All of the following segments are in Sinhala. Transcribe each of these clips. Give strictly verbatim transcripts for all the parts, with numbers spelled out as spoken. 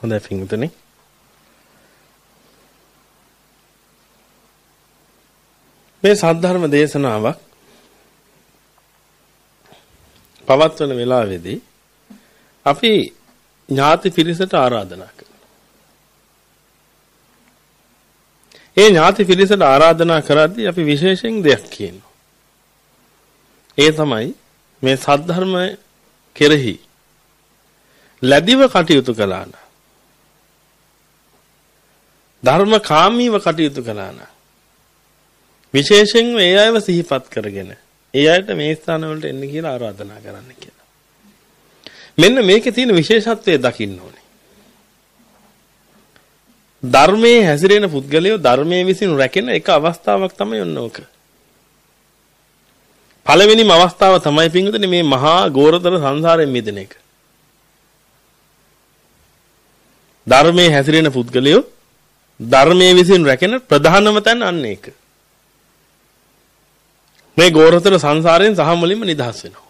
හොඳයි පින්වතුනි. මේ සද්ධර්ම දේශනාවක් පවත්වන වෙලාවේදී අපි ඥාති පිරිසට ආරාධනා කරනවා. ඒ ඥාති පිරිසට ආරාධනා කරද්දී අපි විශේෂයෙන් දෙයක් කියනවා. ඒ තමයි මේ සද්ධර්ම කෙරෙහි ලැබිව කටයුතු කළා නම් ධර්මකාමීව කටයුතු කළා නම් විශේෂයෙන් ඒ අයව සිහිපත් කරගෙන ඒ අයට මේ ස්ථාන වලට එන්න කියලා ආරාධනා කරන්න කියලා. මෙන්න මේකේ තියෙන විශේෂත්වය දකින්න ඕනේ. ධර්මයේ හැසිරෙන පුද්ගලයෝ ධර්මයේ විසින් රැකෙන එක අවස්ථාවක් තමයි ඔන්න ඕක. පළවෙනිම අවස්ථාව තමයි පින්විතනේ මේ මහා ගෝරතර සංසාරයෙන් මිදෙන එක. ධර්මයේ හැසිරෙන පුද්ගලයෝ ධර්මයේ විසින් රැකෙන ප්‍රධානම තැන අන්න ඒක. මේ ගෝරතර සංසාරයෙන් සහ මුලින්ම නිදහස් වෙනවා.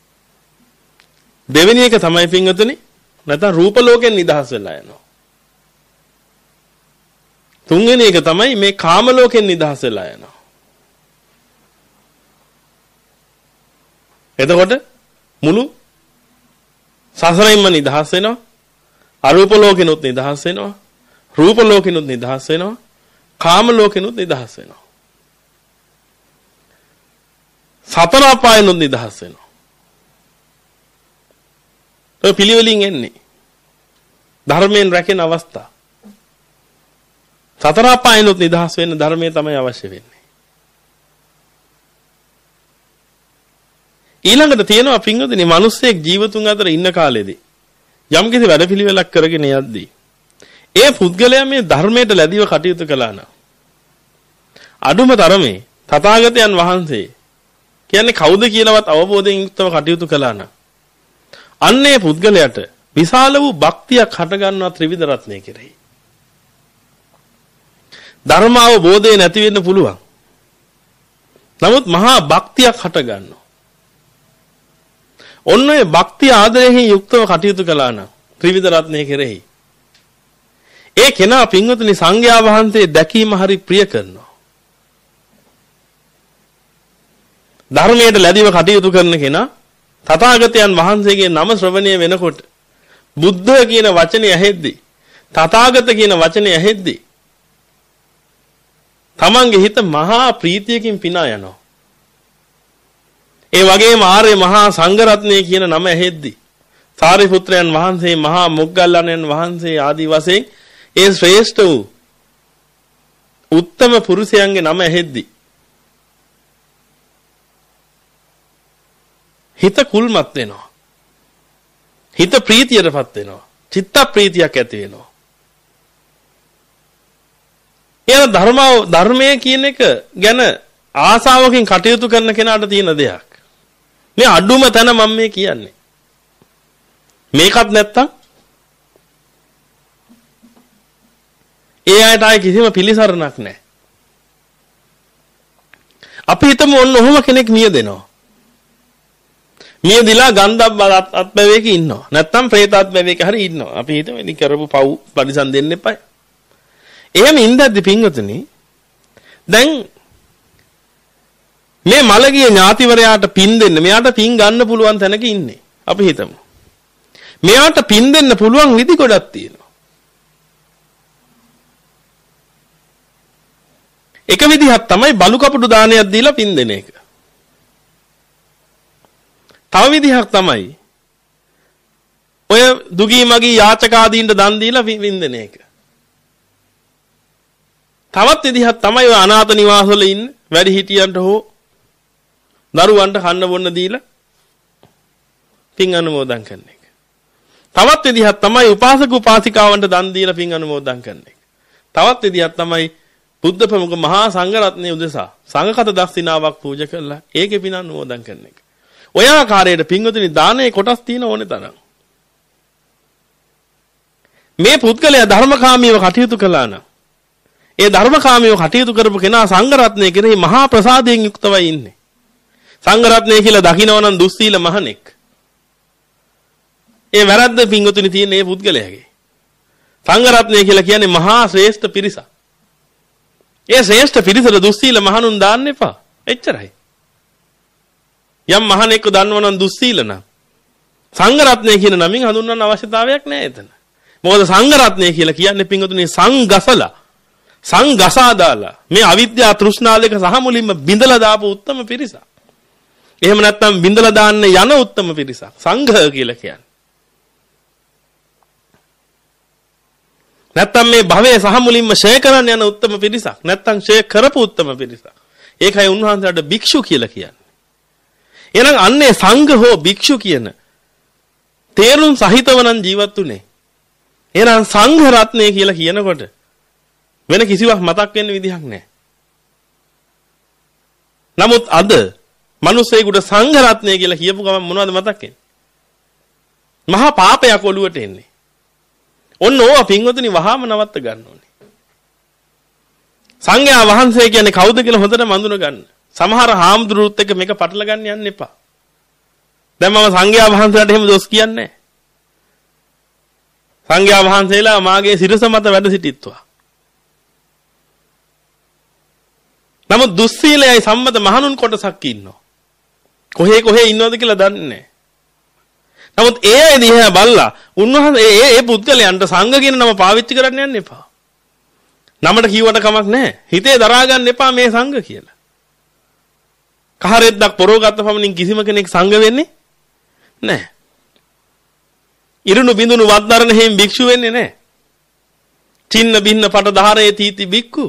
දෙවෙනි එක තමයි පින්වතුනි නැත්නම් රූප ලෝකෙන් නිදහස් වෙලා යනවා. තුන්වෙනි එක තමයි මේ කාම ලෝකෙන් නිදහස් වෙලා යනවා. එතකොට මුළු සසරින්ම නිදහස් වෙනවා. අරූප ලෝකෙනුත් නිදහස් වෙනවා. රූප ලෝකෙනුත් නිදහස් වෙනවා. කාම ලෝකෙනුත් නිදහස් වෙනවා. සතර අපායනුත් නිදහස් වෙනවා. ඔය පිළිවෙලින් එන්නේ. ධර්මයෙන් රැකෙන අවස්ථා. සතර අපායනුත් නිදහස් වෙන්න ධර්මයේ තමයි අවශ්‍ය වෙන්නේ. ඊළඟට තියෙනවා පින්වතුනි මිනිස්සෙක් ජීවතුන් අතර ඉන්න කාලෙදී යම් කිසි වැඩපිළිවෙලක් කරගෙන යද්දී ඒ පුද්ගලයා මේ ධර්මයට ලැබිව කටයුතු කළා නම් අඩුම තරමේ තථාගතයන් වහන්සේ කියන්නේ කවුද කියලාවත් අවබෝධයෙන් යුක්තව කටයුතු කළා නම් අන්නේ පුද්ගලයාට විශාල වූ භක්තියක් හට ගන්නවා ත්‍රිවිධ රත්නය කෙරෙහි. ධර්ම අවබෝධය නැති වෙන්න පුළුවන්. නමුත් මහා භක්තියක් හට ගන්නවා. ඔන්න ඔය භක්තිය ආදරයෙන් යුක්තව කටයුතු කළා නම් ත්‍රිවිධ රත්නය කෙරෙහි ඒ කෙනා පින්වතුනි සංඝයා වහන්සේ දැකීම හරි ප්‍රිය කරනවා. ධර්මයට ලැබිව කටයුතු කරන කෙනා තථාගතයන් වහන්සේගේ නම ශ්‍රවණය වෙනකොට බුද්ධ කියන වචනේ ඇහෙද්දී තථාගත කියන වචනේ ඇහෙද්දී තමන්ගේ හිත මහා ප්‍රීතියකින් පිනා යනවා. ඒ වගේම ආර්ය මහා සංඝ රත්නය කියන නම ඇහෙද්දී සාරිපුත්‍රයන් වහන්සේ මහා මොග්ගල්ලාණන් වහන්සේ ආදී වශයෙන් ඒ ශ්‍රේෂ්ඨ වූ උත්තම පුරුෂයන්ගේ නම ඇහෙද්දී හිත කුල්මත් වෙනවා. හිත ප්‍රීතියටපත් වෙනවා. චිත්ත ප්‍රීතියක් ඇති වෙනවා. එන ධර්ම ධර්මයේ කියන එක ගැන ආසාවකින් කටයුතු කරන කෙනාට තියෙන දෙයක්. මේ අඩුම තැන මම මේ කියන්නේ. මේකත් නැත්තම් ඒ අයට ආයේ කිසිම පිළිසරණක් නැහැ. අපි හිතමු ඔන්න ඔහොම කෙනෙක් මියදෙනවා. මියදිලා ගන්ධබ්බ අත්බැවේක ඉන්නවා. නැත්තම් പ്രേත අත්බැවේක හරි ඉන්නවා. අපි හිතමු ඉතින් කරපු පව් පරිසම් දෙන්න එපා. එහෙම ඉඳද්දි පින්වතුනි දැන් මේ මළගිය ඥාතිවරයාට පින් දෙන්න මෙයාට පින් ගන්න පුළුවන් තැනක ඉන්නේ. අපි හිතමු. මෙයාට පින් දෙන්න පුළුවන් විදි ගොඩක් තියෙනවා. එක විදිහක් තමයි බලු කපුටු දානයක් දීලා පින් දෙන එක. තව විදිහක් තමයි ඔය දුගී මගී යාචක ආදීන්ට දන් දීලා පින් දෙන එක. තවත් විදිහක් තමයි ඔය අනාථ නිවාසවල ඉන්න වැඩි හිටියන්ට හෝ දරුවන්ට කන්න බොන්න දීලා පින් අනුමෝදන් කරන එක. තවත් විදිහක් තමයි උපාසක උපාසිකාවන්ට දන් දීලා පින් අනුමෝදන් කරන එක. තවත් විදිහක් තමයි බුද්ධ ප්‍රමුඛ මහා සංඝ රත්නයේ උදෙසා සංඝකත දක්ෂිනාවක් පූජා කරලා ඒකේ පින් අනුමෝදන් කරන එක. ඔය ආකාරයට පින්වතුනි දානයේ කොටස් තියෙන ඕනේ තරම්. මේ පුද්ගලයා ධර්මකාමීව කටයුතු කළා නම් ඒ ධර්මකාමීව කටයුතු කරපු කෙනා සංඝ රත්නයේ කෙරෙහි මහා ප්‍රසාදයෙන් යුක්තවයි ඉන්නේ. සංඝ රත්නය කියලා දකින්නව නම් දුස්සීල මහණෙක්. ඒ වැරද්ද පින්වතුනි තියෙන මේ පුද්ගලයාගේ. සංඝ රත්නය කියලා කියන්නේ මහා ශ්‍රේෂ්ඨ පිරිසක්. ඒ ශ්‍රේෂ්ඨ පිරිසට දුස්සීල මහණුන් දාන්න එපා. එච්චරයි. යම් මහණෙක්ව දන්නවනම් දුස්සීල නම් සංඝ රත්නය කියන නමින් හඳුන්වන්න අවශ්‍යතාවයක් නැහැ එතන. මොකද සංඝ රත්නය කියලා කියන්නේ පින්වතුනි සංගසලා සංගසා දාලා මේ අවිද්‍යා තෘෂ්ණා දෙක සහ මුලින්ම බිඳලා දාපු උත්තම පිරිසක්. එහෙම නැත්නම් බිඳලා දාන්න යන උත්තම පිරිසක් සංඝ කියලා කියන්නේ. නැත්නම් මේ භවයේ සහ මුලින්ම ෂය කරන්න යන උත්තම පිරිසක්. නැත්නම් ෂය කරපු උත්තම පිරිසක්. ඒකයි උන්වහන්සේලාට භික්ෂු කියලා කියන්නේ. එහෙනම් අන්නේ සංඝ හෝ භික්ෂු කියන තේරුම් සහිතව නම් ජීවත් උනේ. එහෙනම් සංඝ රත්නය කියලා කියනකොට වෙන කිසිවක් මතක් වෙන්න විදිහක් නැහැ. නමුත් අද මිනිස්සෙකුට සංඝ රත්නය කියලා කියපු ගමන් මොනවද මතක් වෙන්නේ? මහා පාපයක් ඔළුවට එන්නේ. ඔන්න ඕවා පින්වතුනි වහාම නවත්ත ගන්න ඕනේ. සංඝයා වහන්සේ කියන්නේ කවුද කියලා හොඳට මඳුන ගන්න. සමහර හාමුදුරුවොත් එක්ක මේක පටල ගන්න යන්න එපා. දැන් මම සංඝයා වහන්සේලාට එහෙම දොස් කියන්නේ නැහැ. සංඝයා වහන්සේලා මාගේ සිරස මත වැඩ සිටිත්වා. නමුත් දුස්සීලයයි සම්මත මහණුන් කොටසක් ඉන්නවා. කොහේ කොහේ ඉන්නවද කියලා දන්නේ නැහැ. නමුත් ඒ අය දිහා බලලා උන්වහන්සේ ඒ ඒ පුද්ගලයන්ට සංඝ කියන නම පාවිච්චි කරන්න යන්න එපා. නමට කිව්වට කමක් නැහැ. හිතේ දරා ගන්න එපා මේ සංඝ කියලා. කහරෙද්දක් පොරව ගත්ත පමණින් කිසිම කෙනෙක් සංඝ වෙන්නේ නැහැ. ඉරුණු බිඳුණු වද්දරණ හේම් භික්ෂු වෙන්නේ නැහැ. චින්න බින්න පට ධාරේ තීති භික්ඛු.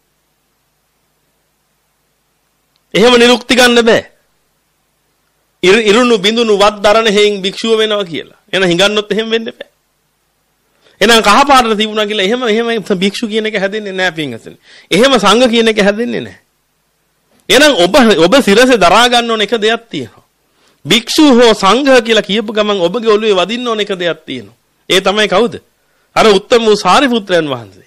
එහෙම නිරුක්ති ගන්න බෑ. ඉරුණු බිඳුණු වද්දරණ හේම් භික්ෂුව වෙනවා කියලා. එහෙනම් හිඟන්නොත් එහෙම වෙන්න බෑ. එහෙනම් කහපාටට තිබුණා කියලා එහෙම එහෙම භික්ෂු කියන එක හැදෙන්නේ නැහැ පින්වතුනි. එහෙම සංඝ කියන එක හැදෙන්නේ නැහැ. එහෙනම් ඔබ ඔබ සිරසේ දරා ගන්න ඕන එක දෙයක් තියෙනවා. භික්ෂු හෝ සංඝ කියලා කියපු ගමන් ඔබගේ ඔළුවේ වදින්න ඕන එක දෙයක් තියෙනවා. ඒ තමයි කවුද? අර උත්තම වූ සාරිපුත්‍රයන් වහන්සේ.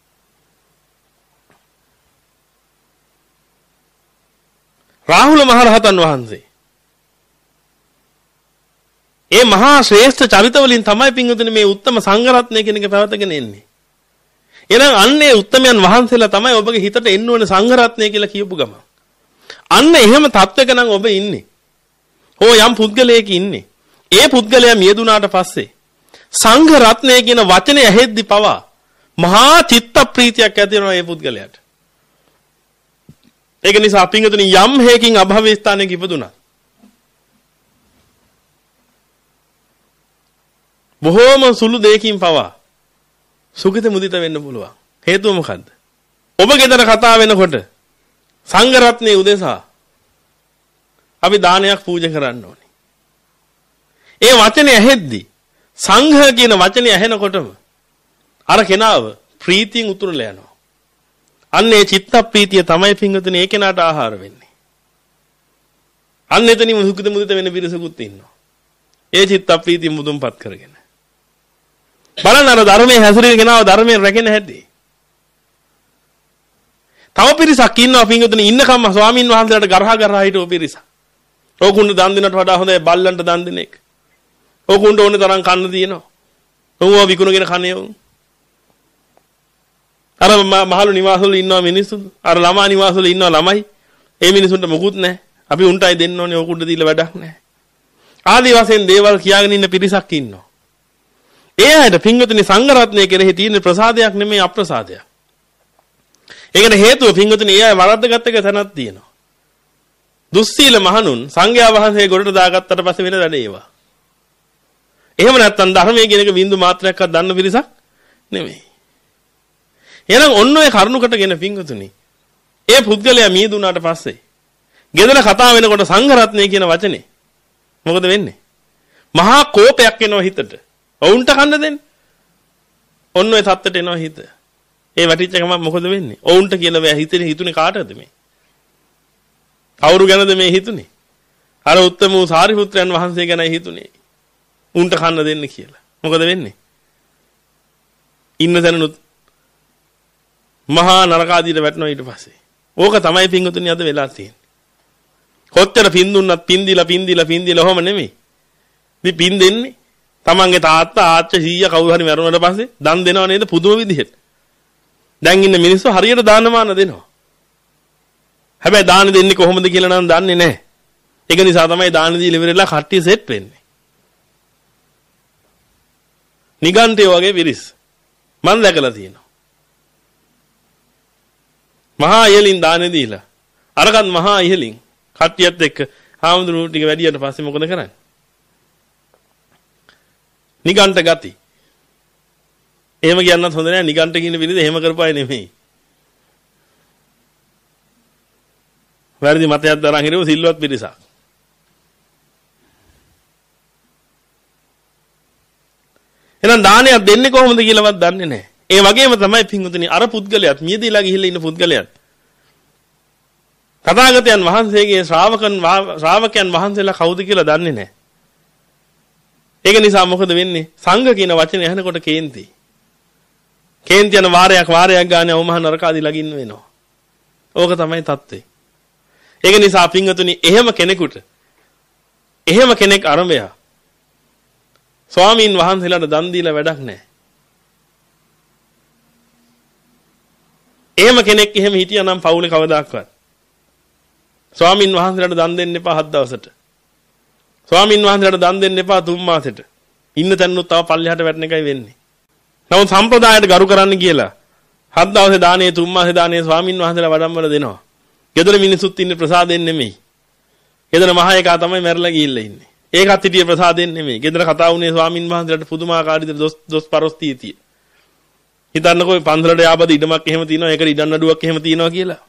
රාහුල මහරහතන් වහන්සේ. ඒ මහා ශ්‍රේෂ්ඨ චරිත වලින් තමයි පින්වතුනි මේ උත්තම සංඝ රත්නය කියන එක පැවතගෙන එන්නේ. එහෙනම් අන්නේ උත්තමයන් වහන්සේලා තමයි ඔබගේ හිතට එන්න ඕනේ සංඝ රත්නය කියලා කියපු ගමන්. අන්න එහෙම තත්වයක නම් ඔබ ඉන්නේ. හෝ යම් පුද්ගලයෙක් ඉන්නේ. ඒ පුද්ගලයා මියදුනාට පස්සේ සංඝ රත්නය කියන වචනේ ඇහෙද්දි පවා මහා චිත්ත ප්‍රීතියක් ඇති වෙනවා ඒ පුද්ගලයාට. ඒක නිසා පින්වතුනි යම් හේකින් අභව්‍ය ස්ථානයක ඉපදුනා. බොහෝම සුළු දෙයකින් පවා සුඛිත මුදිත වෙන්න පුළුවන්. හේතුව මොකද්ද? ඔබ ගෙදර කතා වෙනකොට සංඝ රත්නයේ උදෙසා අපි දානයක් පූජා කරන්න ඕනේ. ඒ වචනේ ඇහෙද්දි සංඝ කියන වචනේ ඇහෙනකොටම අර කෙනාව ප්‍රීතියෙන් උතුරලා යනවා. අන්න ඒ චිත්ත ප්‍රීතිය තමයි පින්වතුනි ඒ කෙනාට ආහාර වෙන්නේ. අන්න එතනින් සුඛිත මුදිත වෙන පිරිසකුත් ඉන්නවා. ඒ චිත්ත ප්‍රීතිය මුදුන්පත් කරගෙන. බලන්න අර ධර්මයේ හැසිරෙන කෙනාව ධර්මයෙන් රැකෙන හැටි. තව පිරිසක් ඉන්නවා පින්වතුනි ඉන්නකම්ම ස්වාමින් වහන්සේලාට ගරහා ගරහා හිටව පිරිසක්. ඕකුන්ට දන් දෙනට වඩා හොඳයි බල්ලන්ට දන් දෙන එක. ඕකුන්ට ඕනේ තරම් කන්න තියෙනවා. උන්ව විකුණගෙන කන්නේ උන්. අර මහලු නිවාසවල ඉන්නවා මිනිස්සු. අර ළමා නිවාසවල ඉන්නවා ළමයි. ඒ මිනිසුන්ට මොකුත් නැහැ. අපි උන්ටයි දෙන්න ඕනේ ඕකුන්ට දීලා වැඩක් නැහැ. ආදි වශයෙන් දේවල් කියාගෙන ඉන්න පිරිසක් ඉන්නවා. ඒ අයට පින්වතුනි සංඝ රත්නය කෙරෙහි තියෙන ප්‍රසාදයක් නෙමෙයි අප්‍රසාදයක්. ඒකට හේතුව පින්වතුනි ඒ අය වරද්දගත් එක තැනක් තියෙනවා. දුස්සීල මහණුන් සංඝයා වහන්සේ ගොඩට දාගත්තට පස්සේ වෙන වැඩ ඒවා. එහෙම නැත්නම් ධර්මයේ කියන එක බින්දු මාත්‍රයක්වත් දන්න පිරිසක් නෙමෙයි. එහෙනම් ඔන්න ඔය කරුණකටගෙන පින්වතුනි ඒ පුද්ගලයා මියදුනාට පස්සේ ගෙදර කතා වෙනකොට සංඝ රත්නය කියන වචනේ මොකද වෙන්නේ? මහා කෝපයක් එනවා හිතට. ඔවුන්ට කන්න දෙන්න. ඔන්න ඔය තත්ත්වයට එනවා හිත. ඒ වැටිච්ච ගමන් මොකද වෙන්නේ? ඔවුන්ට කියලා බෑ හිතේ හිතුනේ කාටද මේ? කවුරු ගැනද මේ හිතුනේ? අර උත්තම වූ සාරිපුත්‍රයන් වහන්සේ ගැනයි හිතුනේ. උන්ට කන්න දෙන්න කියලා. මොකද වෙන්නේ? ඉන්න තැනනුත් මහා නරකාදීට වැටෙනවා ඊට පස්සේ. ඕක තමයි පින්වතුනි අද වෙලා තියෙන්නේ. කොච්චර පින් දුන්නත් පින් දීලා පින් දීලා පින් දීලා ඔහම නෙමෙයි. ඉතින් පින් දෙන්නේ තමන්ගේ තාත්තා ආච්චි සීයා කවුරු හරි මැරුණාට පස්සේ දන් දෙනව නේද පුදුම විදිහට. දැන් ඉන්න මිනිස්සු හරියට දානමාන දෙනවා. හැබැයි දාන දෙන්නේ කොහොමද කියලා නම් දන්නේ නැහැ. ඒක නිසා තමයි දාන දීලා ඉවරලා කට්ටිය සෙට් වෙන්නේ. නිගන්ඨය වගේ පිරිස් මම දැකලා තියෙනවා. මහා ඉහලින් දාන දීලා අරකට මහා ඉහලින් කට්ටියත් එක්ක හාමුදුරුවෝ ටික වැඩියට පස්සේ මොකද කරන්නේ? නිගන්ඨ ගති. එහෙම කියන්නත් හොඳ නෑ. නිගන්ඨ කියන පිළිද එහෙම කරපায়ে නෙමෙයි. වැරදි මතයක් දරන් හිරව සිල්වත් පිරිසක්. එහෙනම් දානයක් දෙන්නේ කොහොමද කියලාවත් දන්නේ නැහැ. ඒ වගේම තමයි පින්වතුනි අර පුද්ගලයාත් මියදීලා ගිහිල්ලා ඉන්න පුද්ගලයාත් තථාගතයන් වහන්සේගේ ශ්‍රාවකන් ශ්‍රාවකයන් වහන්සේලා කවුද කියලා දන්නේ නැහැ. ඒක නිසා මොකද වෙන්නේ? සංඝ කියන වචනේ ඇහෙනකොට කේන්ති. කේන්ති යන වාරයක් වාරයක් ගානේ අවමහ නරකාදී ලගින්න වෙනවා. ඕක තමයි தත්ත්වය. ඒක නිසා පින්වතුනි එහෙම කෙනෙකුට එහෙම කෙනෙක් අරඹයා ස්වාමීන් වහන්සේලාට දන් දීලා වැඩක් නැහැ. එහෙම කෙනෙක් එහෙම හිටියා නම් පවුලේ කවදාක්වත් ස්වාමීන් වහන්සේලාට දන් දෙන්න එපා හත් දවසට. ස්වාමීන් වහන්සේලාට දන් දෙන්න එපා තුන් මාසෙට. ඉන්න තැනුත් තව පල්ලෙහාට වැටෙන එකයි වෙන්නේ. නමුත් සම්ප්‍රදායට ගරු කරන්න කියලා හත් දවසේ දානේ තුන් මාසේ දානේ ස්වාමීන් වහන්සේලා වඩම්මල දෙනවා. ගෙදර මිනිසුත් ඉන්නේ ප්‍රසාදයෙන් නෙමෙයි. ගෙදර මහා එකා තමයි මැරලා ගිහිල්ලා ඉන්නේ. ඒකත් හිටියේ ප්‍රසාදයෙන් නෙමෙයි. ගෙදර කතා වුණේ ස්වාමීන් වහන්සේලාට පුදුමාකාර විදිහට දොස් දොස් පරොස්තිතිය. හිතන්නකෝ පන්සලට යාබද ඉඩමක් එහෙම තියෙනවා. ඒකට ඉඩම් නඩුවක් එහෙම තියෙනවා කියලා.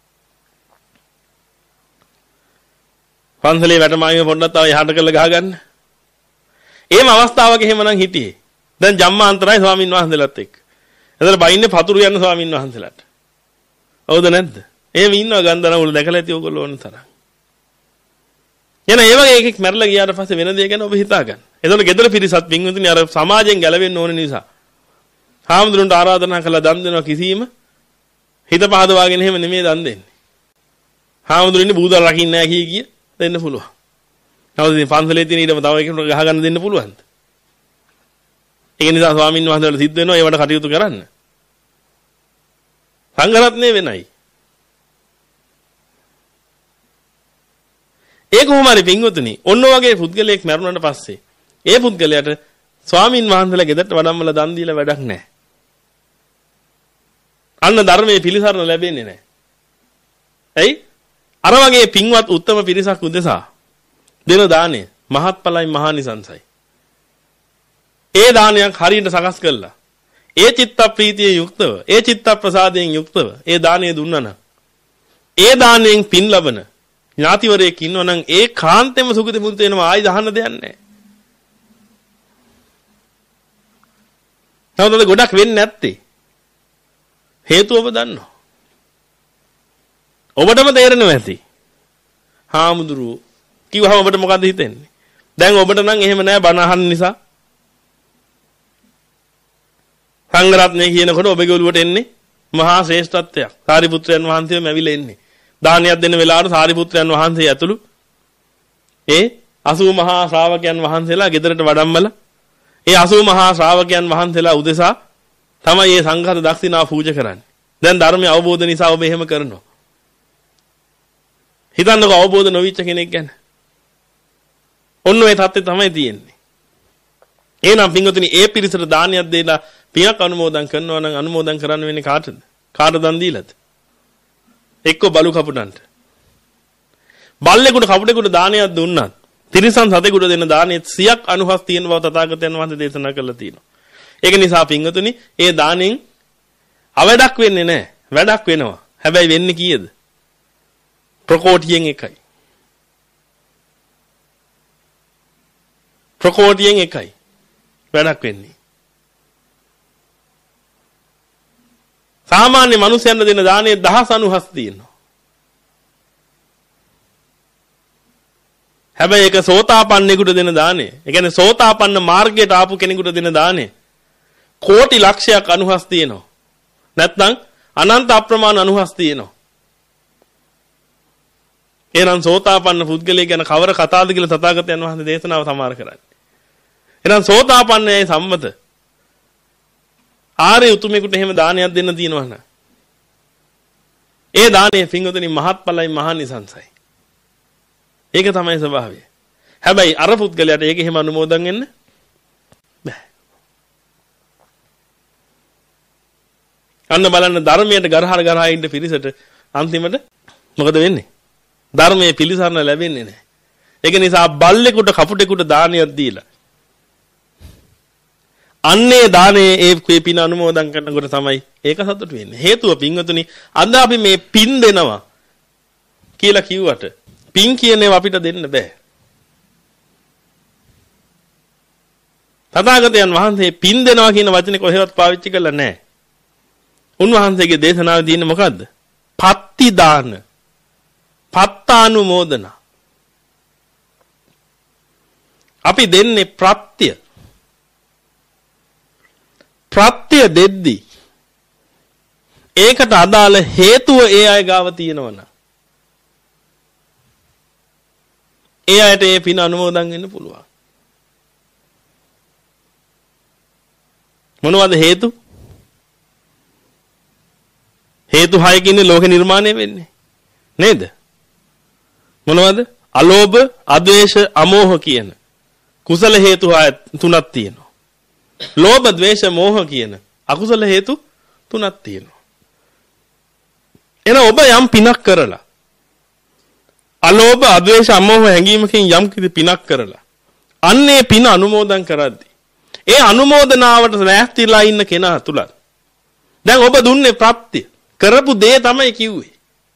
පන්සලේ වැටමායිම පොඩ්ඩක් තව යහට කරලා ගහගන්න. එහෙම අවස්ථාවක එහෙමනම් හිටියේ. දැන් ජම්මාන්තරයි ස්වාමීන් වහන්සේලාත් එක්ක. එතන බයින්නේ පතුරු යන ස්වාමීන් වහන්සේලාට. හවුද නැද්ද? එහෙම ඉන්නවා ගන්දරවල දැකලා ඇති ඕගොල්ලෝ ඕන තරම්. එන ඒ වගේ එකෙක් මැරලා ගියාට පස්සේ වෙන දේ ගැන ඔබ හිතා ගන්න. එතකොට gedara පිරිසත් පින්විතනි අර සමාජයෙන් ගැලවෙන්න ඕන නිසා හාමුදුරන්ට ආරාධනා කළා දන් දෙනවා කිසිම හිත පහදවාගෙන එහෙම නෙමෙයි දන් දෙන්නේ. හාමුදුරනේ බූදල් රකින්න නැහැ කී කිය දෙන්න පුළුවන්. නමුත් ඉතින් පන්සලේ තියෙන ඊටම තව එකකට ගහ ගන්න දෙන්න පුළුවන්ද? ඒක නිසා ස්වාමීන් වහන්සේලාට සිද්ධ වෙනවා ඒවට කටයුතු කරන්න. සංඝරත්නය වෙනයි. ඒ කොහොම හරි පින්වතුනි ඔන්න ඔයගේ පුද්ගලයෙක් මරුණාට පස්සේ ඒ පුද්ගලයාට ස්වාමින් වහන්සේලා ගෙදරට වඩම්මලා දන් දීලා වැඩක් නැහැ. අන්න ධර්මයේ පිළිසරණ ලැබෙන්නේ නැහැ. ඇයි? අර වගේ පින්වත් උත්තම පිරිසක් උදෙසා දෙන දාණය මහත්ඵලයි මහානිසංසයි. ඒ දානයක් හරියට සකස් කළා. ඒ චිත්ත ප්‍රීතියේ යුක්තව, ඒ චිත්ත ප්‍රසාදයෙන් යුක්තව ඒ දාණය දුන්නා නම් ඒ දාණයෙන් පින් ලබන ඥාතිවරයෙක් ඉන්නවා නම් ඒ කාන්තෙම සුගති මුක්ත වෙනවා. ආයි දහන්න දෙයක් නැහැ. නමුත් ගොඩක් වෙන්නේ නැත්තේ හේතුව ඔබ දන්නවා. ඔබටම තේරෙනවා ඇති. හාමුදුරුවෝ කිව්වහම ඔබට මොකද හිතෙන්නේ? දැන් ඔබට නම් එහෙම නෑ බණ අහන්න නිසා. සංඝරත්නය කියනකොට ඔබගේ ඔළුවට එන්නේ මහා ශ්‍රේෂ්ඨත්වයක්. සාරිපුත්‍රයන් වහන්සේම ඇවිල්ලා එන්නේ. දානයක් දෙන්න වෙලාවට සාරිපුත්‍රයන් වහන්සේ ඇතුළු ඒ අසූ මහා ශ්‍රාවකයන් වහන්සේලා ගෙදරට වඩම්මලා ඒ අසූ මහා ශ්‍රාවකයන් වහන්සේලා උදෙසා තමයි මේ සංඝාත දක්ෂිනාව පූජා කරන්නේ. දැන් ධර්මය අවබෝධ නිසා ඔබ එහෙම කරනවා. හිතන්නකෝ අවබෝධ නොවිච්ච කෙනෙක් ගැන. ඔන්න ඔය தත්ත්වය තමයි තියෙන්නේ. එහෙනම් පින්වතුනි ඒ පිරිසට දානයක් දෙලා පියක් අනුමෝදන් කරනවා නම් අනුමෝදන් කරන්න වෙන්නේ කාටද? කාට දන් දීලාද? එක්ක බලු කපුටන්ට. බල්ලෙකුට කපුටෙකුට දානයක් දුන්නත් තිරිසන් සතෙකුට දෙන දානෙත් සියක් අනුහස් තියෙන බව තථාගතයන් වහන්සේ දේශනා කළා තියෙනවා. ඒක නිසා පින්වතුනි ඒ දානෙන් අවඩක් වෙන්නේ නැහැ. වැඩක් වෙනවා. හැබැයි වෙන්නේ කීයද? ප්‍රකෝටියෙන් එකයි. ප්‍රකෝටියෙන් එකයි. වැඩක් වෙන්නේ. සාමාන්‍ය මිනිසයන්ට දෙන දානේ දහස් අනුහස් තියෙනවා. හැබැයි ඒක සෝතාපන්නෙකුට දෙන දානේ. ඒ කියන්නේ සෝතාපන්න මාර්ගයට ආපු කෙනෙකුට දෙන දානේ කෝටි ලක්ෂයක් අනුහස් තියෙනවා. නැත්නම් අනන්ත අප්‍රමාණ අනුහස් තියෙනවා. එහෙනම් සෝතාපන්න පුද්ගලයා ගැන කවර කතාවද කියලා තථාගතයන් වහන්සේ දේශනාව සමාර කරන්නේ. එහෙනම් සෝතාපන්නයයි සම්මත. ආර්ය උතුමෙකුට එහෙම දානයක් දෙන්න තියෙනවා නේද? ඒ දානයේ පින්වතුනි මහත්ඵලයි මහානිසංසයි. ඒක තමයි ස්වභාවය. හැබැයි අර පුද්ගලයාට ඒක එහෙම අනුමෝදන් වෙන්න බෑ. අන්න බලන්න ධර්මයට ගරහර ගරහා ඉන්න පිරිසට අන්තිමට මොකද වෙන්නේ? ධර්මයේ පිළිසරණ ලැබෙන්නේ නැහැ. ඒක නිසා බල්ලෙකුට කපුටෙකුට දානයක් දීලා අන්නේ දානේ ඒ පින අනුමෝදන් කරනකොට තමයි ඒක සතුට වෙන්නේ. හේතුව පින්වතුනි අද අපි මේ පින් දෙනවා කියලා කිව්වට පින් කියන්නේ අපිට දෙන්න බෑ. තථාගතයන් වහන්සේ පින් දෙනවා කියන වචනේ කොහෙවත් පාවිච්චි කළා නැහැ. උන්වහන්සේගේ දේශනාවේ තියෙන්නේ මොකද්ද? පත්ති දාන. පත්තානුමෝදන. අපි දෙන්නේ ප්‍රත්‍ය. ප්‍රත්‍ය දෙද්දී ඒකට අදාළ හේතුව ඒ අය ගාව තියෙනවනම් ඒ අයට ඒ පින අනුමෝදන් වෙන්න පුළුවන්. මොනවද හේතු? හේතු හයකින් ලෝක නිර්මාණය වෙන්නේ. නේද? මොනවද? අලෝභ, අද්වේෂ, අමෝහ කියන කුසල හේතු හය තුනක් තියෙනවා. ලෝභ, ද්වේෂ, මෝහ කියන අකුසල හේතු තුනක් තියෙනවා. එහෙනම් ඔබ යම් පිනක් කරලා අලෝභ, අද්වේෂ, අමෝහ හැඟීමකින් යම් කිසි පිනක් කරලා අන්නේ පින අනුමෝදන් කරද්දී ඒ අනුමෝදනාවට නැස්තිලා ඉන්න කෙනා තුල දැන් ඔබ දුන්නේ ප්‍රත්‍ය කරපු දේ තමයි කිව්වේ.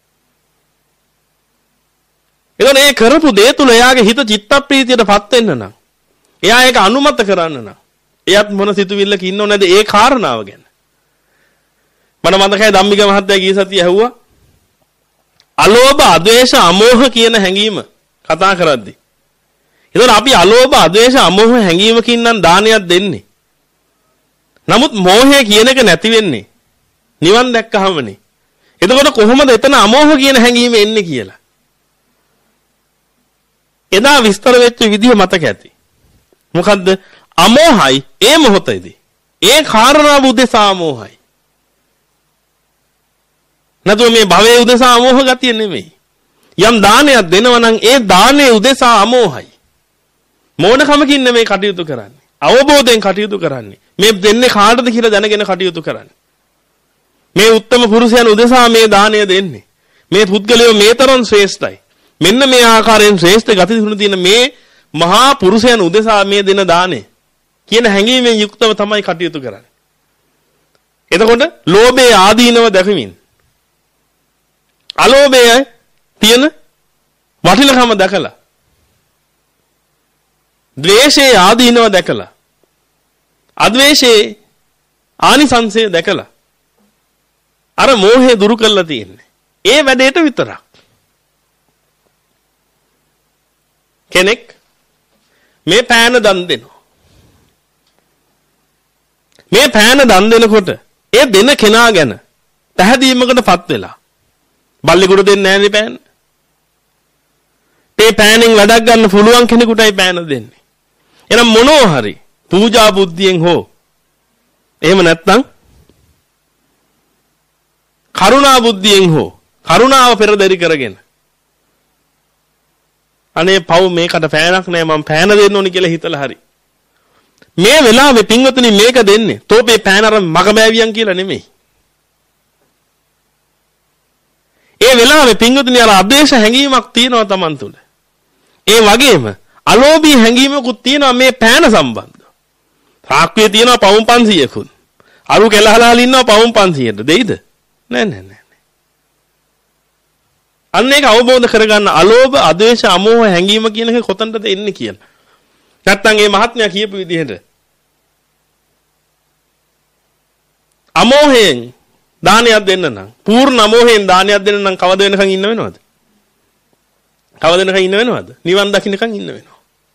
එතන ඒ කරපු දේ තුල එයාගේ හිත චිත්ත ප්‍රීතියටපත් වෙන්න නම් එයා ඒක අනුමත කරන්න නම් එයත් මොන සිතුවිල්ලක ඉන්නව නැද ඒ කාරණාව ගැන. මම මතකයි ධම්මික මහත්තයා ගිය සතිය ඇහුවා අලෝභ, අද්වේෂ, අමෝහ කියන හැඟීම කතා කරද්දී. එතකොට අපි අලෝභ, අද්වේෂ, අමෝහ හැඟීමකින් නම් දානයක් දෙන්නේ. නමුත් මෝහය කියන එක නැති වෙන්නේ නිවන් දැක්කහමනේ. එතකොට කොහොමද එතන අමෝහ කියන හැඟීම එන්නේ කියලා. එදා විස්තර වෙච්ච විදිහ මතක ඇති. මොකද්ද? අමෝහයි ඒ මොහොතේදී. ඒ කාරණාව උදෙසා අමෝහයි. නැතුව මේ භවයේ උදෙසා අමෝහ ගතිය නෙමෙයි. යම් දානයක් දෙනවා නම් ඒ දානයේ උදෙසා අමෝහයි. මෝඩකමකින් නෙමෙයි කටයුතු කරන්නේ. අවබෝධයෙන් කටයුතු කරන්නේ. මේ දෙන්නේ කාටද කියලා දැනගෙන කටයුතු කරන්නේ. මේ උත්තම පුරුෂයන් උදෙසා මේ දාණය දෙන්නේ. මේ පුද්ගලයෝ මේ තරම් ශ්‍රේෂ්ඨයි. මෙන්න මේ ආකාරයෙන් ශ්‍රේෂ්ඨ ගති තුන තියෙන මේ මහා පුරුෂයන් උදෙසා මේ දෙන දාණය කියන හැඟීමෙන් යුක්තව තමයි කටයුතු කරන්නේ. එතකොට ලෝභයේ ආදීනව දැකමින් අලෝභයේ තියෙන වටිනකම දැකලා ද්වේෂයේ ආදීනව දැකලා අද්වේෂයේ ආනිසංසය දැකලා අර මෝහය දුරු කරලා තියෙන්නේ. ඒ වැඩේට විතරක්. කෙනෙක් මේ පෑන දන් දෙනවා. මේ පෑන දන් දෙනකොට ඒ දෙන කෙනා ගැන පැහැදීමකටපත් වෙලා බල්ලෙකුට දෙන්නේ නැහැ නේ පෑන. මේ පෑනෙන් වැඩක් ගන්න පුළුවන් කෙනෙකුටයි පෑන දෙන්නේ. එහෙනම් මොනෝ හරි පූජා බුද්ධියෙන් හෝ එහෙම නැත්නම් කරුණා බුද්ධියෙන් හෝ කරුණාව පෙරදරි කරගෙන අනේ පව් මේකට පෑනක් නෑ මම පෑන දෙන්න ඕනි කියලා හිතලා හරි මේ වෙලාවේ පින්වතුනි මේක දෙන්නේ තෝපේ පෑන අර මග බෑවියන් කියලා නෙමෙයි. ඒ වෙලාවේ පින්වතුනි අර අද්වේෂ හැඟීමක් තියෙනවා Taman තුල. ඒ වගේම අලෝභී හැඟීමකුත් තියෙනවා මේ පෑන සම්බන්ධව. සාක්කුවේ තියෙනවා පවුම් පන්සියයකුත්. අරු කෙලහලහල ඉන්නවා පවුම් පන්සියයට. දෙයිද? නෑ නෑ නෑ. අන්න ඒක අවබෝධ කරගන්න අලෝභ, අද්වේෂ, අමෝහ හැඟීම කියන එක කොතනද එන්නේ කියලා. නැත්තම් මේ මහත්මයා කියපු විදිහට අමෝහයෙන් දානයක් දෙන්න නම්, පූර්ණ අමෝහයෙන් දානයක් දෙන්න නම් කවද වෙනකන් ඉන්න වෙනවද? කවද වෙනකන් ඉන්න වෙනවද? නිවන් දකින්නකන් ඉන්න වෙනවා.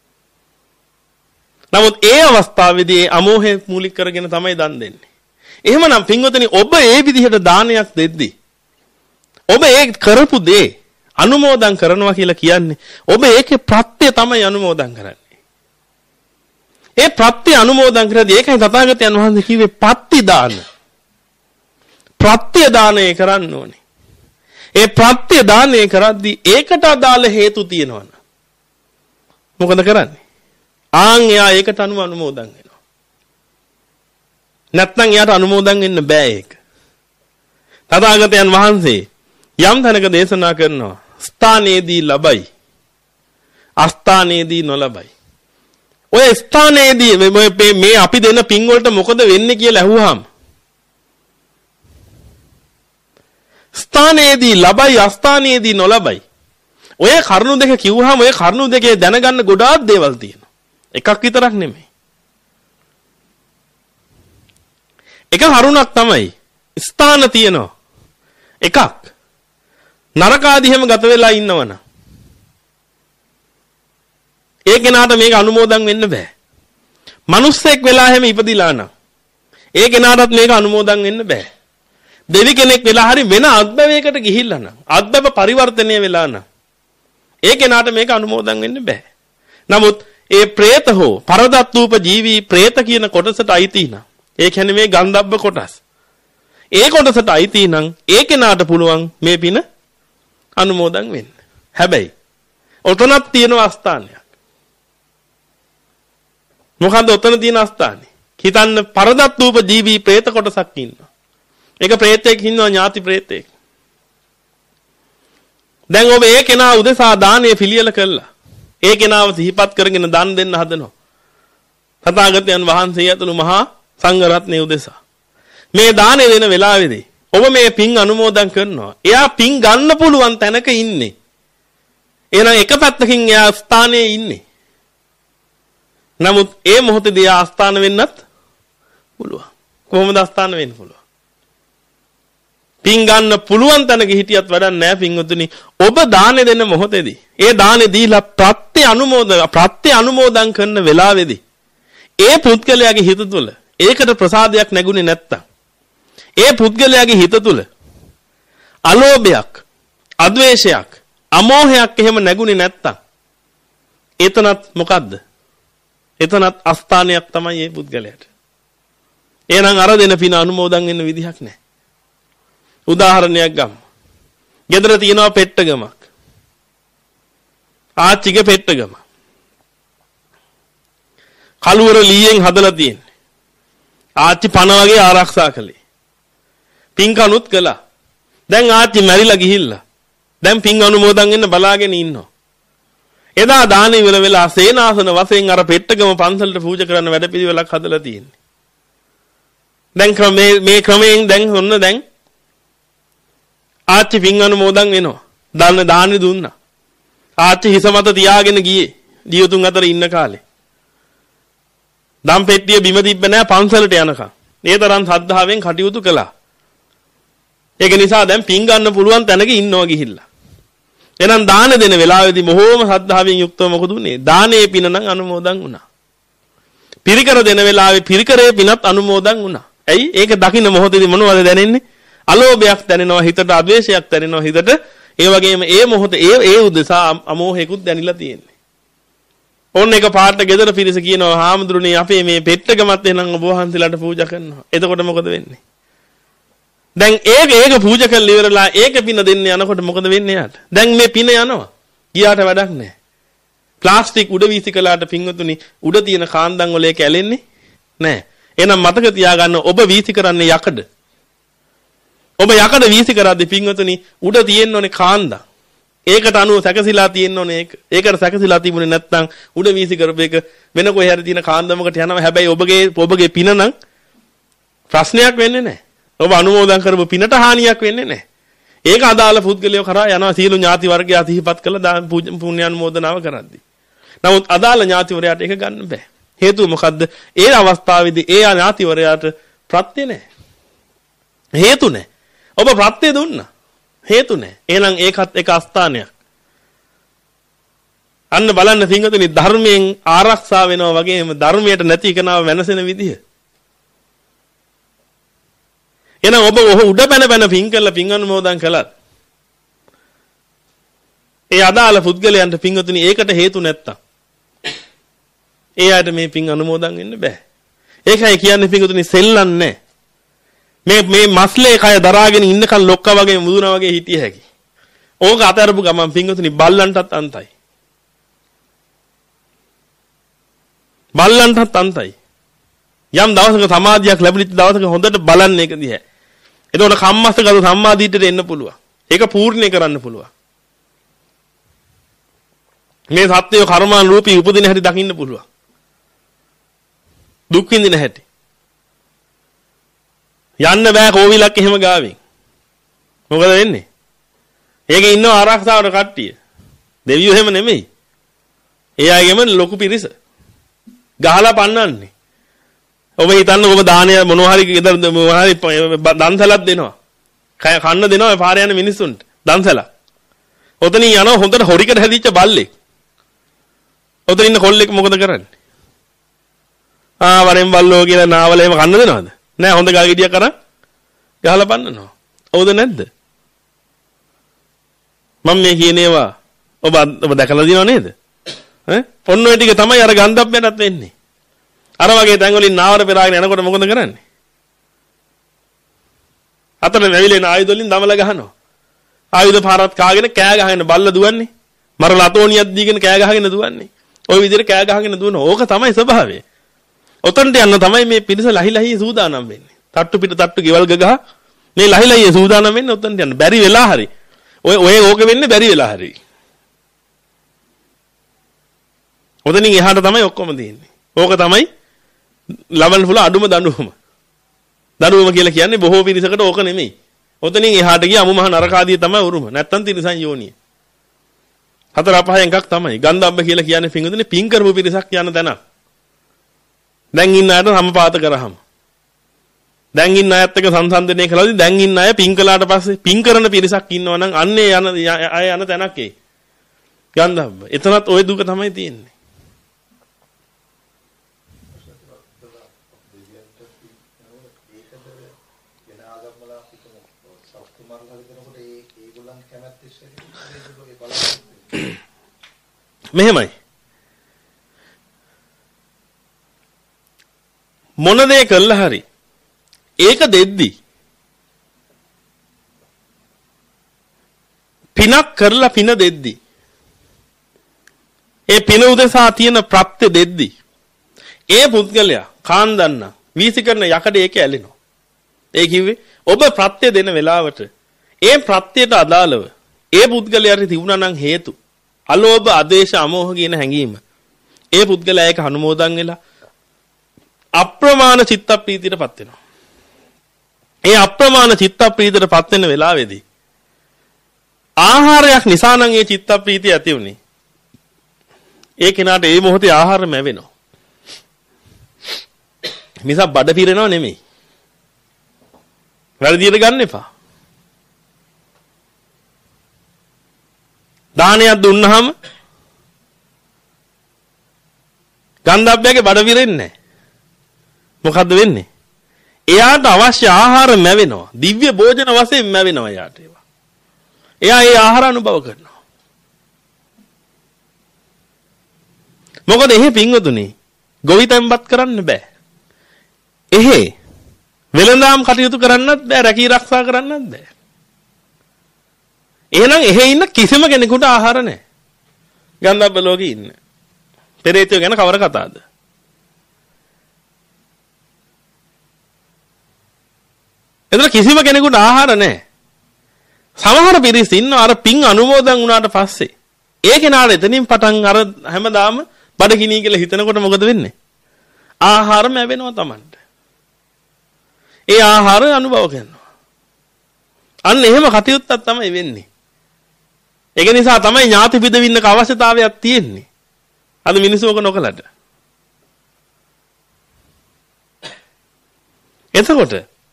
නමුත් ඒ අවස්ථාවේදී අමෝහය මූලික කරගෙන තමයි දන් දෙන්නේ. එහෙමනම් පින්වතුනි ඔබ ඒ විදිහට දානයක් දෙද්දී ඔබ ඒ කරපු දේ අනුමෝදන් කරනවා කියලා කියන්නේ ඔබ ඒකේ ප්‍රත්‍ය තමයි අනුමෝදන් කරන්නේ. ඒ ප්‍රත්‍ය අනුමෝදන් කරද්දී ඒකයි තථාගතයන් වහන්සේ කිව්වේ පත්ති දාන. ප්‍රත්‍ය දානය කරන්න ඕනේ. ඒ ප්‍රත්‍ය දානය කරද්දී ඒකට අදාළ හේතු තියෙනවනේ. මොකද කරන්නේ? ආන් එයා ඒකට අනුව අනුමෝදන් වෙනවා. නැත්නම් එයාට අනුමෝදන් වෙන්න බෑ ඒක. තථාගතයන් වහන්සේ යම් තැනක දේශනා කරනවා ස්ථානයේදී ලබයි අස්ථානයේදී නොලබයි. ඔය ස්ථානයේදී මේ අපි දෙන පින් වලට මොකද වෙන්නේ කියලා අහුවාම ස්ථානයේදී ලබයි අස්ථානයේදී නොලබයි. ඔය කරුණු දෙක කිව්වහම ඔය කරුණු දෙකේ දැනගන්න ගොඩාක් දේවල් තියෙනවා. එකක් විතරක් නෙමෙයි. එක කරුණක් තමයි ස්ථාන තියෙනවා. එකක් නරකාදී හැම ගත වෙලා ඉන්නවනම් ඒ කෙනාට මේක අනුමෝදන් වෙන්න බෑ. මිනිස්සෙක් වෙලා හැම ඉපදිලා නම් ඒ කෙනාටත් මේක අනුමෝදන් වෙන්න බෑ. දෙවි කෙනෙක් වෙලා හරි වෙන අත්බවයකට ගිහිල්ලා නම් අත්බව පරිවර්තනය වෙලා නම් ඒ කෙනාට මේක අනුමෝදන් වෙන්න බෑ. නමුත් ඒ പ്രേත හෝ පරදත්තූප ජීවි പ്രേත කියන කොටසට අයිති නම් ඒ කියන්නේ මේ ගන්ධබ්බ කොටස්. ඒ කොටසට අයිති නම් ඒ කෙනාට පුළුවන් මේ පින අනුමෝදන් වෙන්න. හැබැයි ඔතනක් තියෙන අස්ථානයක්. මොකද්ද ඔතන තියෙන අස්ථානේ? හිතන්න පරදත්තූප ජීවි പ്രേත කොටසක් ඉන්නවා. ඒක പ്രേතෙක් ඉන්නවා ඥාති പ്രേතෙක්. දැන් ඔබ ඒ කෙනා උදෙසා දානය පිළියෙල කළා. ඒ කෙනාව සිහිපත් කරගෙන දන් දෙන්න හදනවා. තථාගතයන් වහන්සේ ඇතුළු මහා සංඝ රත්නය උදෙසා. මේ දානය දෙන වෙලාවේදී ඔබ මේ පින් අනුමෝදන් කරනවා. එයා පින් ගන්න පුළුවන් තැනක ඉන්නේ. එහෙනම් එක පැත්තකින් එයා ස්ථානයේ ඉන්නේ. නමුත් ඒ මොහොතේදී එයා ස්ථාන වෙන්නත් පුළුවන්. කොහොමද ස්ථාන වෙන්න පුළුවන්? පින් ගන්න පුළුවන් තැනක හිටියත් වැඩක් නැහැ පින්වතුනි. ඔබ දාන දෙන මොහොතේදී ඒ දානේ දීලා ප්‍රත්‍ය අනුමෝදන ප්‍රත්‍ය අනුමෝදන් කරන වෙලාවේදී ඒ පුද්ගලයාගේ හිත තුළ ඒකට ප්‍රසාදයක් නැගුණේ නැත්තම් ඒ පුද්ගලයාගේ හිත තුළ අලෝභයක්, අද්වේෂයක්, අමෝහයක් එහෙම නැගුණේ නැත්තම් එතනත් මොකද්ද? එතනත් අස්ථානයක් තමයි මේ පුද්ගලයාට. එහෙනම් අර දෙන පින අනුමෝදන් වෙන්න විදිහක් නැහැ. උදාහරණයක් ගමු. ගෙදර තියෙනවා පෙට්ටගමක්. ආච්චිගේ පෙට්ටගම. කලුවර ලීයෙන් හදලා තියෙන්නේ. ආච්චි පණ වගේ ආරක්ෂා කළේ. පින්කනුත් කළා. දැන් ආච්චි මැරිලා ගිහිල්ලා. දැන් පින් අනුමෝදන් වෙන්න බලාගෙන ඉන්නවා. එදා දානේ ඉවර වෙලා සේනාසන වශයෙන් අර පෙට්ටගම පන්සලට පූජා කරන්න වැඩපිළිවෙලක් හදලා තියෙන්නේ. දැන් මේ මේ ක්‍රමයෙන් දැන් ඔන්න දැන් ආච්චි පින් අනුමෝදන් වෙනවා. දාන දානි දුන්නා. ආච්චි හිස මත තියාගෙන ගියේ. දියුතුන් අතර ඉන්න කාලේ. දම් පෙට්ටිය බිම තිබ්බ නෑ පන්සලට යනකම්. ඒ තරම් ශ්‍රද්ධාවෙන් කටයුතු කළා. ඒක නිසා දැන් පින් ගන්න පුළුවන් තැනක ඉන්නවා ගිහිල්ලා. එහෙනම් දාන දෙන වෙලාවේදී බොහෝම ශ්‍රද්ධාවෙන් යුක්තව මොකද උනේ? දානේ පින නම් අනුමෝදන් වුණා. පිරිකර දෙන වෙලාවේ පිරිකරේ පිනත් අනුමෝදන් වුණා. ඇයි? ඒක දකින්න මොහොතේදී මොනවද දැනෙන්නේ? අලෝභයක් දැනෙනවා හිතට, අද්වේෂයක් දැනෙනවා හිතට. ඒ වගේම ඒ මොහොතේ ඒ ඒ උදෙසා අමෝහයකුත් දැනිලා තියෙන්නේ. ඕන්න එක පාට ගෙදර පිරිස කියනවා හාමුදුරනේ අපේ මේ පෙට්ටගමත් එහෙනම් ඔබ වහන්සේලාට පූජා කරනවා. එතකොට මොකද වෙන්නේ? දැන් ඒක ඒක පූජා කරලා ඉවරලා ඒක පින දෙන්න යනකොට මොකද වෙන්නේ යාට? දැන් මේ පින යනවා. ගියාට වැඩක් නැහැ. ප්ලාස්ටික් උඩ වීසි කළාට පින්වතුනි උඩ තියෙන කාන්දන් වල ඒක ඇලෙන්නේ නැහැ. එහෙනම් මතක තියාගන්න ඔබ වීසි කරන්නේ යකඩ. ඔබ යකඩ වීසි කරද්දී පින්වතුනි උඩ තියෙන්න ඕනේ කාන්දන්. ඒකට අනුව සැකසීලා තියෙන්න ඕනේ ඒක. ඒකට සැකසීලා තිබුණේ නැත්නම් උඩ වීසි කරපු එක වෙන කොහේ හරි තියෙන කාන්දමකට යනවා. හැබැයි ඔබගේ ඔබගේ පින නම් ප්‍රශ්නයක් වෙන්නේ නැහැ. ඔබ අනුමෝදන් කරපු පිනට හානියක් වෙන්නේ නැහැ. ඒක අදාළ පුද්ගලයෝ කරා යනවා සීළු ඥාති වර්ගය අතිහිපත් කළා දාන පුණ්‍ය අනුමෝදනාව කරද්දී. නමුත් අදාළ ඥාතිවරයාට ඒක ගන්න බෑ. හේතුව මොකද්ද? ඒ අවස්ථාවේදී ඒ ඥාතිවරයාට ප්‍රත්‍ය නැහැ. හේතු නැහැ. ඔබ ප්‍රත්‍ය දුන්නා. හේතු නැහැ. එහෙනම් ඒකත් එක අස්ථානයක්. අන්න බලන්න සිංහතුනි ධර්මයෙන් ආරක්ෂා වෙනවා වගේම ධර්මයට නැති කෙනාව වෙනසෙන විදිහ. එහෙනම් ඔබ උඩ පැන පැන පින් කළා පින් අනුමෝදන් කළා. ඒ අදාළ පුද්ගලයන්ට පින්වතුනි ඒකට හේතු නැත්තම් ඒ ආයත මේ පින් අනුමෝදන් වෙන්න බෑ. ඒකයි කියන්නේ පින්තුනි සෙල්ලන්නේ. මේ මේ මස්ලේ කය දරාගෙන ඉන්නකන් ලොක්කා වගේ මුදුනා වගේ හිටිය හැකි. ඕක අතරපු ගමන් පින්තුනි බල්ලන්ටත් අන්තයි. බල්ලන්ටත් අන්තයි. යම් දවසක සමාධියක් ලැබිච්ච දවසක හොඳට බලන්න ඒක දිහා. එතකොට කම්මස්සගත සම්මාදීටට එන්න පුළුවන්. ඒක පූර්ණේ කරන්න පුළුවන්. මේ සත්‍යය කර්මාන් රූපී උපදින හැටි දකින්න පුළුවන්. දුක් විඳින හැටි. යන්න බෑ කෝවිලක් එහෙම ගාවින්. මොකද වෙන්නේ? ඒකේ ඉන්නව ආරක්ෂාවට කට්ටිය. දෙවියෝ එහෙම නෙමෙයි. ඒ අයගෙම ලොකු පිරිස. ගහලා පන්නන්නේ. ඔබ හිතන්න ඔබ දානය මොනවා හරි ගෙදර මොනවා හරි දන්සලක් දෙනවා. කන්න දෙනවා පාරේ යන මිනිස්සුන්ට. දන්සල. ඔතනින් යනවා හොඳට හොරිකට හැදිච්ච බල්ලෙක්. ඔතන ඉන්න කොල්ලෙක් මොකද කරන්නේ? ආ වරෙන් බල්ලෝ කියලා නාවල එහෙම කන්න දෙනවද? නෑ හොඳ ගල් ගෙඩියක් අරන් ගහලා පන්නනවා. හවුද නැද්ද? මම මේ කියන ඒවා ඔබ ඔබ දැකලා දිනව නේද? ඈ ඔන්න ඔය ටික තමයි අර ගන්ධබ්බයටත් වෙන්නේ. අර වගේ තැන් වලින් නාවර පෙරාගෙන යනකොට මොකද කරන්නේ? අතන වැවිලෙන ආයුධ වලින් දමල ගහනවා. ආයුධ පාරත් කාගෙන කෑ ගහගෙන බල්ල දුවන්නේ. මර ලතෝනියක් දීගෙන කෑ ගහගෙන දුවන්නේ. ওই විදිහට කෑ ගහගෙන දුවන ඕක තමයි ස්වභාවය. ඔතනට යන්න තමයි මේ පිරිස ලහි ලහි සූදානම් වෙන්නේ. තට්ටු පිට තට්ටු ගෙවල් ගගහ මේ ලහි ලහි සූදානම් වෙන්නේ ඔතනට යන්න. බැරි වෙලා හරි. ඔය ඔය ඕක වෙන්නේ බැරි වෙලා හරි. ඔතනින් එහාට තමයි ඔක්කොම තියෙන්නේ. ඕක තමයි ලබන්න පුළුවන් අඩුම දඬුවම. දඬුවම කියලා කියන්නේ බොහෝ පිරිසකට ඕක නෙමෙයි. ඔතනින් එහාට ගිය අමු මහ නරකාදිය තමයි උරුම. නැත්තම් තිරිසන් යෝනිය. හතර අපහයෙන් එකක් තමයි. ගන්ධබ්බ කියලා කියන්නේ පිංගුදුනේ පිං කරපු පිරිසක් යන තැන. දැන් ඉන්න අයට සමපාත කරාම. දැන් ඉන්න අයත් එක්ක සංසන්දනය කළාදී දැන් ඉන්න අය පිං කළාට පස්සේ පිං කරන පිරිසක් ඉන්නවා නම් අන්නේ යන අය යන තැනක් ඒ. ගන්ධබ්බ. එතනත් ওই දුක තමයි තියෙන්නේ. මෙහෙමයි මොන දේ කළා හරි ඒක දෙද්දි පිනක් කරලා පින දෙද්දි ඒ පින උදෙසා තියෙන ප්‍රත්‍ය දෙද්දි ඒ පුද්ගලයා කාන්දන්න වීසිකරන යකඩ ඒක ඇලෙනවා. ඒ කිව්වේ ඔබ ප්‍රත්‍ය දෙන වෙලාවට ඒ ප්‍රත්‍යයට අදාළව ඒ පුද්ගලයාට තිබුණා නම් හේතු අලෝභ ආදේශ අමෝහ කියන හැඟීම ඒ පුද්ගලයා ඒක අනුමෝදන් වෙලා අප්‍රමාණ චිත්ත ප්‍රීතියටපත් වෙනවා. ඒ අප්‍රමාණ චිත්ත ප්‍රීතියටපත් වෙන වෙලාවේදී ආහාරයක් නිසා නම් ඒ චිත්ත ප්‍රීතිය ඇති වුනේ. ඒ කෙනාට ඒ මොහොතේ ආහාර මැවෙනවා. මිසක් බඩ පිරෙනව නෙමෙයි. වැරදියට ගන්න එපා. දානයක් දුන්නාම ගන්ධබ්බයාගේ බඩ පිරෙන්නේ නැහැ. මොකද්ද වෙන්නේ? එයාට අවශ්‍ය ආහාර මැවෙනවා. දිව්‍ය භෝජන වශයෙන් මැවෙනවා එයාට ඒවා. එයා ඒ ආහාර අනුභව කරනවා. මොකද එහෙ පින්වතුනි ගොවිතැන්පත් කරන්න බෑ. එහෙ වෙළඳාම් කටයුතු කරන්නත් බෑ, රැකී ආරක්ෂා කරන්නත් බෑ. එහෙනම් එහෙ ඉන්න කිසිම කෙනෙකුට ආහාර නැහැ. ගන්ධබ්බ ලෝකේ ඉන්න. පෙරේතයෝ ගැන කවර කතාවද? එතන කිසිම කෙනෙකුට ආහාර නැහැ. සමහර පිරිස් ඉන්නවා අර පින් අනුමෝදන් වුණාට පස්සේ ඒ කෙනාට එතනින් පටන් අර හැමදාම බඩගිනි කියලා හිතනකොට මොකද වෙන්නේ? ආහාර ලැබෙනවා Tamanට. ඒ ආහාර අනුභව කරනවා. අන්න එහෙම කටයුත්තක් තමයි වෙන්නේ. ඒක නිසා තමයි ඥාති පිටවින්නක අවශ්‍යතාවයක් තියෙන්නේ. අද මිනිස්සු ඔක නොකලට. එතකොට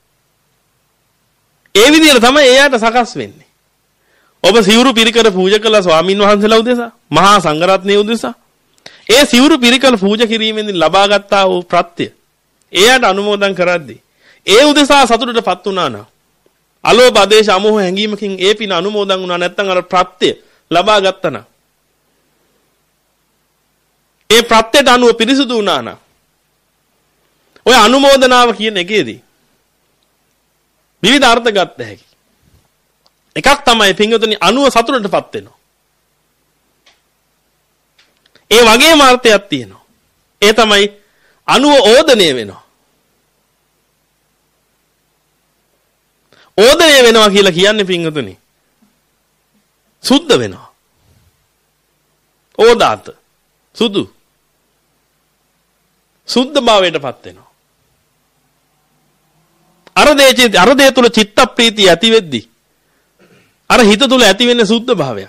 ඒ විදිහට තමයි එයාට සකස් වෙන්නේ. ඔබ සිවුරු පිරිකර පූජා කළ ස්වාමින් වහන්සේලා උදෙසා, මහා සංඝරත්නය උදෙසා, ඒ සිවුරු පිරිකර පූජා කිරීමෙන් ලබාගත්තා වූ ප්‍රත්‍ය එයාට අනුමෝදන් කරද්දී ඒ උදෙසා සතුටටපත් වුණා නම් අලෝභ ආදේශ අමෝහ හැඟීමකින් ඒ පින අනුමෝදන් වුණා නැත්නම් අර ප්‍රත්‍ය ලබා ගත්තා නම් ඒ ප්‍රත්‍යයට අනුව පිරිසුදු වුණා නම් ඔය අනුමෝදනාව කියන එකේදී විවිධ අර්ථ ගන්න හැකි. එකක් තමයි පින්වතුනි අනුව සතුටටපත් වෙනවා. ඒ වගේම අර්ථයක් තියෙනවා. ඒ තමයි අනුව ඕදණය වෙනවා. ඕදණය වෙනවා කියලා කියන්නේ පින්වතුනි සුද්ධ වෙනවා. ඕදාත සුදු සුද්ධ භාවයටපත් වෙනවා. අර දේ අර දේ තුල චිත්ත ප්‍රීතිය ඇති වෙද්දී අර හිත තුල ඇති වෙන්නේ සුද්ධ භාවය.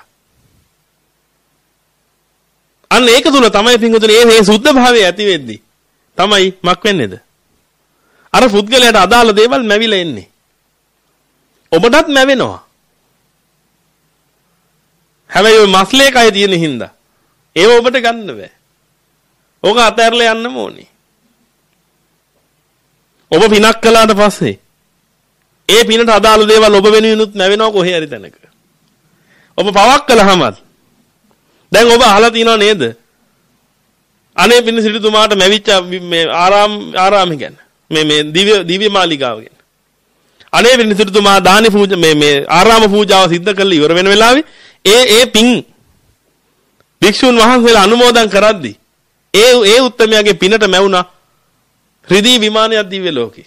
අන්න ඒක තුල තමයි පින්වතුනි මේ සුද්ධ භාවය ඇති වෙද්දී තමයි මක් වෙන්නේද? අර පුද්ගලයාට අදාළ දේවල් මැවිලා එන්නේ. ඔබටත් මැවෙනවා. හැබැයි ඔය මස්ලේ කය තියෙන හින්දා ඒව ඔබට ගන්න බෑ. ඕක අතහැරලා යන්නම ඕනේ. ඔබ පිනක් කළාට පස්සේ ඒ පිනට අදාළ දේවල් ඔබ වෙනුවෙනුත් නැවෙනවා කොහේ හරි තැනක. ඔබ පවක් කළාමත් දැන් ඔබ අහලා තියෙනව නේද? අනේ පින්න සිටුතුමාට මැවිච්ච මේ ආරාම ආරාමය ගැන. මේ මේ දිව්‍ය දිව්‍ය මාලිගාව ගැන. අනේ පින්න සිටුතුමා දානි පූජා මේ මේ ආරාම පූජාව සිද්ධ කරලා ඉවර වෙන වෙලාවේ ඒ ඒ පින් භික්ෂුන් වහන්සේලා අනුමෝදන් කරද්දී ඒ ඒ උත්තමයාගේ පිනට මැවුණා රිදී විමානයක් දිව්‍ය ලෝකේ.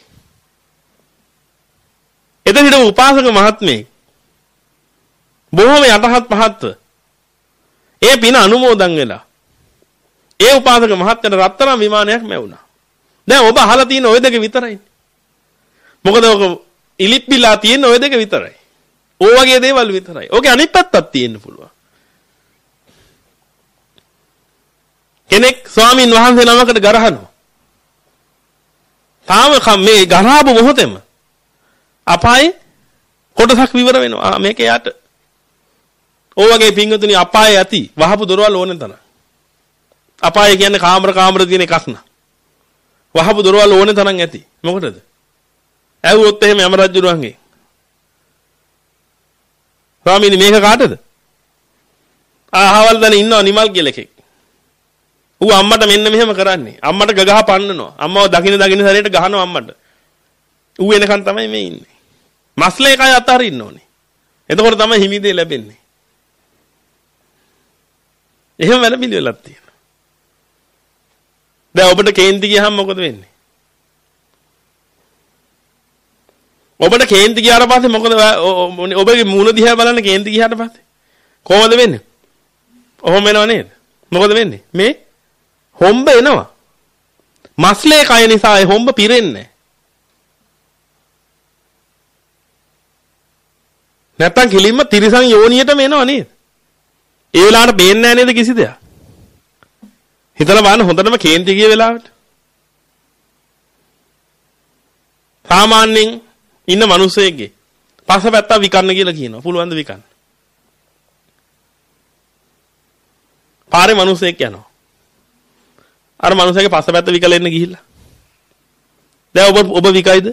එතන හිටපු උපාසක මහත්මේ බොහොම යටහත් පහත්ව ඒ පින අනුමෝදන් වෙලා ඒ උපාසක මහත්මයාට රත්තරන් විමානයක් මැවුණා. දැන් ඔබ අහලා තියෙන ওই දෙක විතරයි. මොකද ඔක ඉලිප්පිලා තියෙන ওই දෙක විතරයි. ඕ වගේ දේවල් විතරයි. ඕකේ අනිත් පැත්තක් තියෙන්න පුළුවන්. කෙනෙක් ස්වාමින් වහන්සේ නමකට ගරහනවා. තාම මේ ගරහාපු මොහොතේම අපායේ කොටසක් විවර වෙනවා. මේක යට. ඕ වගේ පින්වතුනි අපායේ ඇති වහපු දොරවල් ඕනෙන් තරම්. අපාය කියන්නේ කාමර කාමර තියෙන එකක් නා. වහපු දොරවල් ඕනෙන් තරම් ඇති. මොකටද? ඇහුවොත් එහෙම යම රජුරුවන්ගේ. ස්වාමීනි මේක කාටද? ආහවල් දන ඉන්නවා නිමල් කියලා එකෙක්. ඌ අම්මට මෙන්න මෙහෙම කරන්නේ. අම්මට ගගහ පන්නනවා. අම්මව දකින්න දකින්න සැරේට ගහනවා අම්මට. ඌ එනකන් තමයි මේ ඉන්නේ. මස්ලේ කය අතහරින්න ඕනේ. එතකොට තමයි හිමිදේ ලැබෙන්නේ. එහෙම වැඩ පිළිවෙලක් තියෙනවා. දැන් ඔබට කේන්ති ගියහම මොකද වෙන්නේ? ඔබට කේන්ති ගියාට පස්සේ මොකද ඔබගේ මූණ දිහා බලන්න කේන්ති ගියාට පස්සේ කොහොමද වෙන්නේ? ඔහොම වෙනව නේද? මොකද වෙන්නේ? මේ හොම්බ එනවා. මස්ලේ කය නිසා ඒ හොම්බ පිරෙන්නේ නැත්තම් කිලින්ම තිරිසන් යෝනියටම එනවා නේද? ඒ වෙලාවට පේන්නේ නැහැ නේද කිසි දෙයක්? හිතලා බලන්න හොඳටම කේන්ති ගිය වෙලාවට. සාමාන්‍යයෙන් ඉන්න මිනිස්සෙක්ගේ පස්සපැත්ත විකන්න කියලා කියනවා. පුළුවන් ද විකන්න? පාරේ මිනිස්සෙක් යනවා. අර මිනිස්සගේ පස්සපැත්ත විකලෙන්න ගිහිල්ලා. දැන් ඔබ ඔබ විකයිද?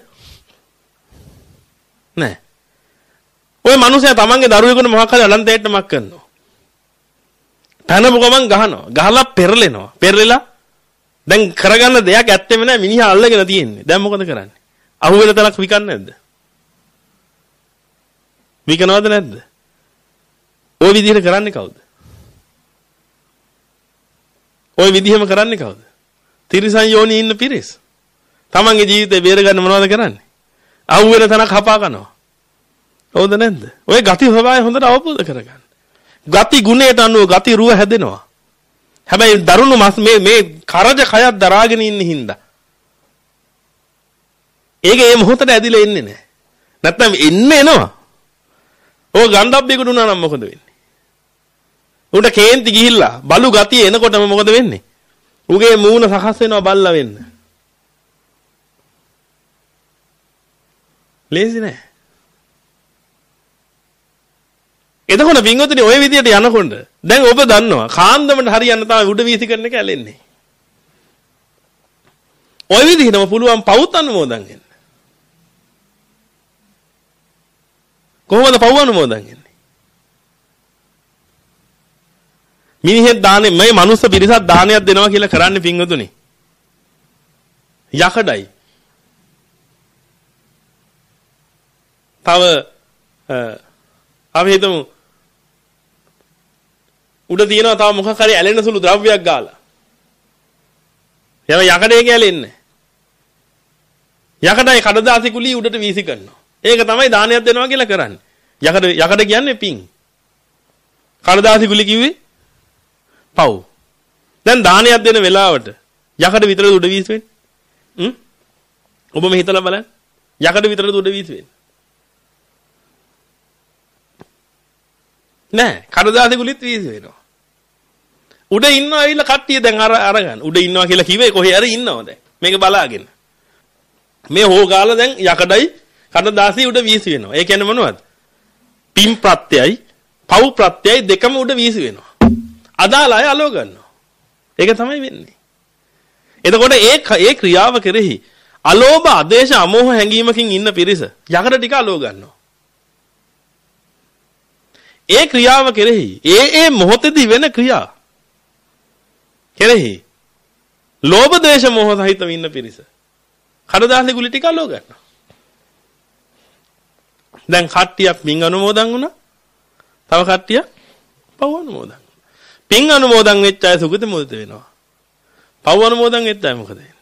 නෑ. ওই මිනිස්සයා තමන්ගේ දරුවෙකුට මොකක් හරි අලන්තේට්ටමක් කරනවා. තනපු ගමන් ගහනවා. ගහලා පෙරලෙනවා. පෙරලෙලා දැන් කරගන්න දෙයක් ඇත්තෙම නෑ මිනිහා අල්ලගෙන තියෙන්නේ. දැන් මොකද කරන්නේ? අහුවෙන තැනක් විකන්නේ නැද්ද? විකනවද නැද්ද? ওই විදිහට කරන්නේ කවුද? ওই විදිහම කරන්නේ කවුද? තිරිසන් යෝනි ඉන්න පිරිස්. තමන්ගේ ජීවිතේ බේරගන්න මොනවද කරන්නේ? අහුවෙන තැනක් හපා කනවා. හවුද නැද්ද? ඔය ගති ස්වභාවය හොඳට අවබෝධ කරගන්න. ගති ගුණයට අනුව ගති රුව හැදෙනවා. හැබැයි දරුණු මස් මේ මේ කරජ කයක් දරාගෙන ඉන්න හින්දා. ඒක ඒ මොහොතට ඇදිලා එන්නේ නැහැ. නැත්තම් එන්න එනවා. ඕක ගණ්ඩබ්බේකට උනා නම් මොකද වෙන්නේ? උන්ට කේන්ති ගිහිල්ලා බලු ගතිය එනකොටම මොකද වෙන්නේ? උගේ මූණ සකස් වෙනවා බල්ලා වෙන්න. ලේසි නෑ. එතකොට වින්වතුනි ওই විදියට යනකොට දැන් ඔබ දන්නවා කාන්දමට හරියන්න තමයි උඩ වීසි කරන එක ඇලෙන්නේ. ওই විදිහටම පුළුවන් පවුත් අනුමෝදන් වෙන්න. කොහොමද පව් අනුමෝදන් වෙන්නේ? මිනිහෙක් දාන්නේ මේ මනුස්ස පිරිසක් දානයක් දෙනවා කියලා කරන්නේ පින්වතුනි. යකඩයි. තව අපි හිතමු උඩ තියෙනවා තව මොකක් හරි ඇලෙන සුළු ද්‍රව්‍යයක් ගාලා. යම යකඩේ ගැලෙන්නේ. යකඩයි කඩදාසි කුලිය උඩට වීසි කරනවා. ඒක තමයි දානයක් දෙනවා කියලා කරන්නේ. යකඩ යකඩ කියන්නේ පිං. කඩදාසි කුලි කිව්වේ පව්. දැන් දානයක් දෙන වෙලාවට යකඩ විතරද උඩ වීසි වෙන්නේ? හ්ම්? ඔබ මේ හිතලා බලන්න. යකඩ විතරද උඩ වීසි වෙන්නේ? නෑ, කඩදාසි කුලිත් වීසි වෙනවා. උඩ ඉන්නවා ඇවිල්ලා කට්ටිය දැන් අර අරගන්න. උඩ ඉන්නවා කියලා කිව්වේ කොහේ හරි ඉන්නව දැන්. මේක බලාගෙන. මේ හොගාලා දැන් යකඩයි කඩදාසි උඩ වීසි වෙනවා. ඒ කියන්නේ මොනවද? පින් ප්‍රත්‍යයයි පව් ප්‍රත්‍යයයි දෙකම උඩ වීසි වෙනවා. අදාළ අය අලව ගන්නවා. ඒක තමයි වෙන්නේ. එතකොට ඒ ඒ ක්‍රියාව කෙරෙහි අලෝභ ආදේශ අමෝහ හැඟීමකින් ඉන්න පිරිස යකඩ ටික අලව ගන්නවා. ඒ ක්‍රියාව කෙරෙහි ඒ ඒ මොහොතේදී වෙන ක්‍රියා කෙරෙහි ලෝභ දේශ මොහ සහිතව ඉන්න පිරිස කඩදාසි ගුලි ටික අලව ගන්නවා. දැන් කට්ටියක් පින් අනුමෝදන් වුණා. තව කට්ටියක් පව් අනුමෝදන්. පින් අනුමෝදන් වෙච්ච අය සුගති මොකද වෙනවා? පව් අනුමෝදන් වෙච්ච අය මොකද වෙන්නේ?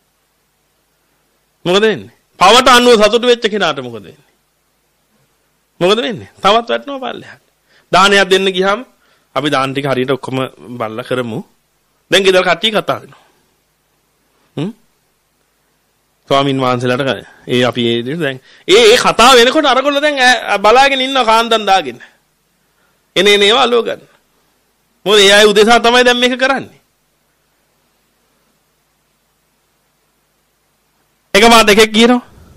මොකද වෙන්නේ? පවට අනුව සතුටු වෙච්ච කෙනාට මොකද වෙන්නේ? මොකද වෙන්නේ? තවත් වැටෙනවා පල්ලෙහාට. දානයක් දෙන්න ගියාම අපි දාන ටික හරියට ඔක්කොම බල්ලා කරමු. දැන් ගෙදර කට්ටිය කතා වෙනවා. හ්ම්? ස්වාමින් වහන්සේලාට ඒ අපි ඒ දැන් ඒ ඒ කතාව වෙනකොට අරගොල්ලෝ දැන් බලාගෙන ඉන්නවා කාන්දන් දාගෙන. එනේ නේව අලෝ ගන්න. මොකද ඒ අය උදෙසා තමයි දැන් මේක කරන්නේ. එක මාත් එකෙක් කියනවා.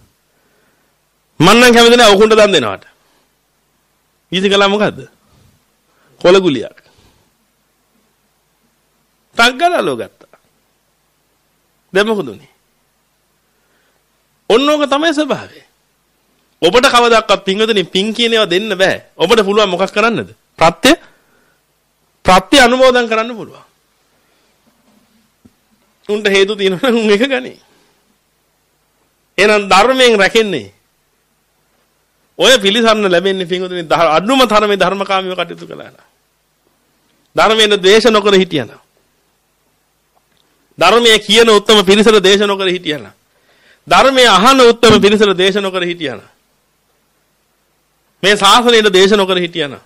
මම නම් කැමති නැහැ ඔකුන්ට දන් දෙනවට. ඊට කළා මොකද්ද? කොළ ගුලියක්. තග්ගලලෝ ගත්තා. දැන් මොකද උනේ? ඔන්නෝක තමයි ස්වභාවය. ඔබට කවදාවත් පින්වතුනි පින් කියන ඒවා දෙන්න බෑ. ඔබට පුළුවන් මොකක් කරන්නද? ප්‍රත්‍ය ප්‍රත්‍ය අනුමෝදන් කරන්න පුළුවන්. උන්ට හේතු තියෙනවා නම් උන් එක ගනි. එහෙනම් ධර්මයෙන් රැකෙන්නේ. ඔය පිළිසරණ ලැබෙන්නේ පින්වතුනි අඩුම තරමේ ධර්මකාමීව කටයුතු කළා නම්. ධර්මයෙන් ද්වේෂ නොකර හිටියනම්. ධර්මයේ කියන උත්තම පිරිසට දේශ නොකර හිටියනම්. ධර්මයේ අහන උත්තම පිරිසට දේශ නොකර හිටියනම්. මේ ශාසනයට දේශ නොකර හිටියනම්.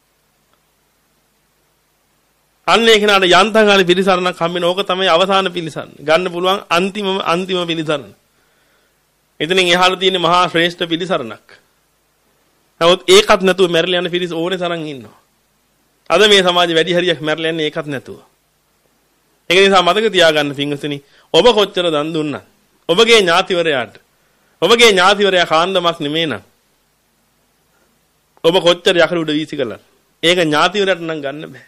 අන්නේ කෙනාට යන්තම් ගානේ පිළිසරණක් හම්බෙන ඕක තමයි අවසාන පිළිසරණ. ගන්න පුළුවන් අන්තිම අන්තිම පිළිසරණ. එතනින් එහාට තියෙන මහා ශ්‍රේෂ්ඨ පිළිසරණක්. නමුත් ඒකත් නැතුව මැරලා යන පිරිස ඕනේ තරම් ඉන්නවා. අද මේ සමාජේ වැඩි හරියක් මැරලා යන්නේ ඒකත් නැතුව. ඒක නිසා මතක තියාගන්න පින්වතුනි ඔබ කොච්චර දන් දුන්නත් ඔබගේ ඥාතිවරයාට ඔබගේ ඥාතිවරයා කාන්දමක් නෙමෙයි නම් ඔබ කොච්චර යකඩ උඩ වීසි කළා. ඒක ඥාතිවරයාට නම් ගන්න බෑ.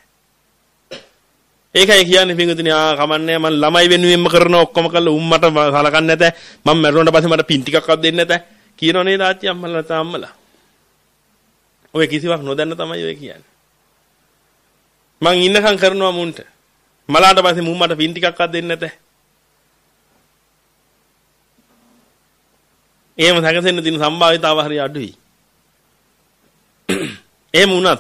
ඒකයි කියන්නේ පින්වතුනි ආ කමන්නේ මම ළමයි වෙනුවෙන්ම කරන ඔක්කොම කළා උන් මට සලකන්නේ නැත. මම මැරුණාට පස්සේ මට පින් ටිකක්වත් දෙන්නේ නැත. කියනෝ නේද ආච්චි අම්මලා තාම්මලා. ඔය කිසිවක් නොදන්න තමයි ඔය කියන්නේ. මං ඉන්නකම් කරනවා මුන්ට. මලාට පස්සේ මුන් මට පින් ටිකක්වත් දෙන්නේ නැත. එහෙම සැකසෙන්න තියෙන සම්භාවිතාව හරිය අඩුයි. එහෙම වුණත්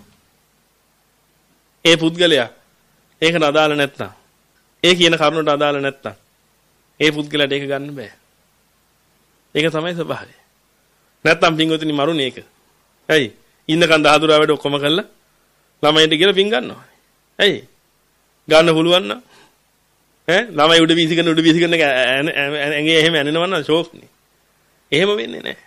ඒ පුද්ගලයා ඒකට අදාළ නැත්තම් ඒ කියන කරුණට අදාළ නැත්තම් ඒ පුද්ගලයාට ඒක ගන්න බෑ. ඒක තමයි ස්වභාවය. නැත්තම් පින්වතුනි මරුනේ ඒක. ඇයි? ඉන්නකන් දහදුරා වැඩ ඔක්කොම කළා ළමයින්ට කියලා පින් ගන්නවා. ඇයි? ගන්න පුළුවන් නම් ඈ ළමයි උඩ වීසි කරන උඩ වීසි කරන එක ඇඟේ එහෙම ඇනෙනවා නම් ෂෝක්නේ. එහෙම වෙන්නේ නැහැ.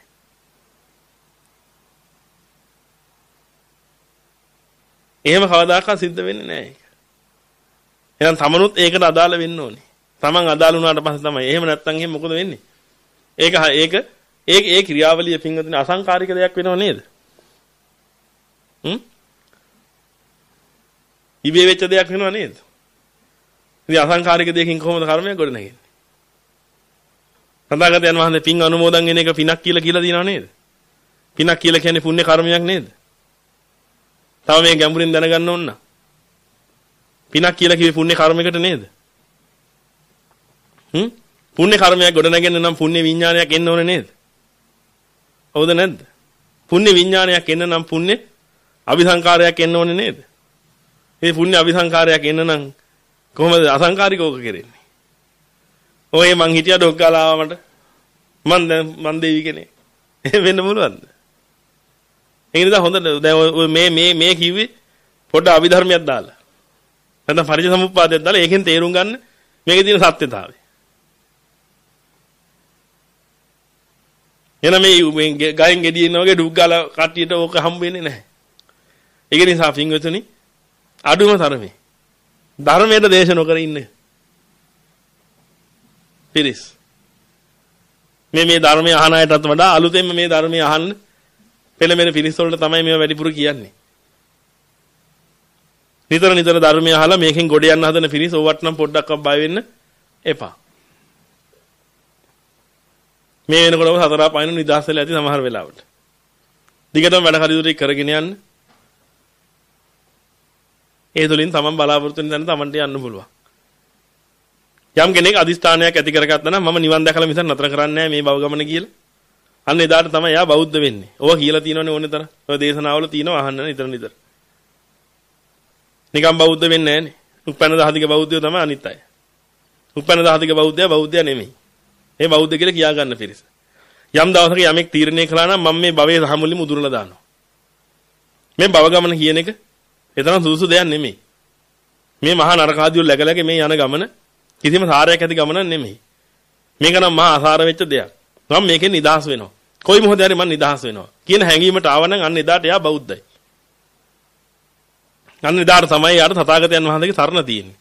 එහෙම කවදාකවත් සිද්ධ වෙන්නේ නැහැ ඒක. එහෙනම් තමනුත් ඒකට අදාළ වෙන්න ඕනේ. තමන් අදාළ වුණාට පස්සේ තමයි. එහෙම නැත්නම් එහෙම මොකද වෙන්නේ? ඒක ඒක ඒක ඒ ක්‍රියාවලිය පින්වතුනි අසංකාරික දෙයක් වෙනව නේද? හ්ම්? ඉබේ වෙච්ච දෙයක් වෙනව නේද? ඉතින් අසංකාරික දෙයකින් කොහොමද කර්මයක් ගොඩනගන්නේ? සදාගතයන් වහන්සේ පින් අනුමෝදන් වෙන එක පිනක් කියලා කියලා දිනව නේද? පිනක් කියලා කියන්නේ පුණ්‍ය කර්මයක් නේද? තව මේ ගැඹුරින් දැනගන්න ඕන. පිනක් කියලා කිව්වේ පුණ්‍ය කර්මයකට නේද? හ්ම්? පුණ්‍ය කර්මයක් ගොඩ නැගෙන්න නම් පුණ්‍ය විඥානයක් එන්න ඕනේ නේද? හවුද නැද්ද? පුණ්‍ය විඥානයක් එන්න නම් පුණ්‍ය අபிසංකාරයක් එන්න ඕනේ නේද? මේ පුණ්‍ය අபிසංකාරයක් එන්න නම් කොහොමද අසංකාරිකෝක කරන්නේ? ඔය මං හිටියා ඩොක් ගාලා ආවා මට. මං දැන් මං දෙවි කෙනෙක්. එහෙම වෙන්න පුළුවන්ද? ඒ නිසා හොඳ දැන් මේ මේ මේ කිව්වේ පොඩ්ඩ අභිධර්මයක් දාලා. නැත්නම් පරිචය සමුප්පාදයක් දාලා ඒකෙන් තේරුම් ගන්න මේකේ තියෙන සත්‍යතාවය. එන මේ ගයෙන් ගෙඩියන වගේ ඩුක් ගාලා කට්ටියට ඕක හම්බ වෙන්නේ නැහැ. ඒක නිසා පින්වතුනි අඩුම තරමේ ධර්මයට දේශ නොකර ඉන්නේ. පිරිස්. මේ මේ ධර්මය අහන අයටත් වඩා අලුතෙන්ම මේ ධර්මය අහන්න පෙළමෙන පිරිස් වලට තමයි මේවා වැඩිපුර කියන්නේ. නිතර නිතර ධර්මය අහලා මේකෙන් ගොඩ යන්න හදන පිරිස් ඕවට නම් පොඩ්ඩක්වත් බය වෙන්න එපා. මේ වෙනකොටම සතර පයින් නිදහස් වෙලා ඇති සමහර වෙලාවට. දිගටම වැඩ කටයුතු කරගෙන යන්න. ඒ තුලින් තමන් බලාපොරොත්තු වෙන තැන තමන්ට යන්න පුළුවන්. යම් කෙනෙක් අදිස්ථානයක් ඇති කරගත්තා නම් මම නිවන් දැකලා මිසක් නතර කරන්නේ නැහැ මේ භව ගමන කියලා. අන්න එදාට තමයි එයා බෞද්ධ වෙන්නේ. ඕවා කියලා තියෙනවනේ ඕනේ තරම්. ඔය දේශනාවල තියෙනවා අහන්න නිතර නිතර. නිකම් බෞද්ධ වෙන්නේ නැහනේ. උපැන්න දහදික බෞද්ධයෝ තමයි අනිත් අය. උපැන්න දහදික බෞද්ධයා බෞද්ධයා නෙමෙයි. මේ බෞද්ධ කියලා කියා ගන්න පිරිස. යම් දවසක යමෙක් තීරණය කළා නම් මම මේ භවයේ සමුලින් මුදුරලා දානවා. මේ භව ගමන කියන එක එතරම් සුදුසු දෙයක් නෙමෙයි. මේ මහා නරකාදියෝ läගලක මේ යන ගමන කිසිම සාරයක් ඇති ගමනක් නෙමෙයි. මේක නම් මහා අසාර වෙච්ච දෙයක්. මම මේකෙන් නිදහස් වෙනවා. කොයි මොහොතේ හරි මම නිදහස් වෙනවා. කියන හැඟීමට ආව නම් අන්න එදාට එයා බෞද්ධයි. අන්න එදාට තමයි යාට තථාගතයන් වහන්සේගේ සරණ තියෙන්නේ.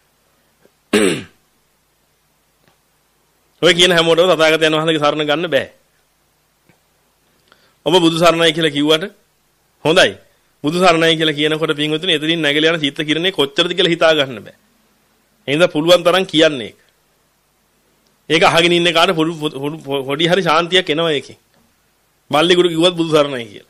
ඔය කියන හැමෝටම තථාගතයන් වහන්සේගේ සරණ ගන්න බෑ. ඔබ බුදු සරණයි කියලා කිව්වට හොඳයි. බුදු සරණයි කියලා කියනකොට පින්වතුනි එතනින් නැගලා යන චිත්ත කිරණේ කොච්චරද කියලා හිතා ගන්න බෑ. එහෙනම් පුළුවන් තරම් කියන්නේ. ඒක අහගෙන ඉන්න කාට පොඩි හරි ශාන්තියක් එනවා ඒකෙන්. මල්ලිගුරු කිව්වත් බුදු සරණයි කියලා.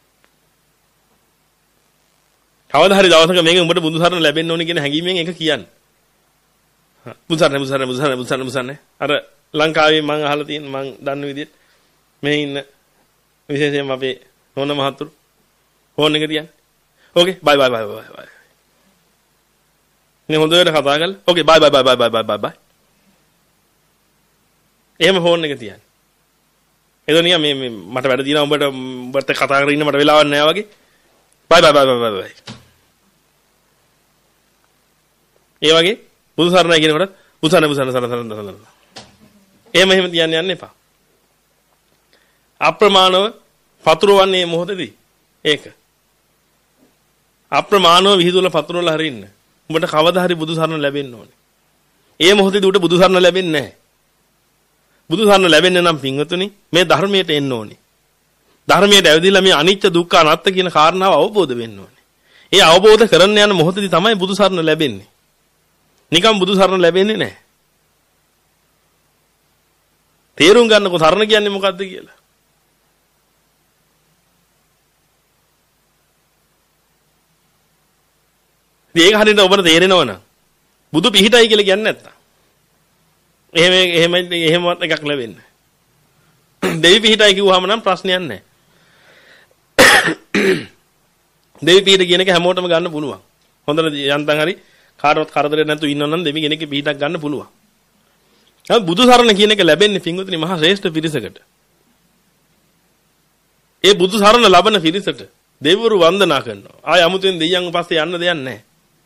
කවදා හරි දවසක මේක උඹට බුදු සරණ ලැබෙන්න ඕනේ කියන හැඟීමෙන් ඒක කියන්නේ. බුදු සරණ බුදු සරණ බුදු සරණ බුදු සරණ බුදු සරණ අර ලංකාවේ මම අහලා තියෙන මම දන්න විදිහට මේ ඉන්න විශේෂයෙන්ම අපේ නෝන මහතුරු ෆෝන් එක තියන්නේ. ඕකේ බයි බයි බයි බයි බයි. නේ හොඳට කතා කරලා ඕකේ බයි බයි බයි බයි බයි බයි බයි. එහෙම ෆෝන් එක තියන්නේ. එදොනියා මේ මේ මට වැඩ දිනා උඹට උඹට කතා කරගෙන ඉන්න මට වෙලාවක් නැහැ වගේ. බයි බයි බයි බයි බයි. ඒ වගේ බුදු සරණයි කියනකොට බුදු සරණ බුදු සරණ සරණ සරණ සරණ. එහෙම එහෙම තියන්න යන්න එපා. අප්‍රමාණව පතුරවන්නේ මොහොතේදී ඒක. අප්‍රමාණව විහිදුවල පතුරවල හරින්න. උඹට කවදා හරි බුදු සරණ ලැබෙන්න ඕනේ. ඒ මොහොතේදී උට බුදු සරණ ලැබෙන්නේ නැහැ. බුදු සරණ ලැබෙන්න නම් පින්වතුනි මේ ධර්මයට එන්න ඕනේ. ධර්මයට ඇවිදලා මේ අනිත්‍ය දුක්ඛ අනාත්ම කියන කාරණාව අවබෝධ වෙන්න ඕනේ. ඒ අවබෝධ කරන්න යන මොහොතේදී තමයි බුදු සරණ ලැබෙන්නේ. නිකම් බුදු සරණ ලැබෙන්නේ නැහැ. තේරුම් ගන්නකො සරණ කියන්නේ මොකද්ද කියලා. ඒක හරියට ඔබට තේරෙනව නම් බුදු පිහිටයි කියලා කියන්නේ නැත්තම්. එහෙම එහෙම එහෙමවත් එකක් ලැබෙන්නේ. දෙවි පිහිටයි කිව්වහම නම් ප්‍රශ්නයක් නැහැ. දෙවි පිහිට කියන එක හැමෝටම ගන්න පුළුවන්. හොඳට යන්තම් හරි කාටවත් කරදරයක් නැතුව ඉන්නවනම් දෙවි කෙනෙක්ගේ පිහිටක් ගන්න පුළුවන්. නමුත් බුදු සරණ කියන එක ලැබෙන්නේ පින්වතුනි මහා ශ්‍රේෂ්ඨ පිරිසකට. ඒ බුදු සරණ ලබන පිරිසට දෙවිවරු වන්දනා කරනවා. ආය 아무තෙන් දෙයියන් පස්සේ යන්න දෙයක් නැහැ.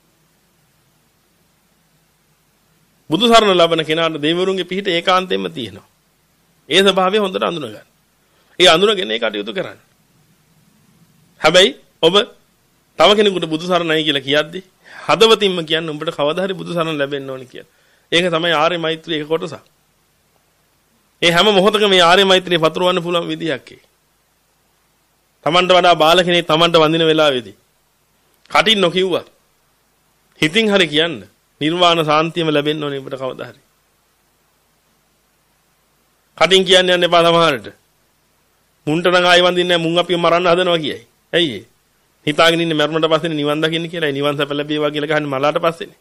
බුදු සරණ ලබන කෙනාට දෙවිවරුන්ගේ පිහිට ඒකාන්තයෙන්ම තියෙනවා. ඒ ස්වභාවය හොඳට අඳුන ගන්න. ඒ අඳුනගෙන ඒ කටයුතු කරන්න. හැබැයි ඔබ තව කෙනෙකුට බුදු සරණයි කියලා කියද්දි හදවතින්ම කියන්නේ උඹට කවදා හරි බුදු සරණ ලැබෙන්න ඕනේ කියලා. ඒක තමයි ආර්ය මෛත්‍රී එක කොටසක්. ඒ හැම මොහොතකම මේ ආර්ය මෛත්‍රිය පතුරවන්න පුළුවන් විදියක් ඒ. Tamanට වඩා බාල කෙනෙක් Tamanට වඳින වෙලාවේදී කටින් නොකියුවා. හිතින් හරි කියන්න. නිර්වාණ සාන්තියම ලැබෙන්න ඕනේ උඹට කවදා හරි. කටින් කියන්න යන්න එපා සමහරට. මුන්ට නම් ආයි වඳින්නේ නැහැ මුන් අපිව මරන්න හදනවා කියයි. ඇයි ඒ? හිතාගෙන ඉන්නේ මරුණට පස්සේ නිවන් දකින්න කියලා. නිවන් සැප ලැබේවා කියලා ගහන්නේ මලාට පස්සේනේ.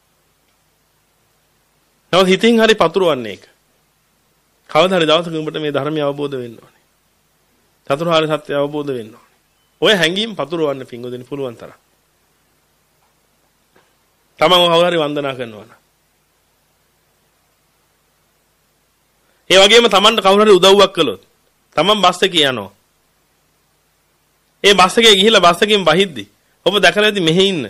නමුත් හිතින් හරි පතුරවන්නේ ඒක. කවදා හරි දවසක උඹට මේ ධර්මය අවබෝධ වෙන්න ඕනේ. චතුරාර්ය සත්‍ය අවබෝධ වෙන්න ඕනේ. ඔය හැඟීම් පතුරවන්න පිංගුදෙනි පුළුවන් තරම්. තමන්ව කවුරු හරි වන්දනා කරනවා නම්. ඒ වගේම තමන්ට කවුරු හරි උදව්වක් කළොත් තමන් බස් එකේ යනවා. ඒ බස් එකේ ගිහිල්ලා බස් එකෙන් බහිද්දි ඔබ දැකලා ඇති මෙහෙ ඉන්න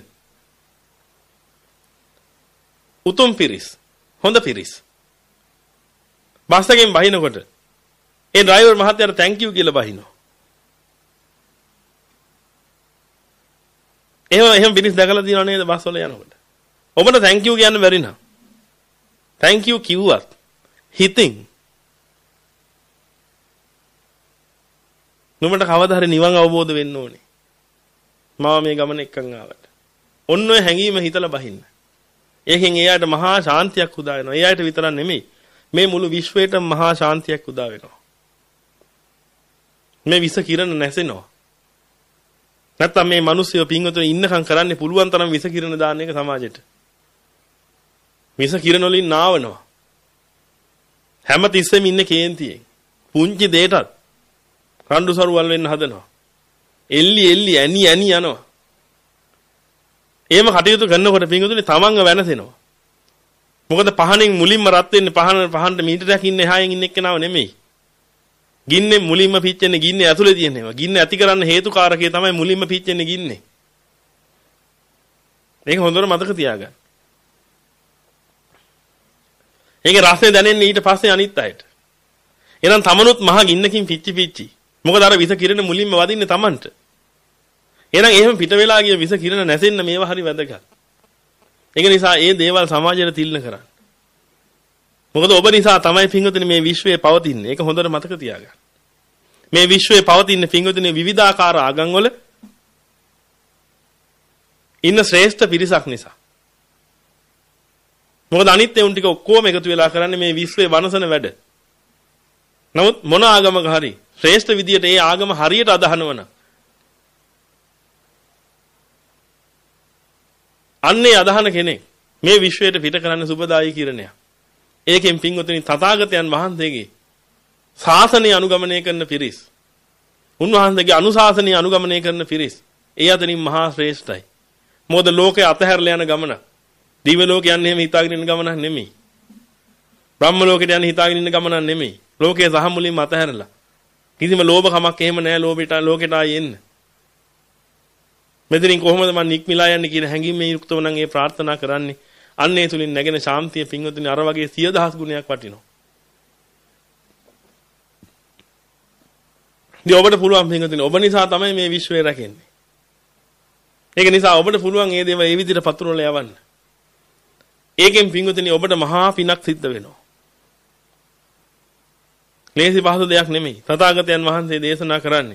උතුම් පිරිස් හොඳ පිරිස් බස් එකෙන් බහිනකොට ඒ ඩ්‍රයිවර් මහත්තයාට තැන්ක් යූ කියලා බහිනවා. එහෙම එහෙම පිරිස් දැකලා තියෙනව නේද බස් වල යනකොට? ඔබට තැන්ක් යූ කියන්න බැරි නම් තැන්ක් යූ කිව්වත් හිතින් නුඹට කවදා හරි නිවන් අවබෝධ වෙන්න ඕනේ. මම මේ ගමන එක්කන් ආවට. ඔන්න ඔය හැඟීම හිතලා බහින්න. ඒකෙන් එයාට මහා ශාන්තියක් උදා වෙනවා. එයාට විතරක් නෙමෙයි. මේ මුළු විශ්වයටම මහා ශාන්තියක් උදා වෙනවා. මේ විස කිරණ නැසෙනවා. නැත්තම් මේ මිනිස්සු පින්වතුන් ඉන්නකම් කරන්නේ පුළුවන් තරම් විස කිරණ දාන්න එක සමාජෙට. විස කිරණ වලින් නාවනවා. හැම තිස්සෙම ඉන්නේ කේන්තියෙන්. පුංචි දෙයටත් රණ්ඩු සරුවල් වෙන්න හදනවා. එල්ලි එල්ලි ඇනි ඇනි යනවා. එහෙම කටයුතු කරනකොට පින්වතුනි තමන්ව වෙනසෙනවා. මොකද පහනෙන් මුලින්ම රත් වෙන්නේ පහන පහන්ට මීටරයක් ඉන්න එහායෙන් ඉන්න එක්කනව නෙමෙයි. ගින්නේ මුලින්ම පිච්චෙන්නේ ගින්නේ ඇතුලේ තියෙනවා. ගින්න ඇති කරන්න හේතුකාරකේ තමයි මුලින්ම පිච්චෙන්නේ ගින්නේ. මේක හොඳට මතක තියාගන්න. ඒකේ රසය දැනෙන්නේ ඊට පස්සේ අනිත් අයට. එහෙනම් තමනුත් මහ ගින්නකින් පිච්චි පිච්චි. මොකද අර විස කිරණ මුලින්ම වදින්නේ තමන්ට. එහෙනම් එහෙම පිට වෙලා ගිය විස කිරණ නැසෙන්න මේවා හරි වැදගත්. ඒක නිසා මේ දේවල් සමාජයට තිල්න කරන්න. මොකද ඔබ නිසා තමයි පින්වතුනි මේ විශ්වයේ පවතින්නේ. ඒක හොඳට මතක තියාගන්න. මේ විශ්වයේ පවතින පින්වතුනි විවිධාකාර ආගම් වල ඉන්න ශ්‍රේෂ්ඨ පිරිසක් නිසා. මොකද අනිත් ඒුන් ටික ඔක්කොම එකතු වෙලා කරන්නේ මේ විශ්වයේ වනසන වැඩ. නමුත් මොන ආගමක හරි ශ්‍රේෂ්ඨ විදියට ඒ ආගම හරියට අදහනවනම් අන්නේ අදහන කෙනෙක් මේ විශ්වයට පිට කරන්න සුබදායි කිරණයක්. ඒකෙන් පින්වතුනි තථාගතයන් වහන්සේගේ ශාසනය අනුගමනය කරන පිරිස්. උන්වහන්සේගේ අනුශාසනය අනුගමනය කරන පිරිස්. ඒ අතරින් මහා ශ්‍රේෂ්ඨයි. මොකද ලෝකේ අතහැරලා යන ගමන. දිව්‍ය ලෝකේ යන්නේ එහෙම හිතාගෙන ඉන්න ගමනක් නෙමෙයි. බ්‍රහ්ම ලෝකෙට යන්නේ හිතාගෙන ඉන්න ගමනක් නෙමෙයි. ලෝකයේ සහ මුලින්ම අතහැරලා. කිසිම ලෝභකමක් එහෙම නැහැ ලෝභයට ලෝකෙට ආයෙ එන්න. මෙතනින් කොහොමද මම නික්මිලා යන්නේ කියන හැඟීමේ යුක්තව නම් ඒ ප්‍රාර්ථනා කරන්නේ. අන්න ඒ තුලින් නැගෙන ශාන්තිය පින්වතුනි අර වගේ සිය දහස් ගුණයක් වටිනවා. ඉතින් ඔබට පුළුවන් පින්වතුනි ඔබ නිසා තමයි මේ විශ්වය රැකෙන්නේ. ඒක නිසා ඔබට පුළුවන් මේ දේවල් ඒ විදිහට පතුරවල යවන්න. ඒකෙන් පින්වතුනි ඔබට මහා පිනක් සිද්ධ වෙනවා. ලේසි පහසු දෙයක් නෙමෙයි. තථාගතයන් වහන්සේ දේශනා කරන්නේ.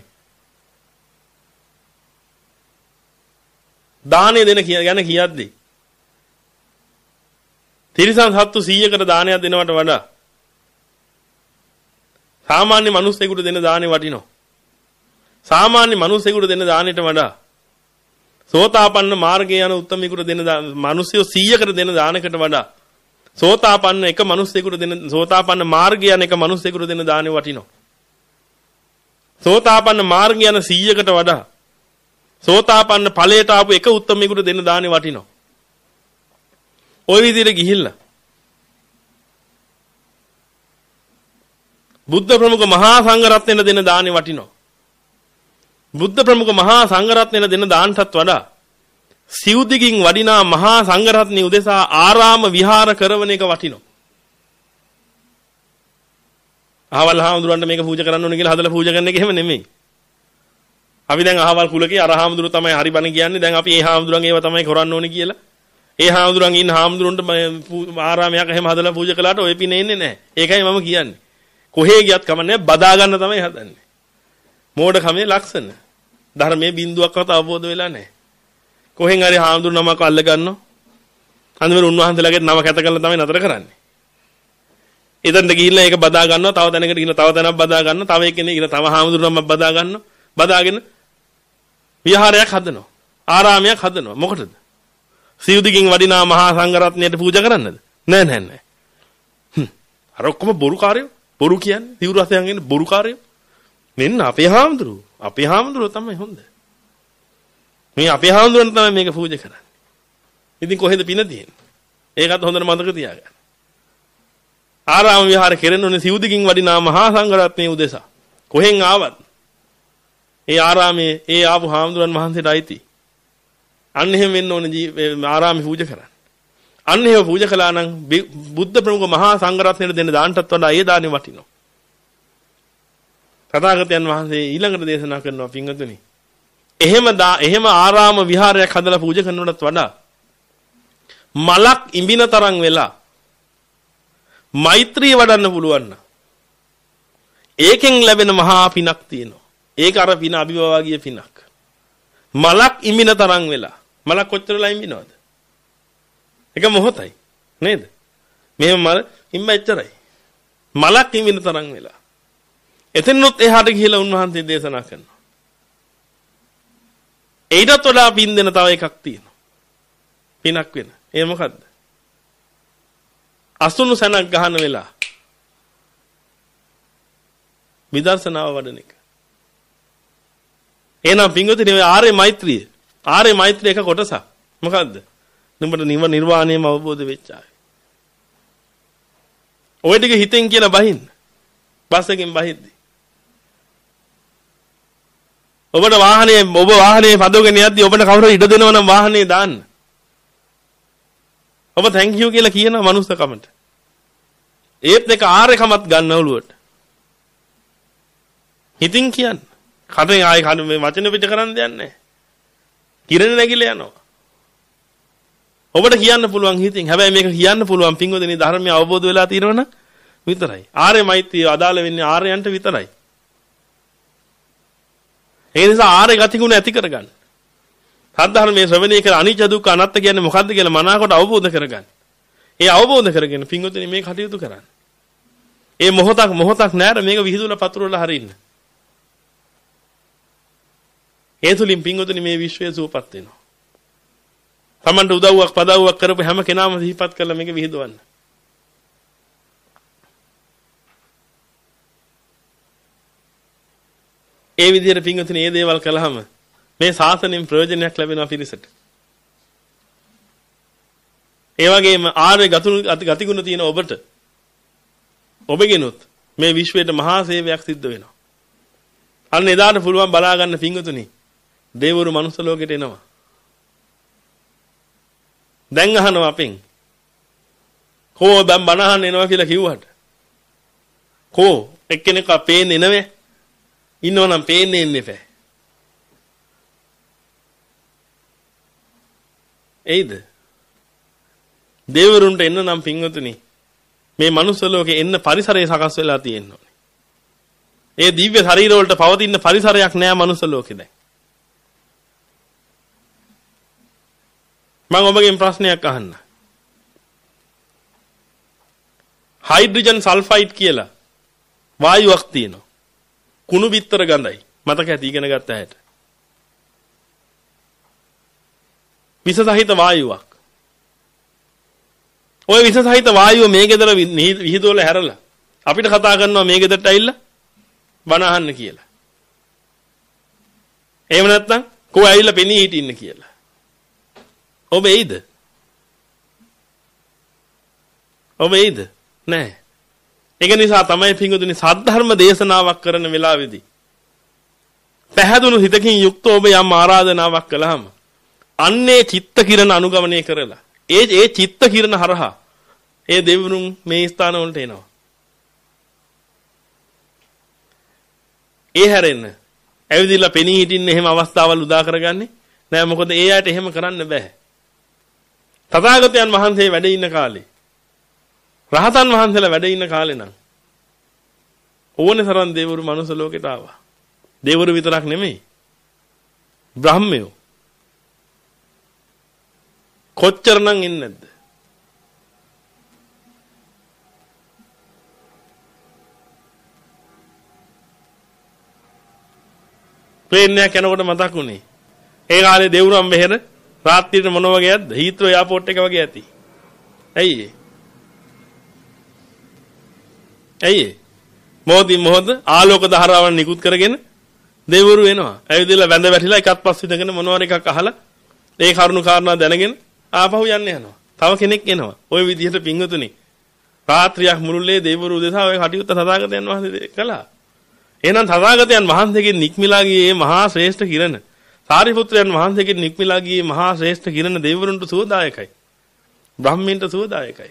දානය දෙන ගැන කියද්දී තිරිසන් සත්තු සීයකට දානයක් දෙනවට වඩා සාමාන්‍ය මිනිස්සෙකුට දෙන දානේ වටිනවා. සාමාන්‍ය මිනිස්සෙකුට දෙන දානෙට වඩා සෝතාපන්න මාර්ගයේ යන උත්තමයෙකුට දෙන මිනිස්සු සීයකට දෙන දානකට වඩා සෝතාපන්න එක මිනිස්සෙකුට දෙන සෝතාපන්න මාර්ගය යන එක මිනිස්සෙකුට දෙන දානේ වටිනවා. සෝතාපන්න මාර්ගය යන සීයකට වඩා සෝතාපන්න ඵලයට ආපු එක උත්තමයෙකුට දෙන දානේ වටිනවා. ওই විදිහට ගිහිල්ලා බුද්ධ ප්‍රමුඛ මහා සංඝ රත්නයට දෙන දානේ වටිනවා. බුද්ධ ප්‍රමුඛ මහා සංඝ රත්නයට දෙන දානටත් වඩා සිව්දිගින් වඩිනා මහා සංඝ රත්නිය උදෙසා ආරාම විහාර කරවන එක වටිනවා. අහවල් හාමුදුරන්ට මේක පූජා කරන්න ඕනේ කියලා හදලා පූජා කරන එක එහෙම නෙමෙයි. අපි දැන් අහවල් කුලකේ අර හාමුදුරුවෝ තමයි හරි බණ කියන්නේ. දැන් අපි ඒ හාමුදුරන් ඒව තමයි කරන්න ඕනේ කියලා. ඒ හාමුදුරන් ඉන්න හාමුදුරන්ට ආරාමයක් එහෙම හදලා පූජා කළාට ඔය පිනේ එන්නේ නැහැ. ඒකයි මම කියන්නේ. කොහේ ගියත් කමන්නේ බදා ගන්න තමයි හදන්නේ. මෝඩ කමේ ලක්ෂණ. ධර්මයේ බිඳුවක්වත් අවබෝධ වෙලා නැහැ. කොහෙන් හරි හාමුදුරු නමක් අල්ල ගන්නවා. අන්තිමට උන්වහන්සේලාගේ නම කැත කරලා තමයි නතර කරන්නේ. එතනට ගිහිල්ලා ඒක බදා ගන්නවා. තව තැනකට ගිහිල්ලා තව තැනක් බදා ගන්නවා. තව එක්කෙනෙක් ගිහිල්ලා තව හාමුදුරු නමක් බදා ගන්නවා. බදාගෙන විහාරයක් හදනවා. ආරාමයක් හදනවා. මොකටද? සිවුදිකින් වඩිනා මහා සංඝරත්නයට පූජා කරන්නද? නෑ නෑ නෑ. හ්ම්. අර ඔක්කොම බොරුකාරයෝ. බොරු කියන්නේ සිවුරු රසයන් ඉන්න බොරුකාරයෝ. මෙන්න අපේ හාමුදුරුවෝ. අපේ හාමුදුරුවෝ තමයි හොඳ. මේ අපේ හාමුදුරන් තමයි මේක පූජා කරන්නේ. ඉතින් කොහෙද පින තියෙන්නේ? ඒකත් හොඳට මතක තියාගන්න. ආරාම විහාර කෙරෙනුනේ සිවුදිකින් වඩිනා මහා සංඝරත්නයේ උදෙසා. කොහෙන් ආවත් ඒ ආරාමේ ඒ ආපු හාමුදුරන් වහන්සේට අයිති. අන්න එහෙම වෙන්න ඕනේ ආරාමේ පූජා කරන්න. අන්න එහෙම පූජා කළා නම් බුද්ධ ප්‍රමුඛ මහා සංඝරත්නයට දෙන්න දාන්නටත් වඩා ඒ දාණය වටිනවා. තථාගතයන් වහන්සේ ඊළඟට දේශනා කරනවා පින්වතුනි. එහෙම එහෙම ආරාම විහාරයක් හදලා පූජා කරනවටත් වඩා මලක් ඉඹින තරම් වෙලා මෛත්‍රිය වඩන්න පුළුවන් නම් ඒකෙන් ලැබෙන මහා පිනක් තියෙනවා. ඒක අර පින අභිභවාගිය පිනක්. මලක් ඉඹින තරම් වෙලා. මලක් කොච්චරලා ඉඹිනවද? එක මොහොතයි. නේද? මෙහෙම මල ඉම්ම එච්චරයි. මලක් ඉඹින තරම් වෙලා. එතනොත් එහාට ගිහිලා උන්වහන්සේ දේශනා කරනවා. ඊටත් වඩා පින් දෙන තව එකක් තියෙනවා. පිනක් වෙන. ඒ මොකද්ද? අසුණු සනක් ගහන වෙලා විදර්ශනාව වඩන එක. එහෙනම් පින්වතුනි ඔය ආර්ය මෛත්‍රිය ආර්ය මෛත්‍රිය එක කොටසක්. මොකද්ද? නුඹට නිව නිර්වාණයම අවබෝධ වෙච්ච ආයි. ඔය ටික හිතෙන් කියලා බහින්න. බස් එකෙන් බහිද්දි. ඔබට වාහනේ ඔබ වාහනේ පදවගෙන යද්දි ඔබට කවුරු ඉඩ දෙනවා නම් වාහනේ දාන්න. ඔබ thank you කියලා කියන මනුස්සකමට. ඒත් එක ආරේකමත් ගන්න ඔළුවට. හිතින් කියන්න. කටෙන් ආයි කන මේ වචන පිට කරන්න දෙයක් නැහැ. කිරණ නැගිලා යනවා. ඔබට කියන්න පුළුවන් හිතින්. හැබැයි මේක කියන්න පුළුවන් පින්වදිනේ ධර්මය අවබෝධ වෙලා තියෙනවනම් විතරයි. ආර්ය මෛත්‍රිය අදාළ වෙන්නේ ආර්යයන්ට විතරයි. ඒ නිසා ආර්ය ගතිගුණ ඇති කරගන්න. සද්ධර්මයේ ශ්‍රවණය කර අනිච්ච දුක්ඛ අනාත්ත කියන්නේ මොකද්ද කියලා මනාවකට අවබෝධ කරගන්න. ඒ අවබෝධ කරගෙන පින්වතුනි මේ කටයුතු කරන්න. ඒ මොහොතක් මොහොතක් නෑර මේක විහිදුවලා පතුරවලා හරින්න. ඒ තුලින් පින්වතුනි මේ විශ්වය සූපත් වෙනවා. තමන්ට උදව්වක් පදව්වක් කරපු හැම කෙනාම සිහිපත් කරලා මේක විහිදුවන්න. ඒ විදිහට පින්වතුනි මේ දේවල් කළාම මේ ශාසනයෙන් ප්‍රයෝජනයක් ලැබෙනවා පිරිසට. ඒ වගේම ආර්ය ගතිගුණ තියෙන ඔබට ඔබගෙනුත් මේ විශ්වයට මහා සේවයක් සිද්ධ වෙනවා. අන්න එදාට පුළුවන් බලා ගන්න පින්වතුනි. දේවරු මනුස්ස ලෝකෙට එනවා. දැන් අහනවා අපෙන්. කෝ බම් බනහන් එනවා කියලා කිව්වට. කෝ එක්කෙනෙක් අපේන්නේ නැවේ. ඉන්නවනම් පේන්නේ ඉන්නේ එයිද? දේවරුන්ට එන්න නම් පින්වතුනි මේ මනුස්ස ලෝකේ එන්න පරිසරය සකස් වෙලා තියෙනවා. ඒ දිව්‍ය ශරීර වලට පවතින පරිසරයක් නෑ මනුස්ස ලෝකේ දැන්. මම ඔබගෙන් ප්‍රශ්නයක් අහන්න. හයිඩ්‍රජන් සල්ෆයිඩ් කියලා වායුවක් තියෙනවා. කුණු බිත්තර ගඳයි. මතක ඇති ඉගෙන ගත්ත හැට. විස සහිත වායුවක්. ওই විස සහිත වායුව මේ ගෙදර විහිදුවල හැරලා අපිට කතා කරනවා මේ ගෙදරට ඇවිල්ලා බණ අහන්න කියලා. එහෙම නැත්නම් කෝ ඇවිල්ලා පෙනී හිටින්න කියලා. ඔබ එයිද? ඔබ එයිද? නෑ. ඒක නිසා තමයි පින්වතුනි සද්ධර්ම දේශනාවක් කරන වෙලාවේදී පැහැදුණු හිතකින් යුක්ත ඔබ යම් ආරාධනාවක් කළාම අන්නේ චිත්ත කිරණ අනුගමනය කරලා ඒ ඒ චිත්ත කිරණ හරහා ඒ දෙවිවරුන් මේ ස්ථාන වලට එනවා. ඒ හැරෙන්න ඇවිදilla පෙනී හිටින්න එහෙම අවස්ථාවල් උදා කරගන්නේ නෑ. මොකද ඒ අයට එහෙම කරන්න බෑ. තථාගතයන් වහන්සේ වැඩ ඉන්න කාලේ රහතන් වහන්සේලා වැඩ ඉන්න කාලේ නම් ඕනේ තරම් දෙවිවරු මනුස්ස ලෝකෙට ආවා. දෙවිවරු විතරක් නෙමෙයි බ්‍රහ්මයෝ කොච්චරනම් ඉන්නේ නැද්ද? ප්ලේන් එකක් යනකොට මතක් වුණේ ඒ කාලේ දෙවුරම් මෙහෙර රාත්‍රියට මොන වගේද? හීත්‍රෝ එයාපෝට් එක වගේ ඇති. ඇයි? ඇයි? මොහොතින් මොහොත ආලෝක ධාරාවන් නිකුත් කරගෙන දෙවුරු වෙනවා. ඇවිදලා වැඳ වැටිලා එකත් පස් විදගෙන මොනවාර එකක් අහලා ඒ කරුණු කාරණා දැනගෙන ආපහු යන්න යනවා. තව කෙනෙක් එනවා. ওই විදිහට පිංගුතුනි රාත්‍රියක් මුළුල්ලේ දෙවුරු දෙසා ඔය කටයුත්ත තථාගතයන් වහන්සේ කළා. එහෙනම් තථාගතයන් වහන්සේගෙන් නික්මිලා ගියේ මහා ශ්‍රේෂ්ඨ කිරණ. සාරිපුත්‍රයන් වහන්සේගෙන් නික්මිලා ගියේ මහා ශ්‍රේෂ්ඨ කිරණ දෙවිවරුන්ට සුවදායකයි. බ්‍රහ්මීන්ට සුවදායකයි.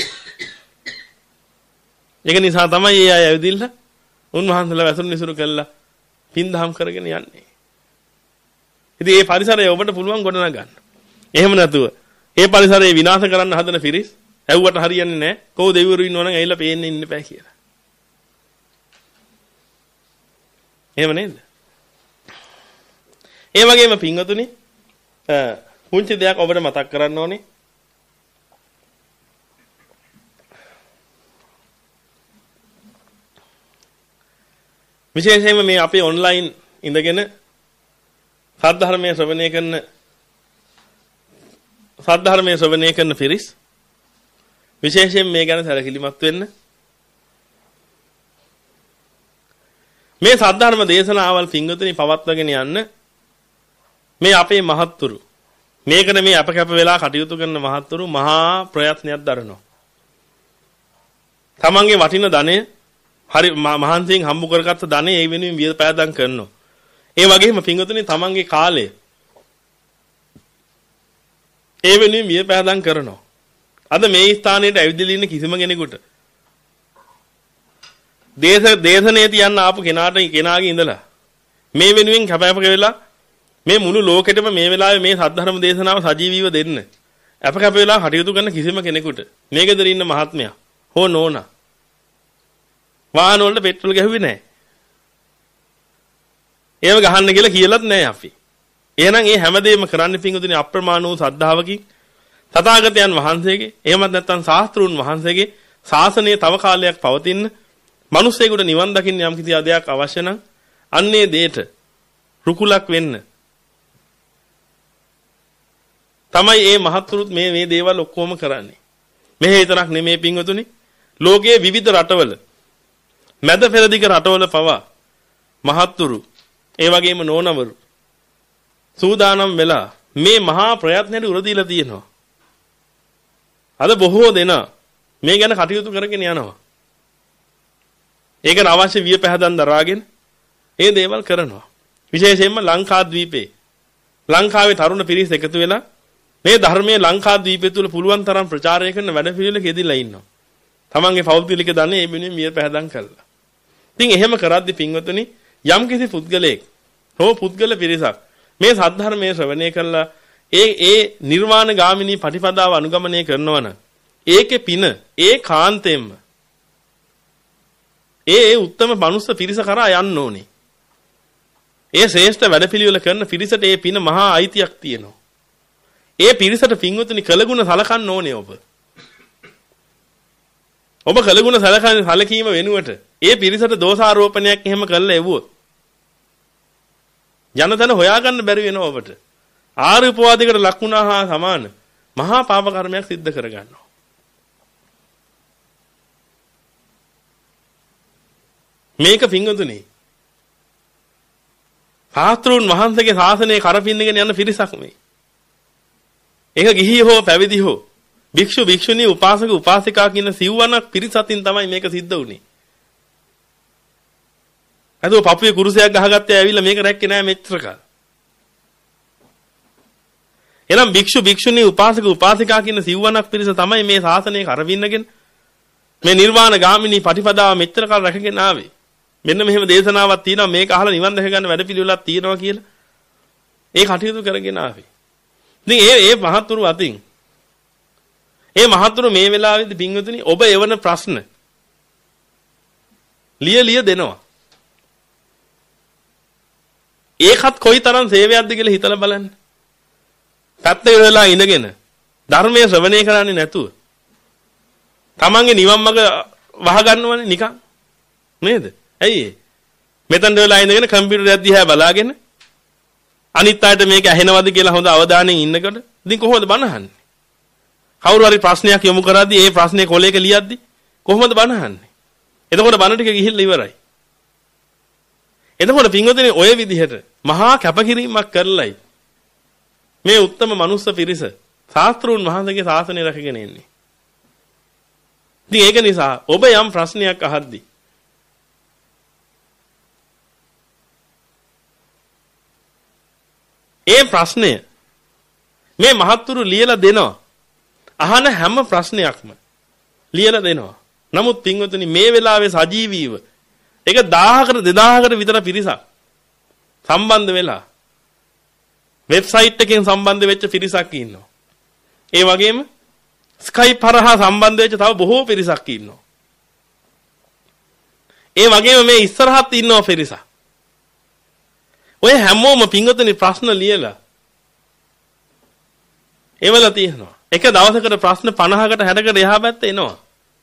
ඒක නිසා තමයි ඒ අය ඇවිදින්න උන්වහන්සේලා වැසුරු නිසුරු කළා පින්දහම් කරගෙන යන්නේ. ඉතින් මේ පරිසරය ඔබට පුළුවන් ගොඩනගා ගන්න. එහෙම නැතුව මේ පරිසරය විනාශ කරන්න හදන පිරිස් ඇව්වට හරියන්නේ නැහැ. කොහො දෙවිවරු ඉන්නවනම් ඇවිල්ලා පේන්න ඉන්න බෑ කියලා. එහෙම නේද? ඒ වගේම පින්වතුනි පුංචි දෙයක් ඔබට මතක් කරන්න ඕනේ. විශේෂයෙන්ම මේ අපේ ඔන්ලයින් ඉඳගෙන සද්ධර්මයේ ශ්‍රවණය කරන සද්ධර්මයේ ශ්‍රවණය කරන පිරිස් විශේෂයෙන් මේ ගැන සැලකිලිමත් වෙන්න. මේ සද්ධර්ම දේශනාවල් පින්වතුනි පවත්වාගෙන යන්න මේ අපේ මහත්තුරු මේකන මේ අප කැප වෙලා කටයුතු කරන මහත්තුරු මහා ප්‍රයත්නයක් දරනවා. තමන්ගේ වටින ධනය හරි මහන්සියෙන් හම්බ කරගත්ත ධනෙ ඒ වෙනුවෙන් වියපෑදම් කරනවා. ඒ වගේම පින්වතුනි තමන්ගේ කාලය ඒ වෙනුවෙන් වියපෑදම් කරනවා. අද මේ ස්ථානයේ ඇවිදලා ඉන්න කිසිම කෙනෙකුට දේශ දේශනේ තියන්න ආපු කෙනාට කෙනාගේ ඉඳලා මේ වෙනුවෙන් කැප වෙලා මේ මුළු ලෝකෙටම මේ වෙලාවේ මේ සද්ධර්ම දේශනාව සජීවීව දෙන්න අප කැප වෙලා කටයුතු කරන කිසිම කෙනෙකුට මේ ගෙදර ඉන්න මහත්මයා හෝ නෝනා වාහන වලට පෙට්‍රල් ගහුවේ නැහැ. ඒව ගහන්න කියලා කියලාත් නැහැ අපි. එහෙනම් මේ හැමදේම කරන්න පිංගුතුනි අප්‍රමාණ වූ ශ්‍රද්ධාවකින් තථාගතයන් වහන්සේගේ එහෙමත් නැත්නම් ශාස්ත්‍රුන් වහන්සේගේ ශාසනය තව කාලයක් පවතින්න මිනිස්සෙකුට නිවන් දකින්න යම් කිසි ආදයක් අවශ්‍ය නම් අන්නේ දෙයට රුකුලක් වෙන්න තමයි මේ මහත්තුරුත් මේ මේ දේවල් ඔක්කොම කරන්නේ. මෙහෙ විතරක් නෙමේ පිංගුතුනි ලෝකයේ විවිධ රටවල මැද පෙරදිග රටවල පවා මහත්තුරු ඒ වගේම නෝනවරු සූදානම් වෙලා මේ මහා ප්‍රයත්නයට උර දීලා තියෙනවා. අද බොහෝ දෙනා මේ ගැන කටයුතු කරගෙන යනවා. ඒකට අවශ්‍ය වියපැහැදන් දරාගෙන මේ දේවල් කරනවා. විශේෂයෙන්ම ලංකාද්වීපේ ලංකාවේ තරුණ පිරිස එකතු වෙලා මේ ධර්මයේ ලංකාද්වීපය තුල පුළුවන් තරම් ප්‍රචාරය කරන වැඩපිළිවෙලක යෙදিলা ඉන්නවා. තමන්ගේ පෞද්ගලික ධනෙ මේ වෙනුවෙන් වියපැහැදන් කළා. ඉතින් එහෙම කරද්දි පින්වතුනි යම් කිසි පුද්ගලයෙක් හෝ පුද්ගල පිරිසක් මේ සද්ධර්මයේ ශ්‍රවණය කළා ඒ ඒ නිර්වාණ ගාමිනී පටිපදාව අනුගමනය කරනවා නම් ඒකේ පින ඒ කාන්තෙන්ම ඒ ඒ උත්තම මනුස්ස පිරිස කරා යන්න ඕනේ. ඒ ශ්‍රේෂ්ඨ වැඩපිළිවෙල කරන පිරිසට ඒ පින මහා අයිතියක් තියෙනවා. ඒ පිරිසට පින්වතුනි කළගුණ සලකන්න ඕනේ ඔබ. ඔබ කළගුණ සලකන සලකීම වෙනුවට ඒ පිරිසට දෝෂාරෝපණයක් එහෙම කළා එවුවොත් ජනතන හොයාගන්න බැරි වෙනවා ඔබට. ආරූපවාදයකට ලක් වුණා හා සමාන මහා පාප කර්මයක් සිද්ධ කරගන්නවා. මේක පින්වතුනි ශාස්ත්‍රූන් වහන්සේගේ ශාසනය කරපින්නගෙන යන පිරිසක් මේ. ඒක ගිහි හෝ පැවිදි හෝ භික්ෂු භික්ෂුණී උපාසක උපාසිකා කියන සිව්වණක් පිරිසකින් තමයි මේක සිද්ධ වුනේ. අද ඔය පපුවේ කුරුසයක් ගහගත්තේ ඇවිල්ලා මේක රැක්කේ නෑ මෙච්චර කාල. එනම් භික්ෂු භික්ෂුණී උපාසක උපාසිකා කියන සිව්වණක් පිරිස තමයි මේ ශාසනය කරපින්නගෙන මේ නිර්වාණ ගාමිනී පටිපදාව මෙච්චර කාල රැකගෙන ආවේ. මෙන්න මෙහෙම දේශනාවක් තියෙනවා මේක අහලා නිවන් දැක ගන්න වැඩපිළිවෙලක් තියෙනවා කියලා. ඒ කටයුතු කරගෙන ආවේ. ඉතින් ඒ ඒ මහත්තුරු අතින් ඒ මහත්තුරු මේ වෙලාවේදී පින්වතුනි ඔබ එවන ප්‍රශ්න ලිය ලිය දෙනවා. ඒකත් කොයිතරම් සේවයක්ද කියලා හිතලා බලන්න. පැත්තේ වෙලා ඉඳගෙන ධර්මයේ ශ්‍රවණය කරන්නේ නැතුව තමන්ගේ නිවන් මඟ වහ ගන්නවනේ නිකන්. නේද? ඇයි ඒ? මෙතන වෙලා ඉඳගෙන කම්පියුටරයක් දිහා බලාගෙන අනිත් අයට මේක ඇහෙනවද කියලා හොඳ අවධානයෙන් ඉන්නකොට ඉතින් කොහොමද බණ අහන්නේ? කවුරු හරි ප්‍රශ්නයක් යොමු කරද්දී ඒ ප්‍රශ්නේ කොලයක ලියද්දී කොහොමද බණ අහන්නේ? එතකොට බණ ටික ගිහිල්ලා ඉවරයි. එතකොට පින්වතුනි ඔය විදිහට මහා කැපකිරීමක් කරලයි මේ උත්තම මනුස්ස පිරිස ශාස්ත්‍රූන් වහන්සේගේ ශාසනය රැකගෙන ඉන්නේ. ඉතින් ඒක නිසා ඔබ යම් ප්‍රශ්නයක් අහද්දී ඒ ප්‍රශ්නය මේ මහත්තුරු ලියලා දෙනවා. අහන හැම ප්‍රශ්නයක්ම ලියලා දෙනවා. නමුත් පින්වතුනි මේ වෙලාවේ සජීවීව ඒක දහයකට දෙදාහකට විතර පිරිසක් සම්බන්ධ වෙලා වෙබ්සයිට් එකෙන් සම්බන්ධ වෙච්ච පිරිසක් ඉන්නවා. ඒ වගේම Skype හරහා සම්බන්ධ වෙච්ච තව බොහෝ පිරිසක් ඉන්නවා. ඒ වගේම මේ ඉස්සරහත් ඉන්නවා පිරිසක්. ඔය හැමෝම පින්වතුනි ප්‍රශ්න ලියලා ඒවල තියෙනවා. එක දවසකට ප්‍රශ්න පනහකට හැටකට එහා පැත්තේ එනවා.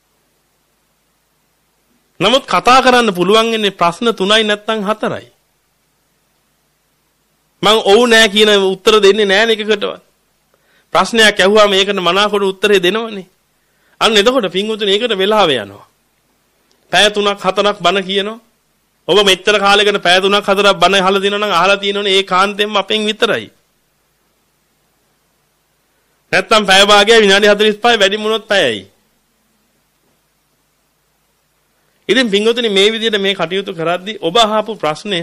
නමුත් කතා කරන්න පුළුවන් ඉන්නේ ප්‍රශ්න තුනයි නැත්නම් හතරයි. මම ඔව් නෑ කියන උත්තර දෙන්නේ නෑ එකකටවත්. ප්‍රශ්නයක් ඇහුවාම ඒකට මනාකොට උත්තරේ දෙනවනේ. අන්න එතකොට පින්වතුනි ඒකට වෙලාව යනවා. පැය තුනක් හතරක් බණ කියනවා. ඔබ මෙච්චර කාලයකට පැය තුනක් හතරක් බණ අහලා දිනනවා නම් අහලා තියෙනවනේ ඒ කාන්තෙන්ම අපෙන් විතරයි. නැත්තම් පැය භාගය විනාඩි හතළිස් පහයි වැඩි මොනොත් පැයයි. ඉතින් පින්වතුනි මේ විදිහට මේ කටයුතු කරද්දී ඔබ අහපු ප්‍රශ්නය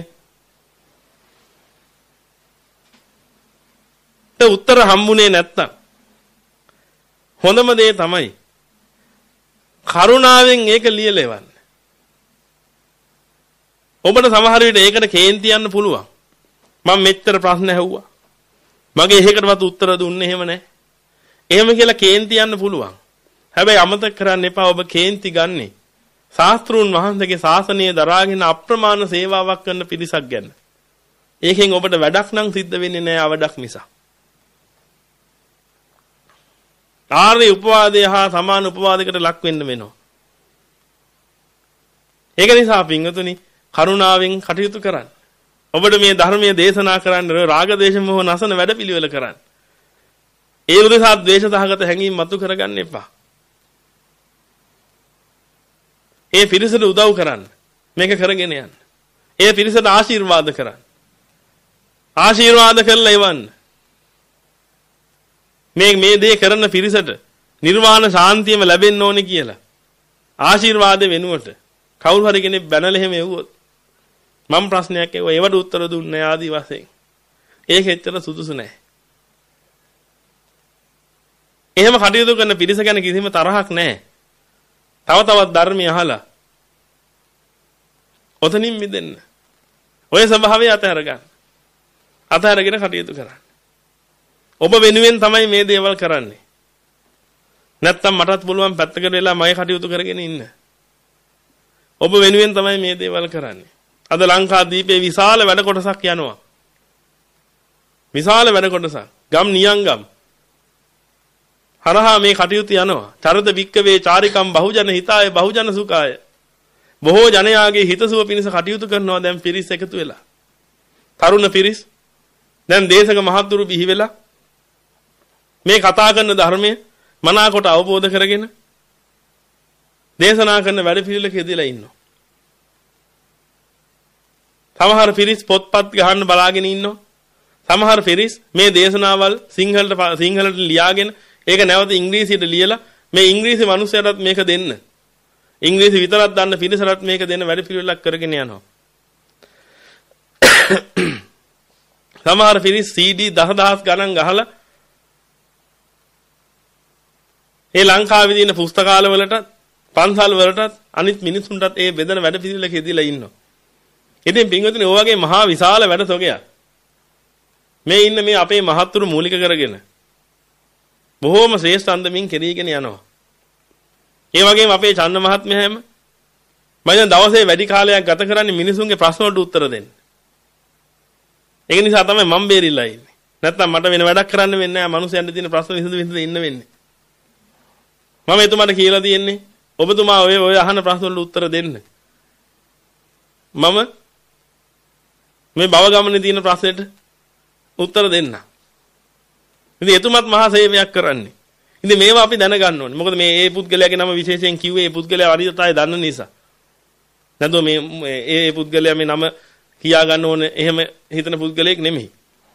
ඒ උත්තර හම්බුනේ නැත්තම් හොඳම දේ තමයි කරුණාවෙන් ඒක ලියලා එවන්න. ඔබට සමහර විට ඒකට කේන්ති යන්න පුළුවන්. මම මෙච්චර ප්‍රශ්න ඇහුවා. මගේ එකකටවත් උත්තර දුන්නේ එහෙම නැහැ. එහෙම කියලා කේන්ති යන්න පුළුවන්. හැබැයි අමතක කරන්න එපා ඔබ කේන්ති ගන්නේ ශාස්ත්‍රූන් වහන්සේගේ ශාසනය දරාගෙන අප්‍රමාණ සේවාවක් කරන පිරිසක් ගැන. ඒකෙන් ඔබට වැඩක් නම් සිද්ධ වෙන්නේ නැහැ අවඩක් මිසක්. ආර්ය උපවාදය හා සමාන උපවාදයකට ලක් වෙන්න වෙනවා. ඒක නිසා පින්වතුනි කරුණාවෙන් කටයුතු කරන්න. ඔබට මේ ධර්මයේ දේශනා කරන්න රාග දේශ මොහ නැසන වැඩපිළිවෙල කරන්න. ඒ උදෙසා ද්වේෂ සහගත හැඟීම් මතු කරගන්න එපා. ඒ පිරිසට උදව් කරන්න. මේක කරගෙන යන්න. ඒ පිරිසට ආශිර්වාද කරන්න. ආශිර්වාද කරලා එවන්න. මේ මේ දේ කරන පිරිසට නිර්වාණ ශාන්තියම ලැබෙන්න ඕනේ කියලා. ආශිර්වාද වෙනුවට කවුරු හරි කෙනෙක් බැනලා එහෙම එවුවොත් මම ප්‍රශ්නයක් ඇහුවා ඒවට උත්තර දුන්නේ ආදි වශයෙන්. ඒක එච්චර සුදුසු නෑ. එහෙම කටයුතු කරන පිරිස ගැන කිසිම තරහක් නැහැ. තව තවත් ධර්මය අහලා ඔතනින් මිදෙන්න. ඔය ස්වභාවය අතහැර ගන්න. අතහැරගෙන කටයුතු කරන්න. ඔබ වෙනුවෙන් තමයි මේ දේවල් කරන්නේ. නැත්තම් මටත් පුළුවන් පැත්තකට වෙලා මගේ කටයුතු කරගෙන ඉන්න. ඔබ වෙනුවෙන් තමයි මේ දේවල් කරන්නේ. අද ලංකාදීපේ විශාල වැඩ කොටසක් යනවා. විශාල වැඩ කොටසක්. ගම් නියංගම් හරහා මේ කටයුතු යනවා. චරිත වික්කවේ චාරිකම් බහුජන හිතාය බහුජන සුඛාය. බොහෝ ජනයාගේ හිතසුව පිණිස කටයුතු කරනවා දැන් පිරිස් එකතු වෙලා. තරුණ පිරිස් දැන් දේශක මහත්තුරු බිහි වෙලා මේ කතා කරන ධර්මය මනාකොට අවබෝධ කරගෙන දේශනා කරන වැඩ පිළිවෙලක යෙදලා ඉන්නවා. සමහර පිරිස් පොත්පත් ගහන්න බලාගෙන ඉන්නවා. සමහර පිරිස් මේ දේශනාවල් සිංහලට සිංහලට ලියාගෙන ඒක නැවත ඉංග්‍රීසියට ලියලා මේ ඉංග්‍රීසි මිනිස්සුන්ටත් මේක දෙන්න. ඉංග්‍රීසි විතරක් දන්න පිරිසටත් මේක දෙන්න වැඩ පිළිවෙලක් කරගෙන යනවා. සමහර පිරිස් සී ඩී දහදහස් ගණන් ගහලා ඒ ලංකාවේ තියෙන පුස්තකාල වලට පන්සල් වලට අනිත් මිනිසුන්ටත් ඒ බෙදන වැඩ පිළිවෙලක යෙදලා ඉන්නවා. ඉතින් පින්වතුනි ඔය වගේ මහා විශාල වැඩ තොගයක් මේ ඉන්න මේ අපේ මහත්තුරු මූලික කරගෙන බොහෝම ශ්‍රේෂ්ඨ අන්දමින් කෙරීගෙන යනවා. ඒ වගේම අපේ චන්න මහත්මයා හැම මම දැන් දවසේ වැඩි කාලයක් ගත කරන්නේ මිනිසුන්ගේ ප්‍රශ්න වලට උත්තර දෙන්න. ඒක නිසා තමයි මම බේරිලා ඉන්නේ. නැත්තම් මට වෙන වැඩක් කරන්න වෙන්නේ නැහැ. මිනිස්සුන්ට තියෙන ප්‍රශ්න විසඳ විසඳ ඉන්න වෙන්නේ. මම එතුමාට කියලා තියෙන්නේ ඔබතුමා ඔය ඔය අහන ප්‍රශ්න වලට උත්තර දෙන්න. මම මේ භව ගමනේ තියෙන ප්‍රශ්නෙට උත්තර දෙන්න. ඉතින් එතුමත් මහා සේවයක් කරන්නේ. ඉතින් මේවා අපි දැනගන්න ඕනේ. මොකද මේ ඒ පුද්ගලයාගේ නම විශේෂයෙන් කිව්වේ ඒ පුද්ගලයා අනිත්‍යය දන්න නිසා. නැත්නම් මේ ඒ පුද්ගලයා මේ නම කියා ගන්න ඕනේ එහෙම හිතන පුද්ගලයෙක් නෙමෙයි.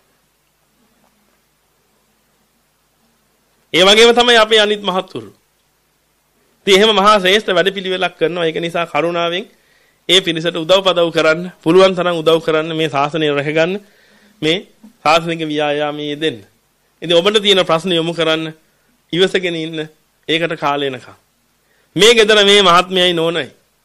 ඒ වගේම තමයි අපේ අනිත් මහත්තුරු. ඉතින් එහෙම මහා ශ්‍රේෂ්ඨ වැඩපිළිවෙලක් කරනවා. ඒක නිසා කරුණාවෙන් ඒ පිරිසට උදව්පදව් කරන්න, පුළුවන් තරම් උදව් කරන්න, මේ ශාසනය රැකගන්න, මේ ශාසනික ව්‍යායාමයේ දෙන්න. ඉතින් ඔබට තියෙන ප්‍රශ්න යොමු කරන්න ඉවසගෙන ඉන්න. ඒකට කාලය එනකම්. මේ ගෙදර මේ මහත්මයයි නෝනයි.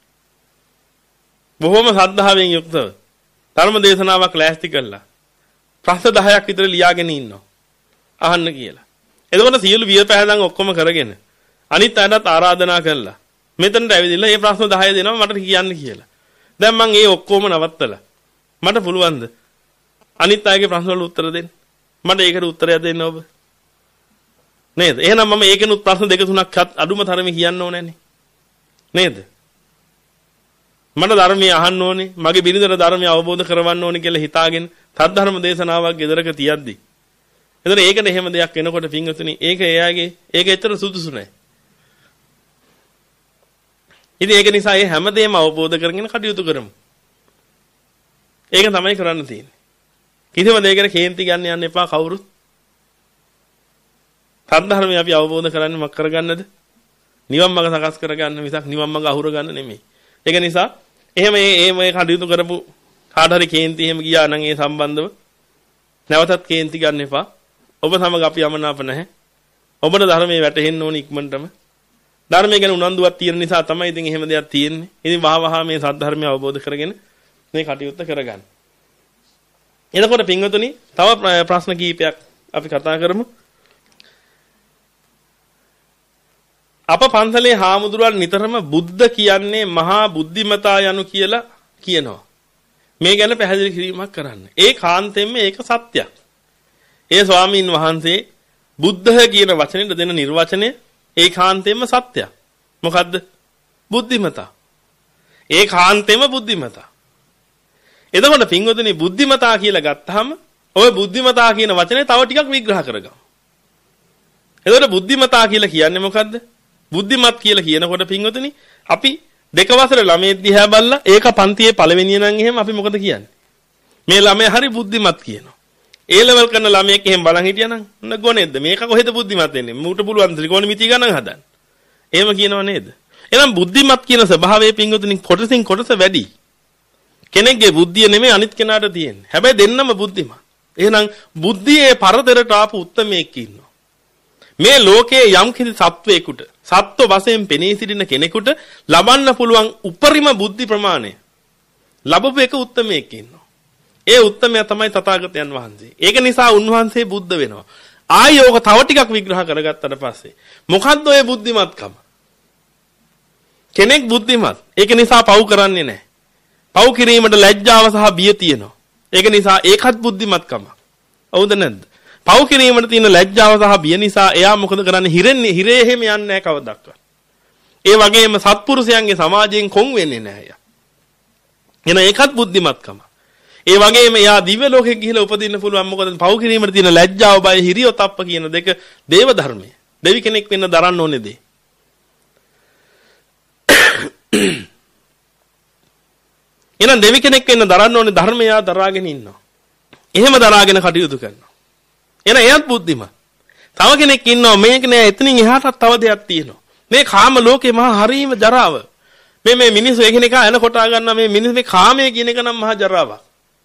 බොහොම ශ්‍රද්ධාවෙන් යුක්තව ධර්ම දේශනාවක් ලෑස්ති කළා. ප්‍රශ්න දහයක් විතර ලියාගෙන ඉන්නවා. අහන්න කියලා. එතකොට සියලු වියපෑදන් ඔක්කොම කරගෙන අනිත් අයටත් ආරාධනා කළා. මෙතනට ඇවිදilla මේ ප්‍රශ්න දහය දෙනවා මට කියන්න කියලා. දැන් මම ඒ ඔක්කොම නවත්තලා මට පුළුවන්ද අනිත් අයගේ ප්‍රශ්න වලට උත්තර දෙන්න? මට ඒකට උත්තරයක් දෙන්න ඔබ. නේද? එහෙනම් මම ඒකෙනුත් ප්‍රශ්න දෙක තුනක් අඩුම තරමේ කියන්න ඕනෑනේ. නේද? මට ධර්මය අහන්න ඕනේ, මගේ බිරිඳට ධර්මය අවබෝධ කරවන්න ඕනේ කියලා හිතාගෙන සද්ධර්ම දේශනාවක් ගෙදරක තියද්දි. එතන ඒකට එහෙම දෙයක් එනකොට පින්වතුනි ඒක එයාගේ ඒක ඇත්තට සුදුසු නෑ. ඉතින් ඒක නිසා මේ හැමදේම අවබෝධ කරගෙන කටයුතු කරමු. ඒක තමයි කරන්න තියෙන්නේ. කිසිම දෙයකට කේන්ති ගන්න යන්න එපා කවුරුත්. සද්ධර්මය අපි අවබෝධ කරන්නේ මක් කරගන්නද? නිවන් මඟ සකස් කරගන්න මිසක් නිවන් මඟ අහුර ගන්න නෙමෙයි. ඒක නිසා එහෙම මේ මේ කටයුතු කරපු කාට හරි කේන්ති එහෙම ගියා නම් ඒ සම්බන්ධව නැවතත් කේන්ති ගන්න එපා. ඔබ සමග අපි යමනාප නැහැ. ඔබට ධර්මයේ වැටහෙන්න ඕනි ඉක්මනටම. ධර්මයේ ගැන උනන්දුවක් තියෙන නිසා තමයි ඉතින් එහෙම දෙයක් තියෙන්නේ. ඉතින් වහ වහ මේ සද්ධර්මය අවබෝධ කරගෙන මේ කටයුත්ත කරගන්න. එතකොට පින්වතුනි තව ප්‍රශ්න කීපයක් අපි කතා කරමු. අප පන්සලේ හාමුදුරුවන් නිතරම බුද්ධ කියන්නේ මහා බුද්ධිමතා යනු කියලා කියනවා. මේ ගැන පැහැදිලි කිරීමක් කරන්න. ඒ කාන්තෙන්ම ඒක සත්‍යයක්. ඒ ස්වාමීන් වහන්සේ බුද්ධහ කියන වචනේට දෙන නිර්වචනය ඒ කාන්තෙන්ම සත්‍යයක්. මොකද්ද? බුද්ධිමතා. ඒ කාන්තෙන්ම බුද්ධිමතා. එතකොට පින්වතුනි බුද්ධිමතා කියලා ගත්තාම ඔය බුද්ධිමතා කියන වචනේ තව ටිකක් විග්‍රහ කරගමු. එතකොට බුද්ධිමතා කියලා කියන්නේ මොකද්ද? බුද්ධිමත් කියලා කියනකොට පින්වතුනි අපි දෙක වසර ළමයෙක් දිහා බැලලා ඒක පන්තියේ පළවෙනිය නම් එහෙම අපි මොකද කියන්නේ? මේ ළමයා හරි බුද්ධිමත් කියනවා. ඒ ලෙවල් කරන ළමයෙක් එහෙම බලන් හිටියනම් න ගොනේද්ද මේක කොහෙද බුද්ධිමත් වෙන්නේ? මූට පුළුවන් ත්‍රිකෝණමිතිය ගණන් හදන්න. එහෙම කියනව නේද? එහෙනම් බුද්ධිමත් කියන ස්වභාවයේ පින්වතුනි කොටසින් කොටස වැඩි. කෙනෙක්ගේ බුද්ධිය නෙමෙයි අනිත් කෙනාට තියෙන්නේ. හැබැයි දෙන්නම බුද්ධිමත්. එහෙනම් බුද්ධියේ පරතරට ආපු උත්මයෙක් ඉන්නවා. මේ ලෝකයේ යම් කිසි සත්වයකට සත්ව වශයෙන් පෙනී සිටින කෙනෙකුට ලබන්න පුළුවන් උපරිම බුද්ධි ප්‍රමාණය ලැබපු එක උත්මයෙක් ඉන්නවා. ඒ උත්මයා තමයි තථාගතයන් වහන්සේ. ඒක නිසා උන්වහන්සේ බුද්ධ වෙනවා. ආයෝක තව ටිකක් විග්‍රහ කරගත්තට පස්සේ මොකද්ද ඔය බුද්ධිමත්කම? කෙනෙක් බුද්ධිමත්. ඒක නිසා පව් කරන්නේ නැහැ. පව් කිරීමට ලැජ්ජාව සහ බිය තියෙනවා. ඒක නිසා ඒකත් බුද්ධිමත්කම. හවුද නැද්ද? පව් කිරීමට තියෙන ලැජ්ජාව සහ බිය නිසා එයා මොකද කරන්නේ? හිරෙන්නේ හිරේ එහෙම යන්නේ නැහැ කවදාවත්. ඒ වගේම සත්පුරුෂයන්ගේ සමාජයෙන් කොන් වෙන්නේ නැහැ එයා. එන ඒකත් බුද්ධිමත්කම. ඒ වගේම එයා දිව්‍ය ලෝකෙට ගිහිලා උපදින්න පුළුවන්. මොකද පව් කිරීමට තියෙන ලැජ්ජාව බය හිරියෝ තප්ප කියන දෙක දේව ධර්මය. දෙවි කෙනෙක් වෙන්න දරන්න ඕනේ දේ. එහෙනම් දෙවි කෙනෙක් වෙන්න දරන්න ඕනේ ධර්මය දරාගෙන ඉන්නවා. එහෙම දරාගෙන කටයුතු කරනවා. එහෙනම් එයත් බුද්ධිමත්. තව කෙනෙක් ඉන්නවා මේක නෑ එතනින් එහාටත් තව දෙයක් තියෙනවා. මේ කාම ලෝකේ මහා හරීම ජරාව. මේ මේ මිනිස්සු එකිනෙකා එන කොටා ගන්නවා මේ මිනිස් මේ කාමයේ කියන එක නම් මහා ජරාවක්.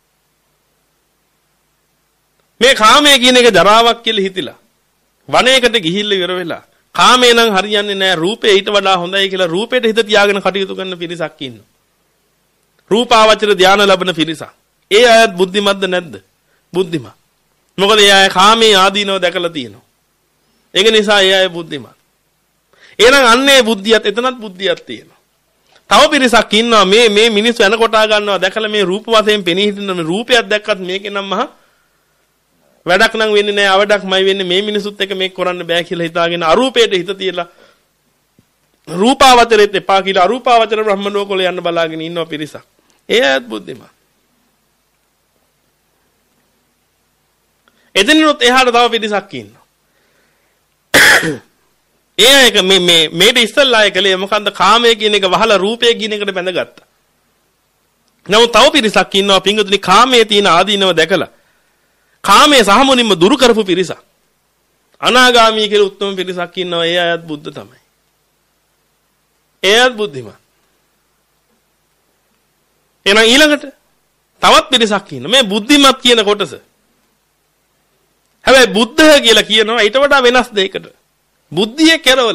මේ කාමයේ කියන එක ජරාවක් කියලා හිතිලා වනයේකට ගිහිල්ලා ඉවර වෙලා කාමේ නම් හරියන්නේ නෑ රූපේ ඊට වඩා හොඳයි කියලා රූපේට හිත තියාගෙන කටයුතු කරන පිරිසක් ඉන්නවා. රූපාවචර ධානය ලැබෙන පිරිසක්. ඒ අයත් බුද්ධිමත්ද නැද්ද? බුද්ධිමත්. මොකද ඒ අය කාමයේ ආදීනව දැකලා තියෙනවා. ඒක නිසා ඒ අය බුද්ධිමත්. එහෙනම් අන්නේ බුද්ධියත් එතනත් බුද්ධියක් තියෙනවා. තව පිරිසක් ඉන්නවා මේ මේ මිනිස්සු යන කොටා ගන්නවා දැකලා මේ රූප වශයෙන් පෙනී හිටින මේ රූපයක් දැක්කත් මේකේ නම් මහා වැඩක් නම් වෙන්නේ නැහැ අවඩක්මයි වෙන්නේ මේ මිනිසුත් එක මේක කරන්න බෑ කියලා හිතාගෙන අරූපයට හිත තියලා රූපාවචරෙත් එපා කියලා අරූපාවචර බ්‍රහ්ම ලෝකවල යන්න බලාගෙන ඉන්නවා පිරිසක්. ඒ අයත් බුද්ධිමත්. එතනිනුත් එහාට තව පිරිසක් ඉන්නවා. ඒ එක මේ මේ මේට ඉස්සල්ලා එකලේ මොකන්ද කාමයේ කියන එක වහලා රූපයේ කියන එකට බැඳගත්තා. නමුත් තව පිරිසක් ඉන්නවා පිංගුතුනි කාමයේ තියෙන ආදීනව දැකලා කාමයේ සහ මුලින්ම දුරු කරපු පිරිසක්. අනාගාමී කියලා උත්තම පිරිසක් ඉන්නවා. ඒ අයත් බුද්ධ තමයි. ඒ අයත් බුද්ධිමත්. එහෙනම් ඊළඟට තවත් පිරිසක් ඉන්නවා. මේ බුද්ධිමත් කියන කොටස. හැබැයි බුද්ධ කියලා කියනවා ඊට වඩා වෙනස් දෙයකට. බුද්ධියේ කෙරවල.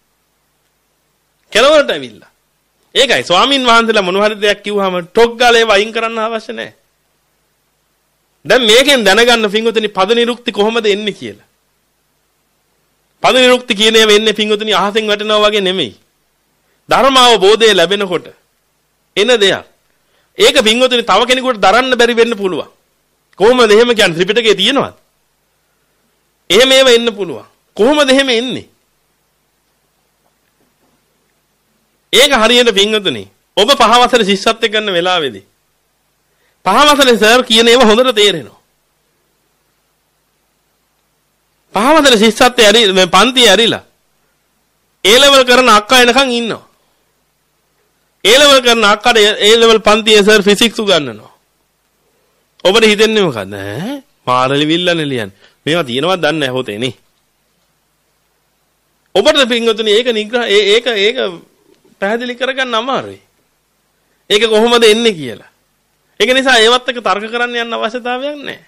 කෙරවලට ඇවිල්ලා. ඒකයි ස්වාමින් වහන්සේලා මොන හරි දෙයක් කිව්වහම ටොක් ගාලා ඒව අයින් කරන්න අවශ්‍ය නැහැ. දැන් මේකෙන් දැනගන්න පිංගුතුනි පද නිරුක්ති කොහොමද එන්නේ කියලා. පද නිරුක්ති කියන ඒවා එන්නේ පිංගුතුනි අහසෙන් වැටෙනවා වගේ නෙමෙයි. ධර්මාවබෝධය ලැබෙනකොට එන දෙයක්. ඒක පිංගුතුනි තව කෙනෙකුට දරන්න බැරි වෙන්න පුළුවන්. කොහොමද එහෙම කියන්නේ ත්‍රිපිටකයේ තියෙනවද? එහෙම ඒව එන්න පුළුවන්. කොහොමද එහෙම එන්නේ? ඒක හරියට පිංගුතුනි ඔබ පහ වසර ශිෂ්‍යත්වය කරන වෙලාවේදී පහ වසරේ සර් කියන ඒවා හොඳට තේරෙනවා. පහ වසරේ ශිෂ්‍යත්වයේ ඇරි මේ පන්තියේ ඇරිලා ඒ ලෙවල් කරන අක්කා එනකන් ඉන්නවා. ඒ ලෙවල් කරන අක්කට ඒ ලෙවල් පන්තියේ සර් ෆිසික්ස් උගන්වනවා. ඔබට හිතෙන්නේ මොකද්ද? ඈ මාරලි විල්ලනේ ලියන්නේ. මේවා තියෙනවද දන්නේ නැහැ හොතේ නේ. ඔබට පින්වතුනි ඒක නිග්‍රහ ඒක ඒක පැහැදිලි කරගන්න අමාරුයි. ඒක කොහොමද එන්නේ කියලා. ඒක නිසා ඒවත් එක්ක තර්ක කරන්න යන්න අවශ්‍යතාවයක් නැහැ.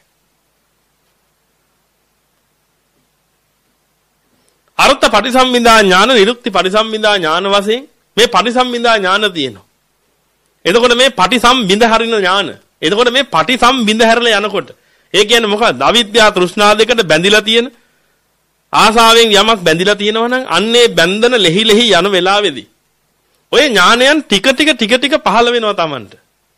අර්ථ පටිසම්භිදා ඥාන නිරුක්ති පටිසම්භිදා ඥාන වශයෙන් මේ පටිසම්භිදා ඥාන තියෙනවා. එතකොට මේ පටිසම්භිද හරින ඥාන. එතකොට මේ පටිසම්භිද හැරලා යනකොට ඒ කියන්නේ මොකක්ද? අවිද්‍යාව තෘෂ්ණා දෙකට බැඳිලා තියෙන ආසාවෙන් යමක් බැඳිලා තියෙනවා නම් අන්නේ බැඳන ලෙහි ලෙහි යන වෙලාවේදී ඔය ඥානයන් ටික ටික ටික ටික පහළ වෙනවා Tamanට.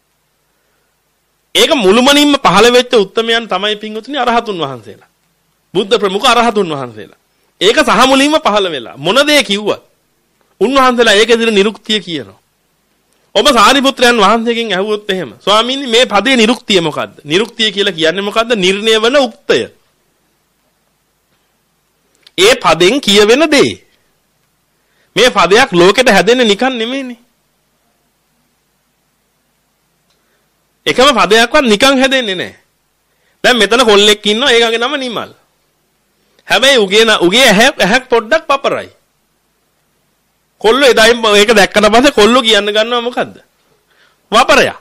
ඒක මුළුමනින්ම පහළ වෙච්ච උත්තමයන් තමයි පින්වතුනි අරහතුන් වහන්සේලා. බුද්ධ ප්‍රමුඛ අරහතුන් වහන්සේලා. ඒක සහ මුලින්ම පහළ වෙලා මොන දේ කිව්වත් උන්වහන්සේලා ඒකේදී නිරුක්තිය කියනවා. ඔබ සාරිපුත්‍රයන් වහන්සේගෙන් ඇහුවොත් එහෙම ස්වාමීනි මේ පදේ නිරුක්තිය මොකද්ද? නිරුක්තිය කියලා කියන්නේ මොකද්ද? නිර්ණය වන උක්තය. ඒ පදෙන් කියවෙන දේ. මේ පදයක් ලෝකෙට හැදෙන්නේ නිකන් නෙමෙයිනේ. එකම පදයක්වත් නිකන් හැදෙන්නේ නැහැ. දැන් මෙතන කොල්ලෙක් ඉන්නවා ඒකගේ නම නිමල්. හැබැයි උගේ උගේ ඇහැ ඇහක් පොඩ්ඩක් පපරයි. කොල්ලෝ එදායින් ඒක දැක්කට පස්සේ කොල්ලෝ කියන්න ගන්නවා මොකද්ද? වපරයා.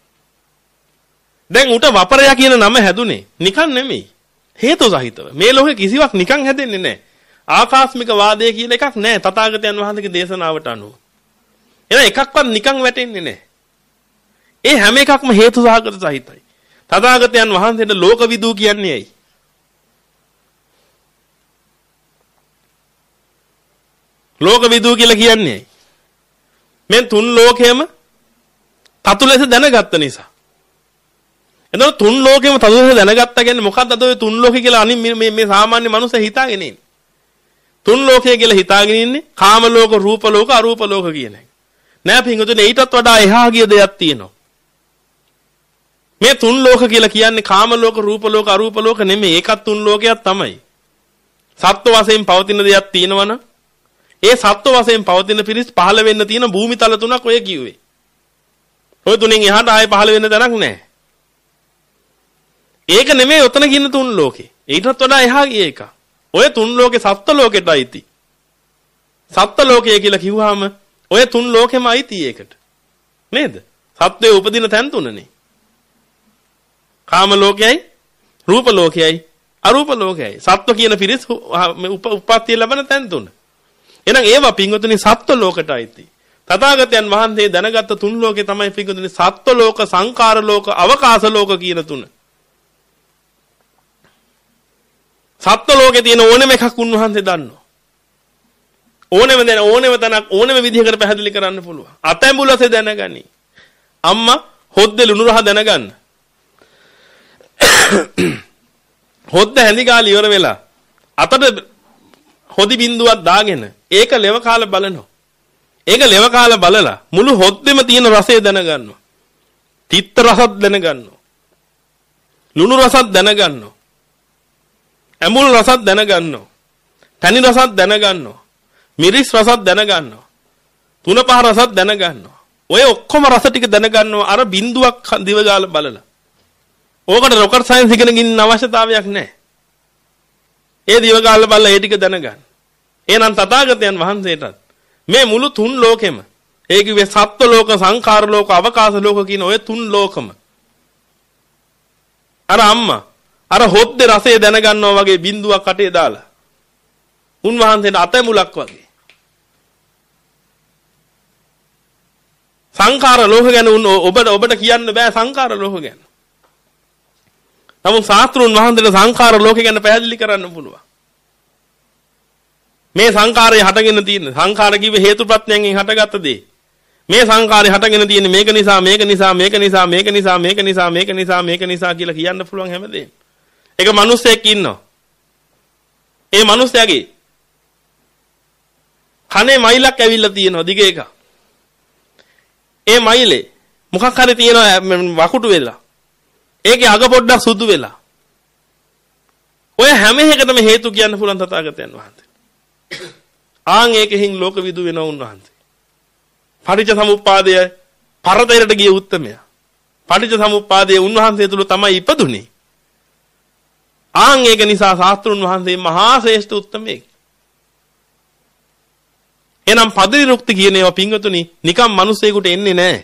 දැන් උට වපරයා කියන නම හැදුනේ නිකන් නෙමෙයි. හේතු සහිතව. මේ ලෝකේ කිසිවක් නිකන් හැදෙන්නේ නැහැ. ආකාස්මික වාදය කියලා එකක් නැහැ තථාගතයන් වහන්සේගේ දේශනාවට අනුව. එහෙනම් එකක්වත් නිකන් වැටෙන්නේ නැහැ. ඒ හැම එකක්ම හේතු සහගත සහිතයි. තථාගතයන් වහන්සේට ලෝකවිදූ කියන්නේ ඇයි? ලෝකවිදූ කියලා කියන්නේ ඇයි? මේ තුන් ලෝකෙම තතු ලෙස දැනගත්ත නිසා. එතකොට තුන් ලෝකෙම තතු ලෙස දැනගත්තා කියන්නේ මොකක්ද අද ඔය තුන් ලෝකෙ කියලා අනිත් මේ මේ සාමාන්‍ය මනුස්ස හිතාගෙන ඉන්නේ. තුන් ලෝකය කියලා හිතාගෙන ඉන්නේ කාම ලෝක, රූප ලෝක, අරූප ලෝක කියන එක. නෑ පින්වතුනි ඊටත් වඩා එහා ගිය දෙයක් තියෙනවා. මේ තුන් ලෝක කියලා කියන්නේ කාම ලෝක, රූප ලෝක, අරූප ලෝක නෙමෙයි. ඒකත් තුන් ලෝකයක් තමයි. සත්ව වශයෙන් පවතින දෙයක් තියෙනවනම් ඒ සත්ව වශයෙන් පවතින පිරිස් පහළ වෙන්න තියෙන භූමිතල තුනක් ඔය කිව්වේ. ඔය තුනෙන් එහාට ආයෙ පහළ වෙන්න තැනක් නැහැ. ඒක නෙමෙයි ඔතන කියන තුන් ලෝකේ. ඊටත් වඩා එහා ගිය එක. ඔය තුන් ලෝකේ සත්ත්ව ලෝකෙට අයිති. සත්ත්ව ලෝකය කියලා කිව්වහම ඔය තුන් ලෝකෙම අයිති ඒකට. නේද? සත්වයේ උපදින තැන් තුනනේ. කාම ලෝකයයි, රූප ලෝකයයි, අරූප ලෝකයයි. සත්ව කියන පිරිස් උප්පත්තිය ලැබෙන තැන් තුන. එහෙනම් ඒවා පින්වතුනි සත්ව ලෝකට අයිති. තථාගතයන් වහන්සේ දැනගත්ත තුන් ලෝකේ තමයි පින්වතුනි සත්ව ලෝක, සංකාර ලෝක, අවකාශ ලෝක කියන තුන. සත්ව ලෝකේ තියෙන ඕනෙම එකක් උන්වහන්සේ දන්නවා. ඕනෙම දැන ඕනෙම තැනක් ඕනෙම විදිහකට පැහැදිලි කරන්න පුළුවන්. අතැඹුලසේ දැනගනි. අම්මා හොද්දේ ලුණු රහ දැනගන්න. හොද්ද හැඳි ගාලා ඉවර වෙලා අතට හොදි බින්දුවක් දාගෙන ඒක ලෙව කාලා බලනවා. ඒක ලෙව කාලා බලලා මුළු හොද්දෙම තියෙන රසය දැනගන්නවා. තිත්ත රසත් දැනගන්නවා. ලුණු රසත් දැනගන්නවා. ඇඹුල් රසත් දැනගන්නවා. තනි රසත් දැනගන්නවා. මිරිස් රසත් දැනගන්නවා. තුන පහ රසත් දැනගන්නවා. ඔය ඔක්කොම රස ටික දැනගන්නවා අර බින්දුවක් දිව ගාලා බලලා. ඕකට රොකට් සයන්ස් ඉගෙන ගන්න අවශ්‍යතාවයක් නැහැ. ඒ දිව ගාලා බලලා ඒ ටික දැනගන්න. එහෙනම් තථාගතයන් වහන්සේටත් මේ මුළු තුන් ලෝකෙම ඒ කිව්වේ සත්ත්ව ලෝක, සංඛාර ලෝක, අවකාශ ලෝක කියන ඔය තුන් ලෝකම අර අම්මා අර හොද්දේ රසය දැනගන්නවා වගේ බින්දුවක් අටේ දාලා උන්වහන්සේට අතැමුලක් වගේ සංඛාර ලෝක ගැන ඔබට ඔබට කියන්න බෑ සංඛාර ලෝක ගැන. නමුත් ශාස්ත්‍රුන් වහන්සේට සංඛාර ලෝක ගැන පැහැදිලි කරන්න පුළුවන්. මේ සංඛාරය හටගෙන තියෙන සංඛාර කිව්වේ හේතුප්‍රත්‍යයෙන් හටගත්ත දේ. මේ සංඛාරය හටගෙන තියෙන මේක නිසා මේක නිසා මේක නිසා මේක නිසා මේක නිසා මේක නිසා මේක නිසා කියලා කියන්න පුළුවන් හැමදේම. ඒක මිනිස්සෙක් ඉන්නවා. ඒ මිනිස්යාගේ කනේ මයිලක් ඇවිල්ලා තියෙනවා දිග එක. ඒ මයිලේ මොකක් හරි තියෙනවා වකුටු වෙලා. ඒකේ අග පොඩ්ඩක් සුදු වෙලා. ඔය හැම එකටම හේතු කියන්න පුළුවන් තථාගතයන් වහන්සේ. ආන් ඒකෙන් ලෝක විදු වෙනව උන්වහන්සේ. පටිච්ච සමුප්පාදය පරතරයට ගිය උත්තමයා. පටිච්ච සමුප්පාදයේ උන්වහන්සේ තුල තමයි ඉපදුනේ. ආන් ඒක නිසා ශාස්ත්‍රුන් වහන්සේ මහා ශ්‍රේෂ්ඨ උත්තමයෙක්. එනම් පදිරුක්ති කියන ඒවා පිංගතුනි නිකම් මිනිස්සෙකුට එන්නේ නැහැ.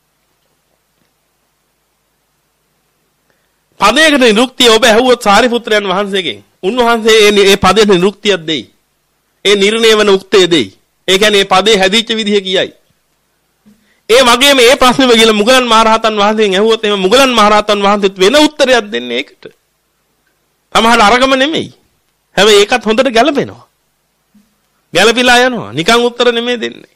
පදයකට නිරුක්තිය ඔබ ඇහුවොත් සාරිපුත්‍රයන් වහන්සේගෙන් උන්වහන්සේ මේ පදයට නිරුක්තියක් දෙයි. ඒ නිර්ණය වෙන උක්තය දෙයි. ඒ කියන්නේ මේ පදේ හැදිච්ච විදිහ කියයි. ඒ වගේම මේ ප්‍රශ්නෙම කියලා මුගලන් මහරහතන් වහන්සේගෙන් ඇහුවොත් එහෙම මුගලන් මහරහතන් වහන්සේත් වෙන උත්තරයක් දෙන්නේ ඒකට. තමහර අරගම නෙමෙයි. හැබැයි ඒකත් හොඳට ගැලපෙනවා. ගැලපිලා යනවා. නිකන් උත්තර නෙමෙයි දෙන්නේ.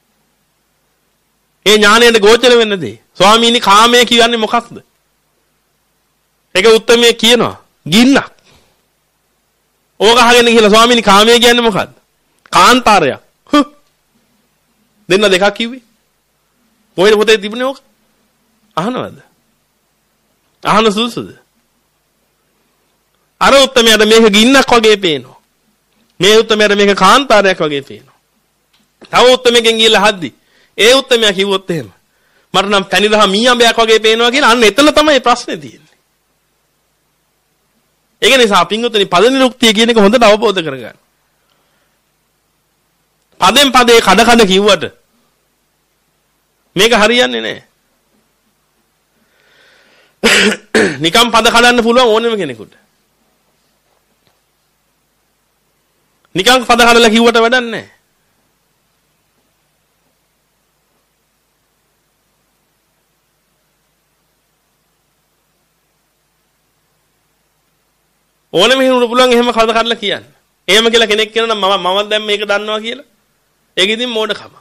ඒ ඥාණයට ගෝචර වෙන්න දෙයි. ස්වාමීනි කාමය කියන්නේ මොකක්ද? ඒක උත්තරමේ කියනවා. ගින්නක්. ඕක අහගෙන ගිහලා ස්වාමීනි කාමය කියන්නේ මොකක්ද? කාන්තාරයක්. දෙන්න දෙකක් කිව්වේ. කොහෙද පොතේ තිබුණේ ඕක? අහනවද? අහන සුසුද? අර උත්තරමයට මේක ගින්නක් වගේ පේනවා. මේ උත්තරමයට මේක කාන්තාරයක් වගේ පේනවා. තව උත්තරමකින් ගිහලා හද්දි. ඒ උත්තරමයා කිව්වොත් එහෙම මට නම් පැණි රහ මීයඹයක් වගේ පේනවා කියලා අන්න එතන තමයි ප්‍රශ්නේ තියෙන්නේ. ඒක නිසා පින්වතුනි පද නිරුක්තිය කියන එක හොඳට අවබෝධ කරගන්න. පදෙන් පදේ කඩ කඩ කිව්වට මේක හරියන්නේ නැහැ. නිකම් පද කඩන්න පුළුවන් ඕනෙම කෙනෙකුට. නිකම් පද කඩලා කිව්වට වැඩක් නැහැ. ඕනෙම හිනුට පුළුවන් එහෙම කඩ කඩලා කියන්න. එහෙම කියලා කෙනෙක් කියනවා නම් මම මම දැන් මේක දන්නවා කියලා. ඒක ඉතින් මෝඩකමක්.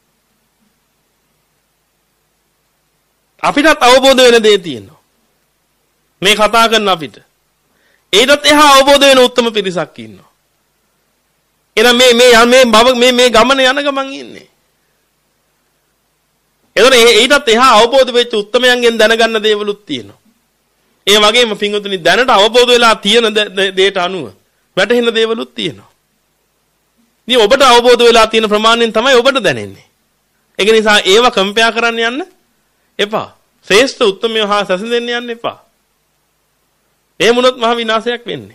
අපිටත් අවබෝධ වෙන දේ තියෙනවා. මේ කතා කරන අපිට. ඒකත් එහා අවබෝධ වෙන උත්තම පිරිසක් ඉන්නවා. එහෙනම් මේ මේ මේ බව මේ මේ ගමන යන ගමන් ඉන්නේ. එතන ඒකත් එහා අවබෝධ වෙච්ච උත්තමයන්ගෙන් දැනගන්න දේවලුත් තියෙනවා. ඒ වගේම පින්වතුනි දැනට අවබෝධ වෙලා තියෙන දේට අනුව වැටහෙන දේවලුත් තියෙනවා. ඉතින් ඔබට අවබෝධ වෙලා තියෙන ප්‍රමාණයෙන් තමයි ඔබට දැනෙන්නේ. ඒක නිසා ඒව කම්පෙයා කරන්න යන්න එපා. ශ්‍රේෂ්ඨ උත්තමයෝ හා සැසඳෙන්න යන්න එපා. එහෙම වුණොත් මහ විනාශයක් වෙන්නේ.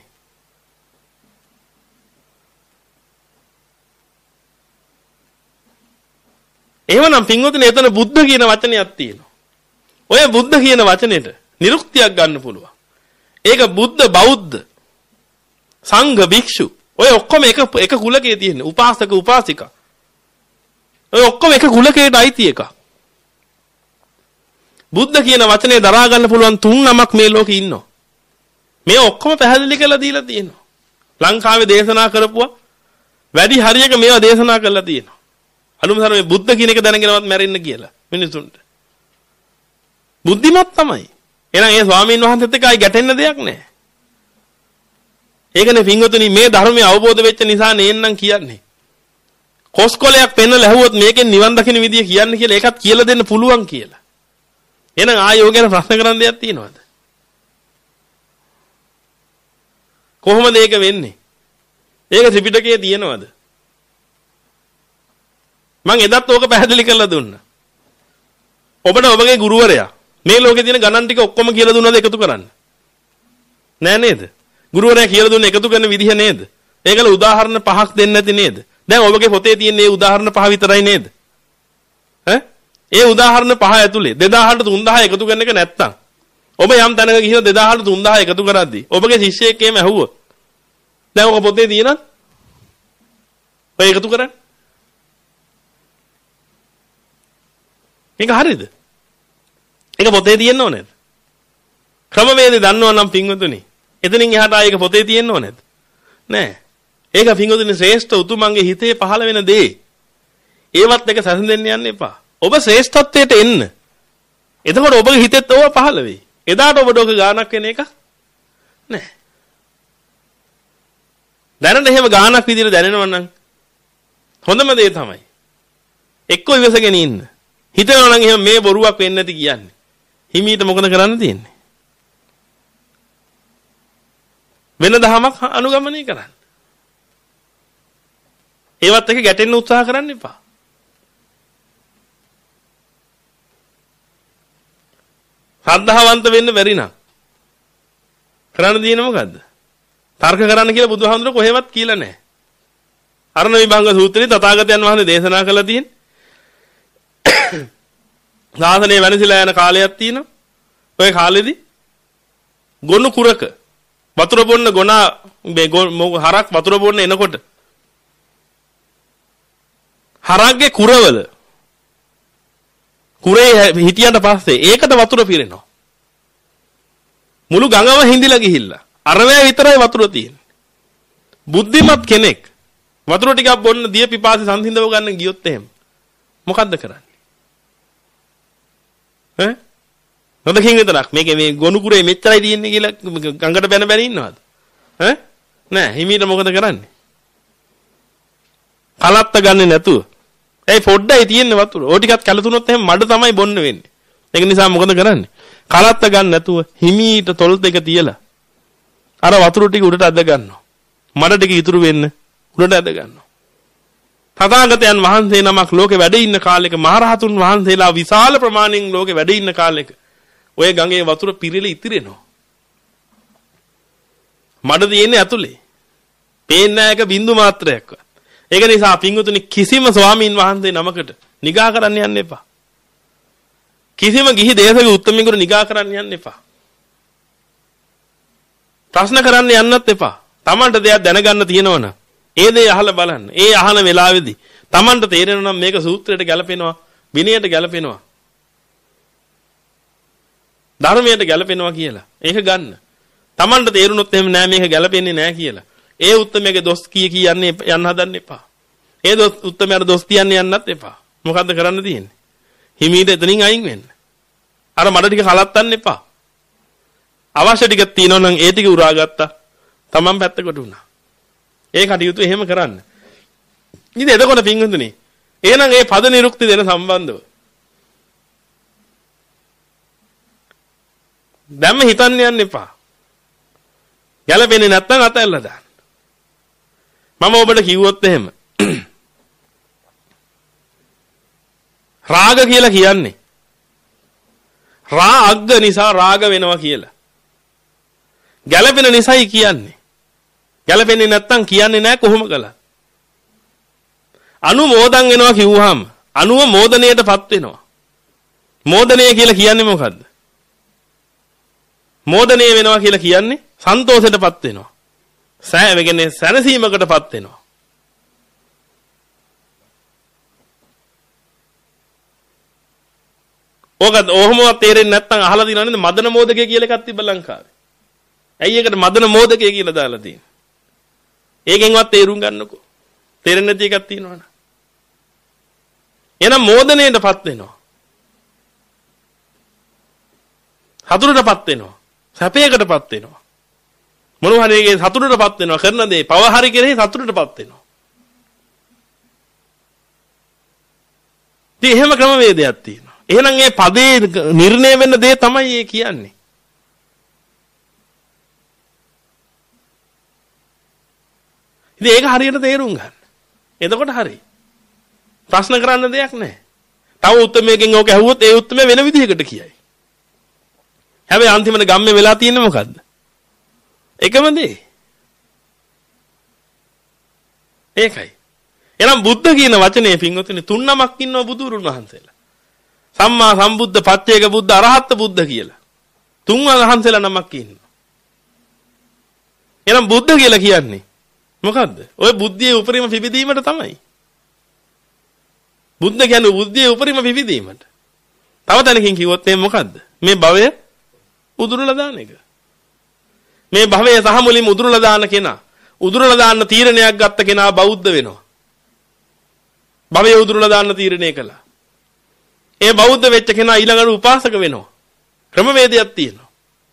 එහෙමනම් පින්වතුනි එතන බුද්ධ කියන වචනයක් තියෙනවා. ඔය බුද්ධ කියන වචනෙට නිරුක්තියක් ගන්න පුළුවන්. ඒක බුද්ධ බෞද්ධ සංඝ භික්ෂු ඔය ඔක්කොම එක එක කුලකයේ තියෙන උපාසක උපාසිකා. ඔය ඔක්කොම එක කුලකයට අයිති එකක්. බුද්ධ කියන වචනේ දරා ගන්න පුළුවන් තුන් නමක් මේ ලෝකේ ඉන්නවා. මේ ඔක්කොම පැහැදිලි කරලා දීලා තියෙනවා. ලංකාවේ දේශනා කරපුවා වැඩි හරියක මේවා දේශනා කරලා තියෙනවා. අනුමතර මේ බුද්ධ කියන එක දැනගෙනවත් මැරෙන්න කියලා මිනිසුන්ට. බුද්ධිමත් තමයි. එහෙනම් ඒ ස්වාමීන් වහන්සේත් එක්කයි ගැටෙන්න දෙයක් නැහැ. ඒකනේ පින්වතුනි මේ ධර්මය අවබෝධ වෙච්ච නිසා නේන්නම් කියන්නේ. කොස්කොලයක් පෙන්නලා ඇහුවොත් මේකෙන් නිවන් දකින්න විදිය කියන්නේ කියලා ඒකත් කියලා දෙන්න පුළුවන් කියලා. එහෙනම් ආයෝ ගැන ප්‍රශ්න කරන්න දෙයක් තියෙනවද? කොහොමද ඒක වෙන්නේ? ඒක ත්‍රිපිටකයේ තියෙනවද? මම එදත් ඕක පැහැදිලි කරලා දුන්නා. ඔබට ඔබගේ ගුරුවරයා මේ ලෝකේ තියෙන ගණන් ටික ඔක්කොම කියලා දුන්නද එකතු කරන්න? නෑ නේද? ගුරුවරයා කියලා දුන්නේ එකතු කරන විදිහ නේද? ඒකල උදාහරණ පහක් දෙන්න නැති නේද? දැන් ඔබගේ පොතේ තියෙන මේ උදාහරණ පහ විතරයි නේද? ඈ? ඒ උදාහරණ පහ ඇතුලේ දෙදාහට තුන්දාහ එකතු කරන එක නැත්තම් ඔබ යම් තැනක ගිහින් දෙදාහට තුන්දාහ එකතු කරද්දී ඔබගේ ශිෂ්‍යයෙක් එහෙම ඇහුවොත් දැන් ඔක පොතේ තියෙනවද? ඔය එකතු කරන්නේ? මේක හරියද? ඒක පොතේ තියෙන්න ඕනේද? ක්‍රමවේදය දන්නව නම් පින්වතුනි එතනින් එහාට ආයෙක පොතේ තියෙන්න ඕනේද? නෑ. ඒක පින්වතුනි ශ්‍රේෂ්ඨ උතුමන්ගේ හිතේ පහළ වෙන දේ. ඒවත් එක සැසඳෙන්න යන්න එපා. ඔබ ශ්‍රේෂ්ඨත්වයට එන්න. එතකොට ඔබගේ හිතෙත් ඕව පහළ වෙයි. එදාට ඔබට ඔක ගානක් වෙන එක නෑ. දැනට එහෙම ගානක් විදිහට දැනෙනවා නම් හොඳම දේ තමයි එක්ක ඉවසගෙන ඉන්න. හිතනවා නම් එහෙම මේ බොරුවක් වෙන්නේ නැති කියන්නේ. හිමීට මොකද කරන්න තියෙන්නේ? වෙන දහමක් අනුගමනය කරන්න. ඒවත් එක ගැටෙන්න උත්සාහ කරන්න එපා. ශ්‍රද්ධාවන්ත වෙන්න බැරි නම් කරන්න තියෙන මොකද්ද? තර්ක කරන්න කියලා බුදුහාමුදුර කොහෙවත් කියලා නැහැ. අරණ විභංග සූත්‍රයේ තථාගතයන් වහන්සේ දේශනා කළා තියෙන්නේ. සාසනය වෙනසිලා යන කාලයක් තියෙනවා. ඔය කාලෙදී ගොනු කුරක වතුර බොන්න ගොනා හරක් වතුර බොන්න එනකොට හරක්ගේ කුරවල කුරේ හිටියට පස්සේ ඒකට වතුර පිරෙනවා. මුළු ගඟම හිඳිලා ගිහිල්ලා අරවැය විතරයි වතුර තියෙන්නේ. බුද්ධිමත් කෙනෙක් වතුර ටිකක් බොන්න දිය පිපාසය සංසිඳව ගන්න ගියොත් එහෙම මොකද්ද කරන්නේ? ඈ? නොදකින් විතරක් මේක මේ ගොනු කුරේ මෙච්චරයි තියෙන්නේ කියලා ගඟට බැන බැන ඉන්නවද? ඈ? නෑ හිමීට මොකද කරන්නේ? කලත්ත ගන්නේ නැතුව. ඒ පොඩ්ඩයි තියෙන්නේ වතුර. ඕ ටිකක් කැළතුනොත් එහෙම මඩ තමයි බොන්න වෙන්නේ. ඒක නිසා මොකද කරන්නේ? කලත්ත ගන්න නැතුව හිමීට තොල් දෙක තියලා අර වතුර ටික උඩට අද ගන්නවා. මඩ ටික ඉතුරු වෙන්න උඩට අද ගන්නවා. තථාගතයන් වහන්සේ නමක් ලෝකේ වැඩ ඉන්න කාලෙක මහරහතුන් වහන්සේලා විශාල ප්‍රමාණයෙන් ලෝකේ වැඩ ඉන්න කාලෙක ඔය ගඟේ වතුර පිරෙලා ඉතිරෙනවා. මඩ තියෙන්නේ ඇතුලේ. පේන්නේ නැහැ එක බින්දු මාත්‍රයක්වත්. ඒක නිසා පින්වතුනි කිසිම ස්වාමීන් වහන්සේ නමකට නිගා කරන්න යන්න එපා. කිසිම ගිහි දේශක උත්තමයෙකුට නිගා කරන්න යන්න එපා. ප්‍රශ්න කරන්න යන්නත් එපා. Tamanට දෙයක් දැනගන්න තියෙනවනම් ඒ දේ අහලා බලන්න. ඒ අහන වෙලාවේදී Tamanට තේරෙනවා නම් මේක සූත්‍රයට ගැලපෙනවා, විනයට ගැලපෙනවා, ධර්මයට ගැලපෙනවා කියලා. ඒක ගන්න. Tamanට තේරුනොත් එහෙම නෑ මේක ගැලපෙන්නේ නෑ කියලා. ඒ උත්තමයේ දොස් කී කී යන්නේ යන්න හදන්න එපා. ඒ දොස් උත්තමයට දොස් තියන්න යන්නත් එපා. මොකද්ද කරන්න තියෙන්නේ? හිමීට එතනින් අයින් වෙන්න. අර මඩ ටික කලත්තන්න එපා. අවශ්‍ය ටික තියෙනවා නම් ඒ ටික උරාගත්තා. Taman පැත්තකට උනා. ඒ කටයුතු එහෙම කරන්න. ඉතින් එතකොට පින්වතුනි, එහෙනම් මේ පද නිරුක්ති දෙන සම්බන්ධව දැම්ම හිතන්න යන්න එපා. ගැලපෙන්නේ නැත්නම් අතැල්ලා දාන්න. මම ඔබට කිව්වොත් එහෙම රාග කියලා කියන්නේ රාග නිසා රාග වෙනවා කියලා. ගැලපෙන නිසායි කියන්නේ. ගැලපෙන්නේ නැත්තම් කියන්නේ නැහැ කොහොම කළා. අනුමෝදන් වෙනවා කිව්වහම අනුව මෝදණයටපත් වෙනවා. මෝදණය කියලා කියන්නේ මොකද්ද? මෝදණය වෙනවා කියලා කියන්නේ සන්තෝෂයටපත් වෙනවා. සෑ වෙන්නේ සැනසීමකටපත් වෙනවා. ඔකත් ඔහොමවත් තේරෙන්නේ නැත්නම් අහලා දිනන නේද මදන මෝදකය කියලා එකක් තිබ්බ ලංකාවේ. ඇයි ඒකට මදන මෝදකය කියලා දාලා තියෙන්නේ? ඒකෙන්වත් තේරුම් ගන්නකෝ. තේරෙන්නේ නැති එකක් තියෙනවනේ. එහෙනම් මෝදණයටපත් වෙනවා. හතුරටපත් වෙනවා. සැපයකටපත් වෙනවා. මොන හරි එකේ සතුටටපත් වෙනවා. කරන දේ පව හරි කෙරෙහි සතුටටපත් වෙනවා. ඉතින් එහෙම ක්‍රමවේදයක් තියෙනවා. එහෙනම් මේ පදේ නිර්ණය වෙන්න දේ තමයි ඒ කියන්නේ. ඉතින් ඒක හරියට තේරුම් ගන්න. එතකොට හරි. ප්‍රශ්න කරන්න දෙයක් නැහැ. තව උත්තරමයකින් ඕක ඇහුවොත් ඒ උත්තරම වෙන විදිහකට කියයි. හැබැයි අන්තිමට ගම්මේ වෙලා තියෙන්නේ මොකද්ද? එකම දේ. ඒකයි. එහෙනම් බුද්ධ කියන වචනේ පින්වතුනි තුන් නමක් ඉන්නවා බුදුරුන් වහන්සේලා. සම්මා සම්බුද්ධ, පච්චේක බුද්ධ, අරහත් බුද්ධ කියලා. තුන් වහන්සේලා නමක් ඉන්නවා. එහෙනම් බුද්ධ කියලා කියන්නේ මොකද්ද? ඔය බුද්ධියේ උපරිම පිබිදීමට තමයි. බුද්ධ කියන්නේ බුද්ධියේ උපරිම පිබිදීමට. තව තැනකින් කිව්වොත් මේ මොකද්ද? මේ භවය උදුරලා දාන එක. මේ භවයේ සහ මුලින්ම උදුරලා දාන කෙනා, උදුරලා දාන්න තීරණයක් ගත්ත කෙනා බෞද්ධ වෙනවා. භවයේ උදුරලා දාන්න තීරණය කළා. ඒ බෞද්ධ වෙච්ච කෙනා ඊළඟට උපාසක වෙනවා. ක්‍රමවේදයක් තියෙනවා.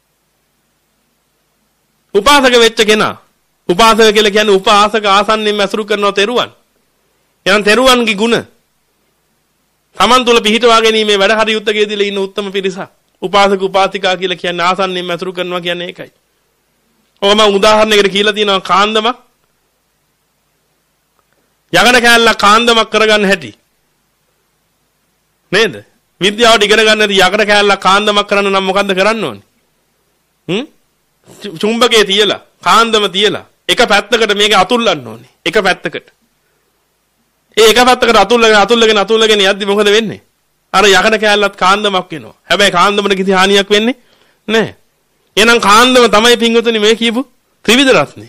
උපාසක වෙච්ච කෙනා, උපාසක කියලා කියන්නේ උපාසක ආසන්නෙන් ඇසුරු කරනවා තෙරුවන්. එහෙනම් තෙරුවන්ගේ ගුණ තමන් තුළ පිහිටවා ගැනීමේ වැඩ හරියුත්තකේදීලා ඉන්න උත්තම පිරිසක්. උපාසක උපාසිකා කියලා කියන්නේ ආසන්නෙන් ඇසුරු කරනවා කියන්නේ ඒකයි. ඔබ මම උදාහරණයකට කියලා තියෙනවා කාන්දමක්. යකඩ කෑල්ලක් කාන්දමක් කරගන්න හැටි. නේද? විද්‍යාවට ඉගෙන ගන්න ඇති යකඩ කෑල්ලක් කාන්දමක් කරන්න නම් මොකද්ද කරන්න ඕනේ? හ්ම්? චුම්බකයේ තියලා, කාන්දම තියලා එක පැත්තකට මේක අතුල්ලන්න ඕනේ. එක පැත්තකට. ඒ එක පැත්තකට අතුල්ලගෙන අතුල්ලගෙන අතුල්ලගෙන යද්දි මොකද වෙන්නේ? අර යකඩ කෑල්ලත් කාන්දමක් වෙනවා. හැබැයි කාන්දමට කිසි හානියක් වෙන්නේ නැහැ. එහෙනම් කාන්දම තමයි පින්වතුනි මේ කියපු ත්‍රිවිධ රත්නේ.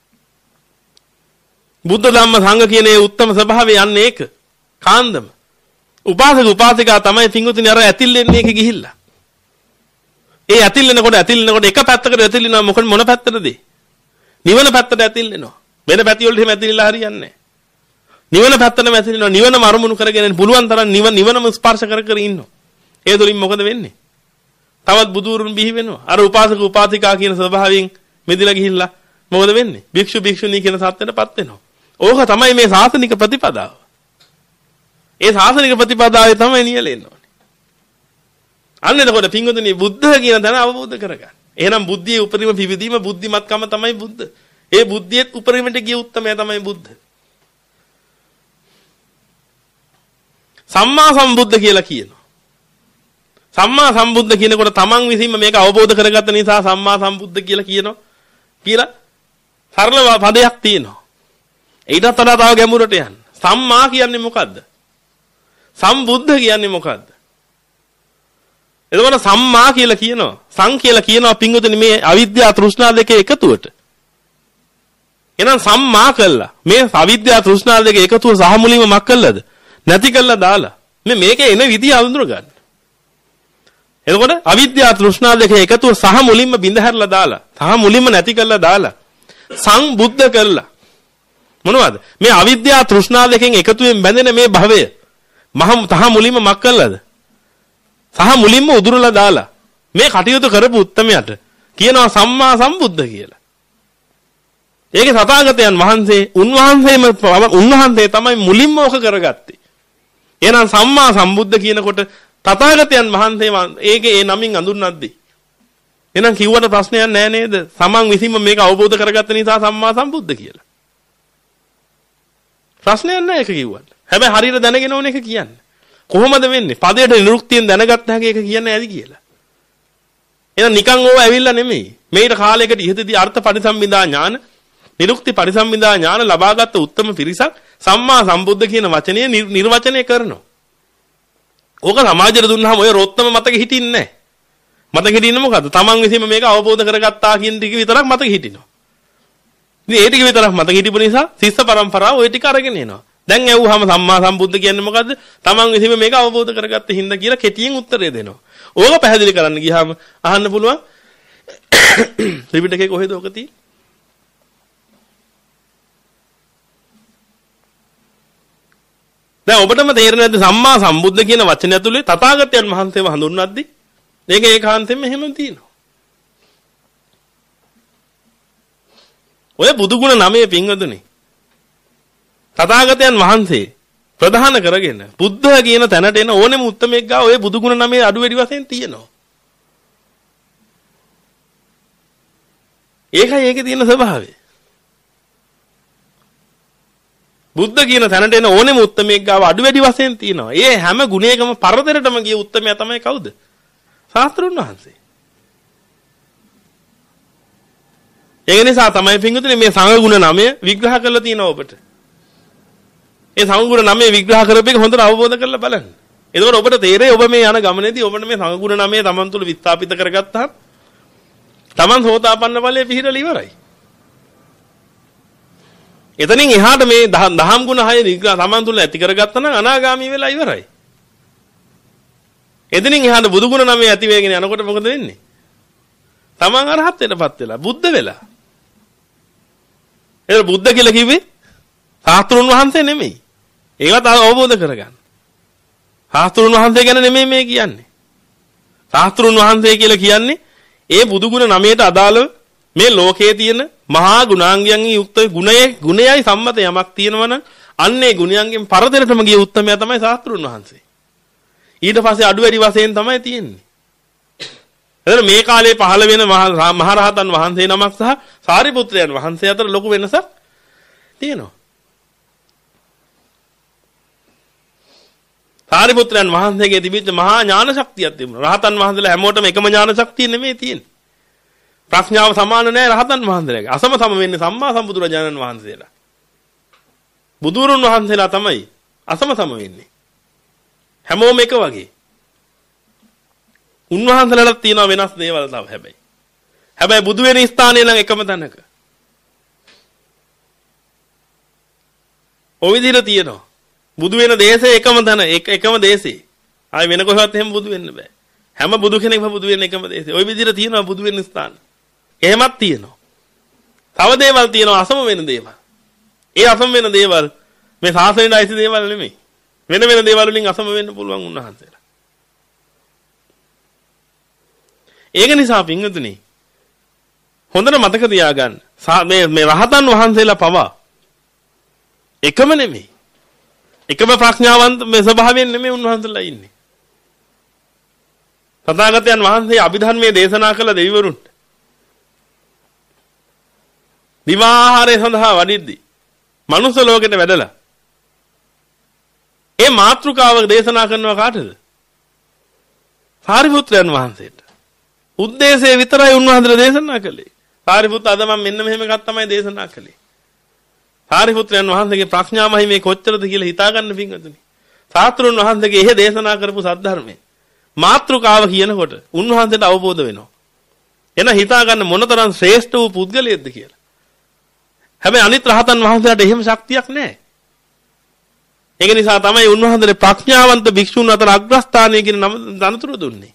බුද්ධ ධම්ම සංඝ කියන ඒ උත්තම ස්වභාවය යන්නේ ඒක. කාන්දම. උපාසක උපාසිකා තමයි පින්වතුනි අර ඇතිල්ලෙන්නේ එක ගිහිල්ලා. ඒ ඇතිල්ලෙනකොට ඇතිල්ලෙනකොට එක පැත්තකට ඇතිල්ලෙනවා මොකද මොන පැත්තටද? නිවන පැත්තට ඇතිල්ලෙනවා. වෙන පැති වලට එහෙම ඇතිල්ලලා හරියන්නේ නැහැ. නිවන පැත්තටම ඇතිල්ලෙනවා. නිවනම අරමුණු කරගෙන පුළුවන් තරම් නිවන නිවනම ස්පර්ශ කර කර ඉන්නවා. ඒ තුලින් මොකද වෙන්නේ? තවත් බුදුරුන් බිහි වෙනවා. අර උපාසක උපාසිකා කියන ස්වභාවයෙන් මෙදිලා ගිහිල්ලා මොකද වෙන්නේ? භික්ෂු භික්ෂුණී කියන සත්‍යයටපත් වෙනවා. ඕක තමයි මේ සාසනික ප්‍රතිපදාව. ඒ සාසනික ප්‍රතිපදාවේ තමයි නියැලෙන්න ඕනේ. අන්න එතකොට පින්වතුනි බුද්ධ කියන දන අවබෝධ කරගන්න. එහෙනම් බුද්ධියේ උපරිම පිවිදීම බුද්ධිමත්කම තමයි බුද්ධ. ඒ බුද්ධියේත් උපරිමට ගිය උත්තමයා තමයි බුද්ධ. සම්මා සම්බුද්ධ කියලා කියනවා. සම්මා සම්බුද්ධ කියනකොට තමන් විසින්ම මේක අවබෝධ කරගත්ත නිසා සම්මා සම්බුද්ධ කියලා කියනවා. කියලා සරල පදයක් තියෙනවා. ඊටත් වඩා තව ගැඹුරට යන්න. සම්මා කියන්නේ මොකද්ද? සම්බුද්ධ කියන්නේ මොකද්ද? එතකොට සම්මා කියලා කියනවා. සං කියලා කියනවා පින්වතුනි මේ අවිද්‍යාව තෘෂ්ණා දෙකේ එකතුවට. එහෙනම් සම්මා කළා. මේ අවිද්‍යාව තෘෂ්ණා දෙකේ එකතුව සහ මුලින්ම මක් කළාද? නැති කළා දාලා. මේ මේකේ එන විදිය අඳුර ගන්න. එතකොට අවිද්‍යාව තෘෂ්ණා දෙකේ එකතුව සහ මුලින්ම බිඳ හැරලා දාලා. සහ මුලින්ම නැති කළා දාලා. සංබුද්ධ කළා. මොනවද? මේ අවිද්‍යාව තෘෂ්ණා දෙකෙන් එකතුවෙන් බැඳෙන මේ භවය මහා තහ මුලින්ම මක් කළාද? සහ මුලින්ම උදුරලා දාලා මේ කටයුතු කරපු උත්තමයට කියනවා සම්මා සම්බුද්ධ කියලා. ඒකේ තථාගතයන් වහන්සේ උන්වහන්සේම උන්වහන්සේ තමයි මුලින්ම ඕක කරගත්තේ. එහෙනම් සම්මා සම්බුද්ධ කියනකොට තථාගතයන් වහන්සේ ඒකේ ඒ නමින් අඳුන්වද්දී. එහෙනම් කිව්වට ප්‍රශ්නයක් නෑ නේද? සමන් විසින්ම මේක අවබෝධ කරගත්ත නිසා සම්මා සම්බුද්ධ කියලා. ප්‍රශ්නයක් නෑ ඒක කිව්වට. හැබැයි හරියට දැනගෙන ඕන එක කියන්නේ. කොහොමද වෙන්නේ? පදයට නිරුක්තියෙන් දැනගත්ත හැකි එක කියන්නේ ඇති කියලා. එහෙනම් නිකන් ඕව ඇවිල්ලා නෙමෙයි. මේකට කාලයකට ඉහතදී අර්ථ පරිසම්බිදා ඥාන, නිරුක්ති පරිසම්බිදා ඥාන ලබාගත් උත්තම පිරිසක් සම්මා සම්බුද්ධ කියන වචනේ නිර්වචනය කරනවා. ඕක සමාජයට දුන්නාම ඔය රොත්තම මතක හිටින්නේ නැහැ. මතක හිටින්නේ මොකද්ද? Taman විසින්ම මේක අවබෝධ කරගත්තා කියන ටික විතරක් මතක හිටිනවා. ඉතින් ඒ ටික විතරක් මතක හිටිපු නිසා ශිෂ්‍ය පරම්පරාව ওই ටික අරගෙන එනවා. දැන් ඇහුවාම සම්මා සම්බුද්ධ කියන්නේ මොකද්ද? Taman විසින්ම මේක අවබෝධ කරගත්ත හින්දා කියලා කෙටියෙන් උත්තරය දෙනවා. ඕක පැහැදිලි කරන්න ගියාම අහන්න පුළුවන් ත්‍රිපිටකේ කොහෙද ඕක තියෙන්නේ? දැන් ඔබටම තේරෙන්නේ නැද්ද සම්මා සම්බුද්ධ කියන වචනය ඇතුලේ තථාගතයන් වහන්සේව හඳුන්වද්දී මේක ඒකාන්තයෙන්ම එහෙම තියෙනවා. ඔය බුදු ගුණ නමේ පින්වතුනි තථාගතයන් වහන්සේ ප්‍රධාන කරගෙන බුද්ධ කියන තැනට එන ඕනෙම උත්තමෙක් ගාව ඔය බුදු ගුණ නමේ අඩු වැඩි වශයෙන් තියෙනවා. ඒකයි ඒකේ තියෙන ස්වභාවය. බුද්ධ කියන තැනට එන ඕනෙම උත්මයෙක් ගාව අඩු වැඩි වශයෙන් තියෙනවා. ඒ හැම ගුණයකම පරතරටම ගිය උත්මයා තමයි කවුද? ශාස්ත්‍රඥ වහන්සේ. ඒ නිසා තමයි පින්වතුනි මේ සංඝ ගුණ නවය විග්‍රහ කරලා තියෙනවා ඔබට. ඒ සංඝ ගුණ නවය විග්‍රහ කරපේක හොඳට අවබෝධ කරලා බලන්න. එතකොට ඔබට තේරෙයි ඔබ මේ යන ගමනේදී ඔබට මේ සංඝ ගුණ නවය තමන් තුළ විස්ථාපිත කරගත්තාම තමන් සෝතාපන්න ඵලයේ පිහිටලා ඉවරයි. එතනින් එහාට මේ දහම් ගුණ හය විග්‍රහ තමන් තුළ ඇති කරගත්තා නම් අනාගාමී වෙලා ඉවරයි. එතනින් එහාට බුදු ගුණ නවය ඇති වෙගෙන යනකොට මොකද වෙන්නේ? තමන් අරහත් වෙටපත් වෙලා බුද්ධ වෙලා. ඒක බුද්ධ කියලා කිව්වේ ශාස්ත්‍රුන් වහන්සේ නෙමෙයි. ඒවත් අවබෝධ කරගන්න. ශාස්ත්‍රුන් වහන්සේ ගැන නෙමෙයි මේ කියන්නේ. ශාස්ත්‍රුන් වහන්සේ කියලා කියන්නේ ඒ බුදු ගුණ නවයට අදාළව මේ ලෝකයේ තියෙන මහා ගුණාංගයන්ගෙන් යුක්ත ගුණයේ ගුණයයි සම්මත යමක් තියෙනවා නම් අන්නේ ගුණයන්ගෙන් පරතරටම ගිය උත්තමයා තමයි ශාස්ත්‍රුන් වහන්සේ. ඊට පස්සේ අඩු වැඩි වශයෙන් තමයි තියෙන්නේ. එතන මේ කාලේ පහළ වෙන මහරහතන් වහන්සේ නමක් සහ සාරිපුත්‍රයන් වහන්සේ අතර ලොකු වෙනසක් තියෙනවා. සාරිපුත්‍රයන් වහන්සේගේ තිබිච්ච මහා ඥාන ශක්තියක් තිබුණා. රහතන් වහන්සේලා හැමෝටම එකම ඥාන ශක්තිය නෙමෙයි තියෙන්නේ. ප්‍රඥාව සමාන නැහැ රහතන් වහන්සේලාගේ. අසම සම වෙන්නේ සම්මා සම්බුදුරජාණන් වහන්සේලා. බුදුරුන් වහන්සේලා තමයි අසම සම වෙන්නේ. හැමෝම එක වගේ. උන්වහන්සේලාට තියෙන වෙනස් දේවල් තව හැබැයි. හැබැයි බුදු වෙන ස්ථානයේ නම් එකම තැනක. ඔය විදිහට තියෙනවා. බුදු වෙන දේශේ එකම තැන එකම දේශේ. ආයි වෙන කොහෙවත් එහෙම බුදු වෙන්න බෑ. හැම බුදු කෙනෙක්ම බුදු වෙන්නේ එකම දේශේ. ඔය විදිහට තියෙනවා බුදු වෙන ස්ථාන. එහෙමත් තියෙනවා. තව දේවල් තියෙනවා අසම වෙන දේවල්. ඒ අසම වෙන දේවල් මේ සාසනෙට අයිති දේවල් නෙමෙයි. වෙන වෙන දේවල් වලින් අසම වෙන්න පුළුවන් උන්වහන්සේලා. ඒක නිසා පින්වතුනි හොඳට මතක තියාගන්න. මේ මේ රහතන් වහන්සේලා පවා එකම නෙමෙයි. එකම ප්‍රඥාවන්ත මේ ස්වභාවයෙන් නෙමෙයි උන්වහන්සේලා ඉන්නේ. තථාගතයන් වහන්සේ අභිධර්මයේ දේශනා කළ දෙවිවරුන්ට විවාහාරය සඳහා වඩිද්දී මනුස්ස ලෝකෙට වැඩලා ඒ මාතෘකාව දේශනා කරනවා කාටද? සාරිපුත්‍රයන් වහන්සේට. උද්දේශය විතරයි උන්වහන්සේ දේශනා කළේ. සාරිපුත්ත අද මම මෙන්න මෙහෙම එකක් තමයි දේශනා කළේ. සාරිපුත්‍රයන් වහන්සේගේ ප්‍රඥාමහි මේ කොච්චරද කියලා හිතා ගන්න පින්වතුනි. සාත්‍රුන් වහන්සේගේ එහෙ දේශනා කරපු සද්ධර්මයේ මාත්‍රිකාව කියනකොට උන්වහන්සේට අවබෝධ වෙනවා. එන හිතා ගන්න මොනතරම් ශ්‍රේෂ්ඨ වූ පුද්ගලයෙක්ද කියලා. හැබැයි අනිත් රහතන් වහන්සේලාට එහෙම ශක්තියක් නැහැ. ඒක නිසා තමයි උන්වහන්සේට ප්‍රඥාවන්ත භික්ෂුන් අතර අග්‍රස්ථානය කියන නම දනතුරු දුන්නේ.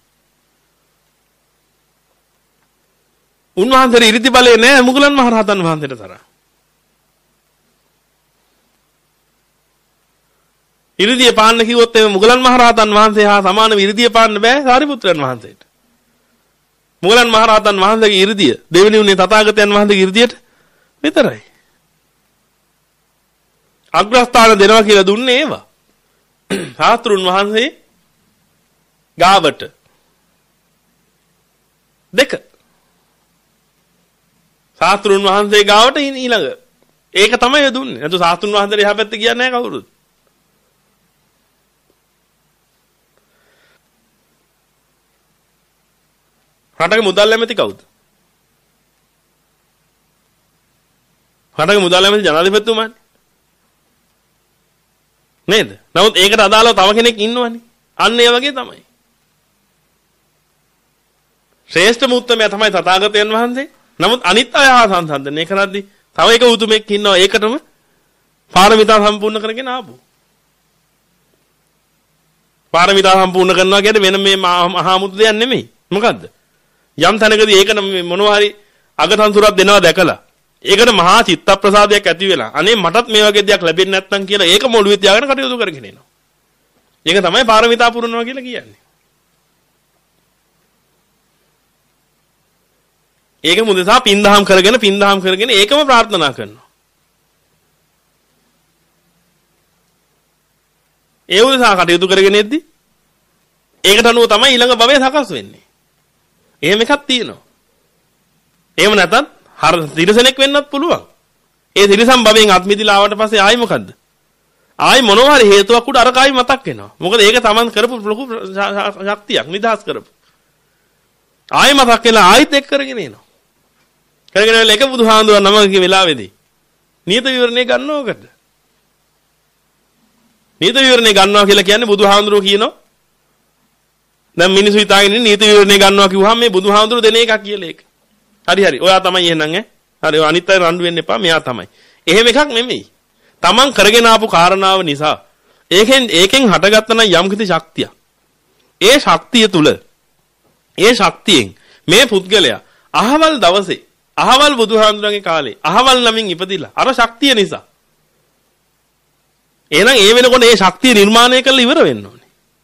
උන්වහන්සේ ඉරිදි බලේ නැහැ මුගලන් මහ රහතන් වහන්සේට තරම්. ඉරිදිය පාන්න කිව්වොත් එමේ මුගලන් මහ රහතන් වහන්සේ හා සමානව ඉරිදිය පාන්න බෑ සාරිපුත්‍රයන් වහන්සේට. මුගලන් මහ රහතන් වහන්සේගේ ඉරිදිය දෙවෙනි උනේ තථාගතයන් වහන්සේගේ ඉරිදියට විතරයි. අග්‍රස්ථාන දෙනවා කියලා දුන්නේ ඒවා. සාත්‍රුන් වහන්සේ ගාවට දෙක. සාත්‍රුන් වහන්සේ ගාවට ඊළඟ. ඒක තමයි දුන්නේ. නැතු සාත්‍රුන් වහන්සේට එහා පැත්තේ කියන්නේ නැහැ කවුරුත්. රටක මුදල් ඇමති කවුද? රටක මුදල් ඇමති ජනාධිපතිතුමානේ. නේද? නමුත් ඒකට අදාළව තව කෙනෙක් ඉන්නවනේ. අන්න ඒ වගේ තමයි. ශ්‍රේෂ්ඨ මුත්තමයා තමයි තථාගතයන් වහන්සේ. නමුත් අනිත් අය හා සංසන්දනය කරද්දී තව එක උතුමෙක් ඉන්නවා ඒකටම පාරමිතා සම්පූර්ණ කරගෙන ආපු. පාරමිතා සම්පූර්ණ කරනවා කියන්නේ වෙන මේ මහා මුතු දෙයක් නෙමෙයි. මොකද්ද? යම් තැනකදී ඒකට මොනවා හරි අගතන්තුරක් දෙනවා දැකලා ඒකට මහා චිත්ත ප්‍රසාදයක් ඇති වෙලා අනේ මටත් මේ වගේ දෙයක් ලැබෙන්නේ නැත්නම් කියලා ඒක මොළුවේ තියාගෙන කටයුතු කරගෙන එනවා. ඒක තමයි පාරමිතා පුරනවා කියලා කියන්නේ. ඒක මුදෙසා පින්දහම් කරගෙන පින්දහම් කරගෙන ඒකම ප්‍රාර්ථනා කරනවා. ඒ උදෙසා කටයුතු කරගෙන එද්දි ඒකට අනුව තමයි ඊළඟ භවයේ සකස් වෙන්නේ. එහෙම එකක් තියෙනවා. එහෙම නැත්නම් හර තිරසනෙක් වෙන්නත් පුළුවන්. ඒ තිරසම් භවයෙන් අත් මිදිලා ආවට පස්සේ ආයි මොකද්ද? ආයි මොනවා හරි හේතුවක් උඩ අර කායි මතක් වෙනවා. මොකද ඒක Taman කරපු ලොකු ශක්තියක් නිදහස් කරපු. ආයි මතක් වෙලා ආයිත් එක් කරගෙන එනවා. කරගෙන වෙලා එක බුදුහාඳුරන් නමගේ වෙලාවේදී නියත විවරණේ ගන්නවකට. නියත විවරණේ ගන්නවා කියලා කියන්නේ බුදුහාඳුරෝ කියනවා. දැන් මිනිස්සු හිතාගෙන ඉන්නේ නියත විවරණේ ගන්නවා කිව්වහම මේ බුදුහාඳුරෝ දෙන එකක් කියලා ඒක. හරි හරි. ඔයා තමයි එහෙනම් ඈ. හරි ඔය අනිත් අය රණ්ඩු වෙන්න එපා. මෙයා තමයි. එහෙම එකක් නෙමෙයි. Taman කරගෙන ආපු කාරණාව නිසා ඒකෙන් ඒකෙන් හටගත්ත නම් යම්කිසි ශක්තියක්. ඒ ශක්තිය තුල ඒ ශක්තියෙන් මේ පුද්ගලයා අහවල් දවසේ අහවල් බුදුහාඳුරන්ගේ කාලේ අහවල් නමින් ඉපදිලා අර ශක්තිය නිසා එහෙනම් ඒ වෙනකොට ඒ ශක්තිය නිර්මාණය කරලා ඉවර වෙන්න ඕනේ.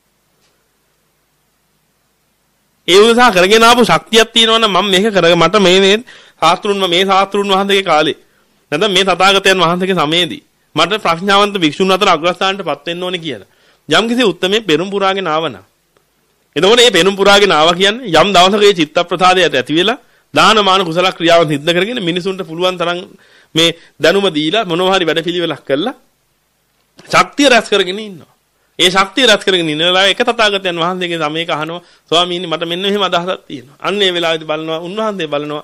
ඒ උදසා කරගෙන ආපු ශක්තියක් තියෙනවා නම් මම මේක කරගෙන මට මේ මේ ශාස්ත්‍රුන් මේ ශාස්ත්‍රුන් වහන්සේගේ කාලේ නැත්නම් මේ තථාගතයන් වහන්සේගේ සමයේදී මට ප්‍රඥාවන්ත භික්ෂුන් අතර අග්‍රස්ථානටපත් වෙන්න ඕනේ කියලා. යම්කිසි උත්තරමේ පෙරම් පුරාගෙන ආවනම්. එතකොට මේ පෙරම් පුරාගෙන ආවා කියන්නේ යම් දවසක ඒ චිත්ත ප්‍රසාදයට ඇති වෙලා දානමාන කුසල ක්‍රියාවන් සිද්ධ කරගෙන මිනිසුන්ට පුළුවන් තරම් මේ දැනුම දීලා මොනවා හරි වැඩපිළිවෙලක් කළා ශක්තිය රැස් කරගෙන ඉන්නවා. ඒ ශක්තිය රැස් කරගෙන ඉන්න වෙලාවේ එක තථාගතයන් වහන්සේගේ සමයක අහනවා ස්වාමීනි මට මෙන්න මෙහෙම අදහසක් තියෙනවා. අන්න ඒ වෙලාවේදී බලනවා උන්වහන්සේ බලනවා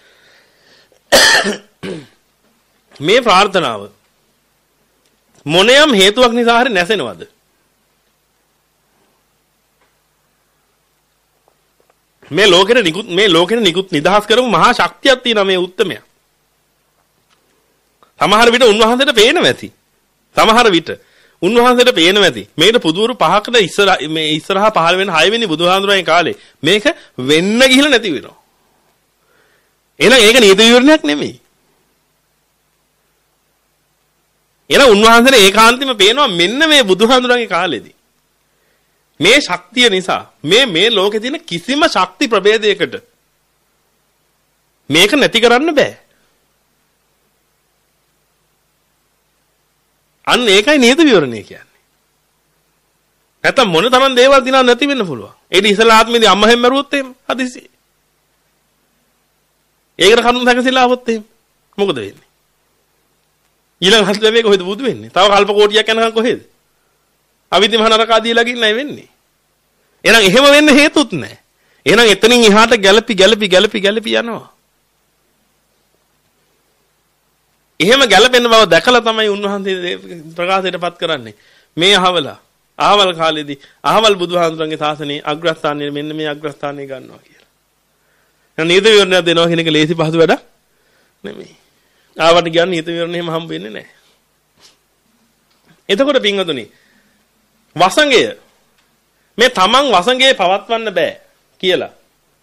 මේ ප්‍රාර්ථනාව මොනියම් හේතුවක් නිසා හරි නැසෙනවද? මේ ලෝකෙට නිකුත් මේ ලෝකෙට නිකුත් නිදහස් කරපු මහා ශක්තියක් තියෙනවා මේ උත්තරමයා. සමහර විට උන්වහන්සේට පේනවා ඇති. සමහර විට උන්වහන්සේට පේනවා ඇති. මේකට පුදුරු පහකට ඉස්සර මේ ඉස්සරහා පහළ වෙන හය වෙනි බුදුහාඳුරගේ කාලේ මේක වෙන්න ගිහිල්ලා නැති වෙනවා. එහෙනම් ඒක නීති විවරණයක් නෙමෙයි. එහෙනම් උන්වහන්සේට ඒකාන්තයෙන්ම පේනවා මෙන්න මේ බුදුහාඳුරගේ කාලෙදී මේ ශක්තිය නිසා මේ මේ ලෝකේ තියෙන කිසිම ශක්ති ප්‍රභේදයකට මේක නැති කරන්න බෑ. අන්න ඒකයි නීති විවරණය කියන්නේ. නැත්තම් මොන තරම් දේවල් දිනා නැති වෙන්න පුළුවන්. ඒක ඉස්සලා ආත්මෙදී අම්මා හැම මරුවොත් එහෙම හදිසි. ඒකට කරුණු සැකසීලා આવොත් එහෙම මොකද වෙන්නේ? ඊළඟ හත් ලැබෙක කොහෙද බුදු වෙන්නේ? තව කල්ප කෝටියක් යනකම් කොහෙද? අවිද්‍ය මහ නරකා දීලා ගින්නයි වෙන්නේ. එහෙනම් එහෙම වෙන්න හේතුත් නැහැ. එහෙනම් එතනින් එහාට ගැලපි ගැලපි ගැලපි ගැලපි යනවා. එහෙම ගැලපෙන බව දැකලා තමයි උන්වහන්සේ ප්‍රකාශයටපත් කරන්නේ. මේ අහවල අහවල් කාලේදී අහවල් බුදුහාමුදුරන්ගේ ශාසනයේ අග්‍රස්ථානයේ මෙන්න මේ අග්‍රස්ථානය ගන්නවා කියලා. එහෙනම් නීති විවරණයක් දෙනවා කියන එක ලේසි පහසු වැඩක් නෙමෙයි. ආවට කියන්නේ නීති විවරණ එහෙම හම්බ වෙන්නේ නැහැ. එතකොට පින්වතුනි වසංගය මේ තමන් වසංගයේ පවත්වන්න බෑ කියලා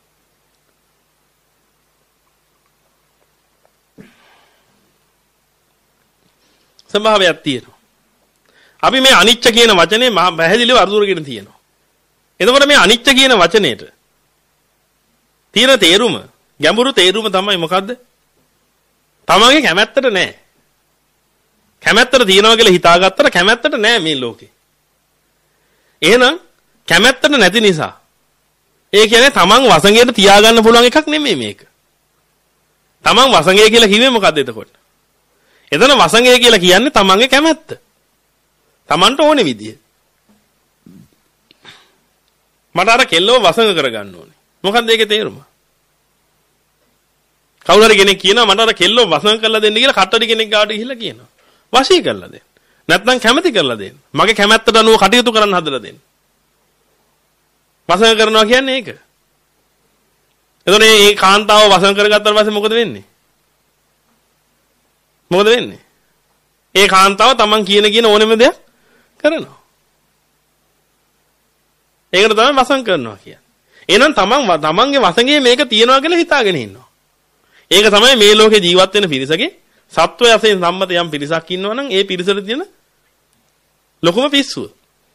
ස්වභාවයක් තියෙනවා. අපි මේ අනිච්ච කියන වචනේ මහ පැහැදිලිව අරුදුරගෙන තියෙනවා. එතකොට මේ අනිච්ච කියන වචනේට තියෙන තේරුම ගැඹුරු තේරුම තමයි මොකද්ද? තමන්ගේ කැමැත්තට නෑ. කැමැත්තට තියනවා කියලා හිතාගත්තට කැමැත්තට නෑ මේ ලෝකේ. එහෙනම් කැමැත්තට නැති නිසා ඒ කියන්නේ තමන් වසඟයට තියාගන්න පුළුවන් එකක් නෙමෙයි මේක. තමන් වසඟය කියලා කිව්වේ මොකද්ද එතකොට? එතන වසඟය කියලා කියන්නේ තමන්ගේ කැමැත්ත. තමන්ට ඕනේ විදිය. මට අර කෙල්ලව වසඟ කරගන්න ඕනේ. මොකක්ද ඒකේ තේරුම? කවුරු හරි කෙනෙක් කියනවා මට අර කෙල්ලව වසඟ කරලා දෙන්න කියලා කට්ටඩි කෙනෙක් ගාවට ගිහිල්ලා කියනවා. වශී කරලා දෙන්න. නැත්නම් කැමැති කරලා දෙන්න. මගේ කැමැත්තට අනුව කටයුතු කරන්න හදලා දෙන්න. වසඟ කරනවා කියන්නේ ඒක. එතකොට මේ කාන්තාව වසඟ කරගත්තාට පස්සේ මොකද වෙන්නේ? මොකද වෙන්නේ? ඒ කාන්තාව තමන් කියන කියන ඕනෙම දෙයක් කරනවා. ඒකට තමයි වසඟ කරනවා කියන්නේ. එහෙනම් තමන් තමන්ගේ වසඟේ මේක තියනවා කියලා හිතාගෙන ඉන්නවා. ඒක තමයි මේ ලෝකේ ජීවත් වෙන පිරිසගේ සත්වය වශයෙන් සම්මත යම් පිරිසක් ඉන්නවා නම් ඒ පිරිසට තියෙන ලොකුම පිස්සුව.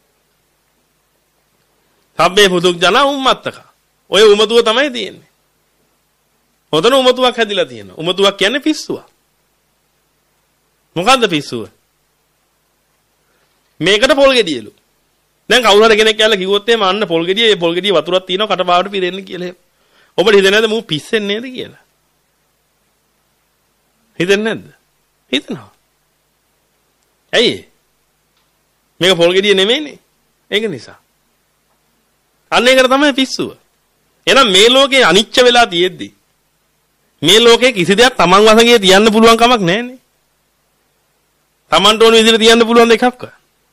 සබ්බේ පුදුක් ජන උම්මත්තක. ඔය උමතුව තමයි තියෙන්නේ. හොතන උමතුවක් හැදිලා තියෙනවා. උමතුවක් කියන්නේ පිස්සුවක්. මොකද්ද පිස්සුව? මේකට පොල් ගෙඩියලු. දැන් කවුරු හරි කෙනෙක් කියලා කිව්වොත් එහෙම අන්න පොල් ගෙඩිය, ඒ පොල් ගෙඩිය වතුරක් තියෙනවා කටපාවට පිරෙන්න කියලා. ඔබට හිතෙන්නේ නැද්ද මූ පිස්සෙන්නේ නේද කියලා? හිතෙන්නේ නැද්ද? හිතනවා. ඇයි? මේක පොල් ගෙඩිය නෙමෙයිනේ. ඒක නිසා. අන්න ඒකට තමයි පිස්සුව. එහෙනම් මේ ලෝකේ අනිච්ච වෙලා තියෙද්දි මේ ලෝකේ කිසි දෙයක් Taman වශයෙන් තියන්න පුළුවන් කමක් නැහැනේ. Tamanට ඕන විදිහට තියන්න පුළුවන් දෙකක්.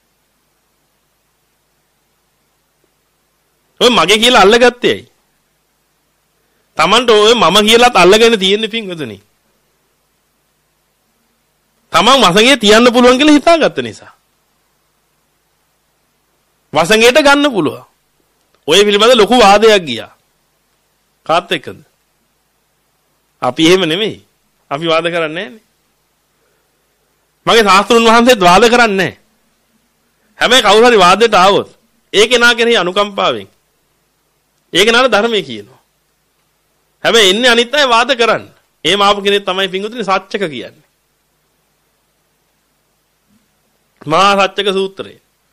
ඔය මගේ කියලා අල්ලගත්තේ ඇයි? Tamanට ඔය මම කියලාත් අල්ලගෙන තියෙන්නේ පින්වතුනි. Taman වශයෙන් තියන්න පුළුවන් කියලා හිතාගත්ත නිසා. වශයෙන්ට ගන්න පුළුවන්. ඔය පිළිබඳ ලොකු වාදයක් ගියා. කාත් එක්කද? අපි එහෙම නෙමෙයි. අපි වාද කරන්නේ නැහැනේ. මගේ ශාස්ත්‍රුන් වහන්සේත් වාද කරන්නේ නැහැ. හැබැයි කවුරු හරි වාදයට ආවොත් ඒකේ නා කෙනෙහි අනුකම්පාවෙන් ඒකේ නාට ධර්මයේ කියනවා. හැබැයි එන්නේ අනිත් අය වාද කරන්න. එහෙම ආපු කෙනෙක් තමයි පිංගුතුනි සත්‍යක කියන්නේ. මහා සත්‍යක සූත්‍රය.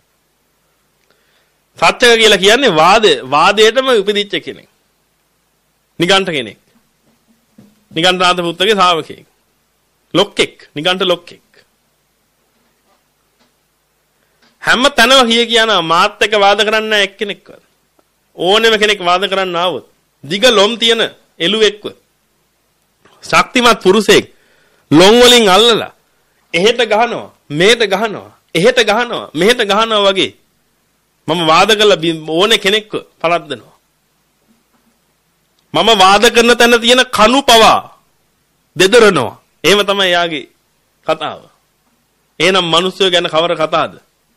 සත්‍යක කියලා කියන්නේ වාද වාදයටම උපදිච්ච කෙනෙක්. නිගණ්ඨ කෙනෙක්. නිගණ්ඨනාථ පුත්තගේ ශ්‍රාවකයෙක්. ලොක්කෙක්, නිගණ්ඨ ලොක්කෙක්. හැම තැනම කිය කියනවා මාත් එක්ක වාද කරන්න නැහැ එක්කෙනෙක්වත්. ඕනෙම කෙනෙක් වාද කරන්න ආවොත් දිග ලොම් තියෙන එළුවෙක්ව ශක්තිමත් පුරුෂයෙක් ලොම් වලින් අල්ලලා එහෙට ගහනවා, මෙහෙට ගහනවා, එහෙට ගහනවා, මෙහෙට ගහනවා වගේ මම වාද කළා ඕනේ කෙනෙක්ව පළද්දනවා. මම වාද කරන තැන තියෙන කණු පවා දෙදරනවා. එහෙම තමයි යාගේ කතාව. එහෙනම් මිනිස්සු ගැන කවර කතාවද?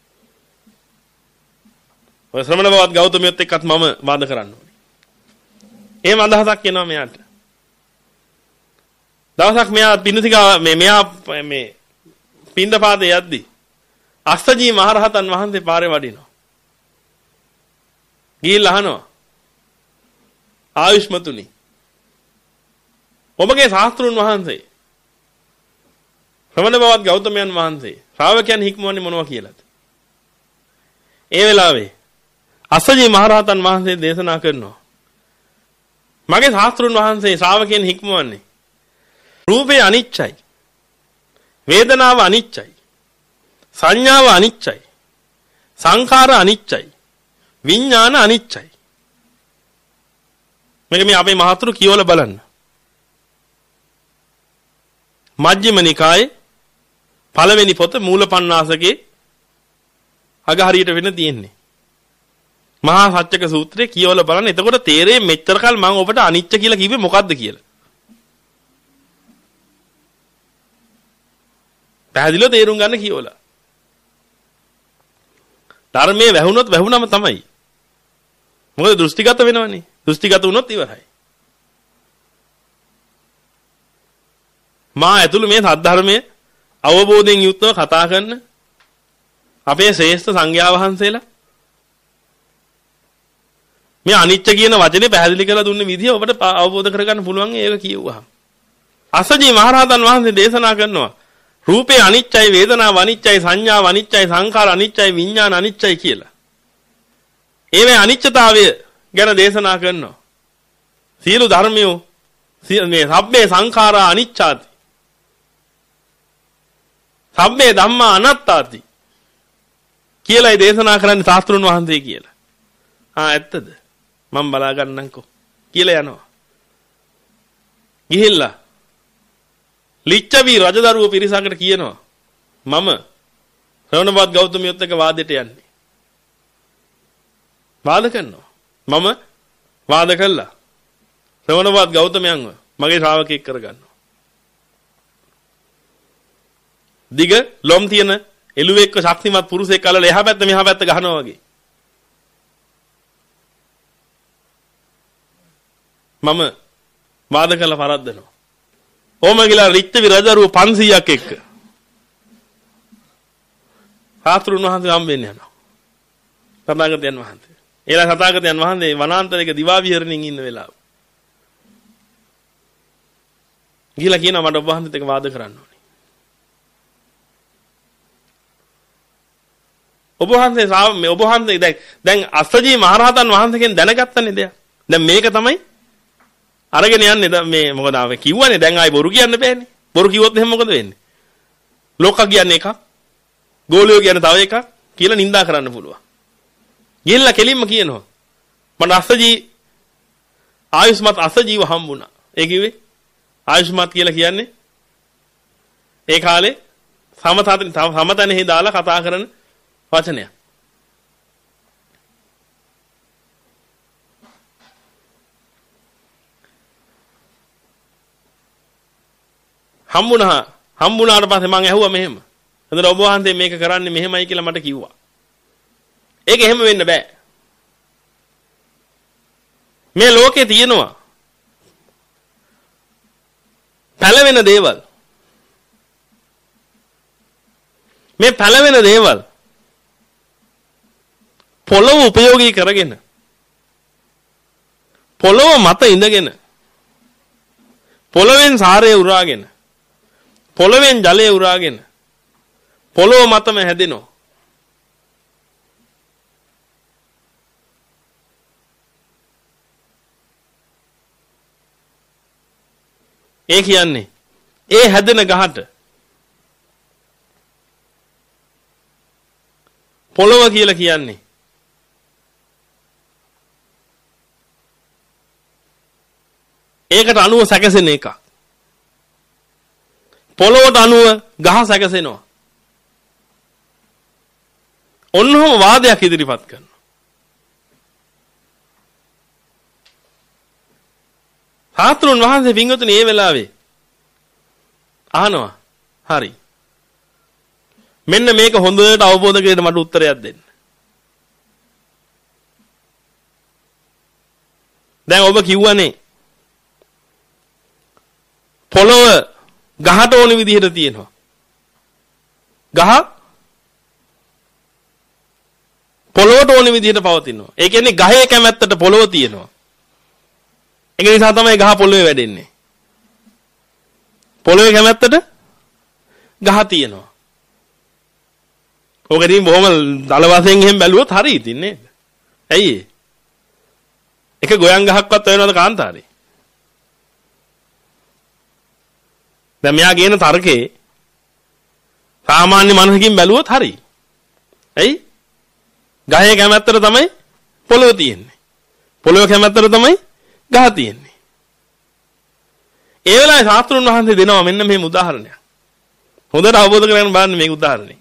ඔය ශ්‍රමණ බවත් ගෞතමියත් එක්කත් මම වාද කරන්න ඕනේ. එහෙම අදහසක් එනවා මෙයාට. දවසක් මෙයා පින්නතිකා මේ මෙයා මේ පින්දපාතේ යද්දි අස්සජී මහරහතන් වහන්සේ පාරේ වඩිනවා. ගිහිල්ලා අහනවා ආයුෂ්මතුනි ඔබගේ ශාස්ත්‍රුන් වහන්සේ ශ්‍රමණ බවත් ගෞතමයන් වහන්සේ ශ්‍රාවකයන් හික්මවන්නේ මොනවා කියලාද? ඒ වෙලාවේ අස්සජී මහරහතන් වහන්සේ දේශනා කරනවා මගේ ශාස්ත්‍රුන් වහන්සේ ශ්‍රාවකයන් හික්මවන්නේ රූපේ අනිච්චයි, වේදනාව අනිච්චයි, සංඥාව අනිච්චයි, සංඛාර අනිච්චයි, විඥාන අනිච්චයි. මේක මේ අපේ මහතුරු කියවල බලන්න. මජ්ක්‍ධිම නිකායේ පළවෙනි පොත මූලපණ්ණාසකේ අග හරියට වෙන තියෙන්නේ. මහා සත්‍යක සූත්‍රය කියවල බලන්න. එතකොට තේරෙන්නේ මෙච්චර කල් මම ඔබට අනිච්ච කියලා කිව්වේ මොකද්ද කියලා. පැහැදිලිව තේරුම් ගන්න කියවලා. ධර්මයේ වැහුනොත් වැහුනම තමයි. මොකද දෘෂ්ටිගත වෙනවනේ. දෘෂ්ටිගත වුණොත් ඉවරයි. මා ඇතුළු මේ සද්ධර්මයේ අවබෝධයෙන් යුක්තව කතා කරන අපේ ශ්‍රේෂ්ඨ සංඝයා වහන්සේලා මේ අනිච්ච කියන වචනේ පැහැදිලි කරලා දුන්න විදිය ඔබට අවබෝධ කරගන්න පුළුවන් ඒක කියුවා. අසජී මහරහතන් වහන්සේ දේශනා කරනවා රූපේ අනිච්චයි, වේදනාව අනිච්චයි, සංඥාව අනිච්චයි, සංඛාර අනිච්චයි, විඥාන අනිච්චයි කියලා. ඒවේ අනිච්චතාවය ගැන දේශනා කරනවා. සියලු ධර්මියෝ මේ සබ්බේ සංඛාරා අනිච්චාති. සබ්බේ ධම්මා අනාත්තාති. කියලායි දේශනා කරන්නේ ශාස්ත්‍රුන් වහන්සේ කියලා. ආ ඇත්තද? මම බලා ගන්නම්කෝ කියලා යනවා. ගිහිල්ලා ලිච්ඡවි රජදරුව පිරිසකට කියනවා මම ශ්‍රවණවත් ගෞතමියොත් එක්ක වාදෙට යන්නේ. වාද කරනවා. මම වාද කළා. ශ්‍රවණවත් ගෞතමයන්ව මගේ ශ්‍රාවකෙක් කරගන්නවා. දිග ලොම් තියෙන එළුවෙක්ව ශක්තිමත් පුරුෂයෙක් අල්ලලා එහා පැත්ත මෙහා පැත්ත ගහනවා වගේ. මම වාද කළා පරද්දනවා. ඕම ගිලා රිච්ඡවි රජදරුව පන්සීයක් එක්ක ශාස්ත්‍රුන් වහන්සේ හම්බෙන්න යනවා. තථාගතයන් වහන්සේ. ඒලා තථාගතයන් වහන්සේ වනාන්තරයක දිවා විහරණින් ඉන්න වෙලාව. ගිහලා කියනවා මට ඔබ වහන්සේත් එක්ක වාද කරන්න ඕනේ. ඔබ වහන්සේ මේ ඔබ වහන්සේ දැන් දැන් අස්සජී මහරහතන් වහන්සේගෙන් දැනගත්තනේ දෙයක්. දැන් මේක තමයි අරගෙන යන්නේ දැන් මේ මොකද ආවේ කිව්වනේ දැන් ආයි බොරු කියන්න බෑනේ. බොරු කිව්වොත් එහෙනම් මොකද වෙන්නේ? ලෝක කියන්නේ එකක්. ගෝලියෝ කියන්නේ තව එකක්. කියලා නිඳා කරන්න පුළුවන්. ගිහිල්ලා කෙලින්ම කියනවා මට අසජී ආයුෂ්මත් අසජීව හම්බුණා. ඒ කිව්වේ ආයුෂ්මත් කියලා කියන්නේ ඒ කාලේ සමතන සමතනෙහි දාලා කතා කරන වචනයක්. හම්බුණා හම්බුණාට පස්සේ මං ඇහුවා මෙහෙම. එතන ඔබ වහන්සේ මේක කරන්නේ මෙහෙමයි කියලා මට කිව්වා. ඒක එහෙම වෙන්න බෑ. මේ ලෝකේ තියෙනවා පැලවෙන දේවල්. මේ පැලවෙන දේවල් පොළොව උපයෝගී කරගෙන පොළොව මත ඉඳගෙන පොළොවෙන් සාරය උරාගෙන පොළොවෙන් ජලය උරාගෙන පොළොව මතම හැදෙනවා. ඒ කියන්නේ ඒ හැදෙන ගහට පොළොව කියලා කියන්නේ ඒකට අනුව සැකසෙන එකක්. පොළොවට අනුව ගහ සැකසෙනවා. ඔන්නෝම වාදයක් ඉදිරිපත් කරනවා. සාත්‍රුන් වහන්සේ පින්වතුනි මේ වෙලාවේ අහනවා. හරි. මෙන්න මේක හොඳට අවබෝධ කරගෙන මට උත්තරයක් දෙන්න. දැන් ඔබ කිව්වනේ පොළොව ගහට ඕන විදිහට තියෙනවා. ගහ පොළොවට ඕන විදිහට පවතිනවා. ඒ කියන්නේ ගහේ කැමැත්තට පොළොව තියෙනවා. ඒක නිසා තමයි ගහ පොළොවේ වැඩෙන්නේ. පොළොවේ කැමැත්තට ගහ තියෙනවා. ඕක ඉතින් බොහොම දල වශයෙන් එහෙම බැලුවොත් හරි ඉතින් නේද? ඇයි ඒ? එක ගොයන් ගහක්වත් වෙනවද කාන්තාරේ? දැන් මෙයා කියන තර්කේ සාමාන්‍ය මනසකින් බැලුවොත් හරි. ඇයි? ගහේ කැමැත්තට තමයි පොළොව තියෙන්නේ. පොළොව කැමැත්තට තමයි ගහ තියෙන්නේ. ඒ වෙලාවේ ශාස්ත්‍රඥ වහන්සේ දෙනවා මෙන්න මේ උදාහරණයක්. හොඳට අවබෝධ කරගන්න බලන්න මේ උදාහරණේ.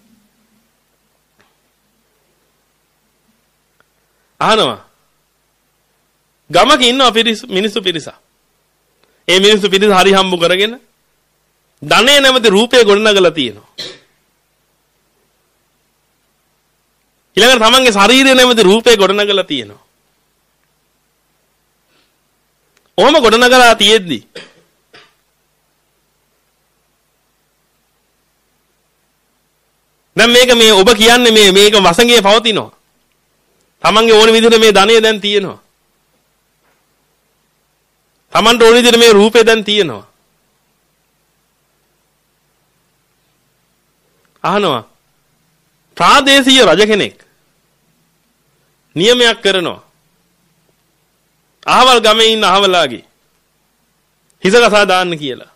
අහනවා ගමක ඉන්නවා මිනිස්සු පිරිසක්. ඒ මිනිස්සු පිරිස හරි හම්බු කරගෙන ධනේ නැමැති රූපය ගොඩනගලා තියෙනවා. ඊළඟට තමන්ගේ ශරීරය නැමැති රූපය ගොඩනගලා තියෙනවා. ඔහොම ගොඩනගලා තියෙද්දි දැන් මේක මේ ඔබ කියන්නේ මේ මේක වසඟේ පවතිනවා. තමන්ගේ ඕන විදිහට මේ ධනය දැන් තියෙනවා. තමන්ට ඕන විදිහට මේ රූපේ දැන් තියෙනවා. අහනවා ප්‍රාදේශීය රජ කෙනෙක් නියමයක් කරනවා. අහවල් ගමේ ඉන්න අහවලාගේ හිස කසා දාන්න කියලා.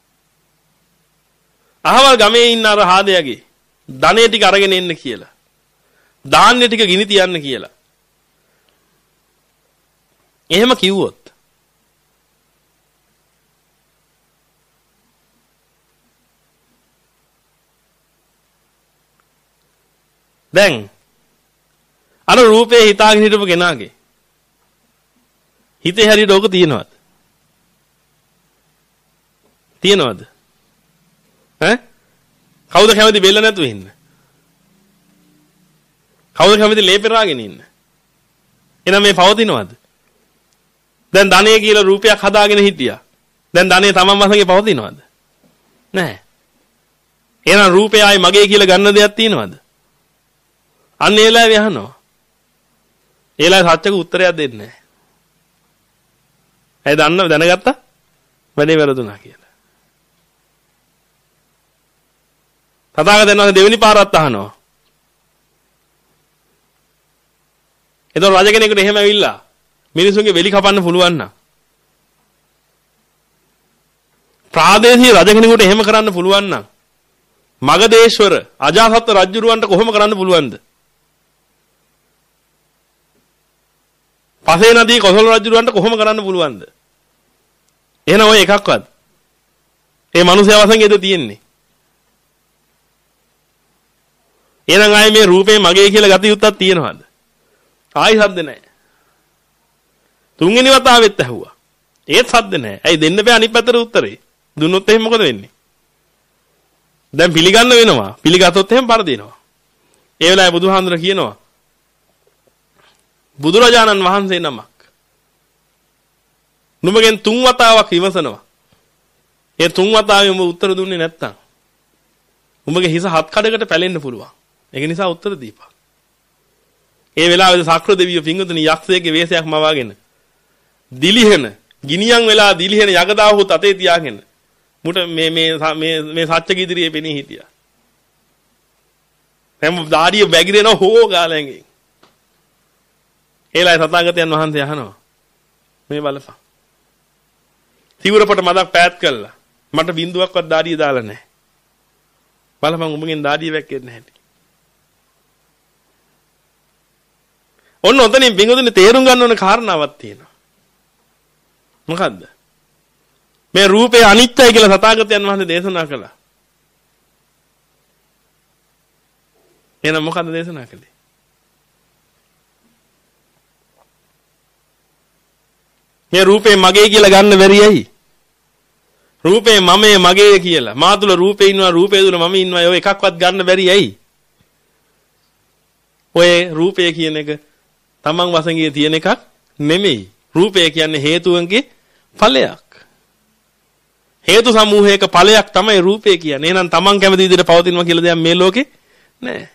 අහවල් ගමේ ඉන්න අර හාදයාගේ ධනෙ ටික අරගෙන එන්න කියලා. ධාන්‍ය ටික ගිනි තියන්න කියලා. එහෙම කිව්වොත් දැන් අර රූපේ හිතාගෙන හිටපු කෙනාගේ හිතේ හරියට ඕක තියෙනවද? තියෙනවද? ඈ? කවුද කැමති බෙල්ල නැතුව ඉන්න? කවුද කැමති ලේ පෙරාගෙන ඉන්න? එහෙනම් මේ පවතිනවද? දැන් ධනෙ කියලා රූපයක් හදාගෙන හිටියා. දැන් ධනෙ තමන් වශයෙන් පවතිනවද? නැහැ. එහෙනම් රූපය ආයි මගේ කියලා ගන්න දෙයක් තියෙනවද? අන්න ඒලාවේ අහනවා. ඒලා සත්‍යක උත්තරයක් දෙන්නේ නැහැ. ඇයි දන්නව දැනගත්තා? වැඩේ වැරදුනා කියලා. තථාගතයන් වහන්සේ දෙවෙනි පාරත් අහනවා. එතකොට රජ කෙනෙකුට එහෙම ඇවිල්ලා මිනිසුන්ගේ වෙලි කපන්න පුළුවන් නම් ප්‍රාදේශීය රජ කෙනෙකුට එහෙම කරන්න පුළුවන් නම් මගධේශ්වර අජාසත් රජුරවන්ට කොහොම කරන්න පුළුවන්ද? පසේ නදී කොසල් රජුරවන්ට කොහොම කරන්න පුළුවන්ද? එහෙනම් ඔය එකක්වත්. ඒ මිනිස්යා වසඟයේද තියෙන්නේ. එහෙනම් ආයේ මේ රූපේ මගේ කියලා ගත යුත්තක් තියෙනවද? ආයි සද්ද නැහැ. තුන්වෙනි වතාවෙත් ඇහුවා. ඒත් සද්ද නැහැ. ඇයි දෙන්න බෑ අනිත් පැත්තට උත්තරේ? දුන්නොත් එහෙනම් මොකද වෙන්නේ? දැන් පිළිගන්න වෙනවා. පිළිගත්තොත් එහෙනම් පරදිනවා. ඒ වෙලාවේ බුදුහාමුදුර කියනවා බුදුරජාණන් වහන්සේ නමක් නුඹගෙන් තුන් වතාවක් විමසනවා. ඒ තුන් වතාවෙම උඹ උත්තර දුන්නේ නැත්තම් උඹගේ හිස හත් කඩකට පැලෙන්න පුළුවන්. ඒක නිසා උත්තර දීපන්. ඒ වෙලාවේදී සක්‍ර දෙවියෝ පිංගුතුනි යක්ෂයෙක්ගේ වෙස්යක් මවාගෙන දිලිහෙන ගිනියන් වෙලා දිලිහෙන යගදාවුත් අතේ තියාගෙන මුට මේ මේ මේ මේ සත්‍ය කිදිරියේ පෙනී හිටියා. හැම දාඩිය වැగిරෙන හෝ ගාලෙන්ගෙන්. ඒලයි තථාගතයන් වහන්සේ අහනවා මේ බලපන්. සිවුරපට මදක් පෑත් කළා. මට බින්දුවක්වත් දාඩිය දාලා නැහැ. බලපන් උඹගෙන් දාඩිය වැක්කෙන්නේ නැහැ. ඔන්න ඔතනින් බින්දුනේ තේරුම් ගන්න ඕන කාරණාවක් තියෙනවා. මොකද්ද? මේ රූපේ අනිත්‍යයි කියලා තථාගතයන් වහන්සේ දේශනා කළා. එහෙනම් මොකද්ද දේශනා කළේ? මේ රූපේ මගේ කියලා ගන්න බැරි ඇයි? රූපේ මමයේ මගේ කියලා. මා තුල රූපේ ඉන්නවා රූපේ තුල මම ඉන්නවා. ඔය එකක්වත් ගන්න බැරි ඇයි? ඔය රූපය කියන එක තමන් වසඟේ තියෙන එකක් නෙමෙයි. රූපය කියන්නේ හේතුන්ගේ ඵලයක්. හේතු සමූහයක ඵලයක් තමයි රූපය කියන්නේ. එහෙනම් තමන් කැමති විදිහට පවතිනවා කියලා දෙයක් මේ ලෝකේ නැහැ.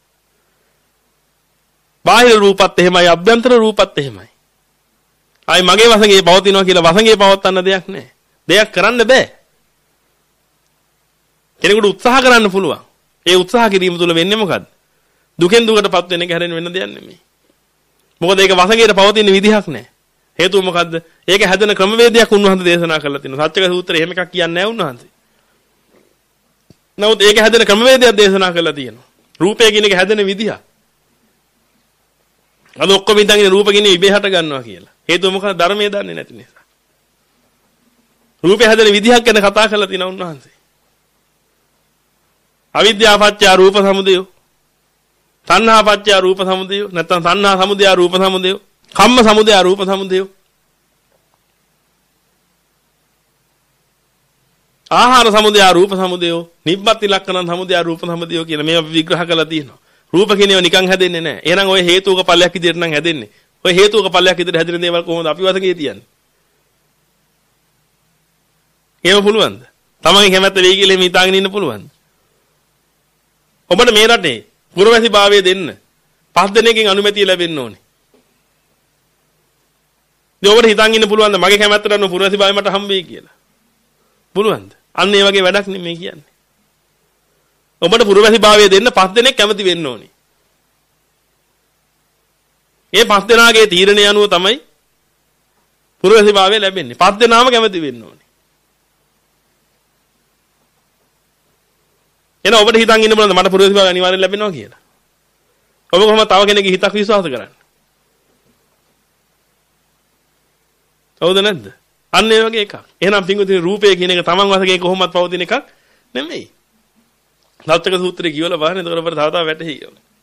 බාහිර රූපත් එහෙමයි අභ්‍යන්තර රූපත් එහෙමයි. ආයි මගේ වසඟේ පවතිනවා කියලා වසඟේ පවත්වන්න දෙයක් නැහැ. දෙයක් කරන්න බෑ. කෙනෙකුට උත්සාහ කරන්න පුළුවන්. ඒ උත්සාහ කිරීම තුළ වෙන්නේ මොකද්ද? දුකෙන් දුකටපත් වෙන එක හැරෙන්න වෙන දෙයක් නෙමෙයි. මොකද ඒක වසඟේට පවතින විදිහක් නැහැ. හේතුව මොකද්ද? ඒක හැදෙන ක්‍රමවේදයක් උන්වහන්සේ දේශනා කරලා තියෙනවා. සත්‍යක සූත්‍රයේ එහෙම එකක් කියන්නේ නැහැ උන්වහන්සේ. නමුත් ඒක හැදෙන ක්‍රමවේදයක් දේශනා කරලා තියෙනවා. රූපය කියන එක හැදෙන විදිහ. අද ඔක්කොම ඉඳන් රූප කියන ඉබේ හට ගන්නවා කියලා. හේතුව මොකද? ධර්මයේ දන්නේ නැති නිසා. රූපය හැදෙන විදිහක් ගැන කතා කරලා තියෙනවා උන්වහන්සේ. අවිද්‍යාව පත්‍ය රූප සමුදය. තණ්හා පත්‍ය රූප සමුදය. නැත්නම් තණ්හා සමුදය රූප සමුදය. කම්ම සමුදය රූප සමුදය. ආහාර සමුදය රූප සමුදය. නිබ්බති ලක්ෂණ සමුදය රූප සමුදය කියන මේවා විග්‍රහ කරලා තියෙනවා. රූප කියනේව නිකන් හැදෙන්නේ නැහැ. එහෙනම් ඔය හේතුක ඵලයක් විදිහට නම් හැදෙන්නේ. ඔය හේතුක ඵලයක් විදිහට හැදෙන දේවල් කොහොමද අපි වසඟේ තියන්නේ? ඒව පුළුවන්ද? තමන්ගේ කැමැත්ත වෙයි කියලා එහෙම හිතාගෙන ඉන්න පුළුවන්ද? ඔබට මේ රටේ පුරවැසි භාවය දෙන්න පස් දෙනෙක්ගෙන් අනුමැතිය ලැබෙන්න ඕනේ. ඉතින් ඔබට හිතන් ඉන්න පුළුවන්ද මගේ කැමැත්තට අනුව පුරවැසි භාවය මට හම්බෙයි කියලා? පුළුවන්ද? අන්න ඒ වගේ වැඩක් නෙමෙයි කියන්නේ. ඔබට පුරවැසි භාවය දෙන්න පස් දෙනෙක් කැමති වෙන්න ඕනේ. ඒ පස් දෙනාගේ තීරණය අනුව තමයි පුරවැසි භාවය ලැබෙන්නේ. පස් දෙනාම කැමති වෙන්න ඕනේ. එන ඔබට හිතන් ඉන්න බලන්න මට පුරවැසි භාවය අනිවාර්යෙන් ලැබෙනවා කියලා. ඔබ කොහොමද තව කෙනෙක්ගේ හිතක් විශ්වාස කරන්නේ? හවුද නැද්ද? අන්න ඒ වගේ එකක්. එහෙනම් පිංගුතුනි රූපය කියන එක තමන් වශයෙන් කොහොමවත් පවතින එකක් නෙමෙයි. සත්‍යක සූත්‍රයේ කියවල බලන්න එතකොට අපිට තව තව වැටහෙයි.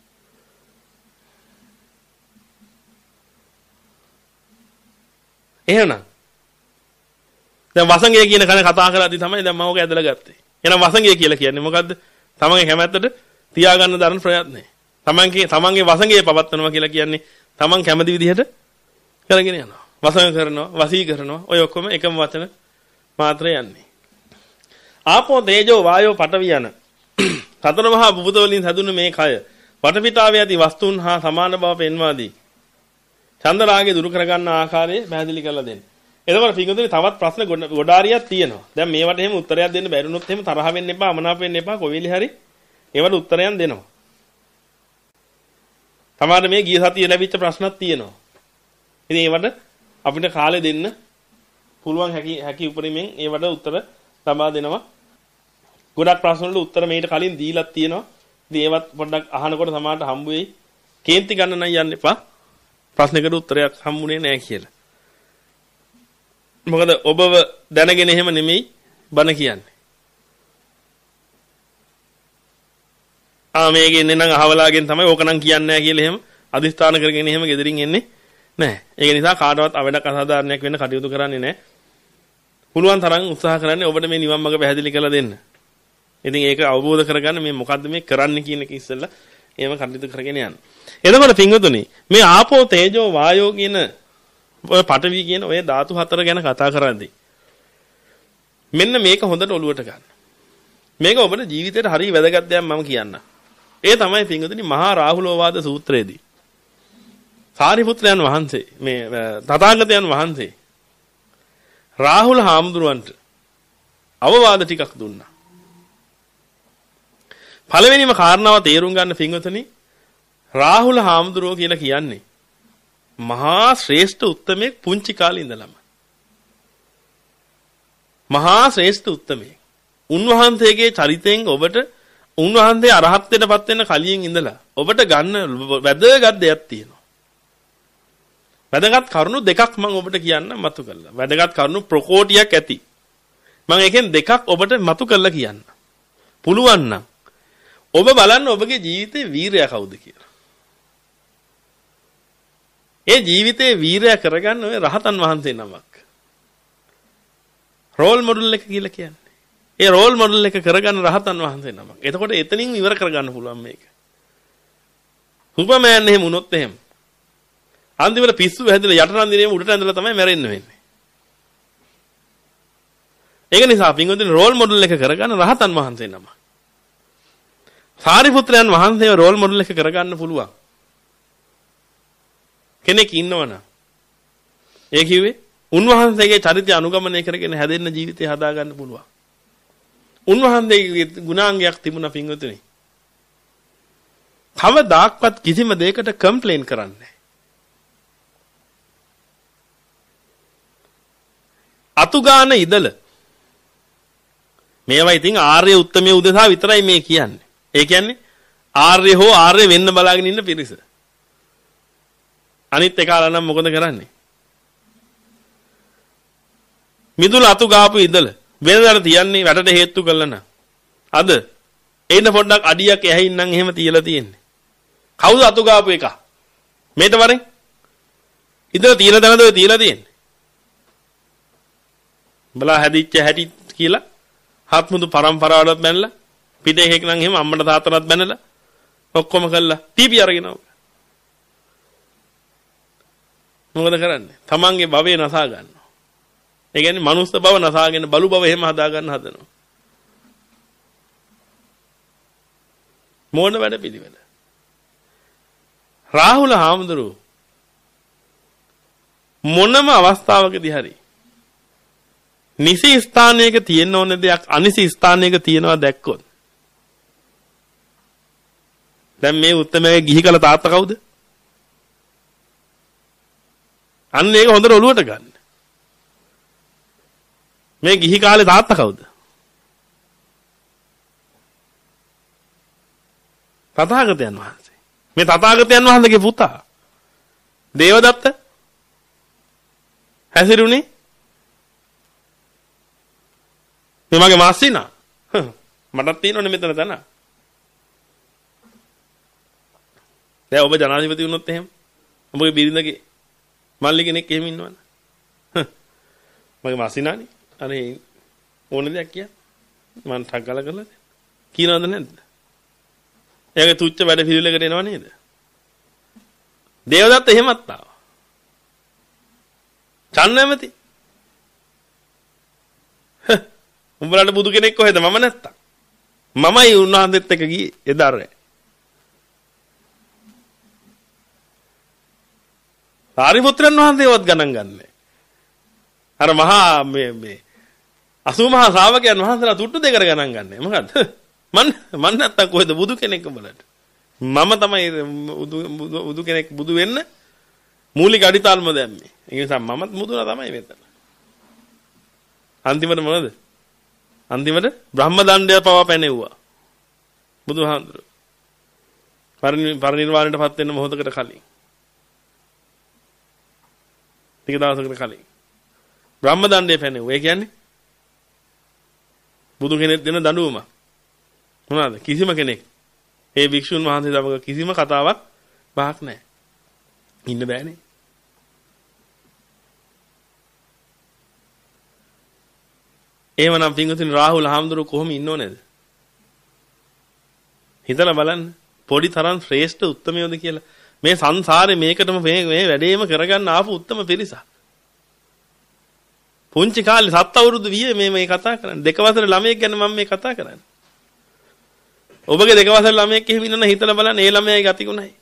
එහෙනම් දැන් වසංගය කියන කන කතා කරද්දී තමයි දැන් මම ඔක ඇදලා ගත්තේ. එහෙනම් වසංගය කියලා කියන්නේ මොකද්ද? තමන්ගේ කැමැත්තට තියාගන්න දරන ප්‍රයත්නය. තමන්ගේ තමන්ගේ වසංගය පවත්වනවා කියලා කියන්නේ තමන් කැමති විදිහට කරගෙන යනවා. වසංග කරනවා, වසී කරනවා. ඔය ඔක්කොම එකම වචන මාත්‍ර යන්නේ. ආපෝ තේජෝ වායෝ පඨවි යන සතර මහා භූත වලින් හැදුණු මේ කය වටපිටාවේ ඇති වස්තුන් හා සමාන බව පෙන්වා දී. චන්ද රාගය දුරු කරගන්න ආකාරය පැහැදිලි කරලා දෙන්න. එතකොට පිටුදුනේ තවත් ප්‍රශ්න ගොඩාරියක් තියෙනවා. දැන් මේවට එහෙම උත්තරයක් දෙන්න බැරිුණොත් එහෙම තරහ වෙන්න එපා, අමනාප වෙන්න එපා. කොවිලි හරි ඒවට උත්තරයන් දෙනවා. තමයි මේ ගිය සතියේ ලැබිච්ච ප්‍රශ්නක් තියෙනවා. ඉතින් ඒවට අපිට කාලේ දෙන්න පුළුවන් හැකි හැකි උපරිමෙන් ඒවට උත්තර ලබා දෙනවා. ගොඩක් ප්‍රශ්න වලට උත්තර මේකට කලින් දීලා තියෙනවා. ඉතින් ඒවත් පොඩ්ඩක් අහනකොට සමහරට හම්බ වෙයි. කේන්ති ගන්න නම් යන්න එපා. ප්‍රශ්නකට උත්තරයක් හම්බුනේ නැහැ කියලා. මොකද ඔබව දැනගෙන එහෙම නෙමෙයි බණ කියන්නේ. ආ මේක එන්නේ නම් අහවලාගෙන් තමයි ඕක නම් කියන්නේ නැහැ කියලා එහෙම අදිස්ථාන කරගෙන එහෙම gederin එන්නේ නැහැ. ඒක නිසා කාටවත් අවඩක් අසාධාරණයක් වෙන්න කටයුතු කරන්නේ නැහැ. පුළුවන් තරම් උත්සාහ කරන්නේ ඔබට මේ නිවන් මාර්ග පැහැදිලි කරලා දෙන්න. ඉතින් ඒක අවබෝධ කරගන්න මේ මොකද්ද මේ කරන්න කියන එක ඉස්සෙල්ලා එහෙම කටයුතු කරගෙන යන්න. එතකොට පින්වතුනි මේ ආපෝ තේජෝ වායෝ කියන ඔය පඨවි කියන ඔය ධාතු හතර ගැන කතා කරද්දී මෙන්න මේක හොඳට ඔලුවට ගන්න. මේක ඔබේ ජීවිතේට හරිය වැදගත් දෙයක් මම කියන්නම්. ඒ තමයි පින්වතුනි මහා රාහුලෝවාද සූත්‍රයේදී සාරිපුත්‍රයන් වහන්සේ මේ තථාගතයන් වහන්සේ රාහුල හාමුදුරුවන්ට අවවාද ටිකක් දුන්නා. පළවෙනිම කාරණාව තේරුම් ගන්න පින්වතුනි රාහුල හාමුදුරුවෝ කියලා කියන්නේ මහා ශ්‍රේෂ්ඨ උත්තමයෙක් පුංචි කාලේ ඉඳලම. මහා ශ්‍රේෂ්ඨ උත්තමයෙක්. උන්වහන්සේගේ චරිතයෙන් ඔබට උන්වහන්සේ අරහත්ත්වයටපත් වෙන කලියෙන් ඉඳලා ඔබට ගන්න වැදගත් දෙයක් තියෙනවා. වැදගත් කරුණු දෙකක් මම ඔබට කියන්න මතු කළා. වැදගත් කරුණු ප්‍රකෝටියක් ඇති. මම එකෙන් දෙකක් ඔබට මතු කරලා කියන්න. පුළුවන් නම් ඔබ බලන්න ඔබගේ ජීවිතේ වීරයා කවුද කියලා. ඒ ජීවිතේ වීරයා කරගන්න ඔය රහතන් වහන්සේ නමක්. රෝල් මොඩල් එක කියලා කියන්නේ. ඒ රෝල් මොඩල් එක කරගන්න රහතන් වහන්සේ නමක්. එතකොට එතනින් ඉවර කරගන්න පුළුවන් මේක. සුපර්මෑන් එහෙම වුණොත් එහෙම. අන්තිමට පිස්සු හැදලා යටරන් දිනේම උඩට ඇඳලා තමයි මැරෙන්න වෙන්නේ. ඒක නිසා පින්වතුනි රෝල් මොඩල් එක කරගන්න රහතන් වහන්සේ නමක්. සාරිපුත්‍රයන් වහන්සේව රෝල් මොඩල් එක කරගන්න පුළුවන්. කෙනෙක් ඉන්නවනම් ඒ කිව්වේ උන්වහන්සේගේ චරිතය අනුගමනය කරගෙන හැදෙන්න ජීවිතය හදාගන්න පුළුවන්. උන්වහන්සේගේ ගුණාංගයක් තිබුණා පින්වතුනි. කවදාක්වත් කිසිම දෙයකට කම්ප්ලේන් කරන්නේ නැහැ. අතුගාන ඉදල මේවා ඉතින් ආර්ය උත්තමයේ උදෙසා විතරයි මේ කියන්නේ. ඒ කියන්නේ ආර්ය හෝ ආර්ය වෙන්න බලාගෙන ඉන්න පිරිස. අනිත් එකලා නම් මොකද කරන්නේ? මිදුල අතු ගාපු ඉදල වෙනදාට තියන්නේ වැටට හේතු කළා නම්. අද එන්න පොඩ්ඩක් අඩියක් ඇහින් නම් එහෙම තියලා තියෙන්නේ. කවුද අතු ගාපු එක? මේත වරෙන්. ඉදල තියලා දනද ඔය තියලා තියෙන්නේ. බලා හැදිච්ච හැටි කියලා හත්මුදු පරම්පරාවලත් බැනලා පිටේ එකෙක් නම් එහෙම අම්මට තාත්තටත් බැනලා ඔක්කොම කළා ටීවී අරගෙන ආව. මොකද කරන්නේ? තමන්ගේ භවය නසා ගන්නවා. ඒ කියන්නේ මනුස්ස භව නසාගෙන බලු භව එහෙම හදා ගන්න හදනවා. මොන වැඩ පිළිවෙල? රාහුල හාමුදුරුවෝ මොනම අවස්ථාවකදී හරි නිසි ස්ථානයක තියෙන ඕන දෙයක් අනිසි ස්ථානයක තියනවා දැක්කොත් දැන් මේ උත්තමයේ ගිහි කල තාත්තා කවුද? අන්න ඒක හොඳට ඔලුවට ගන්න. මේ ගිහි කාලේ තාත්තා කවුද? තථාගතයන් වහන්සේ. මේ තථාගතයන් වහන්සේගේ පුතා දේවදත්ත හැසිරුණේ මේ මගේ මාස්සිනා මටත් තියෙනවනේ මෙතන තන. දැන් ඔබ ජනාධිපති වුණොත් එහෙම ඔබගේ බිරිඳගේ මල්ලි කෙනෙක් එහෙම ඉන්නවනේ. මගේ මාස්සිනානේ. අනේ ඕන දෙයක් කිය. මම ටක් ගාලා කරලා කියනවද නැද්ද? එයාගේ තුච්ච වැඩ පිළිවෙලකට එනව නේද? දේවදත්ත එහෙමත් ආවා. චන්නමති. උඹලට බුදු කෙනෙක් කොහෙද මම නැත්තම්. මමයි උන්වහන්සේත් එක්ක ගියේ එදාරේ. සාරිපුත්‍රයන් වහන්සේවත් ගණන් ගන්නෑ. අර මහා මේ මේ අසූ මහා ශ්‍රාවකයන් වහන්සේලා තුට්ටු දෙකකට ගණන් ගන්නෑ. මොකද්ද? මන් මන් නැත්තම් කොහෙද බුදු කෙනෙක් උඹලට? මම තමයි බුදු කෙනෙක් බුදු වෙන්න මූලික අඩිතාල්ම දැම්මේ. ඒ නිසා මමත් මුදුන තමයි මෙතන. අන්තිමට මොනවද? අන්තිමට බ්‍රහ්ම දණ්ඩය පවා පැනෙව්වා. බුදුහාමුදුරුවෝ. පරිනිර්වාණයටපත් වෙන්න මොහොතකට කලින්. ටික දවසකට කලින්. බ්‍රහ්ම දණ්ඩේ පැනෙව්වා. ඒ කියන්නේ බුදු කෙනෙක් දෙන දඬුවම. මොනවාද? කිසිම කෙනෙක් ඒ භික්ෂුන් වහන්සේ සමග කිසිම කතාවක් බහක් නැහැ. ඉන්න බෑනේ. එහෙමනම් පින්වතුනි රාහුල හාමුදුරුවෝ කොහොම ඉන්නව නේද? හිතලා බලන්න. පොඩි තරම් ශ්‍රේෂ්ඨ උත්තමයෝද කියලා. මේ සංසාරේ මේකටම මේ වැඩේම කරගන්න ආපු උත්තම පිරිසක්. පුංචි කාලේ සත් අවුරුදු වියේ මේ මේ කතා කරන්නේ. දෙක වසර ළමයෙක් ගැන මම මේ කතා කරන්නේ. ඔබගේ දෙක වසර ළමයෙක් එහෙම ඉන්නන හිතලා බලන්න ඒ ළමයාගේ ගතිගුණයි.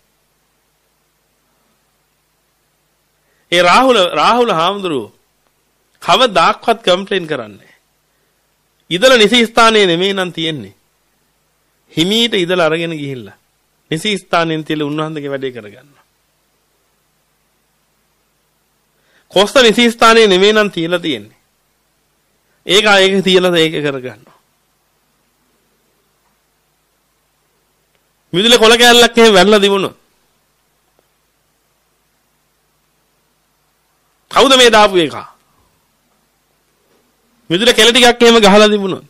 ඒ රාහුල රාහුල හාමුදුරුවෝ කවදාක්වත් කම්ප්ලේන් කරන්නේ. ඉදලා නිසි ස්ථානයේ නෙමෙයි නම් තියෙන්නේ. හිමීට ඉදලා අරගෙන ගිහිල්ලා නිසි ස්ථානයෙන් තියලා උන්වහන්සේගේ වැඩේ කරගන්නවා. කොස්ත නිසි ස්ථානයේ නෙමෙයි නම් තියලා තියෙන්නේ. ඒක ඒක තියලා ඒක කරගන්නවා. මිදුලේ කොල කැල්ලක් එහෙම වැරලා දිනුනොත් කවුද මේ දාපු එක? මිදුලේ කෙල ටිකක් එහෙම ගහලා දිනුනොත්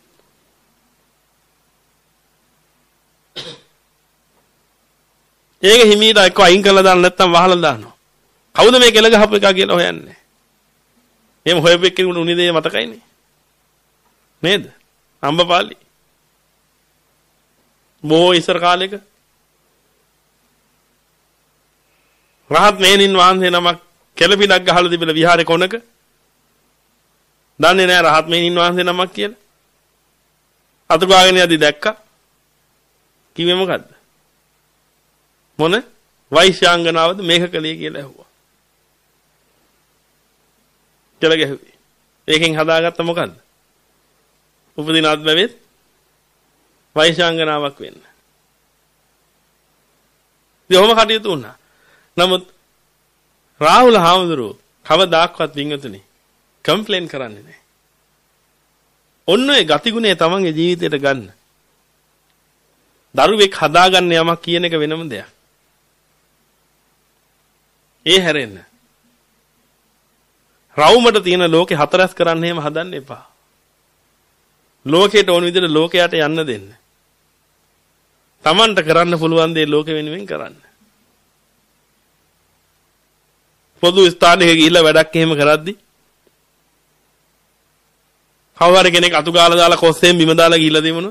ඒක හිමීට එක්ක අයින් කරලා දාන්න නැත්නම් වහලා දානවා. කවුද මේ කෙල ගහපු එක කියලා හොයන්නේ. එහෙම හොයපෙක් කෙනෙකුට උනේ දේ මතකයිනේ. නේද? අම්බපාලි. බොහෝ ඉස්සර කාලෙක රහත් මේනින් වහන්සේ නමක් කෙලපිනක් ගහලා තිබිලා විහාරේ කොනක දන්නේ නැහැ රහත් මේනින් වහන්සේ නමක් කියලා. අතු ගාගෙන යද්දි දැක්කා. කිව්වේ මොකද්ද? මොන වෛශ්‍යාංගනාවද මේක කලේ කියලා ඇහුවා. කියලා ගැහුවේ. ඒකෙන් හදාගත්ත මොකද්ද? උපදින අත්බැවෙත් වෛශ්‍යාංගනාවක් වෙන්න. දෙහොම කටයුතු වුණා. නමුත් රාහුල හාමුදුරුවෝ කවදාක්වත් වින්තුනේ කම්ප්ලේන් කරන්නේ නැහැ. ඔන්න ඒ ගතිගුණය තමන්ගේ ජීවිතයට ගන්න. දරුවෙක් හදාගන්න යමක් කියන එක වෙනම දෙයක්. ඒ හැරෙන්න. රවුමට තියෙන ලෝකේ හතරස් කරන්න එහෙම හදන්න එපා. ලෝකයට ඕන විදිහට ලෝකයට යන්න දෙන්න. Tamanට කරන්න පුළුවන් දේ ලෝකෙ වෙනුවෙන් කරන්න. පොදු ස්ථානයක ගිහිල්ලා වැඩක් එහෙම කරද්දි කවුරු හරි කෙනෙක් අතු ගාලා දාලා කොස්සෙන් බිම දාලා ගිහිල්ලා දෙමුණොත්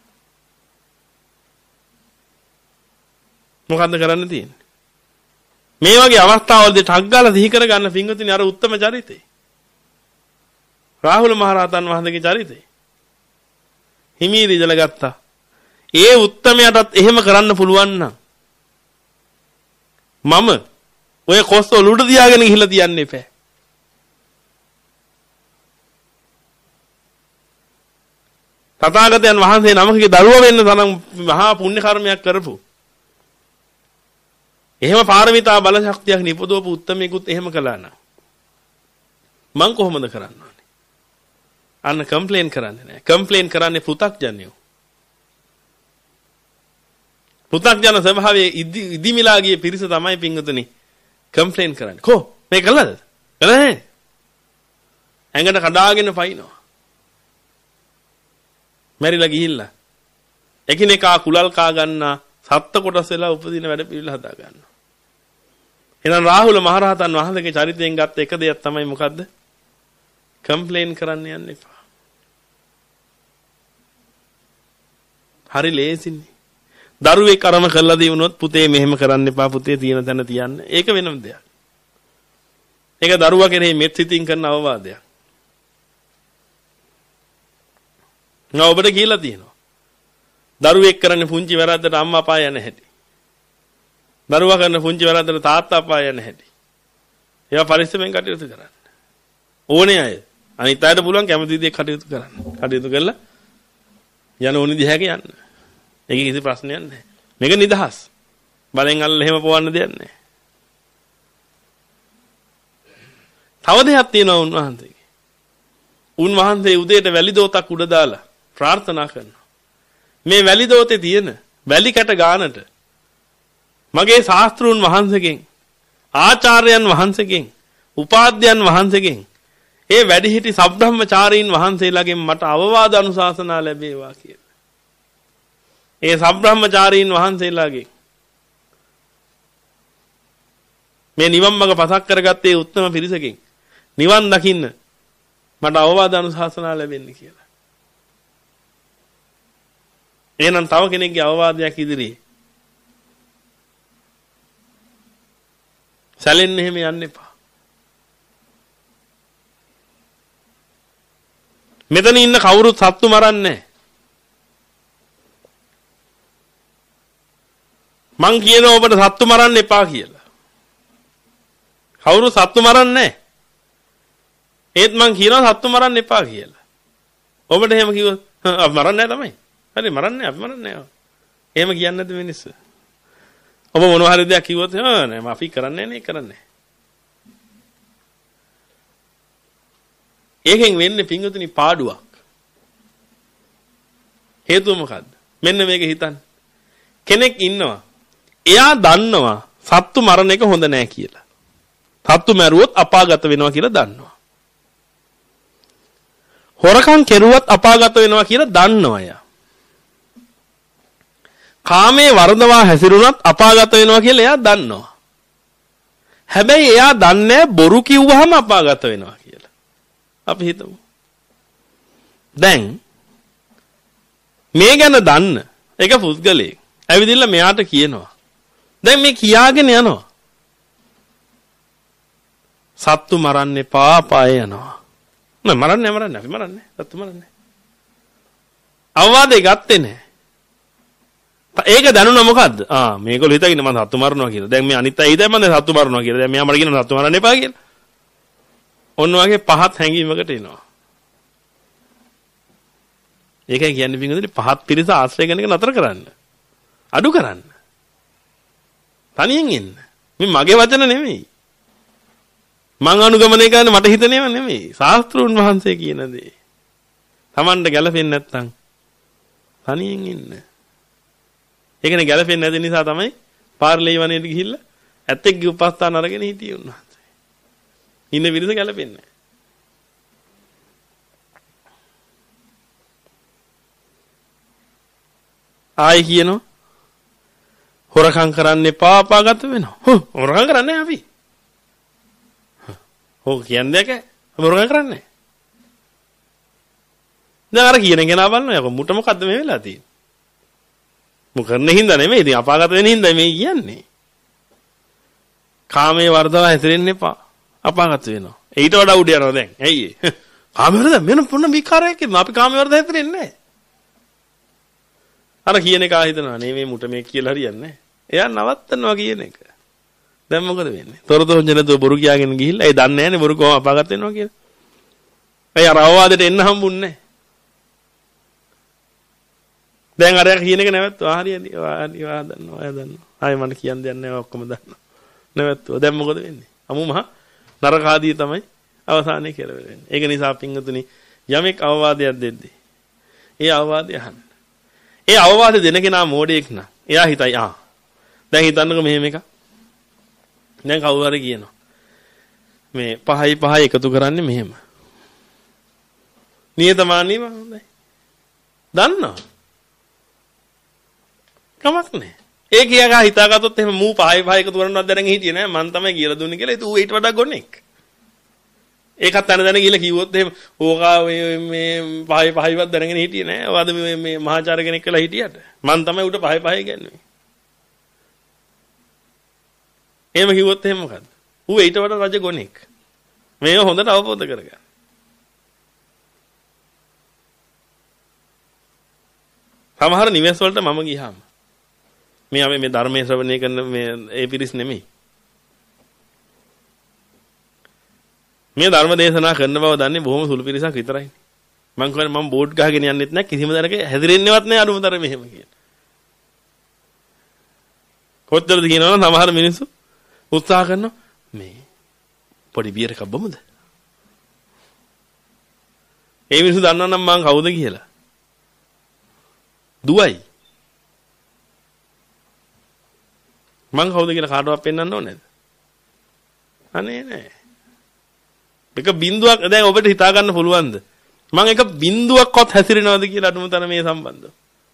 මොකද්ද කරන්න තියෙන්නේ? මේ වගේ අවස්ථාවලදී ටක් ගාලා සිහි කර ගන්න පින්වතුනි අර උත්තම චරිතේ. රාහුල මහරහතන් වහන්සේගේ චරිතේ. හිමීරි ඉඳලා ගත්තා. ඒ උත්තමයටත් එහෙම කරන්න පුළුවන් නම් මම ඔය කොස්ස ඔලුට තියාගෙන ගිහිල්ලා තියන්න එපා. තථාගතයන් වහන්සේ නමකගේ දරුවා වෙන්න තරම් මහා පුණ්‍ය කර්මයක් කරපු. එහෙම පාරමිතා බල ශක්තියක් නිපදවපු උත්තමයෙකුත් එහෙම කළා නම් මං කොහොමද කරන්න ඕනේ? අන්න කම්ප්ලේන් කරන්නේ නැහැ. කම්ප්ලේන් කරන්නේ පෘථග්ජනයෝ. පෘථග්ජන ස්වභාවයේ ඉදිමිලා ගිය පිරිස තමයි පින්වතුනි කම්ප්ලේන් කරන්නේ. කො මේ කළාද? කළා නෑ. ඇඟට කඩාගෙන පයින්නවා. මැරිලා ගිහිල්ලා එකිනෙකා කුලල් කා ගන්නා සත්ත්ව කොටස් වෙලා උපදින වැඩ පිළිවෙල හදා ගන්නවා. එහෙනම් රාහුල මහරහතන් වහන්සේගේ චරිතයෙන් ගත්ත එක දෙයක් තමයි මොකද්ද? කම්ප්ලේන් කරන්න යන්න එපා. හරි ලේසිනේ. දරුවෙක් අරම කරලා දී වුණොත් පුතේ මෙහෙම කරන්න එපා පුතේ තියෙන තැන තියන්න. ඒක වෙනම දෙයක්. ඒක දරුවා කෙරෙහි මෙත් සිතින් කරන අවවාදයක්. නෝ ඔබට කියලා තියෙනවා. දරුවෙක් කරන්නේ පුංචි වැරද්දට අම්මා අපා යන හැටි. දරුවා කරන පුංචි වැරද්දට තාත්තා අපා යන හැටි. ඒවා පරිස්සමෙන් කටයුතු කරන්න. ඕනේ අය. අනිත් අයට පුළුවන් කැමති දේ කටයුතු කරන්න. කටයුතු කළා යන ඕනි දිහාක යන්න. ඒක කිසි ප්‍රශ්නයක් නැහැ. මේක නිදහස්. බලෙන් අල්ල එහෙම පොවන්න දෙයක් නැහැ. තව දෙයක් තියෙනවා උන්වහන්සේගේ. උන්වහන්සේ උදේට වැලි දෝතක් උඩ දාලා ප්‍රාර්ථනා කරනවා. මේ වැලි දෝතේ තියෙන වැලි කැට ගානට මගේ ශාස්ත්‍රූන් වහන්සේගෙන් ආචාර්යයන් වහන්සේගෙන් උපාධ්‍යයන් වහන්සේගෙන් ඒ වැඩිහිටි සබ්‍රහ්මචාරීන් වහන්සේලාගෙන් මට අවවාද අනුශාසනා ලැබේවා කියලා. ඒ සබ්‍රහ්මචාරීන් වහන්සේලාගෙන් මේ නිවන් මඟ පසක් කරගත්තේ උත්තම පිරිසකින් නිවන් දකින්න මට අවවාද අනුශාසනා ලැබෙන්නේ කියලා. එහෙනම් තව කෙනෙක්ගේ අවවාදයක් ඉදිරියේ සැලෙන්න එහෙම යන්න එපා. මෙතන ඉන්න කවුරුත් සත්තු මරන්නේ නැහැ. මං කියනවා ඔබට සත්තු මරන්න එපා කියලා. කවුරු සත්තු මරන්නේ නැහැ. ඒත් මං කියනවා සත්තු මරන්න එපා කියලා. ඔබට එහෙම කිව්වොත් අපි මරන්නේ නැහැ තමයි. හරි මරන්නේ අපි මරන්නේ නැහැ. එහෙම කියන්නේ නැද්ද මිනිස්සු? ඔබ මොනවා හරි දෙයක් කිව්වොත් ආ නෑ අපි කරන්නේ නැහැ නේ කරන්නේ. ඒකෙන් වෙන්නේ පිංගුතුනි පාඩුවක්. හේතුව මොකද්ද? මෙන්න මේක හිතන්න. කෙනෙක් ඉන්නවා. එයා දන්නවා සත්තු මරණ එක හොඳ නෑ කියලා. සත්තු මැරුවොත් අපාගත වෙනවා කියලා දන්නවා. හොරකම් කෙරුවත් අපාගත වෙනවා කියලා දන්නවා එයා. කාමයේ වර්ධවා හැසිරුණත් අපාගත වෙනවා කියලා එයා දන්නවා. හැබැයි එයා දන්නේ බොරු කිව්වහම අපාගත වෙනවා කියලා. අපි හිතමු. දැන් මේ ගැන දන්න එක පුද්ගලයෙක් ඇවිදින්න මෙයාට කියනවා. දැන් මේ කියාගෙන යනවා. සත්තු මරන්න එපා පාය යනවා. නෑ මරන්නේ මරන්නේ අපි මරන්නේ. සත්තු මරන්නේ. අවවාදේ ගත්තේ නෑ. ඒක දැනුණා මොකද්ද? ආ මේගොල්ලෝ හිතගෙන මම සත්තු මරනවා කියලා. දැන් මේ අනිත් අය හිතයි මම සත්තු මරනවා කියලා. දැන් මෙයා මට කියනවා සත්තු මරන්න එපා කියලා. ඔන්න වගේ පහත් හැඟීමකට එනවා. ඒකයි කියන්නේ පින්වතුනි පහත් පිරිස ආශ්‍රය කරන එක නතර කරන්න. අඩු කරන්න. තනියෙන් ඉන්න. මේ මගේ වචන නෙමෙයි. මං අනුගමනය කරන්නේ මට හිතනේව නෙමෙයි. ශාස්ත්‍රූන් වහන්සේ කියන දේ. Tamanda ගැලපෙන්නේ නැත්තම් තනියෙන් ඉන්න. ඒකනේ ගැලපෙන්නේ නැති නිසා තමයි පාර්ලී වනයේට ගිහිල්ලා ඇත්තෙක්ගේ උපස්ථාන අරගෙන හිටියේ උන්වහන්සේ. ඉන්න විදිහට ගැලපෙන්නේ නැහැ. ආයි කියනවා හොරකම් කරන්න එපා අපාගත වෙනවා. හො හොරකම් කරන්නේ අපි. හො කියන්නේ කෑ හොරකම් කරන්නේ. දැන් අර කියන කෙනා බලනවා යකෝ මුට මොකද්ද මේ වෙලා තියෙන්නේ? මොක කරන්න හින්දා නෙමෙයි ඉතින් අපාගත වෙන හින්දා මේ කියන්නේ. කාමයේ වර්ධව හැසිරෙන්න එපා. අපාගත වෙනවා. ඊට වඩා උඩ යනවා දැන්. ඇයි ඒ? කාමයේ වර්ධව මෙන්න පුන්න විකාරයක් ඉන්නවා. අපි කාමයේ වර්ධව හැසිරෙන්නේ නැහැ. අර කියන එක ආහිතනවා නේ මේ මුට මේ කියලා හරියන්නේ නැහැ. එයා නවත්තනවා කියන එක. දැන් මොකද වෙන්නේ? තොරතොංජනතෝ බොරු කියාගෙන ගිහිල්ලා ඒ දන්නේ නැහැනේ බොරු කොහොම අපාගත වෙනවා කියලා. එයා අර අවවාදයට එන්න හම්බුන්නේ නැහැ. දැන් අර කියන එක නැවතුවා හරියන්නේ. ඔයා දන්නවා, ඔයා දන්නවා. ආයෙ මට කියන්න දෙයක් නැහැ ඔක්කොම දන්නවා. නැවතුවා. දැන් මොකද වෙන්නේ? අමු මහ නරක ආදී තමයි අවසානයේ කියලා වෙන්නේ. ඒක නිසා පින්වතුනි යමෙක් අවවාදයක් දෙද්දී ඒ අවවාදය අහන්න. ඒ අවවාද දෙන කෙනා මෝඩයෙක් නා. එයා හිතයි ආ. දැන් හිතන්නකො මෙහෙම එකක්. දැන් කවුරු හරි කියනවා. මේ පහයි පහයි එකතු කරන්නේ මෙහෙම. නියතමානීව හොඳයි. දන්නවා. කමක් නැහැ. ඒ කියාගා හිතාගත්තොත් එහෙම මූ පහයි පහයි එකතු කරනවත් දැනගෙන හිටියේ නෑ. මං තමයි කියලා දුන්නේ කියලා. ඒක ඌ ඊට වඩා ගොනෙක්. ඒකත් අන දැන ගිහලා කිව්වොත් එහෙම ඕකා මේ පහයි පහයිවත් දැනගෙන හිටියේ නෑ. ඔයාද මේ මේ මහාචාර්ය කෙනෙක් කියලා හිටියට. මං තමයි උට පහයි පහයි කියන්නේ. එහෙම කිව්වොත් එහෙම මොකද්ද? ඌ ඊට වඩා රජ ගොනෙක්. මේක හොඳට අවබෝධ කරගන්න. සමහර නිවෙස් වලට මම ගියාම මේ අපි මේ ධර්මයේ ශ්‍රවණය කරන මේ ඒ පිරිස් නෙමෙයි. මේ ධර්ම දේශනා කරන බව දන්නේ බොහොම සුළු පිරිසක් විතරයි. මං කියන්නේ මම බෝඩ් ගහගෙන යන්නෙත් නැහැ කිසිම දැනක හැදිරෙන්නේවත් නැහැ අනුමතර මෙහෙම කියන. කොච්චරද කියනවනම් සමහර මිනිස්සු උත්සාහ කරනවා මේ පොඩි බියර් එකක් බමුද? ඒ මිනිස්සු දන්නවනම් මං කවුද කියලා. දුවයි. මං කවුද කියලා කාටවත් පෙන්වන්න ඕනේ නැද්ද? අනේ නෑ. එක බිඳුවක් දැන් ඔබට හිතා ගන්න පුළුවන්ද? මම එක බිඳුවක්වත් හැසිරෙනවද කියලා අනුමතන මේ සම්බන්ධව.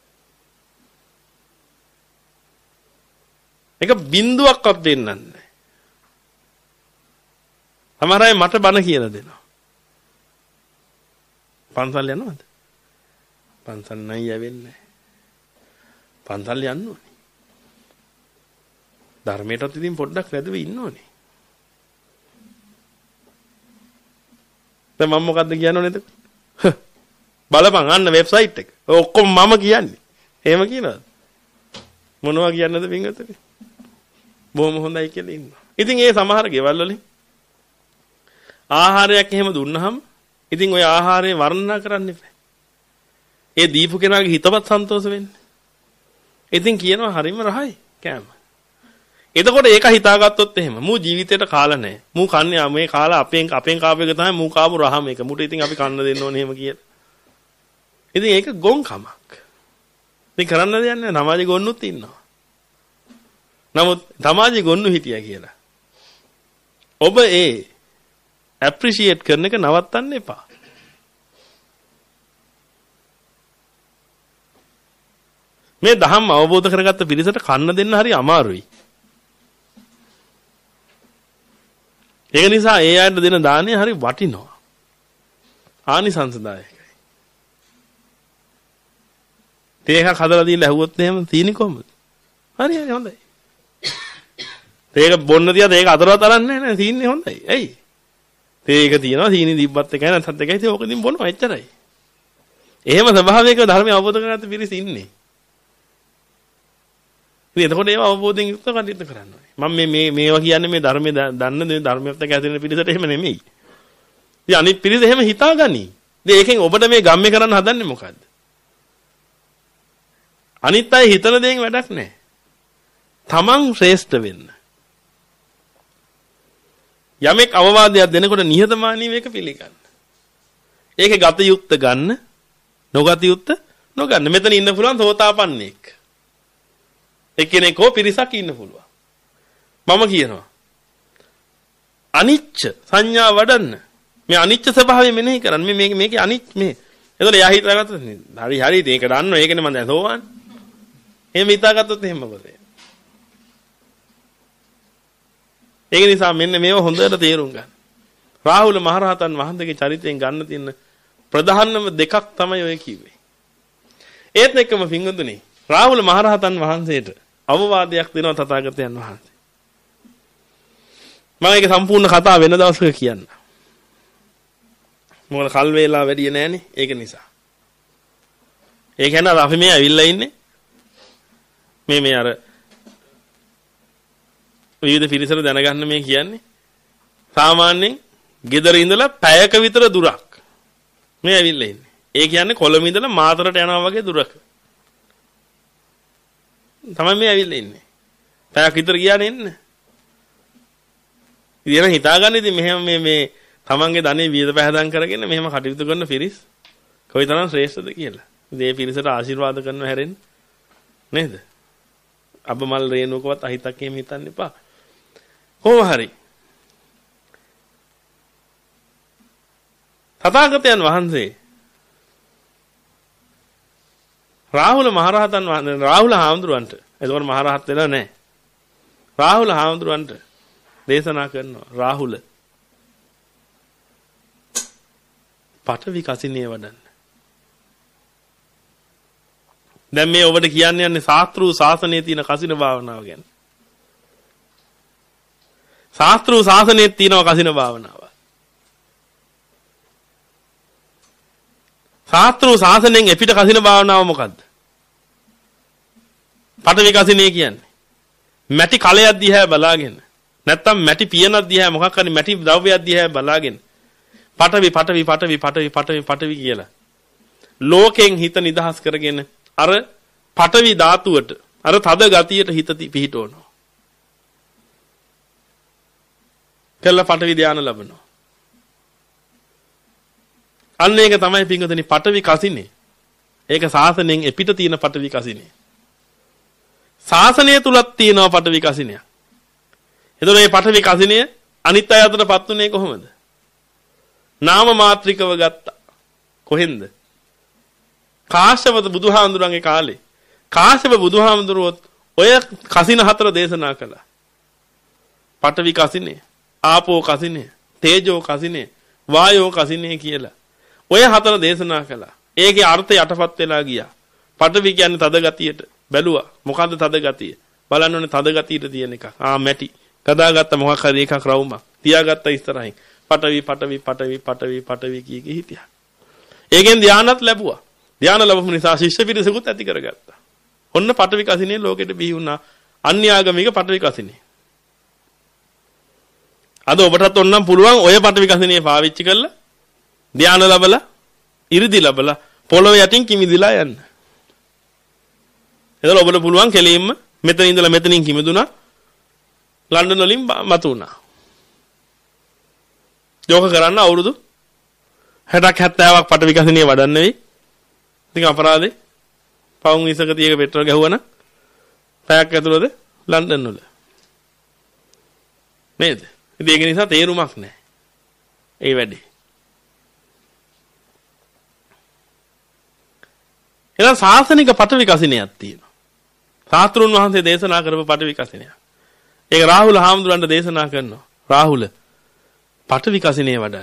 එක බිඳුවක්වත් දෙන්නන්නේ නැහැ. සමහර අය මට බන කියලා දෙනවා. පන්සල් යනවද? පන්සල් නෑ යවෙන්නේ. පන්සල් යන්න ඕනේ. ධර්මයටත් ඉතින් පොඩ්ඩක් නැදව ඉන්න ඕනේ. දැන් මම මොකද්ද කියන්න ඕනේද? බලපන් අන්න වෙබ්සයිට් එක. ඔක්කොම මම කියන්නේ. එහෙම කියනවාද? මොනවා කියන්නද පින්වතුනි? බොහොම හොඳයි කියලා ඉන්නවා. ඉතින් ඒ සමහර ගෙවල් වලින් ආහාරයක් එහෙම දුන්නාම ඉතින් ওই ආහාරය වර්ණනා කරන්න එපා. ඒ දීපු කෙනාගේ හිතවත් සන්තෝෂ වෙන්නේ. ඉතින් කියනවා හරිම රහයි කෑම. එතකොට ඒක හිතාගත්තොත් එහෙම මූ ජීවිතේට කාලා නැහැ. මූ කන්නේ මේ කාලා අපෙන් අපෙන් කාපු එක තමයි මූ කාපු රහම එක. මුට ඉතින් අපි කන්න දෙන්න ඕනේ එහෙම කියලා. ඉතින් ඒක ගොන්කමක්. ඉතින් කරන්න දෙයක් නැහැ. සමාජෙ ගොන්නුත් ඉන්නවා. නමුත් සමාජෙ ගොන්නු හිටියා කියලා. ඔබ ඒ ඇප්‍රීෂিয়েට් කරන එක නවත්තන්න එපා. මේ දහම් අවබෝධ කරගත්ත පිරිසට කන්න දෙන්න හරි අමාරුයි. ඒක නිසා ඒ අයට දෙන දාණය හරි වටිනවා. ආනිසංසදායකයි. තේක හදලා දීලා ඇහුවොත් එහෙම තීනි කොහමද? හරි හරි හොඳයි. තේක බොන්න තියද ඒක අතරවත් අරන්නේ නැහැ තීන්නේ හොඳයි. ඇයි? තේක තියනවා තීනි දීප්පත් එකයි නැත්නම් එකයි තේ ඕක ඉතින් බොනවා එච්චරයි. එහෙම ස්වභාවයක ධර්මය අවබෝධ කරගත්ත පිරිස ඉන්නේ. ඉතින් එතකොට ඒව අවබෝධයෙන් යුක්තව කටයුතු කරන්න ඕනේ. මම මේ මේ මේවා කියන්නේ මේ ධර්මයේ දන්න මේ ධර්මයත් එක්ක ඇතිරෙන පිළිසට එහෙම නෙමෙයි. ඉතින් අනිත් පිළිස එහෙම හිතාගනි. ඉතින් ඒකෙන් ඔබට මේ ගම්මේ කරන්න හදන්නේ මොකද්ද? අනිත් අය හිතන දේෙන් වැඩක් නැහැ. තමන් ශ්‍රේෂ්ඨ වෙන්න. යමෙක් අවවාදයක් දෙනකොට නිහතමානීව ඒක පිළිගන්න. ඒකේ ගත යුක්ත ගන්න, නොගත යුක්ත නොගන්න. මෙතන ඉන්න පුළුවන් සෝතාපන්නෙක්. එක්කෙනෙක් හෝ පිරිසක් ඉන්න පුළුවන්. මම කියනවා අනිච්ච සංඥා වඩන්න. මේ අනිච්ච ස්වභාවය මෙනෙහි කරන්න. මේ මේක මේකේ අනිච්ච මේ. එතකොට එයා හිතාගත්තොත් හරි හරි ඒක දන්නව. ඒකනේ මම දැන් සෝවාන්. එහෙම හිතාගත්තොත් එහෙම මොකද? ඒක නිසා මෙන්න මේව හොඳට තේරුම් ගන්න. රාහුල මහරහතන් වහන්සේගේ චරිතයෙන් ගන්න තියෙන ප්‍රධානම දෙකක් තමයි ඔය කිව්වේ. ඒත් එක්කම පින්වතුනි රාහුල මහරහතන් වහන්සේට අවවාදයක් දෙනවා තථාගතයන් වහන්සේ. මම ඒක සම්පූර්ණ කතාව වෙන දවසක කියන්න. මොකද කල් වේලා වැඩි නෑනේ ඒක නිසා. ඒ කියන්නේ අපි මේ ඇවිල්ලා ඉන්නේ මේ මේ අර විවිධ පිරිසට දැනගන්න මේ කියන්නේ සාමාන්‍යයෙන් ගෙදර ඉඳලා පැයක විතර දුරක් මේ ඇවිල්ලා ඉන්නේ. ඒ කියන්නේ කොළඹ ඉඳලා මාතරට යනවා වගේ දුරක. තමයි මේ ඇවිල්ලා ඉන්නේ. පැයක් විතර ගියානේ එන්න. ඉතින් හිතාගන්න ඉතින් මෙහෙම මේ මේ තමන්ගේ ධනෙ වියද පහදම් කරගෙන මෙහෙම කටයුතු කරන පිරිස් කොයිතරම් ශ්‍රේෂ්ඨද කියලා. මේ පිරිසට ආශිර්වාද කරනව හැරෙන්න නේද? අබමල් රේණුකවත් අහිතක් එහෙම හිතන්න එපා. කොහොම හරි. තථාගතයන් වහන්සේ රාහුල මහරහතන් වහන්සේ රාහුල හාමුදුරන්ට එතකොට මහරහත් වෙලා නැහැ. රාහුල හාමුදුරන්ට දේශනා කරනවා රාහුල පඨවි කසිනිය වඩන්න. දැන් මේ ඔබට කියන්න යන්නේ ශාස්ත්‍රු ශාසනයේ තියෙන කසින භාවනාව ගැන. ශාස්ත්‍රු ශාසනයේ තියෙන කසින භාවනාව. ශාස්ත්‍රු ශාසනයෙන් එපිට කසින භාවනාව මොකද්ද? පඨවි කසිනිය කියන්නේ මැටි කලයක් දිහා බලාගෙන නැත්තම් මැටි පියනක් දිහා මොකක් හරි මැටි ද්‍රව්‍යයක් දිහා බලාගෙන පඨවි පඨවි පඨවි පඨවි පඨවි පඨවි කියලා ලෝකෙන් හිත නිදහස් කරගෙන අර පඨවි ධාතුවට අර තද ගතියට හිත පිහිටවනවා. කළ පඨවි ධානය ලැබෙනවා. අන්න ඒක තමයි පින්වතුනි පඨවි කසිනේ. ඒක සාසනයෙන් එපිට තියෙන පඨවි කසිනේ. සාසනය තුලක් තියෙනවා පඨවි කසිනයක්. එතකොට මේ පඨවි කසිනය අනිත් අය අතරපත් උනේ කොහොමද? නාම මාත්‍රිකව ගත්තා. කොහෙන්ද? කාශ්‍යප බුදුහාමුදුරන්ගේ කාලේ. කාශ්‍යප බුදුහාමුදුරුවොත් ඔය කසින හතර දේශනා කළා. පඨවි කසිනේ, ආපෝ කසිනේ, තේජෝ කසිනේ, වායෝ කසිනේ කියලා. ඔය හතර දේශනා කළා. ඒකේ අර්ථය යටපත් වෙලා ගියා. පඨවි කියන්නේ තද ගතියට. බැලුවා. මොකද්ද තද ගතිය? බලන්න ඕනේ තද ගතියට තියෙන එක. ආ මැටි. කදාගත්ත මොකක් හරි එකක් රවුමක්. තියාගත්ත ඉස්සරහින්. පඨවි පඨවි පඨවි පඨවි පඨවි කී කී හිටියා. ඒකෙන් ධානයත් ලැබුවා. ධාන ලැබුම නිසා ශිෂ්‍ය පිරිසකුත් ඇති කරගත්තා. ඔන්න පඨවි කසිනේ ලෝකෙට බිහි වුණා. අන්‍යාගමික පඨවි කසිනේ. අද ඔබටත් ඔන්නම් පුළුවන් ඔය පඨවි කසිනේ පාවිච්චි කරලා ධාන ලැබලා ඉරිදි ලැබලා පොළොව යටින් කිමිදිලා යන්න. එතකොට ඔබට පුළුවන් කෙලින්ම මෙතන ඉඳලා මෙතනින් කිමිදුණා ලන්ඩන් වලින් මතු වුණා. යෝග කරන්න අවුරුදු හැටක් හැත්තෑවක් පඨවි කසිනේ වඩන්න වෙයි. ඉතින් අපරාධේ පවුන් විස්සක තියක පෙට්‍රල් ගැහුවනම් පැයක් ඇතුළත ලන්ඩන් වල. නේද? ඉතින් ඒක නිසා තේරුමක් නැහැ. ඒ වැඩේ. එහෙනම් සාසනික පඨවි කසිනියක් තියෙනවා. සාස්ත්‍රුන් වහන්සේ දේශනා කරපු පඨවි කසිනියක්. ඒක රාහුල හාමුදුරන්ට දේශනා කරනවා. රාහුල පඨවි කසිනේ වඩන්න.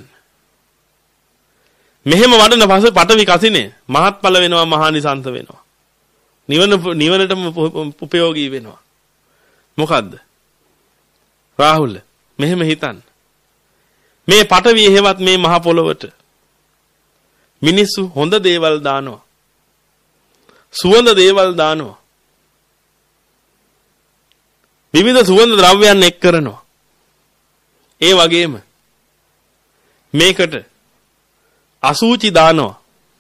මෙහෙම වඩන පස්සේ පඨවි කසිනේ මහත්ඵල වෙනවා, මහානිසංස වෙනවා. නිවන නිවනටම උපයෝගී වෙනවා. මොකද්ද? රාහුල මෙහෙම හිතන්න. මේ පඨවි හේවත් මේ මහ පොළොවට මිනිස්සු හොඳ දේවල් දානවා. සුවඳ දේවල් දානවා. විවිධ සුවඳ ද්‍රව්‍යයන් එක් කරනවා. ඒ වගේම මේකට අසූචි දානවා.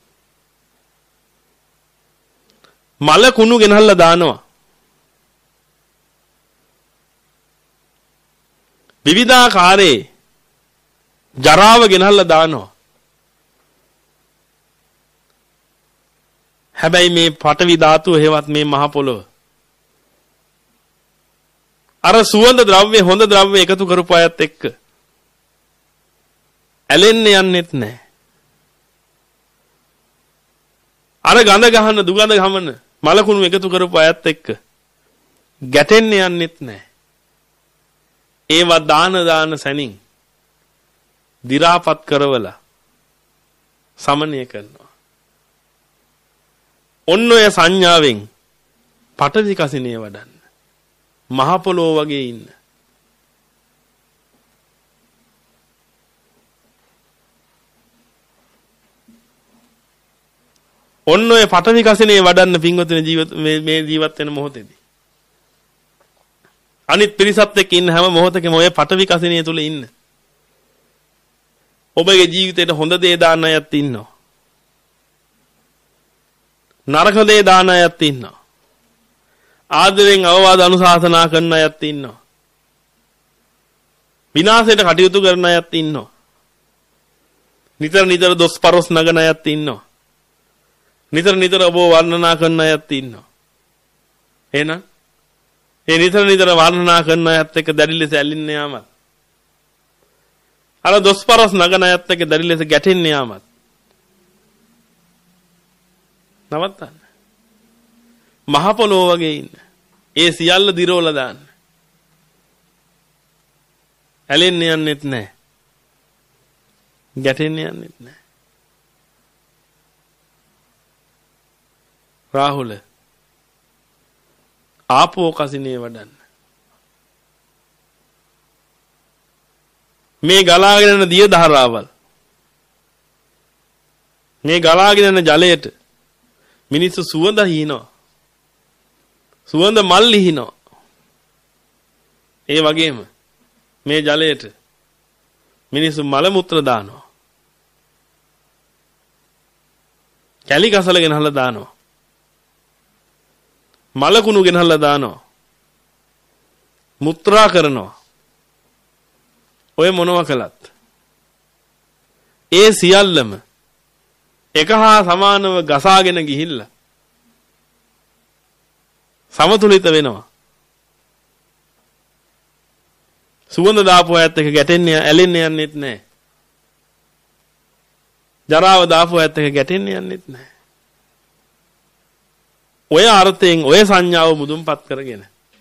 මල කුණු ගෙනල්ලා දානවා. විවිධාකාරයේ ජරාව ගෙනල්ලා දානවා. හැබැයි මේ පඨවි ධාතුව හේවත් මේ මහ පොළොව අර සුවඳ ද්‍රව්‍ය හොඳ ද්‍රව්‍ය එකතු කරපු අයත් එක්ක ඇලෙන්න යන්නෙත් නැහැ. අර ගඳ ගහන දුගඳ ගමන මලකුණු එකතු කරපු අයත් එක්ක ගැටෙන්න යන්නෙත් නැහැ. ඒවා දාන දාන සැනින් දි รา පත් කරවලා සමනය කරනවා. ඔන්න ඔය සංඥාවෙන් පඨවි කසිනේ වඩන්න. මහ පොළොව වගේ ඉන්න. ඔන්න ඔය පඨවි කසිනේ වඩන්න පින්වතුනි ජීවිත මේ මේ ජීවත් වෙන මොහොතේදී. අනිත් පිරිසත් එක්ක ඉන්න හැම මොහොතකම ඔය පඨවි කසිනේ තුල ඉන්න. ඔබගේ ජීවිතේට හොඳ දේ දාන්න අයත් ඉන්නවා. නරක දේ දාන අයත් ඉන්නවා. ආදරෙන් අවවාද අනුශාසනා කරන අයත් ඉන්නවා. විනාශයට කටයුතු කරන අයත් ඉන්නවා. නිතර නිතර දොස් පරොස් නගන අයත් ඉන්නවා. නිතර නිතර ඔබ වර්ණනා කරන අයත් ඉන්නවා. එහෙනම් ඒ නිතර නිතර වර්ණනා කරන අයත් එක්ක දැඩි ලෙස ඇලින්න යාමත්. අර දොස් පරොස් නගන අයත් එක්ක දැඩි ලෙස ගැටෙන්න යාමත්. නවත්තන්න. මහ පොළොව වගේ ඉන්න. ඒ සියල්ල දිරවලා දාන්න. ඇලෙන්න යන්නෙත් නැහැ. ගැටෙන්න යන්නෙත් නැහැ. රාහුල ආපෝ කසිනේ වඩන්න. මේ ගලාගෙන යන දිය ධාරාවල් මේ ගලාගෙන යන ජලයට මිනිස්සු සුවඳ හිනවා. සුවඳ මල් හිනවා. ඒ වගේම මේ ජලයට මිනිස්සු මල මුත්‍ර දානවා. කැලි කසල ගෙනහලා දානවා. මල කුණු ගෙනහලා දානවා. මුත්‍රා කරනවා. ඔය මොනවා කළත් ඒ සියල්ලම එක හා සමානව ගසාගෙන ගිහිල්ලා සමතුලිත වෙනවා. සුවඳ දාපු අයත් එක ගැටෙන්නේ ඇලෙන්නේ යන්නෙත් නැහැ. ජරාව දාපු ඇත්ත එක ගැටෙන්න යන්නෙත් නැහැ. ඔය අර්ථයෙන් ඔය සංඥාව මුදුන්පත් කරගෙන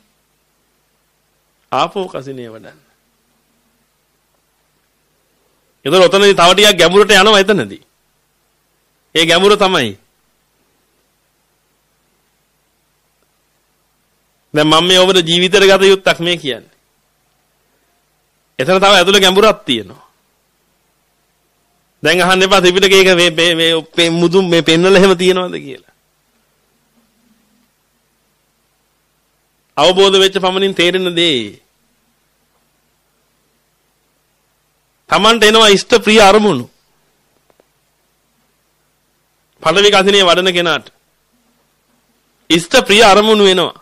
ආපෝ කසිනේ වඩන්න. ඒතර ඔතනදී තව ටිකක් ගැඹුරට යනවා එතනදී. ඒ ගැඹුර තමයි දැන් මම මේ ඔබට ජීවිතේට ගත යුත්තක් මේ කියන්නේ. එතන තව ඇතුළේ ගැඹුරක් තියෙනවා. දැන් අහන්න එපා ත්‍රිපිටකයක මේ මේ මේ මුදුන් මේ පෙන්නල එහෙම තියනවද කියලා. අවබෝධ වෙච්ච පමණින් තේරෙන දේ. Tamanට එනවා ඉෂ්ට ප්‍රිය අරමුණු. පළවි කසිනේ වඩන කෙනාට ඉෂ්ට ප්‍රිය අරමුණු එනවා.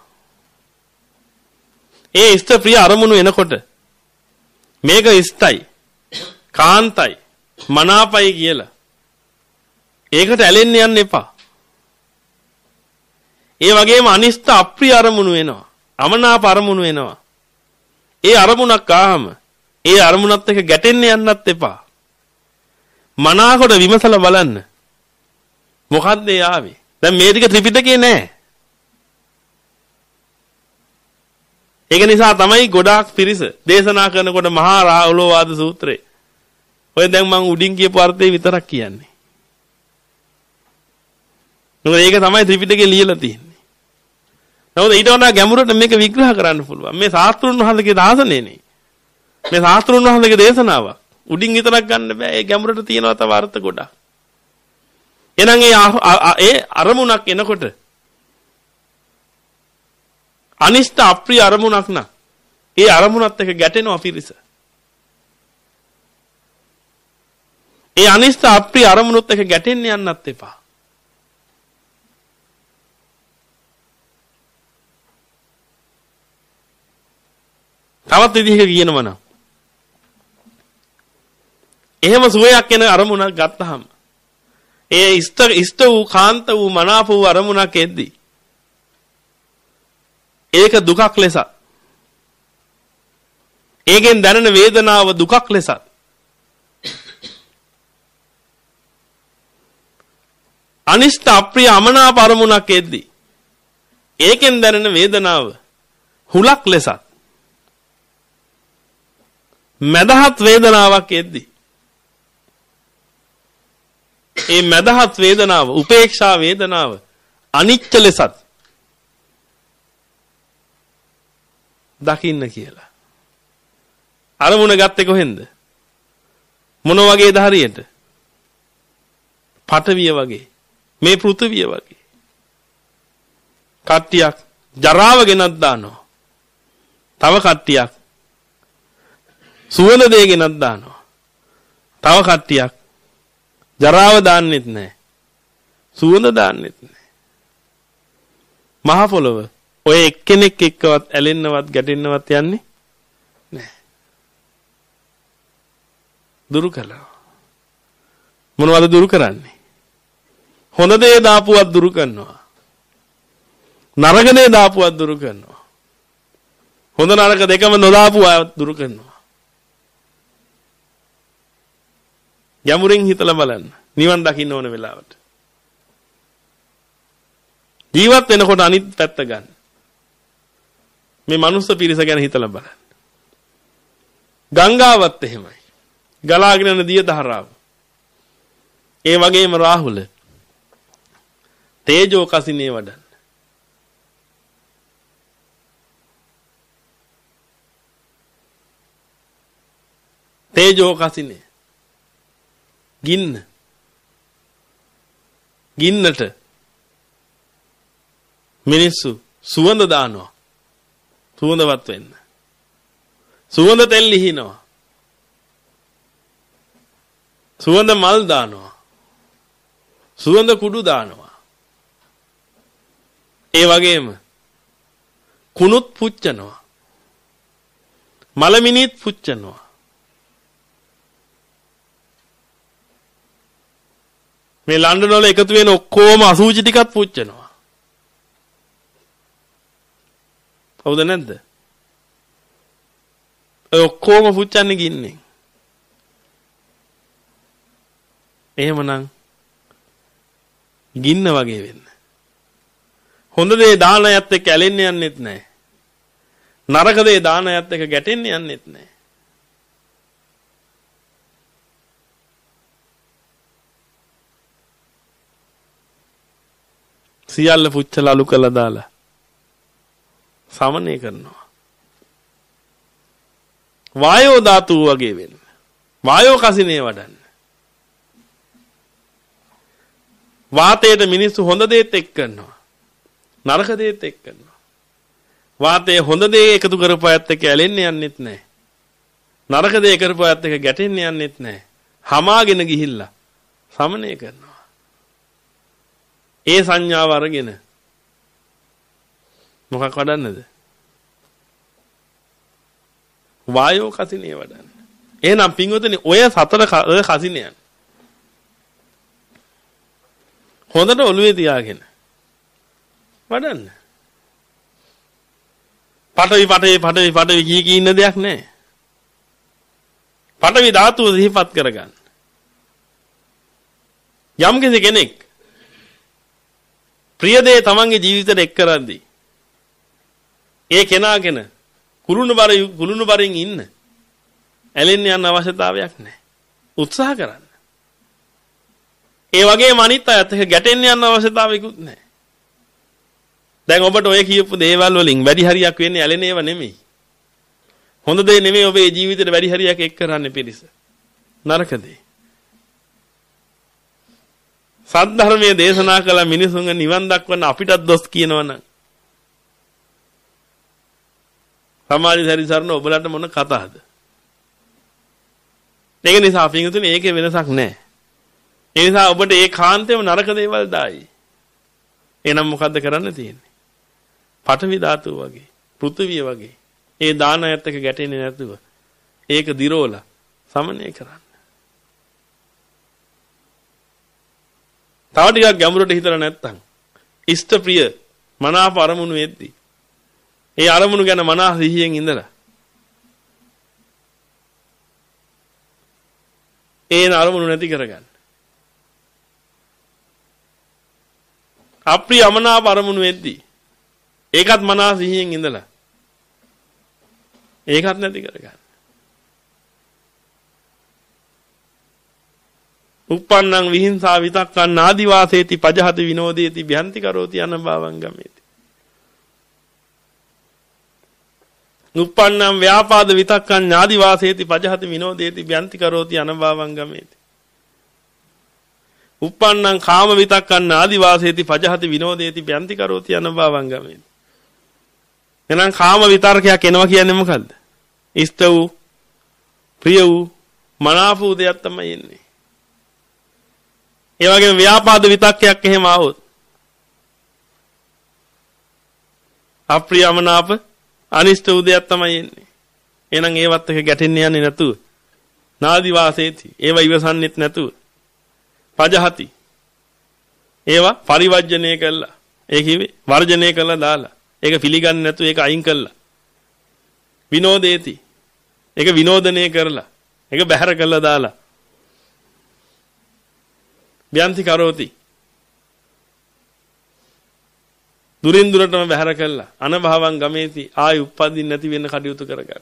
ඒ ඉෂ්ට ප්‍රිය අරමුණු එනකොට මේක ඉෂ්ටයි කාන්තයි මනාපයි කියලා ඒකට ඇලෙන්න යන්න එපා. ඒ වගේම අනිෂ්ට අප්‍රිය අරමුණු එනවා. අමනාප අරමුණු එනවා. ඒ අරමුණක් ආවම ඒ අරමුණත් එක්ක ගැටෙන්න යන්නත් එපා. මනාකොට විමසලා බලන්න. මොකද්ද ඒ ආවේ? දැන් මේ ටික ත්‍රිපිටකේ නෑ. ඒක නිසා තමයි ගොඩාක් පිරිස දේශනා කරනකොට මහා රාහුලෝවාද සූත්‍රය. ඔය දැන් මම උඩින් කියපු අර්ථය විතරක් කියන්නේ. නේද? ඒක තමයි ත්‍රිපිටකේ ලියලා තියෙන්නේ. නමුත් ඊට වඩා ගැඹුරට මේක විග්‍රහ කරන්න පුළුවන්. මේ ශාස්ත්‍රුන් වහන්සේගේ දාසනේනේ. මේ ශාස්ත්‍රුන් වහන්සේගේ දේශනාවක්. උඩින් විතරක් ගන්න බෑ. ඒ ගැඹුරට තියෙනවා තව අර්ථ ගොඩක්. එහෙනම් ඒ ඒ අරමුණක් එනකොට අනිෂ්ට අප්‍රිය අරමුණක් නම් ඒ අරමුණත් එක්ක ගැටෙනවා පිරිස. ඒ අනිෂ්ට අප්‍රිය අරමුණුත් එක්ක ගැටෙන්න යන්නත් එපා. තවත් විදිහක කියනවා නම් එහෙම සුවයක් එන අරමුණක් ගත්තාම ඒ ඉෂ්ට ඉෂ්ට වූ කාන්ත වූ මනාප වූ අරමුණක් එද්දී ඒක දුකක් ලෙස ඒකෙන් දැනෙන වේදනාව දුකක් ලෙස අනිෂ්ට අප්‍රිය අමනාප අරමුණක් එද්දී ඒකෙන් දැනෙන වේදනාව හුලක් ලෙස මදහත් වේදනාවක් එද්දී ඒ මදහත් වේදනාව උපේක්ෂා වේදනාව අනිත්‍ය ලෙසත් දකින්න කියලා. අරමුණ ගත්තේ කොහෙන්ද? මොන වගේද හරියට? පඨවිය වගේ. මේ පෘථිවිය වගේ. කට්ටියක් ජරාව ගෙනත් දානවා. තව කට්ටියක් සුවඳ දේ ගෙනත් දානවා. තව කට්ටියක් ජරාව දාන්නෙත් නැහැ. සුවඳ දාන්නෙත් නැහැ. මහ පොළොව ඔය එක්කෙනෙක් එක්කවත් ඇලෙන්නවත් ගැටෙන්නවත් යන්නේ නැහැ. දුරු කළා. මොනවද දුරු කරන්නේ? හොඳ දේ දාපුවත් දුරු කරනවා. නරක දේ දාපුවත් දුරු කරනවා. හොඳ නරක දෙකම නොදාපුවත් දුරු කරනවා. යමුරින් හිතලා බලන්න. නිවන් දකින්න ඕන වෙලාවට. ජීවත් වෙනකොට අනිත් පැත්ත ගන්න. මේ මනුස්ස පිරිස ගැන හිතලා බලන්න. ගංගාවත් එහෙමයි. ගලාගෙන යන දිය දහරාව. ඒ වගේම රාහුල තේජෝ කසිනේ වඩන්න. තේජෝ කසිනේ ගින්න ගින්නට මිනිස්සු සුවඳ දානවා. සුවඳවත් වෙන්න. සුවඳ තෙල් ලිහිනවා. සුවඳ මල් දානවා. සුවඳ කුඩු දානවා. ඒ වගේම කුණුත් පුච්චනවා. මලමිනිත් පුච්චනවා. මේ ලන්ඩන් වල එකතු වෙන ඔක්කොම අසූචි ටිකත් පුච්චනවා. හවුද නැද්ද? ඔය ඔක්කොම පුච්චන්නේ ගින්නේ. එහෙමනම් ගින්න වගේ වෙන්න. හොඳ දේ දාන අයත් එක්ක ඇලෙන්න යන්නෙත් නැහැ. නරක දේ දාන අයත් එක්ක ගැටෙන්න යන්නෙත් නැහැ. සියල්ල පුච්චලා අලු කළා දාලා සමනය කරනවා. වායෝ ධාතුව වගේ වෙන්න. වායෝ කසිනේ වඩන්න. වාතයට මිනිස්සු හොඳ දේත් එක් කරනවා. නරක දේත් එක් කරනවා. වාතයේ හොඳ දේ එකතු කරපුවාත් එක්ක ඇලෙන්න යන්නෙත් නැහැ. නරක දේ කරපුවාත් එක්ක ගැටෙන්න යන්නෙත් නැහැ. හමාගෙන ගිහිල්ලා සමනය කරනවා. ඒ සංඥාව අරගෙන මොකක් වඩන්නද? වායෝ කසිනේ වඩන්න. එහෙනම් පින්වතුනි ඔය සතර ඔය කසිනයන් හොඳට ඔළුවේ තියාගෙන වඩන්න. පටවි පටවි පටවි පටවි කී කී ඉන්න දෙයක් නැහැ. පටවි ධාතුව සිහිපත් කරගන්න. යම් කෙනෙක් ප්‍රිය දේ තමන්ගේ ජීවිතේට එක් කරද්දී ඒ කෙනාගෙන කුළුණු බර කුළුණු බරින් ඉන්න ඇලෙන්න යන අවශ්‍යතාවයක් නැහැ. උත්සාහ කරන්න. ඒ වගේම අනිත් අයත් එක්ක ගැටෙන්න යන අවශ්‍යතාවයකුත් නැහැ. දැන් ඔබට ඔය කියපු දේවල් වලින් වැඩි හරියක් වෙන්නේ ඇලෙන ඒවා නෙමෙයි. හොඳ දේ නෙමෙයි ඔබේ ජීවිතේට වැඩි හරියක් එක් කරන්නේ පිළිස. නරක දේ. සද්ධර්මයේ දේශනා කළ මිනිසුන්ගේ නිවන් දක්වන අපිටත් දොස් කියනවනම් සමාජ සැරිසරන ඔබලට මොන කතාවද? ඒක නිසා පිටුතුනේ ඒකේ වෙනසක් නැහැ. ඒ නිසා ඔබට ඒ කාන්තේම නරක දේවල් දායි. එහෙනම් මොකද්ද කරන්න තියෙන්නේ? පඨවි ධාතුව වගේ, පෘථිවිය වගේ. ඒ දානයත් එක්ක ගැටෙන්නේ නැතුව ඒක දිරෝලා සමනය කරන්න. තව ටිකක් ගැඹුරට හිතලා නැත්තම් ඉෂ්ට ප්‍රිය මනාප අරමුණු වෙද්දී ඒ අරමුණු ගැන මනස සිහියෙන් ඉඳලා ඒ අරමුණු නැති කරගන්න. අප්‍රිය අමනාප අරමුණු වෙද්දී ඒකත් මනස සිහියෙන් ඉඳලා ඒකත් නැති කරගන්න. උප්පන්නං විහිංසා විතක්කං ආදි වාසේති පජහති විනෝදේති භ්‍යන්ති කරෝති අනභවං ගමේති. උප්පන්නං ව්‍යාපාද විතක්කං ආදි වාසේති පජහති විනෝදේති භ්‍යන්ති කරෝති අනභවං ගමේති. උප්පන්නං කාම විතක්කං ආදි වාසේති පජහති විනෝදේති භ්‍යන්ති කරෝති අනභවං ගමේති. එහෙනම් කාම විතර්කයක් එනවා කියන්නේ මොකද්ද? ඉෂ්ට වූ ප්‍රිය වූ මනාප වූ දෙයක් තමයි එන්නේ. ඒ වගේම ව්‍යාපාද විතක්කයක් එහෙම ආවොත් අප්‍රියමනාප අනිෂ්ට උදයක් තමයි එන්නේ. එහෙනම් ඒවත් එක ගැටෙන්න යන්නේ නැතුව නාදි වාසේති ඒව ඉවසන්නෙත් නැතුව පජහති ඒවා පරිවර්ජණය කළා. ඒ කිව්වේ වර්ජණය කළා දාලා. ඒක පිළිගන්නේ නැතුව ඒක අයින් කළා. විනෝදේති ඒක විනෝදනය කරලා. ඒක බැහැර කළා දාලා. ව්‍යන්ති කරෝති දුරින් දුරටම බැහැර කළා. අනභවං ගමේති ආයි උප්පදින් නැති වෙන්න කටයුතු කරගන්න.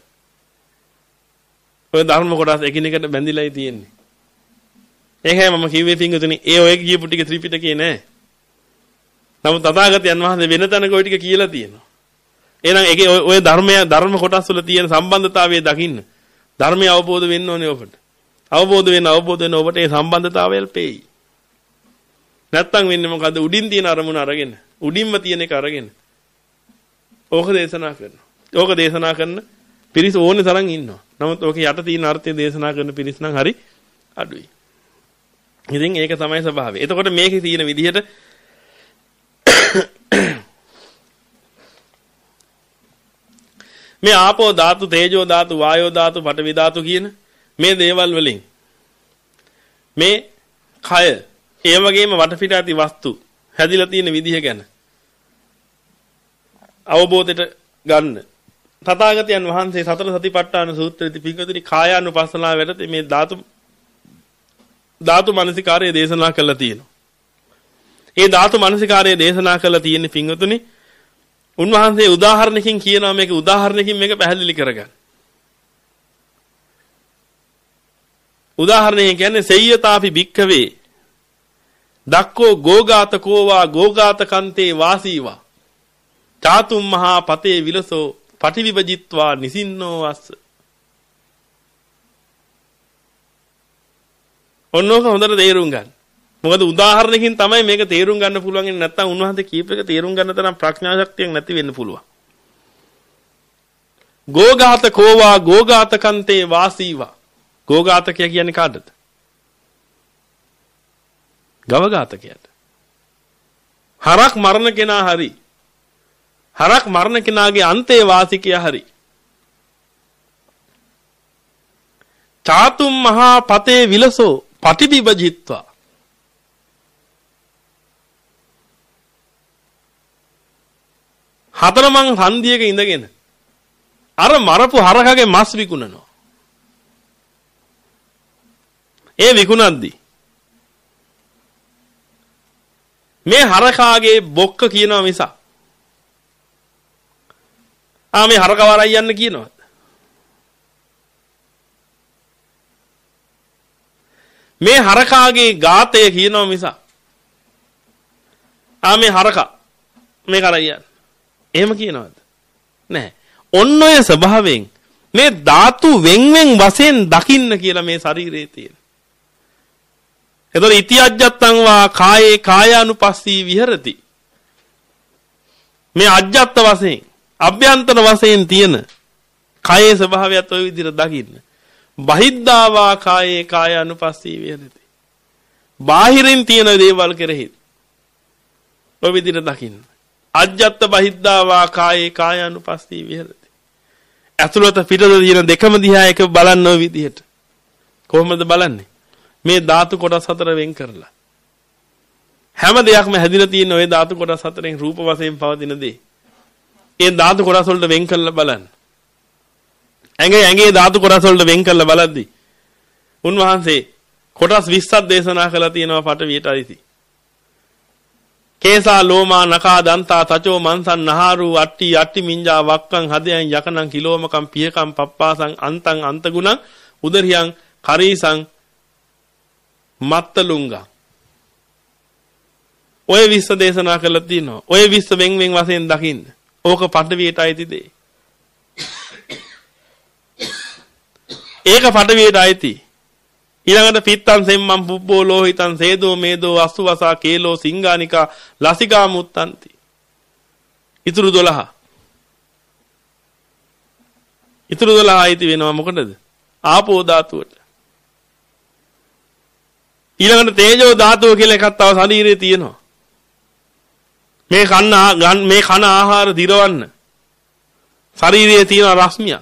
ඔය ධර්ම කොටස් එකිනෙකට බැඳිලායි තියෙන්නේ. ඒකයි මම කිව්වේ පින්වතුනි ඒ ඔය කියපු ටික ත්‍රිපිටකේ නෑ. නමුත් තථාගතයන් වහන්සේ වෙන තැනක ওই ටික කියලා තියෙනවා. එහෙනම් ඒකේ ඔය ධර්මය ධර්ම කොටස් වල තියෙන සම්බන්ධතාවය දකින්න ධර්මය අවබෝධ වෙන්න ඕනේ ඔබට. අවබෝධ වෙන අවබෝධ වෙන ඔබට ඒ සම්බන්ධතාවයල් පෙයි. නැත්තම් වෙන්නේ මොකද්ද? උඩින් තියෙන අරමුණ අරගෙන උඩින්ම තියෙන එක අරගෙන ඕක දේශනා කරනවා. ඕක දේශනා කරන පිරිස ඕනේ තරම් ඉන්නවා. නමුත් ඕක යට තියෙන අර්ථය දේශනා කරන පිරිස නම් හරි අඩුයි. ඉතින් ඒක තමයි ස්වභාවය. එතකොට මේකේ තියෙන විදිහට මේ ආපෝ ධාතු, තේජෝ ධාතු, වායෝ ධාතු, පඨවි ධාතු කියන මේ දේවල් වලින් මේ කය ඒ වගේම වටපිට ඇති වස්තු හැදිලා තියෙන විදිහ ගැන අවබෝධයට ගන්න. තථාගතයන් වහන්සේ සතර සතිපට්ඨාන සූත්‍රයේදී පිටුතුනි කායානුපස්සනාව වැඩත මේ ධාතු ධාතු මනසිකාරය දේශනා කළා තියෙනවා. ඒ ධාතු මනසිකාරය දේශනා කළා තියෙන පින්වතුනි උන්වහන්සේ උදාහරණකින් කියනවා මේක උදාහරණකින් මේක පැහැදිලි කරගන්න. උදාහරණය කියන්නේ සෙය්‍යතාපි භික්ඛවේ දක්කෝ ගෝඝාතකෝවා ගෝඝාතකන්තේ වාසීවා චාතුම් මහා පතේ විලසෝ පටිවිභජිත්වා නිසින්නෝ වස්ස. ඔන්නෝක හොඳට තේරුම් ගන්න. මොකද උදාහරණකින් තමයි මේක තේරුම් ගන්න පුළුවන්. නැත්නම් උන්වහන්සේ කීප එක තේරුම් ගන්න තරම් ප්‍රඥා ශක්තියක් නැති වෙන්න පුළුවන්. ගෝඝාතකෝවා ගෝඝාතකන්තේ වාසීවා. ගෝඝාතකය කියන්නේ කාටද? ගවඝාතකයට. හරක් මරණ කෙනා හරි. හරක් මරණ කෙනාගේ අන්තේ වාසිකයා හරි. චාතුම් මහා පතේ විලසෝ පටිවිභජිත්වා. හතරමං හන්දියක ඉඳගෙන අර මරපු හරකගේ මස් විකුණනවා. ඒ විකුණද්දී මේ හරකාගේ බොක්ක කියනවා මිස ආ මේ හරක වරයි යන්න කියනවාද? මේ හරකාගේ ගාතය කියනවා මිස ආ මේ හරක මේ කරයි යන්න එහෙම කියනවද? නැහැ. ඔන්න ඔය ස්වභාවයෙන් මේ ධාතු වෙන් වෙන් වශයෙන් දකින්න කියලා මේ ශරීරයේ තියෙන. එතකොට ඉතිඅජ්ජත්තං වා කායේ කායානුපස්සී විහෙරති. මේ අජ්ජත්ත වශයෙන් අභ්‍යන්තර වශයෙන් තියෙන කායේ ස්වභාවයත් ওই විදිහට දකින්න. බහිද්ධා වා කායේ කායානුපස්සී විහෙරති. බාහිරින් තියෙන දේවල් කෙරෙහි ওই විදිහට දකින්න. අජ්ජත්ත බහිද්ධා වා කායේ කායානුපස්සී විහෙරති. ඇතුළත පිටත තියෙන දෙකම දිහා එක බලන්න ওই විදිහට. කොහොමද බලන්නේ? මේ ධාතු කොටස් හතර වෙන් කරලා. හැම දෙයක්ම හැදිලා තියෙන ওই ධාතු කොටස් හතරෙන් රූප වශයෙන් පවතින දේ. ඒ ධාතු කොටස් වලට වෙන් කරලා බලන්න. ඇඟේ ඇඟේ ධාතු කොටස් වලට වෙන් කරලා බලද්දි උන්වහන්සේ කොටස් විස්සක් දේශනා කළා තියෙනවා පටවියට අයිති. කේසා ලෝමා නඛා දන්තා තචෝ මන්සන් නහාරු අට්ටි අට්ටි මිංජා වක්කං හදයන් යකනං කිලෝමකම් පියකම් පප්පාසං අන්තං අන්තගුණං උදරියං කරීසං මත්තලුංගා. ඔය විස්ස දේශනා කළා තියෙනවා. ඔය විස්ස වෙන් වෙන් වශයෙන් දකින්න. ඕක පටවියට අයිති දෙයි. ඒක පටවියට අයිති. ඊළඟට පිත්තං සෙම්මං පුබ්බෝ ලෝහිතං සේදෝ මේදෝ අස්සුවසා කේලෝ සිංගානිකා ලසිකා මුත්තන්ති. ඊතුරු දොළහ. ඊතුරු දොළහ අයිති වෙනවා මොකටද? ආපෝ ධාතුවට. ඊළඟට තේජෝ ධාතුව කියලා එකක් තව ශරීරයේ තියෙනවා. මේ කන්න මේ කන ආහාර දිරවන්න ශරීරයේ තියෙන රශ්මිය.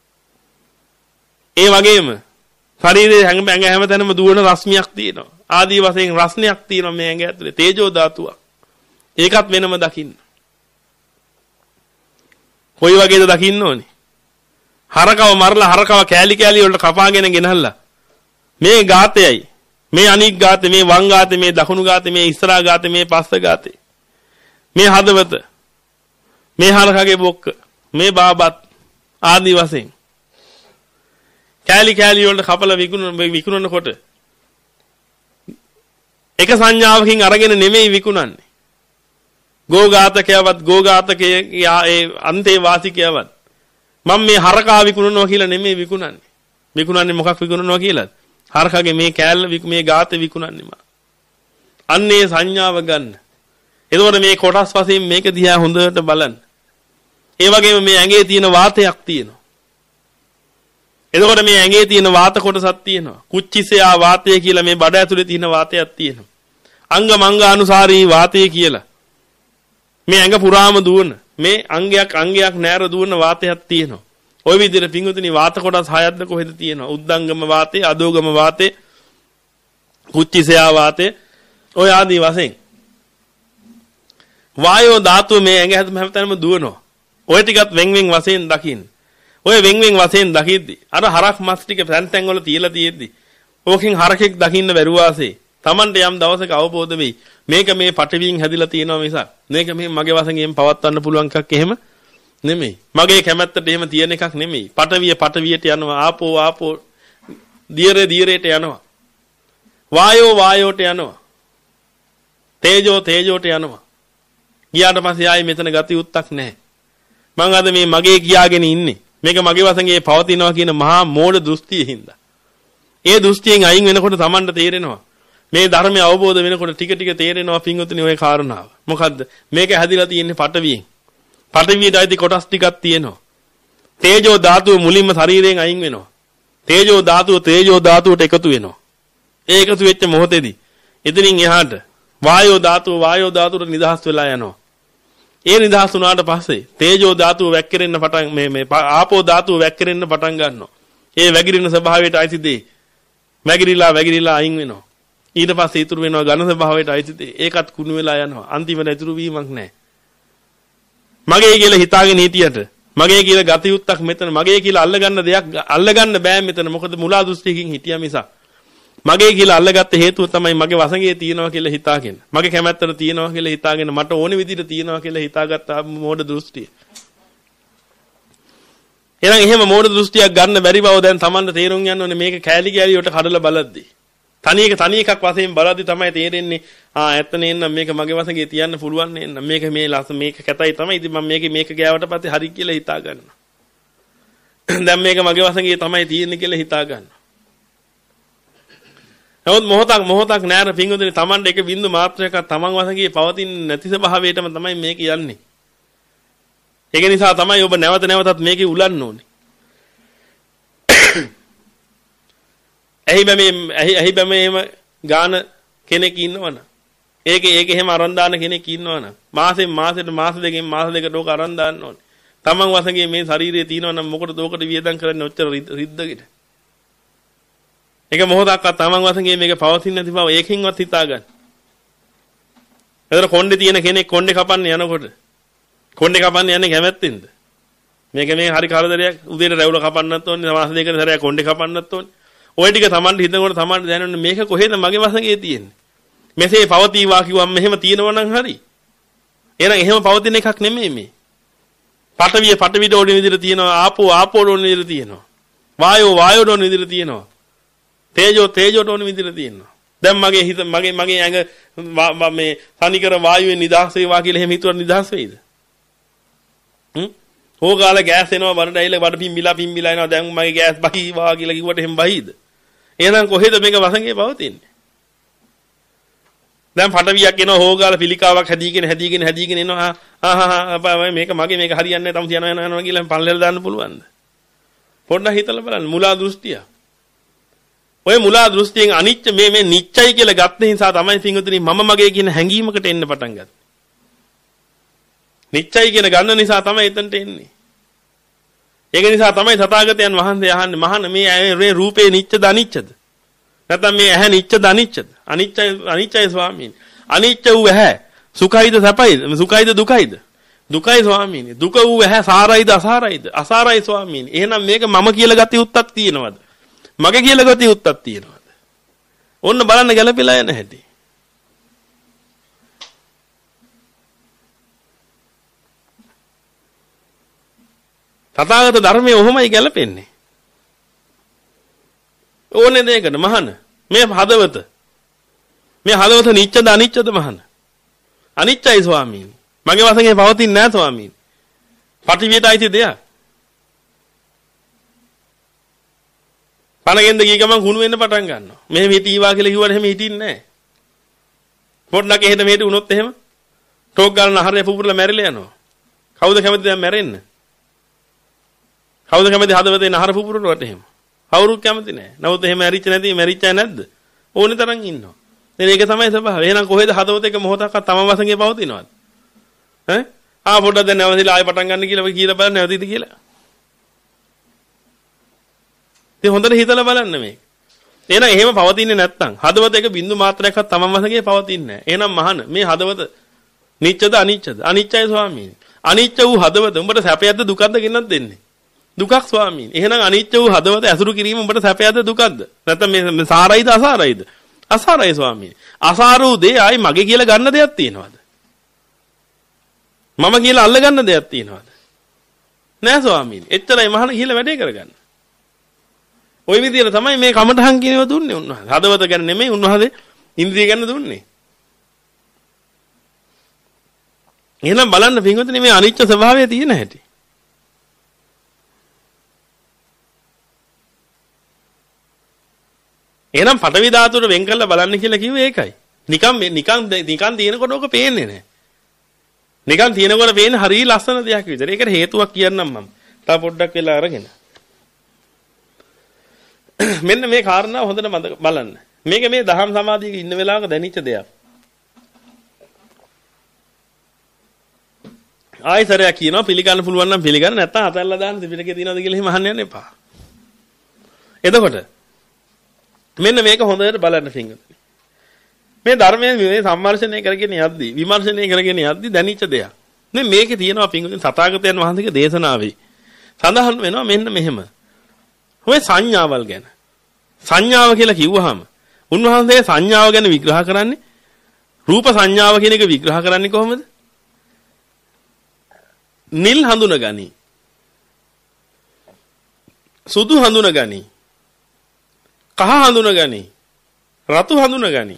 ඒ වගේම ශරීරයේ හැම ඇඟ හැමතැනම දුවන රශ්මියක් තියෙනවා. ආදී වශයෙන් රස්නයක් තියෙනවා මේ ඇඟ ඇතුලේ තේජෝ ධාතුවක්. ඒකත් වෙනම දකින්න. කොයි වගේද දකින්න ඕනේ? හරකව මරලා හරකව කෑලි කෑලි වලට කපාගෙන ගෙනහල්ලා මේ ගාතයයි මේ අනික් ගාතේ මේ වම් ගාතේ මේ දකුණු ගාතේ මේ ඉස්සරහා ගාතේ මේ පස්ස ගාතේ මේ හදවත මේ හරකගේ බොක්ක මේ බාබත් ආදී වශයෙන් කෑලි කෑලි වලට කපලා විකුණන විකුණනකොට එක සංඥාවකින් අරගෙන නෙමෙයි විකුණන්නේ. ගෝඝාතකයවත් ගෝඝාතකයේ ඒ අන්තේ වාසිකයවත් මම මේ හරකා විකුණනවා කියලා නෙමෙයි විකුණන්නේ. විකුණන්නේ මොකක් විකුණනවා කියලාද? හරකගේ මේ කෑල්ල මේ ගාතේ විකුණන්නේ මා. අන්නේ සංඥාව ගන්න. එතකොට මේ කොටස් වශයෙන් මේක දිහා හොඳට බලන්න. ඒ වගේම මේ ඇඟේ තියෙන වාතයක් තියෙනවා. එතකොට මේ ඇඟේ තියෙන වාත කොටසක් තියෙනවා. කුච්චිසයා වාතය කියලා මේ බඩ ඇතුලේ තියෙන වාතයක් තියෙනවා. අංග මංගානුසාරී වාතය කියලා මේ ඇඟ පුරාම දුවන මේ අංගයක් අංගයක් නෑර දුවන වාතයක් තියෙනවා. ওই විදිහට පිංගුතුනි වාත කොටස් හයක්ද කොහෙද තියෙනවා? උද්දංගම වාතේ, අදෝගම වාතේ, කුච්චිසයා වාතේ ඔය ආදී වශයෙන්. වායෝ ධාතුව මේ ඇඟ හැමතැනම දුවනවා. ඔය ටිකත් වෙන් වෙන් වශයෙන් දකින්න. ඔය වෙන් වෙන් වශයෙන් දකිද්දි අර හරක් මස් ටික තැන් තැන් වල තියලා තියෙද්දි ඕකෙන් හරකෙක් දකින්න බැරුවාසේ Tamante යම් දවසක අවබෝධ වෙයි. මේක මේ පටවියෙන් හැදිලා තියෙනවා මිසක් මේක මේ මගේ වශයෙන් පවත්වන්න පුළුවන් එකක් එහෙම නෙමෙයි. මගේ කැමැත්තට එහෙම තියෙන එකක් නෙමෙයි. පටවිය පටවියට යනවා. ආපෝ ආපෝ දියරේ දියරේට යනවා. වායෝ වායෝට යනවා. තේජෝ තේජෝට යනවා. ගියාට පස්සේ ආයේ මෙතන ගති උත්තක් නැහැ. මං අද මේ මගේ කියාගෙන ඉන්නේ. මේක මගේ වශයෙන් පවතිනවා කියන මහා මෝඩ දෘෂ්ටියේ හින්දා. ඒ දෘෂ්ටියෙන් අයින් වෙනකොට Tamanට තේරෙනවා. මේ ධර්මය අවබෝධ වෙනකොට ටික ටික තේරෙනවා පින්වතුනි ඔය කාරණාව. මොකද්ද? මේක හැදිලා තියෙන්නේ පටවියෙන්. පටවියට අයිති කොටස් ටිකක් තියෙනවා. තේජෝ ධාතුව මුලින්ම ශරීරයෙන් අයින් වෙනවා. තේජෝ ධාතුව තේජෝ ධාතුවට එකතු වෙනවා. ඒ එකතු වෙච්ච මොහොතේදී එතනින් එහාට වායෝ ධාතුව වායෝ ධාතුවට නිදහස් වෙලා යනවා. ඒ නිදහස් වුණාට පස්සේ තේජෝ ධාතුව වැක්කිරෙන්න පටන් මේ මේ ආපෝ ධාතුව වැක්කිරෙන්න පටන් ගන්නවා. ඒ වැగిරින ස්වභාවයට අයිති දේ වැగిරිලා වැగిරිලා අයින් වෙනවා. ඊට පස්සේ ඉතුරු වෙනවා ඝන ස්වභාවයට අයිති දේ. ඒකත් කුණු වෙලා යනවා. අන්තිමට ඉතුරු වීමක් නැහැ. මගේ කියලා හිතාගෙන හිටියට මගේ කියලා ගතියුත්තක් මෙතන මගේ කියලා අල්ලගන්න දෙයක් අල්ලගන්න බෑ මෙතන. මොකද මුලා දෘෂ්ටියකින් හිටියා මිසක් මගේ කියලා අල්ලගත්ත හේතුව තමයි මගේ වසඟේ තියෙනවා කියලා හිතාගෙන. මගේ කැමැත්තට තියෙනවා කියලා හිතාගෙන මට ඕන විදිහට තියෙනවා කියලා හිතාගත්ත මෝඩ දෘෂ්ටිය. එහෙනම් එහෙම මෝඩ දෘෂ්ටියක් ගන්න බැරි බව දැන් Tamanට තේරුම් ගන්න ඕනේ මේක කෑලි කෑලි වලට කඩලා බලද්දී. තනි එක තනි එකක් වශයෙන් බලද්දී තමයි තේරෙන්නේ ආ ඇත්ත නේනම් මේක මගේ වසඟේ තියන්න පුළුවන් නේනම් මේක මේ ලස මේක කැතයි තමයි ඉතින් මම මේක මේක ගෑවට පස්සේ හරි කියලා හිතා ගන්නවා. දැන් මේක මගේ වසඟේ තමයි තියෙන්නේ කියලා හිතා ගන්නවා. නමුත් මොහොතක් මොහොතක් නෑර පිංගුදුනේ Tamanට එක බින්දු මාත්‍රයක් Taman වසඟේ පවතින නැති ස්වභාවයටම තමයි මේක යන්නේ. ඒක නිසා තමයි ඔබ නැවත නැවතත් මේකේ උලන්න ඕනේ. එහි බැමේ එහි බැමේම ගාන කෙනෙක් ඉන්නවනම් ඒක ඒක එහෙම අරන් දාන කෙනෙක් ඉන්නවනම් මාසෙන් මාසෙට මාස දෙකෙන් මාස දෙකට ඕක අරන් දාන්න ඕනේ. Taman වසඟේ මේ ශරීරයේ තියෙනවනම් මොකටද ඕකට වියදම් කරන්නේ ඔච්චර රිද්දගෙන? ඒක මොහොතක්වත් Taman වසඟේ මේක පවතින්නේ නැති බව ඒකින්වත් හිතා ගන්න. එතන කොණ්ඩේ තියෙන කෙනෙක් කොණ්ඩේ කපන්න යනකොට කොණ්ඩේ කපන්න යන්නේ කැමැත්තෙන්ද? මේක මේ හරි කරදරයක් උදේට රැවුල කපන්නත් ඕනේ මාස දෙකකට සැරයක් කොණ්ඩේ කපන්නත් ඕනේ. ඔය ටික Tamanට හිතනකොට Tamanට දැනෙන්නේ මේක කොහෙද මගේ වසඟේ තියෙන්නේ? මෙසේ පවතිවා කිව්වම මෙහෙම තියෙනවා නම් හරි. එහෙනම් එහෙම පවතින එකක් නෙමෙයි මේ. පටවිය පටවිඩ ඕන විදිහට තියෙනවා ආපෝ ආපෝ ඕන විදිහට තියෙනවා. වායෝ වායෝ ඕන විදිහට තියෙනවා. තේජෝ තේජෝ ඕන විදිහට තියෙනවා. දැන් මගේ හිත මගේ මගේ ඇඟ මේ තනිකර වායුවේ නිදහස් වේවා කියලා එහෙම හිතුවට නිදහස් වෙයිද? හ්ම්? හොගාල ගෑස් එනවා බඩට ඇවිල්ලා බඩ පිම්බිලා පිම්බිලා එනවා දැන් මගේ ගෑස් බහිවා කියලා කිව්වට එහෙම බහිද? එහෙනම් කොහෙද මේක වසඟේ පවතින්නේ? දැන් පටවියක් එනවා හොගාල පිළිකාවක් හැදීගෙන හැදීගෙන හැදීගෙන එනවා ආහා මේක මගේ මේක හරියන්නේ නැහැ තම තියනවා යනවා යනවා කියලා පල්ලෙල දාන්න පුළුවන්ද? පොඩ්ඩක් හිතලා බලන්න මුලා දෘෂ්ටිය. ඔය මුලා දෘෂ්ටියෙන් අනිච්ච මේ මේ නිච්චයි කියලා ගත්ත නිසා තමයි පින්වතුනි මම මගේ කියන හැඟීමකට එන්න පටන් ගත්තේ. නිච්චයි කියන ගන්න නිසා තමයි එතනට එන්නේ. ඒක නිසා තමයි තථාගතයන් වහන්සේ අහන්නේ මහාන මේ රූපේ නිච්චද අනිච්චද? නැත්නම් මේ ඇහැ නිච්චද අනිච්චද? අනිච්චයි අනිච්චයි ස්වාමීනි. අනිච්ච වූ ඇහැ සුඛයිද සැපයිද? සුඛයිද දුකයිද? දුකයි ස්වාමීනි. දුක වූ ඇහැ සාරයිද අසාරයිද? අසාරයි ස්වාමීනි. එහෙනම් මේක මම කියලා ගති උත්තක් තියෙනවද? මගේ කියලා ගති උත්තක් තියෙනවද? ඔන්න බලන්න ගැලපෙලා යන හැටි. තථාගත ධර්මයේ ඔහොමයි ගැලපෙන්නේ. ඕනේ දෙයකට මහාන මේ හදවත මේ හදවත නිච්චද අනිච්චද මහාන? අනිච්චයි ස්වාමීනි. මගේ වශයෙන් පවතින්නේ නැහැ ස්වාමීනි. පටිවියට අයිති දෙයක්. පණගෙන්ද ගිය ගමන් කුණු වෙන්න පටන් ගන්නවා. මෙහෙම හිටීවා කියලා කිව්වට එහෙම හිටින්නේ නැහැ. පොඩ්ඩක් එහෙට මෙහෙට වුණොත් එහෙම ටෝක් ගාලා නහරේ පුපුරලා මැරිලා යනවා. කවුද කැමති දැන් මැරෙන්න? කවුද කැමති හදවතේ නහර පුපුරනවට එහෙම? කවුරුත් කැමති නැහැ. නමුත් එහෙම ඇරිච්ච නැති මැරිච්චා නැද්ද? ඕනේ තරම් ඉන්නවා. දැන් ඒක තමයි ස්වභාවය. එහෙනම් කොහෙද හදවතේක මොහොතක්වත් තම වශයෙන් පවතිනවද? ඈ? ආ පොඩ්ඩක් දැන් නැවතිලා ආයෙ පටන් ගන්න කියලා කියලා බලන්න නැවතිද කියලා. ඉතින් හොඳට හිතලා බලන්න මේක. එහෙනම් එහෙම පවතින්නේ නැත්තම් හදවතේක බින්දු මාත්‍රයක්වත් තම වශයෙන් පවතින්නේ නැහැ. එහෙනම් මහාන මේ හදවත නිච්චද අනිච්චද? අනිච්චයි ස්වාමීනි. අනිච්ච වූ හදවත උඹට සැපයක්ද දුකක්ද ගෙනත් දෙන්නේ? දුකක් ස්වාමීනි. එහෙනම් අනිත්‍ය වූ හදවත ඇසුරු කිරීම උඹට සැපයද දුකක්ද? නැත්නම් මේ සාරයිද අසාරයිද? අසාරයි ස්වාමීනි. අසාර වූ දේ ආයි මගේ කියලා ගන්න දෙයක් තියෙනවද? මම කියලා අල්ල ගන්න දෙයක් තියෙනවද? නෑ ස්වාමීනි. එච්චරයි මහාන කියලා වැඩේ කරගන්න. ওই විදිහට තමයි මේ කමටහන් කියනව දුන්නේ උන්වහන්සේ. හදවත ගැන නෙමෙයි උන්වහන්සේ ඉන්ද්‍රිය ගැන දුන්නේ. එහෙනම් බලන්න පින්වතුනි මේ අනිත්‍ය ස්වභාවය තියෙන හැටි. එහෙනම් පඨවි ධාතුව වෙන් කරලා බලන්න කියලා කිව්වේ ඒකයි. නිකන් නිකන් නිකන් තියෙනකොට ඔක පේන්නේ නැහැ. නිකන් තියෙනකොට පේන්නේ හරිය ලස්සන දෙයක් විතර. ඒකට හේතුවක් කියන්නම් මම. තව පොඩ්ඩක් වෙලා අරගෙන. මෙන්න මේ කාරණාව හොඳට මතක බලන්න. මේක මේ දහම් සමාධියක ඉන්න වෙලාවක දැනෙච්ච දෙයක්. ආයතරයක් කියනවා පිළිගන්න පුළුවන් නම් පිළිගන්න නැත්නම් අතල්ලා දාන්න ත්‍රිපිටකේ තියනවද කියලා එහෙම අහන්න යන්න එපා. එතකොට මෙන්න මේක හොඳට බලන්න පින්වතුනි. මේ ධර්මයේ මේ සම්මර්ෂණය කරගෙන යද්දී විමර්ශනය කරගෙන යද්දී දැනෙච්ච දෙයක්. මේ මේකේ තියෙනවා පින්වතුනි තථාගතයන් වහන්සේගේ දේශනාවේ සඳහන් වෙනවා මෙන්න මෙහෙම. ඔය සංඥාවල් ගැන. සංඥාව කියලා කිව්වහම උන්වහන්සේ සංඥාව ගැන විග්‍රහ කරන්නේ රූප සංඥාව කියන එක විග්‍රහ කරන්නේ කොහොමද? නිල් හඳුනගනි. සුදු හඳුනගනි. කහ හඳුනගනි. රතු හඳුනගනි.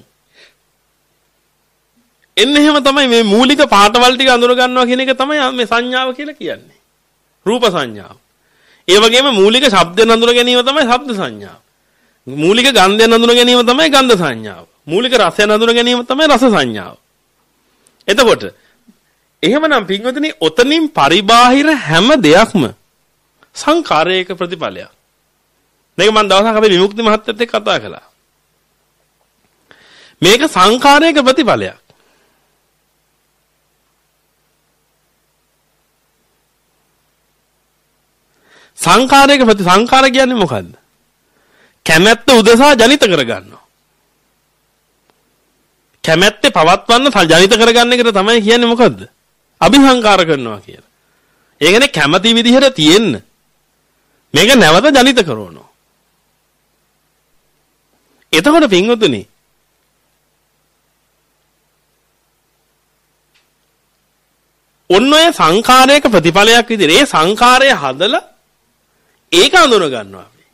එන්න එහෙම තමයි මේ මූලික පාටවල් ටික අඳුර ගන්නවා කියන එක තමයි මේ සංඥාව කියලා කියන්නේ. රූප සංඥාව. ඒ වගේම මූලික ශබ්දෙන් හඳුන ගැනීම තමයි ශබ්ද සංඥාව. මූලික ගන්ධයෙන් හඳුන ගැනීම තමයි ගන්ධ සංඥාව. මූලික රසයෙන් හඳුන ගැනීම තමයි රස සංඥාව. එතකොට එහෙමනම් පින්වතුනි ඔතනින් පරිබාහිර හැම දෙයක්ම සංඛාරයක ප්‍රතිඵලයක්. මේක මම දවසක් අපේ විමුක්ති මහත්තයත් එක්ක කතා කළා. මේක සංඛාරයක ප්‍රතිඵලයක්. සංඛාරයක ප්‍රති සංඛාර කියන්නේ මොකද්ද? කැමැත්ත උදෙසා ජනිත කරගන්නවා. කැමැත්තේ පවත්වන්න ජනිත කරගන්න එකට තමයි කියන්නේ මොකද්ද? අபிසංකාර කරනවා කියලා. ඒ කියන්නේ කැමැති විදිහට තියෙන්න මේක නැවත ජනිත කරනවා. එතකොට පින්වතුනි ඔන්න ඔය සංඛාරයක ප්‍රතිඵලයක් විදිහට ඒ සංඛාරය හදලා ඒක අඳුන ගන්නවා අපි.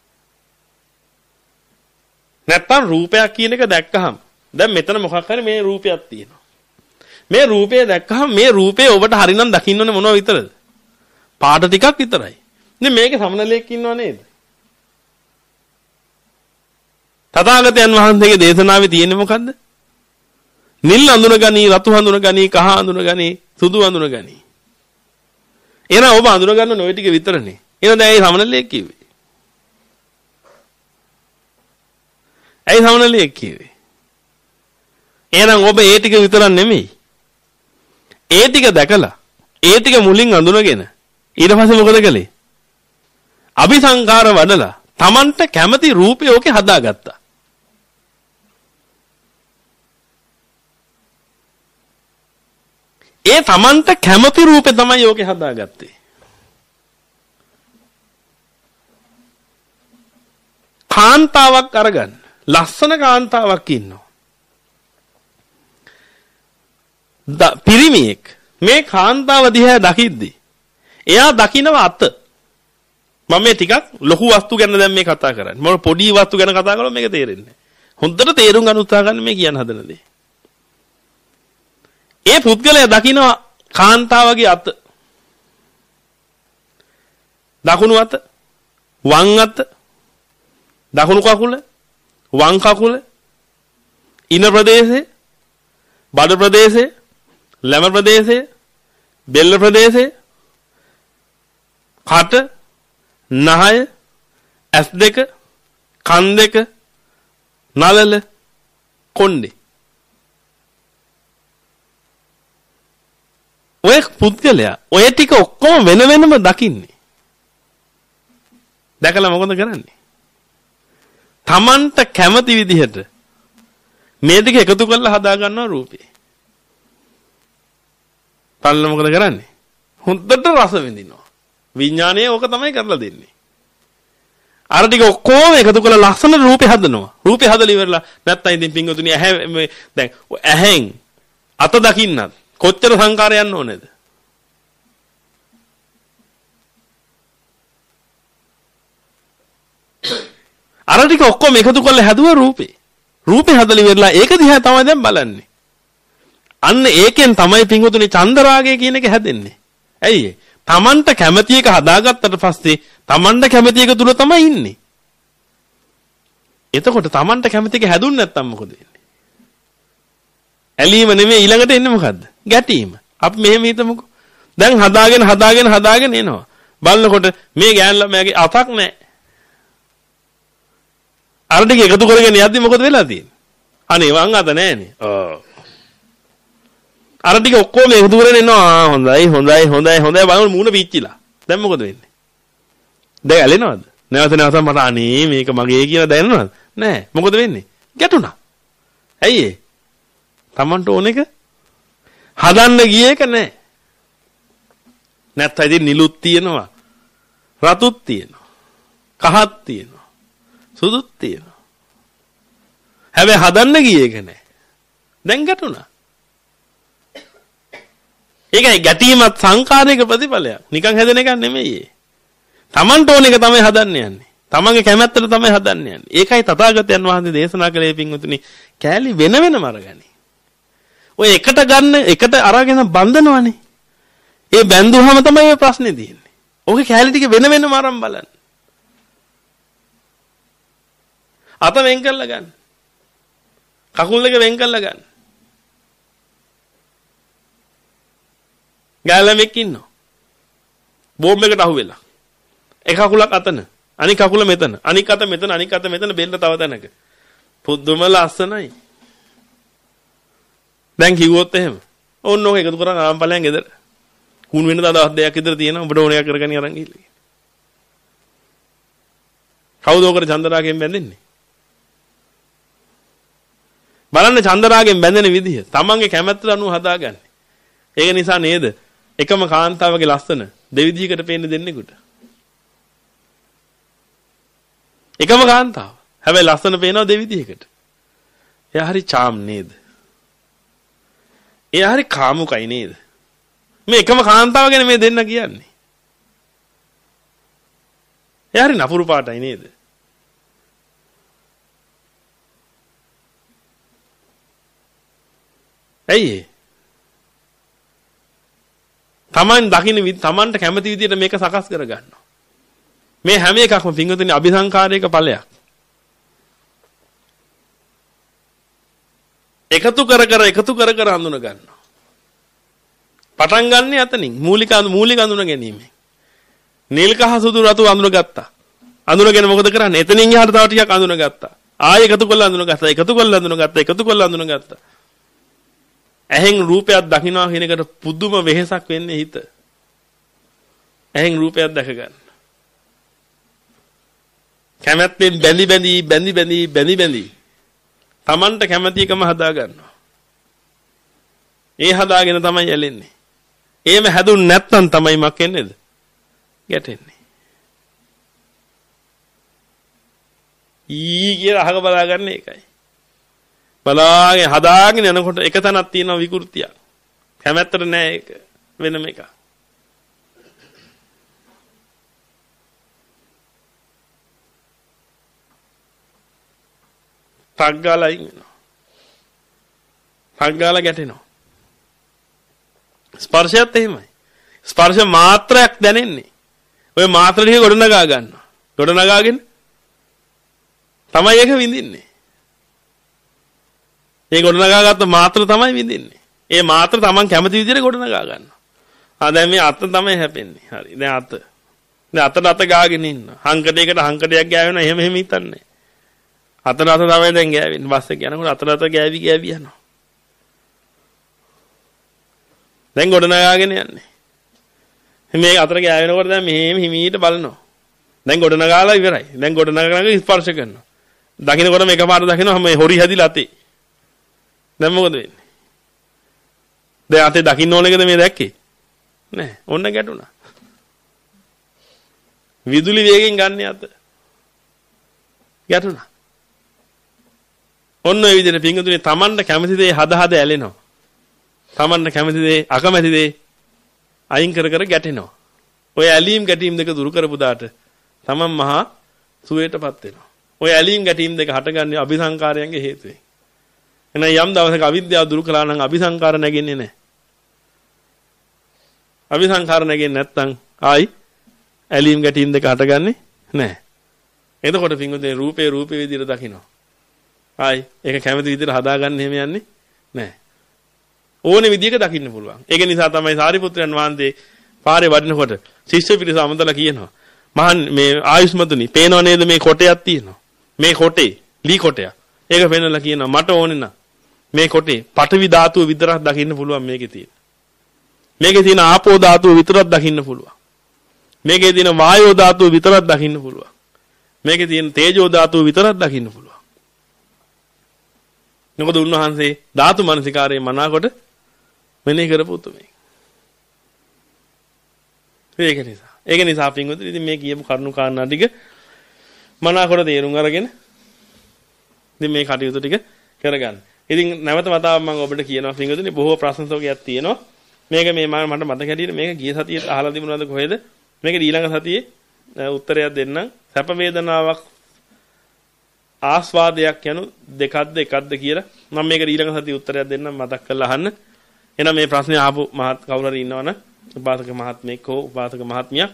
නැත්තම් රූපයක් කියන එක දැක්කහම දැන් මෙතන මොකක් හරි මේ රූපයක් තියෙනවා. මේ රූපය දැක්කහම මේ රූපේ ඔබට හරිනම් දකින්න ඕනේ මොනව විතරද? පාට ටිකක් විතරයි. ඉතින් මේකේ සමනලයක් ඉන්නව නේද? තථාගතයන් වහන්සේගේ දේශනාවේ තියෙන්නේ මොකද්ද? නිල් අඳුනගනි, රතු අඳුනගනි, කහ අඳුනගනි, සුදු අඳුනගනි. එහෙනම් ඔබ අඳුන ගන්න ඔය ටික විතරනේ. එහෙනම් දැන් ඒ සමනලයක් කිව්වේ. ඇයි සමනලයක් කිව්වේ? එහෙනම් ඔබ ඒ ටික විතරක් නෙමෙයි. ඒ ටික දැකලා ඒ ටික මුලින් අඳුනගෙන ඊට පස්සේ මොකද කළේ? අபிසංකාර වඩලා Tamanට කැමති රූපය ඔකේ හදාගත්තා. ඒ Tamanට කැමති රූපේ තමයි ඔකේ හදාගත්තේ. කාන්තාවක් අරගන්න. ලස්සන කාන්තාවක් ඉන්නවා. පිරිමියෙක් මේ කාන්තාව දිහා දකිද්දි එයා දකින්නව අත. මම මේ ටිකක් ලොකු වස්තු ගැන දැන් මේ කතා කරන්නේ. මම පොඩි වස්තු ගැන කතා කරලා මේක තේරෙන්නේ නැහැ. හොඳට තේරුම් ගන්න උත්සාහ ගන්න මේ කියන්න හදන දේ. ඒ පුද්ගලයා දකින්න කාන්තාවගේ අත. දකුණු අත, වම් අත, දකුණු කකුල, වම් කකුල, ඉන ප්‍රදේශේ, බඩ ප්‍රදේශේ, ලැම ප්‍රදේශේ, බෙල්ල ප්‍රදේශේ, කට, නහය, ඇස් දෙක, කන් දෙක, නළල, කොණ්ඩේ. ඔය පුද්ගලයා ඔය ටික ඔක්කොම වෙන වෙනම දකින්නේ. දැකලා මොකද කරන්නේ? Tamanට කැමති විදිහට මේ ටික එකතු කරලා හදා ගන්නවා රූපේ. බලන්න මොකද කරන්නේ? හොඳට රස විඳිනවා. විඥානය ඕක තමයි කරලා දෙන්නේ. අර ටික ඔක්කොම එකතු කරලා ලස්සන රූපේ හදනවා. රූපේ හදලා ඉවරලා නැත්තම් ඉතින් පින්වතුනි ඇහැ දැන් ඇහෙන් අත දකින්නත් කොච්චර සංකාරයන් ඕනේද? අර ටික ඔක්කොම එකතු කරලා හැදුවා රූපේ. රූපේ හදලා ඉවරලා ඒක දිහා තමයි දැන් බලන්නේ. අන්න ඒකෙන් තමයි පින්වතුනි චන්දරාගය කියන එක හැදෙන්නේ. ඇයි ඒ? Tamanට කැමති එක හදාගත්තට පස්සේ Tamanට කැමති එක තුල තමයි ඉන්නේ. එතකොට Tamanට කැමති එක හැදුන්නේ නැත්තම් මොකද වෙන්නේ? ඇලීම නෙමෙයි ඊළඟට එන්නේ මොකද්ද? ගැටීම. අපි මෙහෙම හිතමුකෝ. දැන් හදාගෙන හදාගෙන හදාගෙන එනවා. බලනකොට මේ ගෑන් ළමයාගේ අතක් නැහැ. අර ටික එකතු කරගෙන යද්දි මොකද වෙලා තියෙන්නේ? අනේ වං අත නැහනේ. ඔව්. අර ටික ඔක්කොම එකතු කරගෙන එනවා. හොඳයි හොඳයි හොඳයි හොඳයි බලන්න මූණ පිච්චිලා. දැන් මොකද වෙන්නේ? දැන් ඇලෙනවද? නැවත නැවත මට අනේ මේක මගේ කියලා දැනෙනවද? නෑ. මොකද වෙන්නේ? ගැටුණා. ඇයි ඒ? Tamanට ඕන එක හදන්න ගිය එක නෑ. නැත්නම් ඉතින් නිලුත් තියෙනවා. රතුත් තියෙනවා. කහත් තියෙනවා. සුදුත් තියෙනවා. හැබැයි හදන්න ගිය එක නෑ. දැන් ගැටුණා. ඒකයි ගැටීමත් සංකාරයක ප්‍රතිඵලයක්. නිකන් හැදෙන එකක් නෙමෙයි. Tamanට ඕන එක තමයි හදන්න යන්නේ. Tamanගේ කැමැත්තට තමයි හදන්න යන්නේ. ඒකයි තථාගතයන් වහන්සේ දේශනා කළේ පින්වතුනි කෑලි වෙන වෙනම අරගනි. ඔය එකට ගන්න එකට අරගෙන බඳිනවනේ. ඒ බැඳුවම තමයි මේ ප්‍රශ්නේ තියෙන්නේ. ඔගේ කෑලි ටික වෙන වෙනම අරන් බලන්න. අත වෙන් කරලා ගන්න. කකුල් දෙක වෙන් කරලා ගන්න. ගෑලමෙක් ඉන්නවා. බෝම්බ එකට අහු වෙලා. එක කකුලක් අතන, අනික කකුල මෙතන, අනික අත මෙතන, අනික අත මෙතන බෙල්ල තව තැනක. පුදුම ලස්සනයි. දැන් කිව්වොත් එහෙම. ඕන්න ඔක එකතු කරන් ආම් ඵලයන් ගෙදර. කුණු වෙන දවස් දෙකක් විතර තියෙනවා. ඔබට ඕන එකක් කරගෙන අරන් ගිහලා. කවුද ඔකට චන්දරාගෙන් බැඳෙන්නේ? බලන්න චන්දරාගෙන් බැඳෙන විදිහ. තමන්ගේ කැමැත්තට අනුව හදාගන්නේ. ඒක නිසා නේද? එකම කාන්තාවගේ ලස්සන දෙවිදිහකට පේන්න දෙන්නෙකුට. එකම කාන්තාව. හැබැයි ලස්සන පේනවා දෙවිදිහකට. එයා හරි charm නේද? එයා හරි කාමුකයි නේද? මේ එකම කාන්තාව ගැන මේ දෙන්න කියන්නේ. එයා හරි නපුරු පාටයි නේද? ඇයි? Taman දකින්න Tamanට කැමති විදිහට මේක සකස් කරගන්නවා. මේ හැම එකක්ම පින්වතුනි අபிසංකාරයක ඵලයක්. එකතු කර කර එකතු කර කර හඳුන ගන්නවා. පටන් ගන්න යතනින් මූලික මූලික හඳුන ගැනීම. නිල් කහ සුදු රතු හඳුන ගත්තා. හඳුනගෙන මොකද කරන්නේ? එතනින් එහාට තව ටිකක් හඳුන ගත්තා. ආයෙ එකතු කරලා හඳුන ගත්තා. එකතු කරලා හඳුන ගත්තා. එකතු කරලා හඳුන ගත්තා. ඇහෙන් රූපයක් දකින්නවා කියන එකට පුදුම වෙහෙසක් වෙන්නේ හිත. ඇහෙන් රූපයක් දැක ගන්න. කැමැත්තෙන් බැඳි බැඳි බැඳි බැඳි බැඳි බැඳි Tamanට කැමැති එකම හදා ගන්නවා. ඒ හදාගෙන තමයි ඇලෙන්නේ. එහෙම හැදුන් නැත්නම් තමයි මක් වෙන්නේද? ගැටෙන්නේ. ඊ කියලා අහක බලා ගන්න එකයි. බලාගෙන හදාගෙන යනකොට එක තැනක් තියෙනවා විකෘතියක්. කැමැත්තට නෑ ඒක වෙනම එකක්. පග්ගාලා ඉන්නවා. පග්ගාලා ගැටෙනවා. ස්පර්ශයත් එහෙමයි. ස්පර්ශ මාත්‍රයක් දැනෙන්නේ. ඔය මාත්‍ර ටික ගොඩනගා ගන්නවා. ගොඩනගාගෙන තමයි ඒක විඳින්නේ. ඒ ගොඩනගාගත්ත මාත්‍ර තමයි විඳින්නේ. ඒ මාත්‍ර Taman කැමති විදිහට ගොඩනගා ගන්නවා. ආ දැන් මේ අත තමයි හැපෙන්නේ. හරි. දැන් අත. දැන් අතට අත ගාගෙන ඉන්නවා. හංකඩයකට හංකඩයක් ගෑවෙනවා. එහෙම එහෙම හිතන්නේ. අතට අත තමයි දැන් ගෑවෙන්නේ. බස් එක යනකොට අතට අත ගෑවි ගෑවි යනවා. දැන් ගොඩනගාගෙන යන්නේ. මේ අතට ගෑවෙනකොට දැන් මෙහෙම හිමීට බලනවා. දැන් ගොඩනගාලා ඉවරයි. දැන් ගොඩනගාගෙන ස්පර්ශ කරනවා. දකින්නකොට මේක පාර දකිනවා මේ හොරි හැදිලා අතේ. දැන් මොකද වෙන්නේ? දැන් අතේ දකින්න ඕන එකද මේ දැක්කේ? නෑ. ඔන්න ගැටුණා. විදුලි වේගෙන් ගන්න යත. ගැටුණා. ඔන්න ඔය විදිහට පිංගුතුනේ Tamanට කැමති දේ හද හද ඇලෙනවා. Tamanට කැමති දේ අකමැති දේ අයින් කර කර ගැටෙනවා. ඔය ඇලීම් ගැටීම් දෙක දුරු කරපු දාට Taman මහා සුවයටපත් වෙනවා. ඔය ඇලීම් ගැටීම් දෙක හටගන්නේ අபிසංකාරයන්ගේ හේතුවෙන්. එහෙනම් යම් දවසක අවිද්‍යාව දුරු කළා නම් අபிසංකාර නැගෙන්නේ නැහැ. අபிසංකාර නැගෙන්නේ නැත්නම් ආයි ඇලීම් ගැටීම් දෙක හටගන්නේ නැහැ. එතකොට පිංගුතුනේ රූපේ රූපේ විදිහට දකිනවා. ආයි ඒක කැමති විදිහට හදාගන්න හැම යන්නේ නැහැ. ඕනේ විදිහක දකින්න පුළුවන්. ඒක නිසා තමයි සාරිපුත්‍රයන් වහන්සේ පාරේ වඩිනකොට ශිෂ්‍ය පිරිස අමතලා කියනවා. මහන් මේ ආයුෂ්මතුනි පේනව නේද මේ කොටයක් තියෙනවා. මේ කොටේ ලී කොටයක්. ඒක පෙන්නලා කියනවා මට ඕනේ නම් මේ කොටේ පඨවි ධාතුව විතරක් දකින්න පුළුවන් මේකේ තියෙන. මේකේ තියෙන ආපෝ ධාතුව විතරක් දකින්න පුළුවන්. මේකේ තියෙන වායෝ ධාතුව විතරක් දකින්න පුළුවන්. මේකේ තියෙන තේජෝ ධාතුව විතරක් දකින්න පුළුවන්. මොකද උන්වහන්සේ ධාතු මනසිකාරයේ මනාකොට මෙනෙහි කරපු උතුමේ. ඒක නිසා. ඒක නිසා පින්වතුනි ඉතින් මේ කියපු කරුණු කාරණා ටික මනාකොට තේරුම් අරගෙන ඉතින් මේ කටයුතු ටික කරගන්න. ඉතින් නැවත වතාවක් මම ඔබට කියනවා පින්වතුනි බොහෝ ප්‍රශ්නසෝකයක් තියෙනවා. මේක මේ මට මතක හැටියට මේක ගිය සතියේ අහලා තිබුණාද කොහෙද? මේක ඊළඟ සතියේ උත්තරයක් දෙන්නම්. සැප වේදනාවක් ආස්වාදයක් යනු දෙකක්ද එකක්ද කියලා මම මේක ඊළඟ සතියේ උත්තරයක් දෙන්නම් මතක් කරලා අහන්න. එහෙනම් මේ ප්‍රශ්නේ ආපු මහත් කවුරු හරි ඉන්නවනම් උපාසක මහත්මයෙක් හෝ උපාසක මහත්මියක්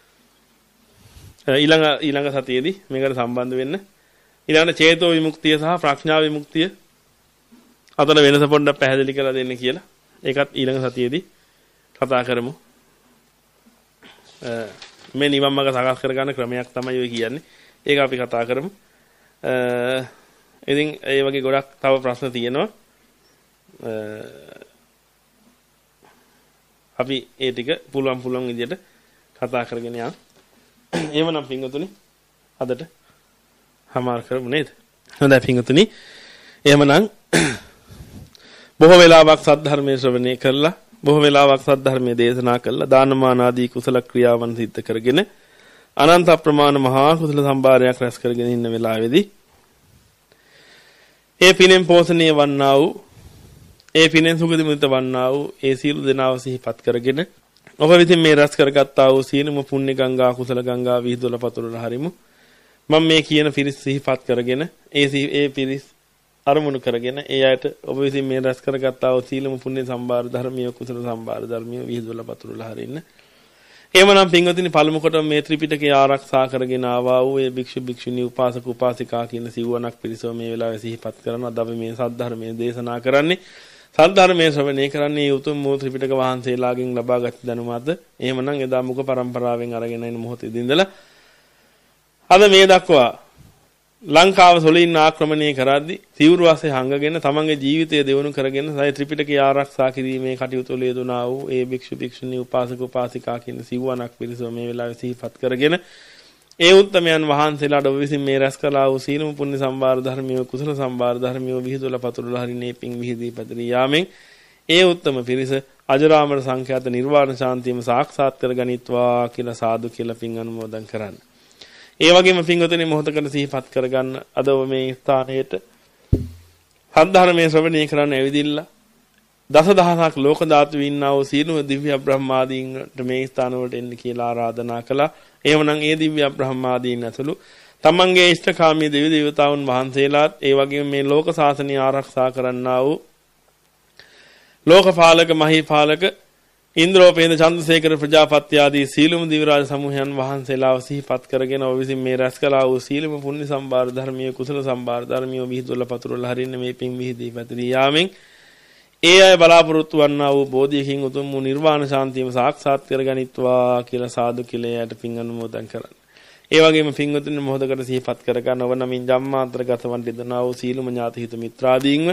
ඊළඟ ඊළඟ සතියේදී මේකට සම්බන්ධ වෙන්න. ඊළඟට චේතෝ විමුක්තිය සහ ප්‍රඥා විමුක්තිය අතර වෙනස පොඩ්ඩක් පැහැදිලි කරලා දෙන්න කියලා. ඒකත් ඊළඟ සතියේදී කතා කරමු. මේ නිවන් මාර්ග සකස් කරගන්න ක්‍රමයක් තමයි ඔය කියන්නේ. ඒක අපි කතා කරමු. ඉතින් ඒ වගේ ගොඩක් තව ප්‍රශ්න තියෙනවා. අපි ඒ ටික පුළුවන් පුළුවන් විදිහට කතා කරගෙන යන්න. එහෙමනම් පින්වතුනි අදට හමාර කරමු නේද? හොඳයි පින්වතුනි. එහෙමනම් බොහෝ වෙලාවක් සද්ධර්මයේ ශ්‍රවණය කළා, බොහෝ වෙලාවක් සද්ධර්මයේ දේශනා කළා, දානමාන ආදී කුසල ක්‍රියාවන් සිද්ධ කරගෙන අනන්ත ප්‍රමාණ මහා කුසල සම්භාරයක් රැස් කරගෙන ඉන්න වෙලාවේදී ඒ පිනෙන් පෝෂණය වන්නා වූ ඒ පිනෙන් සුගති මුදිත වන්නා වූ ඒ සීල දෙනාව සිහිපත් කරගෙන ඔබ විසින් මේ රැස් කරගත්තා වූ සීලම පුණ්‍ය ගංගා කුසල ගංගා විහිදුවල පතුරලා හරිමු. මම මේ කියන පිරිස් සිහිපත් කරගෙන ඒ ඒ පිරිස් අරමුණු කරගෙන ඒ අයට ඔබ විසින් මේ රැස් කරගත්තා වූ සීලම පුණ්‍ය සම්භාර ධර්මිය කුසල සම්භාර ධර්මිය විහිදුවල පතුරලා හරින්න. එහෙමනම් පින්වතුනි පළමු කොට මේ ත්‍රිපිටකය ආරක්ෂා කරගෙන ආවා වූ ඒ භික්ෂු භික්ෂුණී උපාසක උපාසිකා කියන සිව්වණක් පිරිසව මේ වෙලාවේ සිහිපත් කරනවා. අද අපි මේ සද්ධර්මයේ දේශනා කරන්නේ සද්ධර්මයේ ශ්‍රවණය කරන්නේ උතුම් වූ ත්‍රිපිටක වහන්සේලාගෙන් ලබාගත් දැනුම අද. එහෙමනම් එදා මුඛ පරම්පරාවෙන් අරගෙන එන මොහොතේදී ඉඳලා අද මේ දක්වා ලංකාව සොලින් ආක්‍රමණය කරද්දී සිවුරු වාසේ හංගගෙන තමන්ගේ ජීවිතය දෙවනු කරගෙන සය ත්‍රිපිටකය ආරක්ෂා කිරීමේ කටයුතු වල යෙදුනා වූ ඒ භික්ෂු භික්ෂුණී උපාසක උපාසිකා කියන සිව්වණක් පිරිසව මේ වෙලාවේ සිහිපත් කරගෙන ඒ උත්තමයන් වහන්සේලාට ඔබ විසින් මේ රැස් කළා වූ සීලම පුණ්‍ය සම්භාර ධර්මිය කුසල සම්භාර ධර්මිය විහිදුවලා පතුරලා හරිනේ පිං විහිදී පැතිරී යාමෙන් ඒ උත්තම පිරිස අජරාමර සංඛ්‍යාත නිර්වාණ ශාන්තියම සාක්ෂාත් කරගනිත්වා කියලා සාදු කියලා පිං අනුමෝදන් කරන්න. ඒ වගේම පින්වතුනි මොහොතකට සිහිපත් කරගන්න අද ඔබ මේ ස්ථානයේට සද්ධර්මයේ ශ්‍රවණය කරන්න ඇවිදින්න දසදහසක් ලෝක ධාතු වින්නා වූ සීලම දිව්‍ය බ්‍රහ්මාදීන්ට මේ ස්ථාන වලට එන්න කියලා ආරාධනා කළා. එහෙමනම් ඒ දිව්‍ය බ්‍රහ්මාදීන් ඇතුළු තමන්ගේ ඉෂ්ඨකාමී දෙවි දේවතාවුන් වහන්සේලාත් ඒ වගේම මේ ලෝක ශාසනය ආරක්ෂා කරන්නා වූ ලෝකපාලක මහීපාලක ඉන්ද්‍රෝපේන්ද චන්ද්‍රසේකර ප්‍රජාපති ආදී සීලම දිව්‍ය රාජ සමූහයන් වහන්සේලාව සිහිපත් කරගෙන ඔබ විසින් මේ රැස් කළා වූ සීලම පුණ්‍ය සම්භාර ධර්මිය කුසල සම්භාර ධර්මිය විහිදුවලා පතුරලා හරින්න මේ පිං විහිදී පැතිරී යාමෙන් ඒ අය බලාපොරොත්තු වන්නා වූ බෝධියකින් උතුම් වූ නිර්වාණ ශාන්තියම සාක්ෂාත් කරගනිත්වා කියලා සාදු කියලා යට පිං අනුමෝදන් කරන්න. ඒ වගේම පින්වතුනි මොහොතකට සිහිපත් කරගන්න ඔබ නමින් ජම්මාන්තරගත වන් දෙදනා වූ සීලම ඥාති හිත මිත්‍රාදීන්ව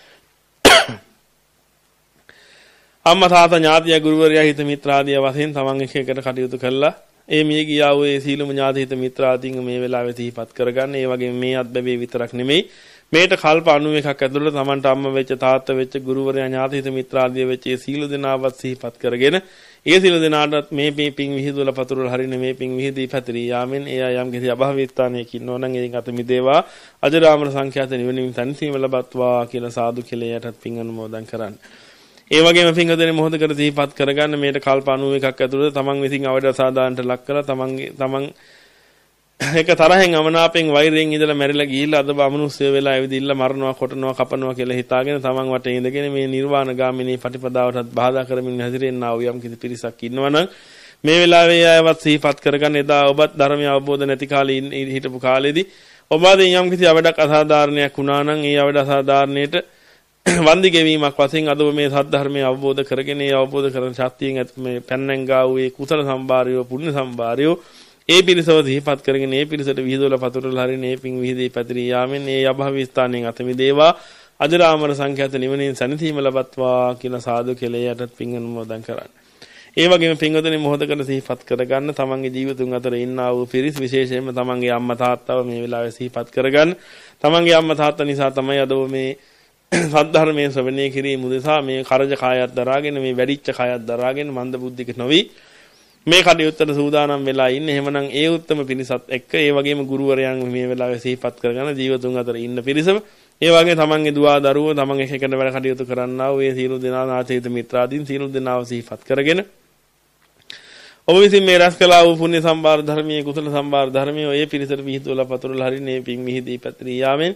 අම්මා තාත්තා ඥාතිය ගුරුවරයා හිත මිත්‍රාදී වශයෙන් තමන් එක එකට කටයුතු කළා. ඒ මිය ගියා වූ ඒ සීලම ඥාති හිත මිත්‍රාදීන් මේ වෙලාවේ සිහිපත් කරගන්න. ඒ වගේම මේ අත්බැවේ විතරක් නෙමෙයි මේට කල්ප අනූ එකක් ඇතුළත තමන්ට අම්මා වෙච්ච තාත්තා වෙච්ච ගුරුවරයා ඥාති හිත මිත්‍රාදී වෙච්ච ඒ සීල දෙනාවත් සිහිපත් කරගෙන ඒ සියලු දෙනාටත් මේ මේ පිං විහිදුවල පතුරවල හරින මේ පිං විහිදී පැතිරී යාමෙන් එය යම් කිසි අභාවී ස්ථානයක ඉන්නෝ නම් එයින් අත මිදේවා අජරාමර සංඛ්‍යාත නිවනින් තනිසීම ලබත්වා කියලා සාදු කියලා යටත් පිං අනුමෝදන් කරන්න. ඒ වගේම පිංගදෙනේ මොහොතකට සිහිපත් කරගන්න මේට කල්ප අනූවකක් ඇතුළත තමන් විසින් අවඩ සාදානට ලක් කරලා තමන්ගේ තමන් එක තරහෙන් අමනාපෙන් වෛරයෙන් ඉඳලා මැරිලා ගිහිල්ලා අද බමුණුස්සය වෙලා ඇවිදින්න මරනවා කොටනවා කපනවා කියලා හිතාගෙන තමන් වටේ ඉඳගෙන මේ නිර්වාණ ගාමිනී පටිපදාවටත් බාධා කරමින් හැසිරෙන්නා වූ යම් කිසි පිරිසක් ඉන්නවනම් මේ වෙලාවේ අයවත් සිහිපත් කරගන්න එදා ඔබත් ධර්මය අවබෝධ නැති කාලේ හිටපු කාලෙදී ඔබ අද යම් කිසි අවඩක් අසාධාරණයක් වුණා නම් ඒ අවඩ අසාධාරණයට වන්දි ගෙවීමක් වශයෙන් අද මේ සද්ධර්මය අවබෝධ කරගෙන ඒ අවබෝධ කරන ශක්තියෙන් ඇති මේ පැන්නන් ගාව ඒ කුසල සම්භාරයෝ පුණ්‍ය සම්භාරයෝ ඒ පිරිසව සිහිපත් කරගෙන ඒ පිරිසට විහිදුවල පතුරවල හරින ඒ පිං විහිදී පැතිරී යාමෙන් ඒ අභාවී ස්ථානයෙන් අත මිදේවා අජරාමර සංඛ්‍යාත නිවනින් සැනසීම ලබත්වා කියලා සාදු කියලා යටත් පිං අනුමෝදන් කරන්න. ඒ වගේම පිංගොතනේ මොහොතකට සිහිපත් කරගන්න තමන්ගේ ජීවිතුන් අතර ඉන්නා වූ පිරිස් විශේෂයෙන්ම තමන්ගේ අම්මා තාත්තව මේ වෙලාවේ සිහිපත් කරගන්න. තමන්ගේ අම්මා තාත්තා නිසා තමයි අද මේ සද්ධර්මයේ ශ්‍රවණය කිරීම උදෙසා මේ කරජ කායයක් දරාගෙන මේ වැඩිච්ච කායයක් දරාගෙන මන්ද බුද්ධික නොවි මේ කටයුත්තට සූදානම් වෙලා ඉන්නේ. එහෙමනම් ඒ උත්තම පිරිසත් එක්ක ඒ වගේම ගුරුවරයන් මේ වෙලාවේ සිහිපත් කරගෙන ජීවතුන් අතර ඉන්න පිරිසම ඒ වගේ තමන්ගේ දුවා දරුවෝ තමන් එක එකට වැඩ කටයුතු කරන්නා වූ ඒ සීල දෙනා නාචේත මිත්‍රාදීන් සීල දෙනාව සිහිපත් කරගෙන ඔබ විසින් මේ රැස් කළා වූ පුණ්‍ය සම්භාර ධර්මයේ කුසල සම්භාර ධර්මයේ ඔය පිරිසට විහිදුවලා පතුරවල හරිනේ පිං මිහිදී පැතිරී යාමෙන්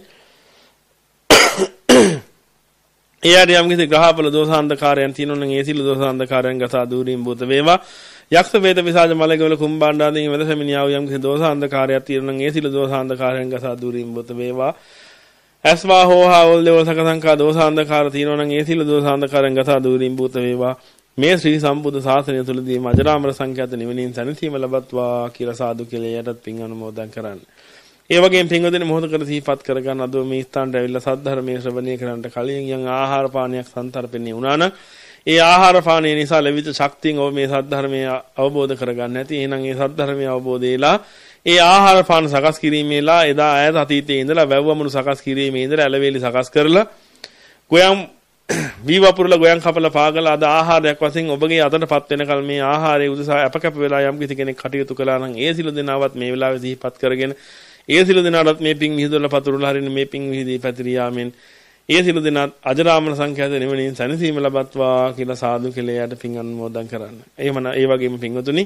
එයාට යම් කිසි ග්‍රහපල දෝෂාන්ධකාරයන් තියෙනවා නම් ඒ සිළු දෝෂාන්ධකාරයන් ගසා දූරින් භූත වේවා. යක්ෂ වේද විසාජ මලකවල කුම්බාණ්ඩාදීන් වෙද සෙමිනියාව යම් කිසි දෝෂාන්ධකාරයක් තියෙනවා නම් ඒ සිළු දෝෂාන්ධකාරයන් ගසා දූරින් භූත වේවා. අස්වා හෝහා වල දේව සකසංකා දෝෂාන්ධකාර තියෙනවා නම් ඒ සිළු දෝෂාන්ධකාරයන් ගසා දූරින් භූත වේවා. මේ ශ්‍රී සම්බුද්ධ ශාසනය තුලදී අජරාමර සංඛ්‍යාත නිවනින් සැනසීම ලබත්වා කියලා සාදු කියලා යටත් පින් අනුමෝදන් කරන්න. ඒ වගේම පින්වදින මොහොතකට සිහිපත් කරගන්න අද මේ ස්ථානට ඇවිල්ලා සද්ධර්මයේ ශ්‍රවණය කරන්නට කලින් යම් ආහාර පානයක් සන්තරපෙන්නේ වුණා නම් ඒ ආහාර පානය නිසා ලැබිච්ච ශක්තියෙන් ඔබ මේ සද්ධර්මයේ අවබෝධ කරගන්න ඇති. එහෙනම් ඒ සද්ධර්මයේ අවබෝධයලා ඒ ආහාර පාන සකස් කිරීමේලා එදා ඈත අතීතයේ ඉඳලා වැව්වමුණු සකස් කිරීමේ ඉඳලා ඇලවේලි සකස් කරලා ගොයම් වී වපුරලා ගොයම් කපලා පාගලා අද ආහාරයක් වශයෙන් ඔබගේ අතටපත් වෙනකල් මේ ආහාරයේ උදෙසා අපකැප වෙලා යම් කිසි කෙනෙක් කටයුතු කළා නම් ඒ සිළු දෙනාවත් මේ වෙලාවේ සිහිපත් කරගෙන ඒ සිළු දෙනාටත් මේ පිං විහිදුවලා පතුරවල හරින මේ පිං විහිදී පැතිරී යාමෙන් ඒ සිළු දෙනාත් අජරාමර සංඛ්‍යාත නිවනින් සැනසීම ලබත්වා කියලා සාදු කියලා යට පිං අනුමෝදන් කරන්න. එහෙමනම් ඒ වගේම පිංවතුනි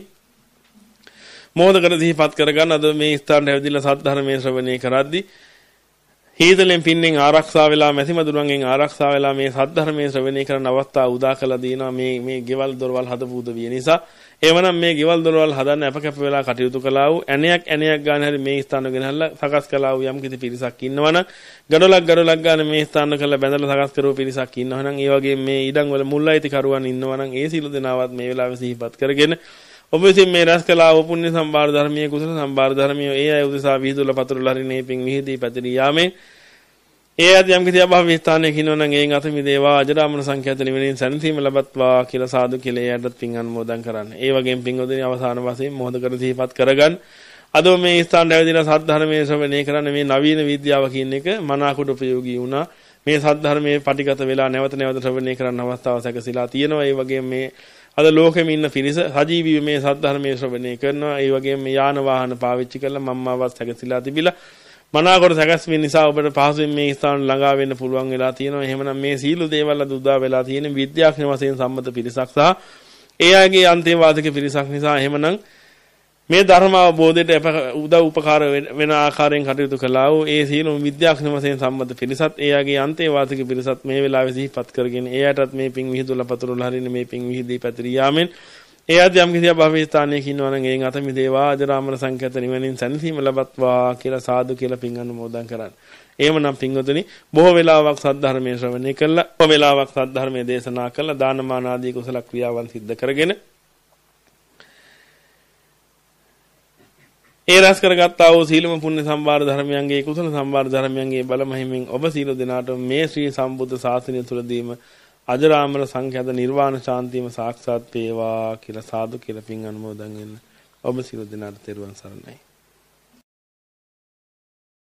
මොහොතකට සිහිපත් කරගන්න අද මේ ස්ථානට ඇවිදලා සද්ධර්මයේ ශ්‍රවණය කරද්දී හීතලෙන් පින්නෙන් ආරක්ෂා වෙලා මැසිමදුරන්ගෙන් ආරක්ෂා වෙලා මේ සද්ධර්මයේ ශ්‍රවණය කරන අවස්ථාව උදා කළා දිනවා මේ මේ ගෙවල් දොරවල් හදපු උදවිය නිසා. එවනම් මේ ගෙවල් දොරවල් හදන්න අපකැප වෙලා කටයුතු කළා වූ ඇණයක් ඇණයක් ගන්න හැරි මේ ස්ථාන ගෙනහැල්ලා සකස් කළා වූ යම් කිසි පිරිසක් ඉන්නවනම් ගඩොලක් ගඩොලක් ගන්න මේ ස්ථාන කරලා බැඳලා සකස් කරපු පිරිසක් ඉන්නවනම් ඒ වගේම මේ ඉඩම් වල මුල් අයිති කරුවන් ඉන්නවනම් ඒ සිළු දෙනාවත් මේ වෙලාවේ සිහිපත් කරගෙන ඔබ විසින් මේ රැස් කළා වූ පුණ්‍ය සම්භාර ධර්මයේ කුසල සම්භාර ධර්මයේ ඒ අය උදෙසා විහිදුවලා පතුරවල හරිනේ පිං විහිදී පැතිරී යාමේ ඒ අධ්‍යම් කිසිය අභාවී ස්ථානයක ඉන්නවනම් එයින් අත මිදේවා අජරාමර සංඛ්‍යාත නිවනින් සැනසීම ලබත්වා කියලා සාදු කියලා යටත් පින් අනුමෝදන් කරන්න. ඒ වගේම පින්වදින අවසාන වශයෙන් මොහොතකට සිහිපත් කරගන්න. අද මේ ස්ථානයේ ඇවිදින සද්ධර්මයේ ශ්‍රවණය කරන්න මේ නවීන විද්‍යාව කියන එක මනාකොට ප්‍රයෝගී වුණා. මේ සද්ධර්මයේ පටිගත වෙලා නැවත නැවත ශ්‍රවණය කරන්න අවස්ථාව සැකසීලා තියෙනවා. ඒ වගේම මේ අද ලෝකෙම ඉන්න පිරිස සජීවීව මේ සද්ධර්මයේ ශ්‍රවණය කරනවා. ඒ වගේම යාන වාහන පාවිච්චි කරලා මම්මාවත් සැකසීලා තිබිලා මනාකොට සැකස්වීම නිසා ඔබට පහසුවෙන් මේ ස්ථාන ළඟා වෙන්න පුළුවන් වෙලා තියෙනවා. එහෙමනම් මේ සීල දේවල් අද උදා වෙලා තියෙන විද්‍යාඥ වශයෙන් සම්මත පිරිසක් සහ ඒ අයගේ අන්තේවාදික පිරිසක් නිසා එහෙමනම් මේ ධර්ම අවබෝධයට උදව් උපකාර වෙන ආකාරයෙන් කටයුතු කළා වූ ඒ සීලම විද්‍යාඥ වශයෙන් සම්මත පිරිසත් ඒ අයගේ අන්තේවාදික පිරිසත් මේ වෙලාවේ සිහිපත් කරගෙන එයාටත් මේ පිං විහිදුවලා පතුරවල හරින මේ පිං විහිදී පැතිරී යාමෙන් ඒ අධ්‍යම් කිසිය භවී ස්ථානයක ඉන්නවනම් එයින් අත මිදේවා අජරාමර සංඛ්‍යාත නිවනින් සැනසීම ලබත්වා කියලා සාදු කියලා පින් අනුමෝදන් කරන්න. එහෙමනම් පින්වතුනි බොහෝ වෙලාවක් සද්ධර්මයේ ශ්‍රවණය කළා, බොහෝ වෙලාවක් සද්ධර්මයේ දේශනා කළා, දානමාන ආදී කුසල ක්‍රියාවන් සිද්ධ කරගෙන ඒ රැස් කරගත්තා වූ සීලම පුණ්‍ය සම්භාර ධර්මයන්ගේ කුසල සම්භාර ධර්මයන්ගේ බල මහිමින් ඔබ සීල දෙනාට මේ ශ්‍රී සම්බුද්ධ ශාසනය තුලදීම අජරාමර සංඛ්‍යාත නිර්වාණ ශාන්තියම සාක්ෂාත් වේවා කියලා සාදු කියලා පින් අනුමෝදන් වෙන්න. ඔබ සියලු දෙනාට තෙරුවන් සරණයි.